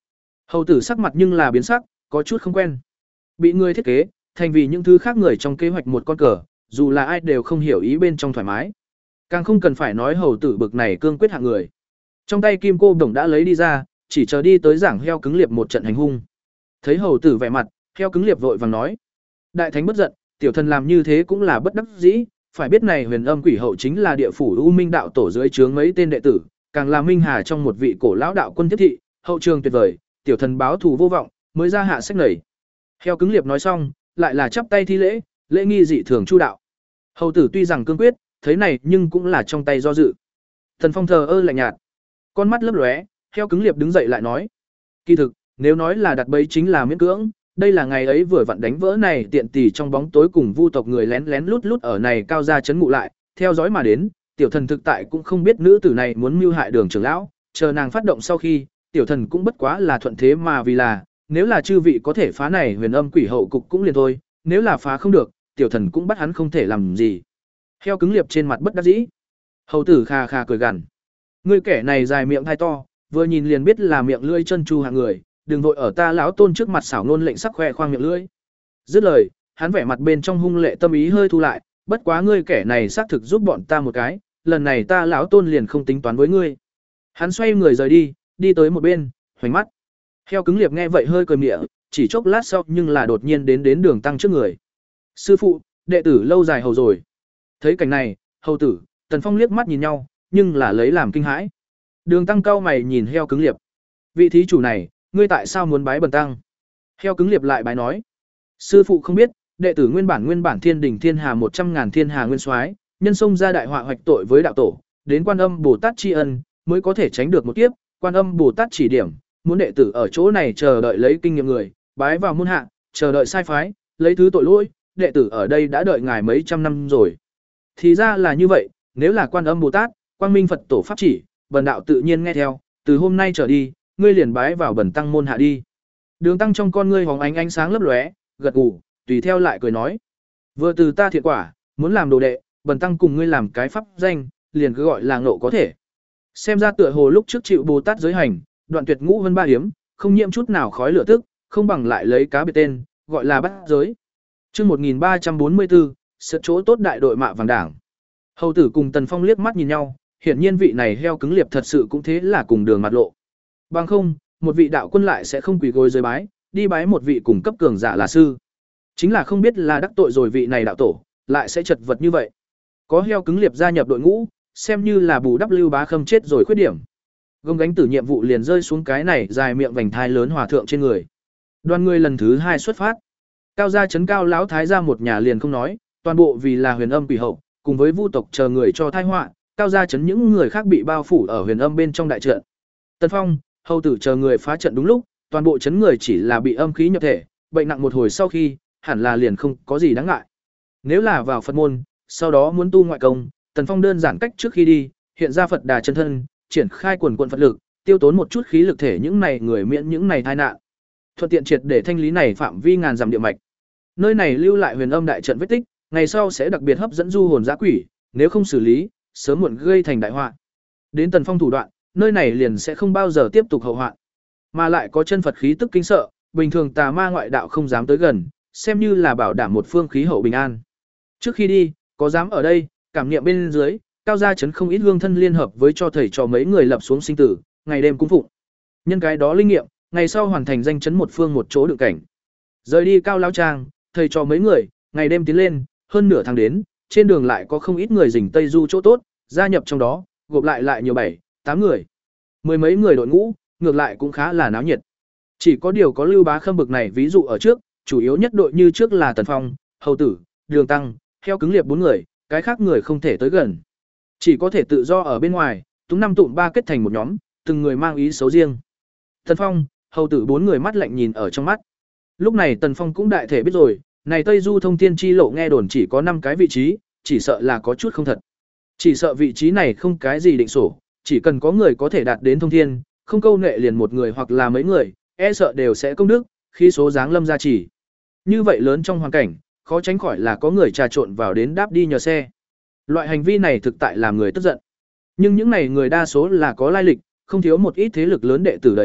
Hầu tử sắc mặt nhưng là biến sắc, có chút không quen. Bị người thiết kế, thành vì những thứ khác người trong kế hoạch một con cờ, dù là ai đều không hiểu ý bên trong thoải mái. Càng không cần phải nói hầu tử bực này cương quyết hạng người. Trong tay kim cô đồng đã lấy đi ra, chỉ chờ đi tới giảng heo cứng liệp một trận hành hung. Thấy hầu tử vẻ mặt, heo cứng liệp vội vàng nói: "Đại thánh bất giận, tiểu thần làm như thế cũng là bất đắc dĩ, phải biết này Huyền Âm Quỷ Hậu chính là địa phủ U Minh đạo tổ dưới trướng mấy tên đệ tử, càng là minh hà trong một vị cổ lão đạo quân tiếp thị, hậu trường tuyệt vời, tiểu thần báo thù vô vọng, mới ra hạ sách nảy." Heo cứng liệp nói xong, lại là chắp tay thi lễ, lễ nghi dị thường chu đạo. Hầu tử tuy rằng cương quyết, thấy này nhưng cũng là trong tay do dự. Thần Phong thờ ơ lạnh nhạt, con mắt lấp lóe, heo cứng liệp đứng dậy lại nói: "Kỳ thực, nếu nói là đặt bẫy chính là miễn cưỡng, đây là ngày ấy vừa vặn đánh vỡ này tiện tỷ trong bóng tối cùng vu tộc người lén lén lút lút ở này cao gia chấn ngụ lại, theo dõi mà đến, tiểu thần thực tại cũng không biết nữ tử này muốn mưu hại Đường trưởng lão, chờ nàng phát động sau khi, tiểu thần cũng bất quá là thuận thế mà vì là, nếu là chư vị có thể phá này Huyền Âm Quỷ Hậu cục cũng liền thôi, nếu là phá không được, tiểu thần cũng bắt hắn không thể làm gì." Heo cứng liệp trên mặt bất đắc dĩ. Hầu tử kha kha cười gằn: "Ngươi kẻ này dài miệng thai to, vừa nhìn liền biết là miệng lưỡi chân chu hạng người, đừng vội ở ta lão tôn trước mặt xảo ngôn lệnh sắc khoe khoang miệng lưỡi." Dứt lời, hắn vẻ mặt bên trong hung lệ tâm ý hơi thu lại, "Bất quá ngươi kẻ này xác thực giúp bọn ta một cái, lần này ta lão tôn liền không tính toán với ngươi." Hắn xoay người rời đi, đi tới một bên, hoành mắt. Heo cứng liệp nghe vậy hơi cười mỉa, chỉ chốc lát sau nhưng là đột nhiên đến đến Đường Tăng trước người. "Sư phụ, đệ tử lâu dài hầu rồi." Thấy cảnh này, hầu tử, Tần Phong liếc mắt nhìn nhau, nhưng là lấy làm kinh hãi. Đường Tăng cau mày nhìn heo cứng liệp: "Vị thí chủ này, ngươi tại sao muốn bái bần tăng?" Heo cứng liệp lại bái nói: "Sư phụ không biết, đệ tử nguyên bản nguyên bản Thiên Đình Thiên Hà một trăm ngàn thiên hà nguyên soái, nhân xông ra đại họa hoạch tội với đạo tổ, đến Quan Âm Bồ Tát tri ân, mới có thể tránh được một kiếp, Quan Âm Bồ Tát chỉ điểm, muốn đệ tử ở chỗ này chờ đợi lấy kinh nghiệm người, bái vào môn hạ, chờ đợi sai phái, lấy thứ tội lỗi, đệ tử ở đây đã đợi ngài mấy trăm năm rồi." Thì ra là như vậy, nếu là Quan Âm Bồ Tát, Quang Minh Phật tổ pháp chỉ, bần đạo tự nhiên nghe theo, từ hôm nay trở đi, ngươi liền bái vào bần tăng môn hạ đi. Đường Tăng trong con ngươi hóng ánh ánh sáng lấp lóe, gật gù, tùy theo lại cười nói: "Vừa từ ta thiện quả, muốn làm đồ đệ, bần tăng cùng ngươi làm cái pháp danh, liền cứ gọi là ngộ có thể." Xem ra tựa hồ lúc trước chịu Bồ Tát giới hành, đoạn tuyệt ngũ vân ba hiếm, không nhiễm chút nào khói lửa tức, không bằng lại lấy cá biệt tên, gọi là Bát giới. Chương một nghìn ba trăm bốn mươi tư, sự chỗ tốt đại đội mạ vàng đảng. Hầu tử cùng Tần Phong liếc mắt nhìn nhau, hiển nhiên vị này heo cứng liệp thật sự cũng thế là cùng đường mặt lộ. Bằng không, một vị đạo quân lại sẽ không quỳ gối dưới bái, đi bái một vị cùng cấp cường giả là sư. Chính là không biết là đắc tội rồi vị này đạo tổ, lại sẽ chật vật như vậy. Có heo cứng liệp gia nhập đội ngũ, xem như là bù đắp Lưu Bá Khâm chết rồi khuyết điểm. Gông gánh tử nhiệm vụ liền rơi xuống cái này dài miệng vành thai lớn hòa thượng trên người. Đoàn người lần thứ hai xuất phát. Cao gia trấn cao lão thái gia một nhà liền không nói, toàn bộ vì là Huyền Âm Quỷ Hậu, cùng với vu tộc chờ người cho thai họa, cao gia trấn những người khác bị bao phủ ở Huyền Âm bên trong đại trận. Tần Phong, hầu tử chờ người phá trận đúng lúc, toàn bộ trấn người chỉ là bị âm khí nhập thể, bệnh nặng một hồi sau khi, hẳn là liền không có gì đáng ngại. Nếu là vào Phật môn, sau đó muốn tu ngoại công, Tần Phong đơn giản cách trước khi đi, hiện ra Phật Đà chân thân, triển khai quần quần Phật lực, tiêu tốn một chút khí lực thể những này người miễn những này tai nạn. Thuận tiện triệt để thanh lý này phạm vi ngàn dặm địa mạch. Nơi này lưu lại Huyền Âm đại trận vết tích, ngày sau sẽ đặc biệt hấp dẫn du hồn dã quỷ, nếu không xử lý, sớm muộn gây thành đại họa. Đến Tần Phong thủ đoạn, nơi này liền sẽ không bao giờ tiếp tục hậu hoạn. Mà lại có chân Phật khí tức kinh sợ, bình thường tà ma ngoại đạo không dám tới gần, xem như là bảo đảm một phương khí hậu bình an. Trước khi đi, có dám ở đây, cảm nghiệm bên dưới, cao gia trấn không ít hương thân liên hợp với cho thầy trò mấy người lập xuống sinh tử, ngày đêm cung phụng. Nhân cái đó linh nghiệm, ngày sau hoàn thành danh chấn một phương một chỗ đựng cảnh. Rời đi cao lão trang, thầy trò mấy người, ngày đêm tiến lên, hơn nửa tháng đến, trên đường lại có không ít người rình Tây Du chỗ tốt, gia nhập trong đó, gộp lại lại nhiều bảy, tám người. Mười mấy người đội ngũ, ngược lại cũng khá là náo nhiệt. Chỉ có điều có Lưu Bá Khâm bực này ví dụ ở trước, chủ yếu nhất đội như trước là Tần Phong, Hầu Tử, Đường Tăng, heo cứng liệp bốn người, cái khác người không thể tới gần. Chỉ có thể tự do ở bên ngoài, túng năm tụm ba kết thành một nhóm, từng người mang ý xấu riêng. Tần Phong, Hầu Tử bốn người mắt lạnh nhìn ở trong mắt. Lúc này Tần Phong cũng đại thể biết rồi, này Tây Du thông thiên chi lộ nghe đồn chỉ có năm cái vị trí, chỉ sợ là có chút không thật. Chỉ sợ vị trí này không cái gì định sổ, chỉ cần có người có thể đạt đến thông thiên, không câu nệ liền một người hoặc là mấy người, e sợ đều sẽ công đức, khi số dáng lâm gia chỉ. Như vậy lớn trong hoàn cảnh, khó tránh khỏi là có người trà trộn vào đến đáp đi nhờ xe. Loại hành vi này thực tại làm người tức giận. Nhưng những này người đa số là có lai lịch, không thiếu một ít thế lực lớn đệ tử đời hai,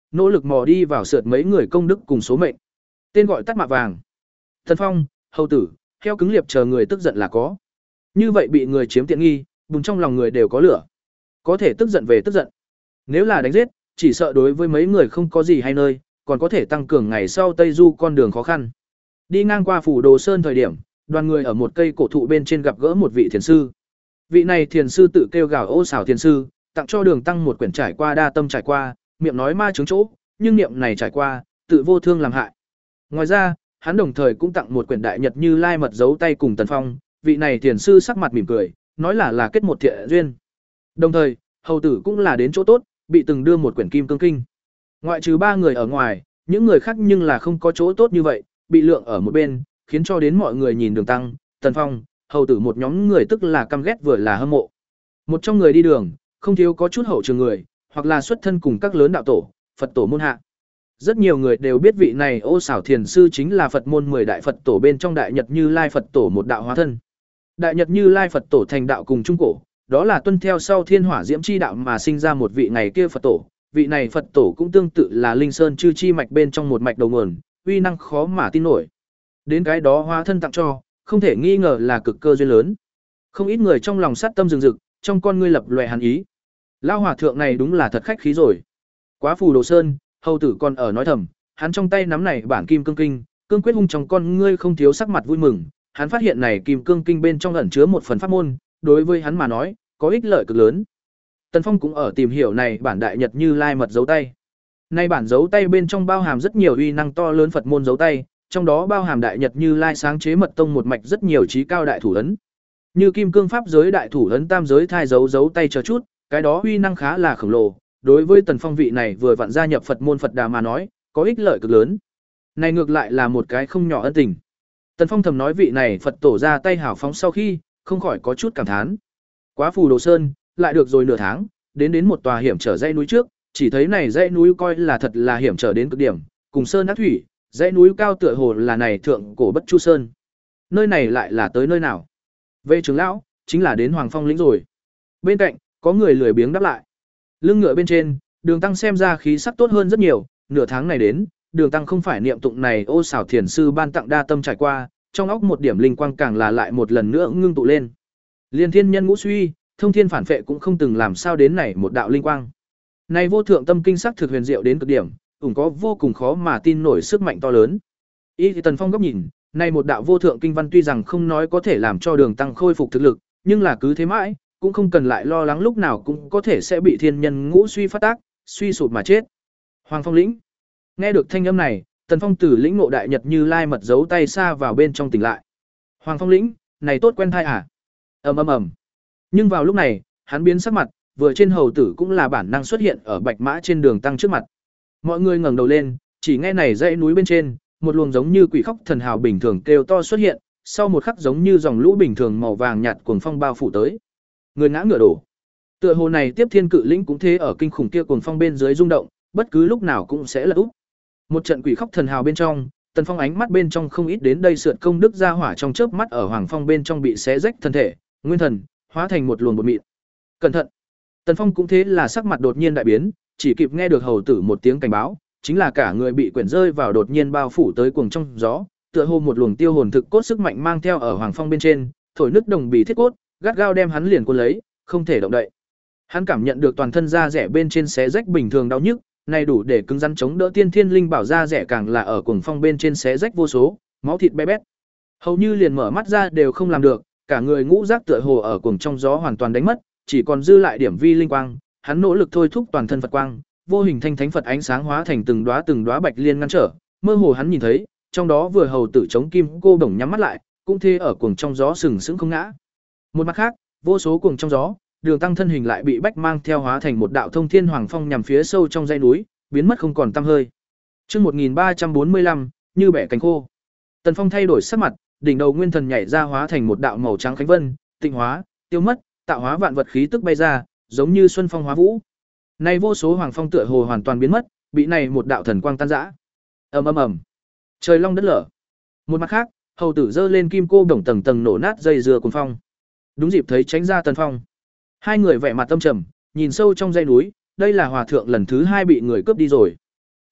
nỗ lực mò đi vào sượt mấy người công đức cùng số mệnh. Tên gọi tắt mạ vàng. Tần Phong, hầu tử, heo cứng liệp chờ người tức giận là có. Như vậy bị người chiếm tiện nghi, bùng trong lòng người đều có lửa. Có thể tức giận về tức giận. Nếu là đánh giết, chỉ sợ đối với mấy người không có gì hay nơi, còn có thể tăng cường ngày sau Tây Du con đường khó khăn. Đi ngang qua phủ Đồ Sơn thời điểm, đoàn người ở một cây cổ thụ bên trên gặp gỡ một vị thiền sư. Vị này thiền sư tự kêu gào ô xảo thiền sư, tặng cho Đường Tăng một quyển trải qua đa tâm trải qua, miệng nói ma chứng chỗ, nhưng niệm này trải qua, tự vô thương làm hại. Ngoài ra, hắn đồng thời cũng tặng một quyển đại nhật Như Lai mật dấu tay cùng Tần Phong, vị này thiền sư sắc mặt mỉm cười, nói là là kết một thiện duyên. Đồng thời, hầu tử cũng là đến chỗ tốt, bị từng đưa một quyển kim cương kinh. Ngoại trừ ba người ở ngoài, những người khác nhưng là không có chỗ tốt như vậy, bị lượng ở một bên, khiến cho đến mọi người nhìn Đường Tăng, Tần Phong, hầu tử một nhóm người tức là căm ghét vừa là hâm mộ. Một trong người đi đường, không thiếu có chút hậu trường người, hoặc là xuất thân cùng các lớn đạo tổ, Phật tổ môn hạ. Rất nhiều người đều biết vị này Ô Xảo thiền sư chính là Phật môn mười đại Phật tổ bên trong Đại Nhật Như Lai Phật tổ một đạo hóa thân. Đại Nhật Như Lai Phật tổ thành đạo cùng trung cổ, đó là tuân theo sau Thiên Hỏa Diễm chi đạo mà sinh ra một vị ngày kia Phật tổ. Vị này Phật tổ cũng tương tự là Linh Sơn chư chi mạch bên trong một mạch đầu nguồn, uy năng khó mà tin nổi. Đến cái đó hóa thân tặng cho, không thể nghi ngờ là cực cơ duyên lớn. Không ít người trong lòng sát tâm rừng rực, trong con ngươi lập lòe hàn ý. Lao hòa thượng này đúng là thật khách khí rồi. Quá phù Đồ Sơn, hầu tử còn ở nói thầm, hắn trong tay nắm này bản kim cương kinh, cương quyết hung trong con ngươi không thiếu sắc mặt vui mừng, hắn phát hiện này kim cương kinh bên trong ẩn chứa một phần pháp môn, đối với hắn mà nói, có ích lợi cực lớn. Tần Phong cũng ở tìm hiểu này bản đại nhật Như Lai mật dấu tay. Nay bản dấu tay bên trong bao hàm rất nhiều uy năng to lớn Phật môn dấu tay, trong đó bao hàm đại nhật Như Lai sáng chế mật tông một mạch rất nhiều trí cao đại thủ ấn. Như kim cương pháp giới đại thủ ấn tam giới thai dấu dấu tay chờ chút, cái đó uy năng khá là khổng lồ, đối với Tần Phong vị này vừa vặn gia nhập Phật môn Phật Đà mà nói, có ích lợi cực lớn. Này ngược lại là một cái không nhỏ ân tình. Tần Phong thầm nói vị này Phật tổ ra tay hảo phóng sau khi, không khỏi có chút cảm thán. Quá phù Đồ Sơn, lại được rồi nửa tháng, đến đến một tòa hiểm trở dãy núi trước, chỉ thấy này dãy núi coi là thật là hiểm trở đến cực điểm, cùng sơn ác thủy, dãy núi cao tựa hồ là này thượng cổ Bất Chu Sơn. Nơi này lại là tới nơi nào? Về trưởng lão, chính là đến Hoàng Phong lĩnh rồi. Bên cạnh, có người lười biếng đáp lại. Lưng ngựa bên trên, Đường Tăng xem ra khí sắc tốt hơn rất nhiều, nửa tháng này đến, Đường Tăng không phải niệm tụng này Ô Xảo thiền sư ban tặng đa tâm trải qua, trong óc một điểm linh quang càng là lại một lần nữa ngưng tụ lên. Liên thiên nhân ngũ suy, thông thiên phản phệ cũng không từng làm sao đến này một đạo linh quang. Này vô thượng tâm kinh sắc thực huyền diệu đến cực điểm, ủng có vô cùng khó mà tin nổi sức mạnh to lớn. Y thì Tần Phong góc nhìn, này một đạo vô thượng kinh văn tuy rằng không nói có thể làm cho Đường Tăng khôi phục thực lực, nhưng là cứ thế mãi, cũng không cần lại lo lắng lúc nào cũng có thể sẽ bị thiên nhân ngũ suy phát tác, suy sụp mà chết. Hoàng Phong lĩnh. Nghe được thanh âm này, Tần Phong từ lĩnh ngộ đại nhật Như Lai mật giấu tay xa vào bên trong tỉnh lại. Hoàng Phong lĩnh, này tốt quen thai à? Ầm ầm ầm. Nhưng vào lúc này, hắn biến sắc mặt, vừa trên hầu tử cũng là bản năng xuất hiện ở bạch mã trên Đường Tăng trước mặt. Mọi người ngẩng đầu lên, chỉ nghe này dãy núi bên trên, một luồng giống như quỷ khóc thần hào bình thường kêu to xuất hiện, sau một khắc giống như dòng lũ bình thường màu vàng nhạt cuồng phong bao phủ tới. Người ngã ngựa đổ. Tựa hồ này tiếp thiên cự lĩnh cũng thế ở kinh khủng kia cuồng phong bên dưới rung động, bất cứ lúc nào cũng sẽ lật úp. Một trận quỷ khóc thần hào bên trong, Tần Phong ánh mắt bên trong không ít đến đây sượt công đức ra hỏa trong chớp mắt ở Hoàng Phong bên trong bị xé rách thân thể, nguyên thần hóa thành một luồng bột mịn. Cẩn thận. Tần Phong cũng thế là sắc mặt đột nhiên đại biến, chỉ kịp nghe được hầu tử một tiếng cảnh báo, chính là cả người bị quyển rơi vào đột nhiên bao phủ tới cuồng trong gió, tựa hồ một luồng tiêu hồn thực cốt sức mạnh mang theo ở Hoàng Phong bên trên, thổi nứt đồng bì thiết cốt, gắt gao đem hắn liền cuốn lấy, không thể động đậy. Hắn cảm nhận được toàn thân da rẻ bên trên xé rách bình thường đau nhức, này đủ để cứng rắn chống đỡ tiên thiên linh bảo da rẻ càng là ở cuồng phong bên trên xé rách vô số, máu thịt bé bét. Hầu như liền mở mắt ra đều không làm được, cả người ngũ giác tựa hồ ở cuồng trong gió hoàn toàn đánh mất, chỉ còn dư lại điểm vi linh quang, hắn nỗ lực thôi thúc toàn thân Phật quang, vô hình thanh thánh Phật ánh sáng hóa thành từng đóa từng đóa bạch liên ngăn trở, mơ hồ hắn nhìn thấy, trong đó vừa hầu tử chống kim cô bổng nhắm mắt lại, cũng thế ở cuồng trong gió sừng sững không ngã. Một mặt khác, vô số cuồng trong gió, Đường Tăng thân hình lại bị bách mang theo hóa thành một đạo thông thiên hoàng phong nhằm phía sâu trong dãy núi, biến mất không còn tăm hơi. Chương một nghìn ba trăm bốn mươi lăm, như bẻ cánh khô. Tần Phong thay đổi sắc mặt, đỉnh đầu nguyên thần nhảy ra hóa thành một đạo màu trắng khánh vân, tịnh hóa, tiêu mất, tạo hóa vạn vật khí tức bay ra, giống như xuân phong hóa vũ. Này vô số hoàng phong tựa hồ hoàn toàn biến mất, bị này một đạo thần quang tan rã. Ầm ầm ầm. Trời long đất lở. Một mặt khác, hầu tử giơ lên kim cô đồng tầng tầng nổ nát dây dưa cuồng phong. Đúng dịp thấy tránh ra Tần Phong. Hai người vẻ mặt tâm trầm, nhìn sâu trong dãy núi, đây là hòa thượng lần thứ hai bị người cướp đi rồi.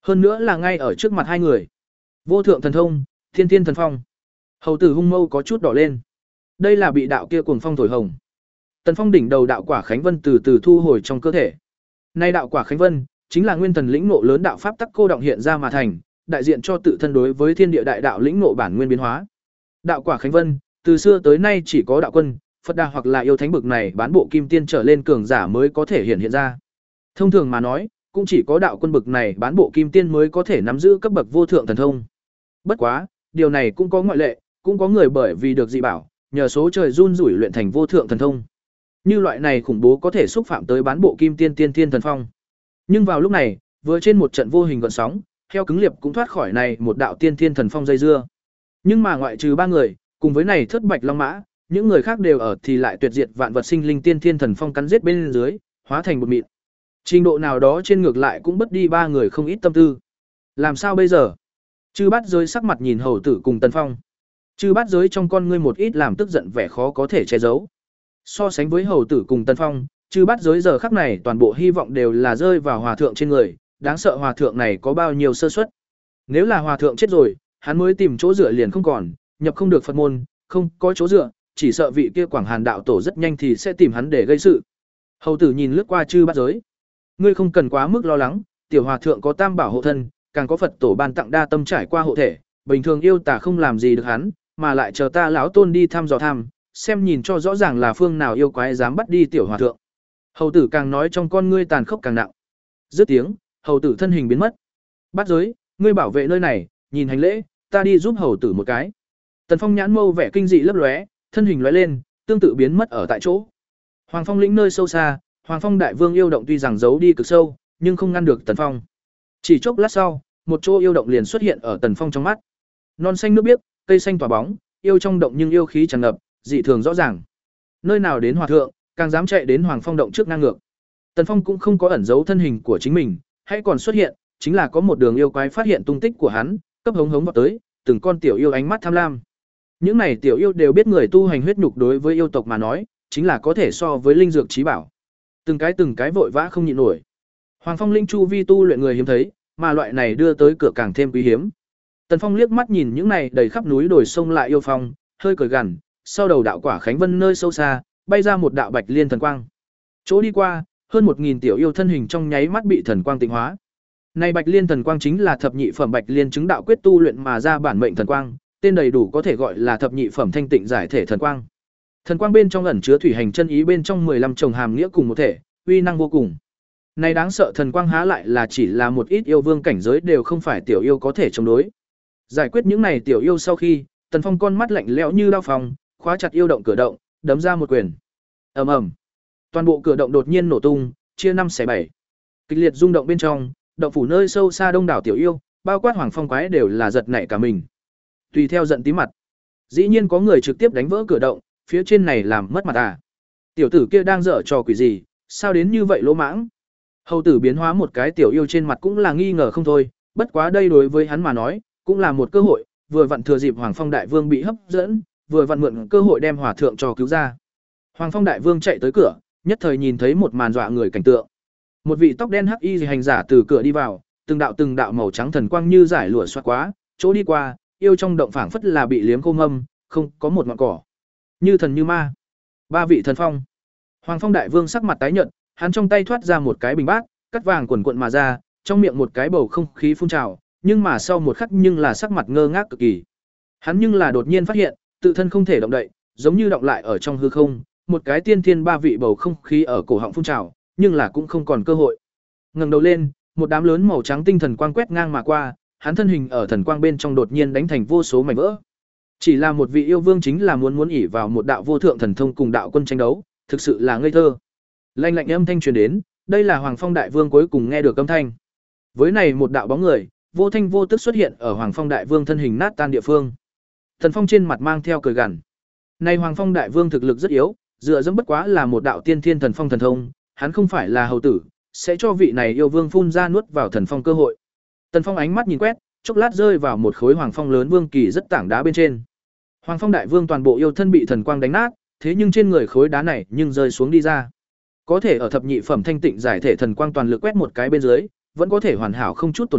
Hơn nữa là ngay ở trước mặt hai người. Vô thượng thần thông, thiên thiên thần phong. Hầu tử hung mâu có chút đỏ lên. Đây là bị đạo kia cuồng phong thổi hồng. Tần Phong đỉnh đầu đạo quả khánh vân từ từ thu hồi trong cơ thể. Nay đạo quả khánh vân chính là nguyên thần lĩnh ngộ lớn đạo pháp tắc cô động hiện ra mà thành, đại diện cho tự thân đối với thiên địa đại đạo lĩnh ngộ bản nguyên biến hóa. Đạo quả khánh vân, từ xưa tới nay chỉ có đạo quân, Phật Đà hoặc là yêu thánh bực này bán bộ kim tiên trở lên cường giả mới có thể hiện hiện ra. Thông thường mà nói, cũng chỉ có đạo quân bực này bán bộ kim tiên mới có thể nắm giữ cấp bậc vô thượng thần thông. Bất quá, điều này cũng có ngoại lệ, cũng có người bởi vì được dị bảo, nhờ số trời run rủi luyện thành vô thượng thần thông. Như loại này khủng bố có thể xúc phạm tới bán bộ kim tiên tiên thiên thần phong. Nhưng vào lúc này, vừa trên một trận vô hình gợn sóng, heo cứng liệp cũng thoát khỏi này một đạo tiên thiên thần phong dây dưa. Nhưng mà ngoại trừ ba người, cùng với này thất bạch long mã, những người khác đều ở thì lại tuyệt diệt vạn vật sinh linh tiên thiên thần phong cắn giết bên dưới, hóa thành một mịn. Trình độ nào đó trên ngược lại cũng bất đi ba người không ít tâm tư. Làm sao bây giờ? Chư Bát Giới sắc mặt nhìn hầu tử cùng Tần Phong. Chư Bát Giới trong con ngươi một ít làm tức giận vẻ khó có thể che giấu. So sánh với hầu tử cùng Tần Phong, Chư Bát Giới giờ khắc này toàn bộ hy vọng đều là rơi vào hòa thượng trên người, đáng sợ hòa thượng này có bao nhiêu sơ suất. Nếu là hòa thượng chết rồi, hắn mới tìm chỗ dựa liền không còn, nhập không được Phật môn, không có chỗ dựa, chỉ sợ vị kia Quảng Hàn đạo tổ rất nhanh thì sẽ tìm hắn để gây sự. Hầu tử nhìn lướt qua Chư Bát Giới. Ngươi không cần quá mức lo lắng, tiểu hòa thượng có tam bảo hộ thân, càng có Phật tổ ban tặng đa tâm trải qua hộ thể, bình thường yêu tà không làm gì được hắn, mà lại chờ ta lão tôn đi thăm dò thăm, xem nhìn cho rõ ràng là phương nào yêu quái dám bắt đi tiểu hòa thượng. Hầu tử càng nói trong con ngươi tàn khốc càng nặng. Dứt tiếng, hầu tử thân hình biến mất. Bát Giới, ngươi bảo vệ nơi này, nhìn hành lễ, ta đi giúp hầu tử một cái. Tần Phong nhãn mâu vẻ kinh dị lấp lóe, thân hình lóe lên, tương tự biến mất ở tại chỗ. Hoàng Phong lĩnh nơi sâu xa, Hoàng Phong đại vương yêu động tuy rằng giấu đi cực sâu, nhưng không ngăn được Tần Phong. Chỉ chốc lát sau, một chỗ yêu động liền xuất hiện ở Tần Phong trong mắt. Non xanh nước biếc, cây xanh tỏa bóng, yêu trong động nhưng yêu khí tràn ngập, dị thường rõ ràng. Nơi nào đến hòa thượng, càng dám chạy đến Hoàng Phong động trước ngang ngược. Tần Phong cũng không có ẩn giấu thân hình của chính mình, hãy còn xuất hiện, chính là có một đường yêu quái phát hiện tung tích của hắn, cấp hống hống vào tới, từng con tiểu yêu ánh mắt tham lam. Những này tiểu yêu đều biết người tu hành huyết nhục đối với yêu tộc mà nói, chính là có thể so với linh dược trí bảo. Từng cái từng cái vội vã không nhịn nổi. Hoàng Phong linh chu vi tu luyện người hiếm thấy, mà loại này đưa tới cửa càng thêm quý hiếm. Tần Phong liếc mắt nhìn những này đầy khắp núi đồi sông lại yêu phong, hơi cười gằn, sau đầu đạo quả khánh vân nơi sâu xa, bay ra một đạo bạch liên thần quang. Chỗ đi qua, hơn một nghìn tiểu yêu thân hình trong nháy mắt bị thần quang tịnh hóa. Này bạch liên thần quang chính là thập nhị phẩm bạch liên chứng đạo quyết tu luyện mà ra bản mệnh thần quang, tên đầy đủ có thể gọi là thập nhị phẩm thanh tịnh giải thể thần quang. Thần quang bên trong ẩn chứa thủy hành chân ý bên trong mười lăm chồng hàm nghĩa cùng một thể, uy năng vô cùng. Này đáng sợ thần quang há lại là chỉ là một ít yêu vương cảnh giới đều không phải tiểu yêu có thể chống đối. Giải quyết những này tiểu yêu sau khi, Tần Phong con mắt lạnh lẽo như dao phòng, khóa chặt yêu động cửa động, đấm ra một quyền. Ầm ầm. Toàn bộ cửa động đột nhiên nổ tung, chia năm xẻ bảy. Kịch liệt rung động bên trong, động phủ nơi sâu xa đông đảo tiểu yêu, bao quát Hoàng Phong quái đều là giật nảy cả mình. Tùy theo giận tí mặt. Dĩ nhiên có người trực tiếp đánh vỡ cửa động, phía trên này làm mất mặt à? Tiểu tử kia đang dở trò quỷ gì, sao đến như vậy lỗ mãng? Hầu tử biến hóa một cái tiểu yêu trên mặt cũng là nghi ngờ không thôi, bất quá đây đối với hắn mà nói, cũng là một cơ hội, vừa vặn thừa dịp Hoàng Phong đại vương bị hấp dẫn, vừa vặn mượn cơ hội đem hòa thượng cho cứu ra. Hoàng Phong đại vương chạy tới cửa, nhất thời nhìn thấy một màn dọa người cảnh tượng. Một vị tóc đen hắc y hành giả từ cửa đi vào, từng đạo từng đạo màu trắng thần quang như giải lụa xoát quá, chỗ đi qua, yêu trong động phảng phất là bị liếm khô ngâm, không có một ngọn cỏ. Như thần như ma. Ba vị thần phong. Hoàng Phong đại vương sắc mặt tái nhợt, hắn trong tay thoát ra một cái bình bát, cắt vàng quần quần mà ra, trong miệng một cái bầu không khí phun trào, nhưng mà sau một khắc nhưng là sắc mặt ngơ ngác cực kỳ. Hắn nhưng là đột nhiên phát hiện, tự thân không thể động đậy, giống như động lại ở trong hư không, một cái tiên thiên ba vị bầu không khí ở cổ họng phun trào, nhưng là cũng không còn cơ hội. Ngẩng đầu lên, một đám lớn màu trắng tinh thần quang quét ngang mà qua, hắn thân hình ở thần quang bên trong đột nhiên đánh thành vô số mảnh vỡ. Chỉ là một vị yêu vương chính là muốn muốn ỷ vào một đạo vô thượng thần thông cùng đạo quân tranh đấu, thực sự là ngây thơ. Lạnh lạnh âm thanh truyền đến, đây là Hoàng Phong đại vương cuối cùng nghe được âm thanh. Với này một đạo bóng người, vô thanh vô tức xuất hiện ở Hoàng Phong đại vương thân hình nát tan địa phương. Thần Phong trên mặt mang theo cười gằn. Này Hoàng Phong đại vương thực lực rất yếu, dựa dẫm bất quá là một đạo tiên thiên thần phong thần thông, hắn không phải là hầu tử, sẽ cho vị này yêu vương phun ra nuốt vào thần phong cơ hội. Tần Phong ánh mắt nhìn quét, chốc lát rơi vào một khối hoàng phong lớn vương kỳ rất tảng đá bên trên. Hoàng Phong đại vương toàn bộ yêu thân bị thần quang đánh nát, thế nhưng trên người khối đá này nhưng rơi xuống đi ra. Có thể ở thập nhị phẩm thanh tịnh giải thể thần quang toàn lực quét một cái bên dưới, vẫn có thể hoàn hảo không chút tổn hại,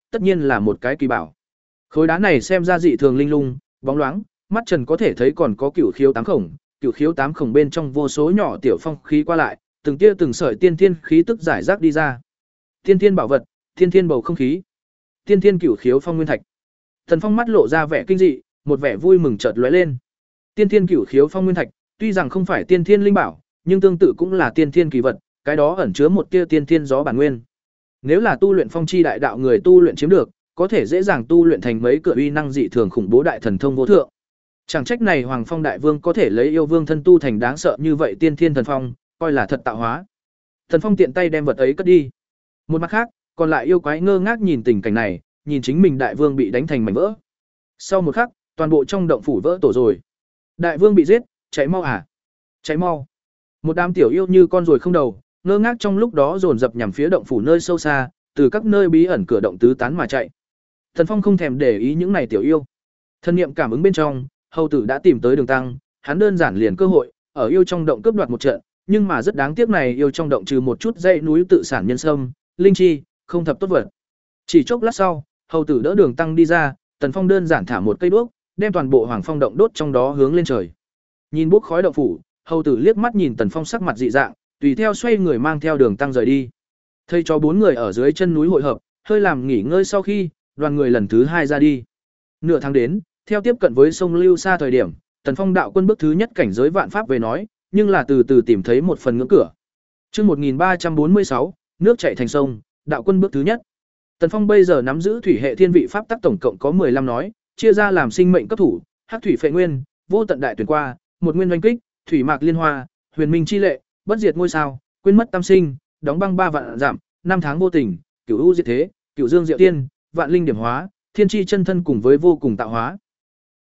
tất nhiên là một cái kỳ bảo. Khối đá này xem ra dị thường linh lung, bóng loáng, mắt trần có thể thấy còn có cửu khiếu tám khổng, cửu khiếu tám khổng bên trong vô số nhỏ tiểu phong khí qua lại, từng tia từng sợi tiên thiên khí tức giải rác đi ra. Tiên thiên bảo vật, tiên thiên bầu không khí, tiên thiên cửu khiếu phong nguyên thạch. Tần Phong mắt lộ ra vẻ kinh dị, một vẻ vui mừng chợt lóe lên. Tiên thiên cửu khiếu phong nguyên thạch, tuy rằng không phải tiên thiên linh bảo, nhưng tương tự cũng là tiên thiên kỳ vật, cái đó ẩn chứa một tia tiên thiên gió bản nguyên. Nếu là tu luyện phong chi đại đạo người tu luyện chiếm được, có thể dễ dàng tu luyện thành mấy cửa uy năng dị thường khủng bố đại thần thông vô thượng. Chẳng trách này Hoàng Phong đại vương có thể lấy yêu vương thân tu thành đáng sợ như vậy tiên thiên thần phong, coi là thật tạo hóa. Thần Phong tiện tay đem vật ấy cất đi. Một mặt khác, còn lại yêu quái ngơ ngác nhìn tình cảnh này, nhìn chính mình đại vương bị đánh thành mảnh vỡ. Sau một khắc, toàn bộ trong động phủ vỡ tổ rồi. Đại vương bị giết, cháy mau à? Cháy mau. Một đám tiểu yêu như con ruồi không đầu, ngơ ngác trong lúc đó dồn dập nhằm phía động phủ nơi sâu xa, từ các nơi bí ẩn cửa động tứ tán mà chạy. Thần Phong không thèm để ý những này tiểu yêu. Thân niệm cảm ứng bên trong, hầu tử đã tìm tới đường tăng, hắn đơn giản liền cơ hội, ở yêu trong động cướp đoạt một trận, nhưng mà rất đáng tiếc này yêu trong động trừ một chút dãy núi tự sản nhân sâm, linh chi, không thập tốt vật. Chỉ chốc lát sau, hầu tử đỡ đường tăng đi ra, Tần Phong đơn giản thả một cây đuốc, đem toàn bộ Hoàng Phong động đốt trong đó hướng lên trời. Nhìn bốc khói động phủ, hầu tử liếc mắt nhìn Tần Phong sắc mặt dị dạng, tùy theo xoay người mang theo đường tăng rời đi. Thầy cho bốn người ở dưới chân núi hội hợp, hơi làm nghỉ ngơi sau khi, đoàn người lần thứ hai ra đi. Nửa tháng đến, theo tiếp cận với sông Lưu Sa thời điểm, Tần Phong đạo quân bước thứ nhất cảnh giới vạn pháp về nói, nhưng là từ từ tìm thấy một phần ngưỡng cửa. Chương một nghìn ba trăm bốn mươi sáu, nước chảy thành sông, đạo quân bước thứ nhất. Tần Phong bây giờ nắm giữ thủy hệ thiên vị pháp tắc tổng cộng có mười lăm nói, chia ra làm sinh mệnh cấp thủ, hắc thủy phệ nguyên, vô tận đại tuyển qua, một nguyên oanh kích, thủy mạc liên hoa, huyền minh chi lệ, bất diệt ngôi sao, quên mất tam sinh, đóng băng ba vạn giảm, năm tháng vô tình, cửu u diệt thế, cửu dương diệu tiên, vạn linh điểm hóa, thiên chi chân thân cùng với vô cùng tạo hóa.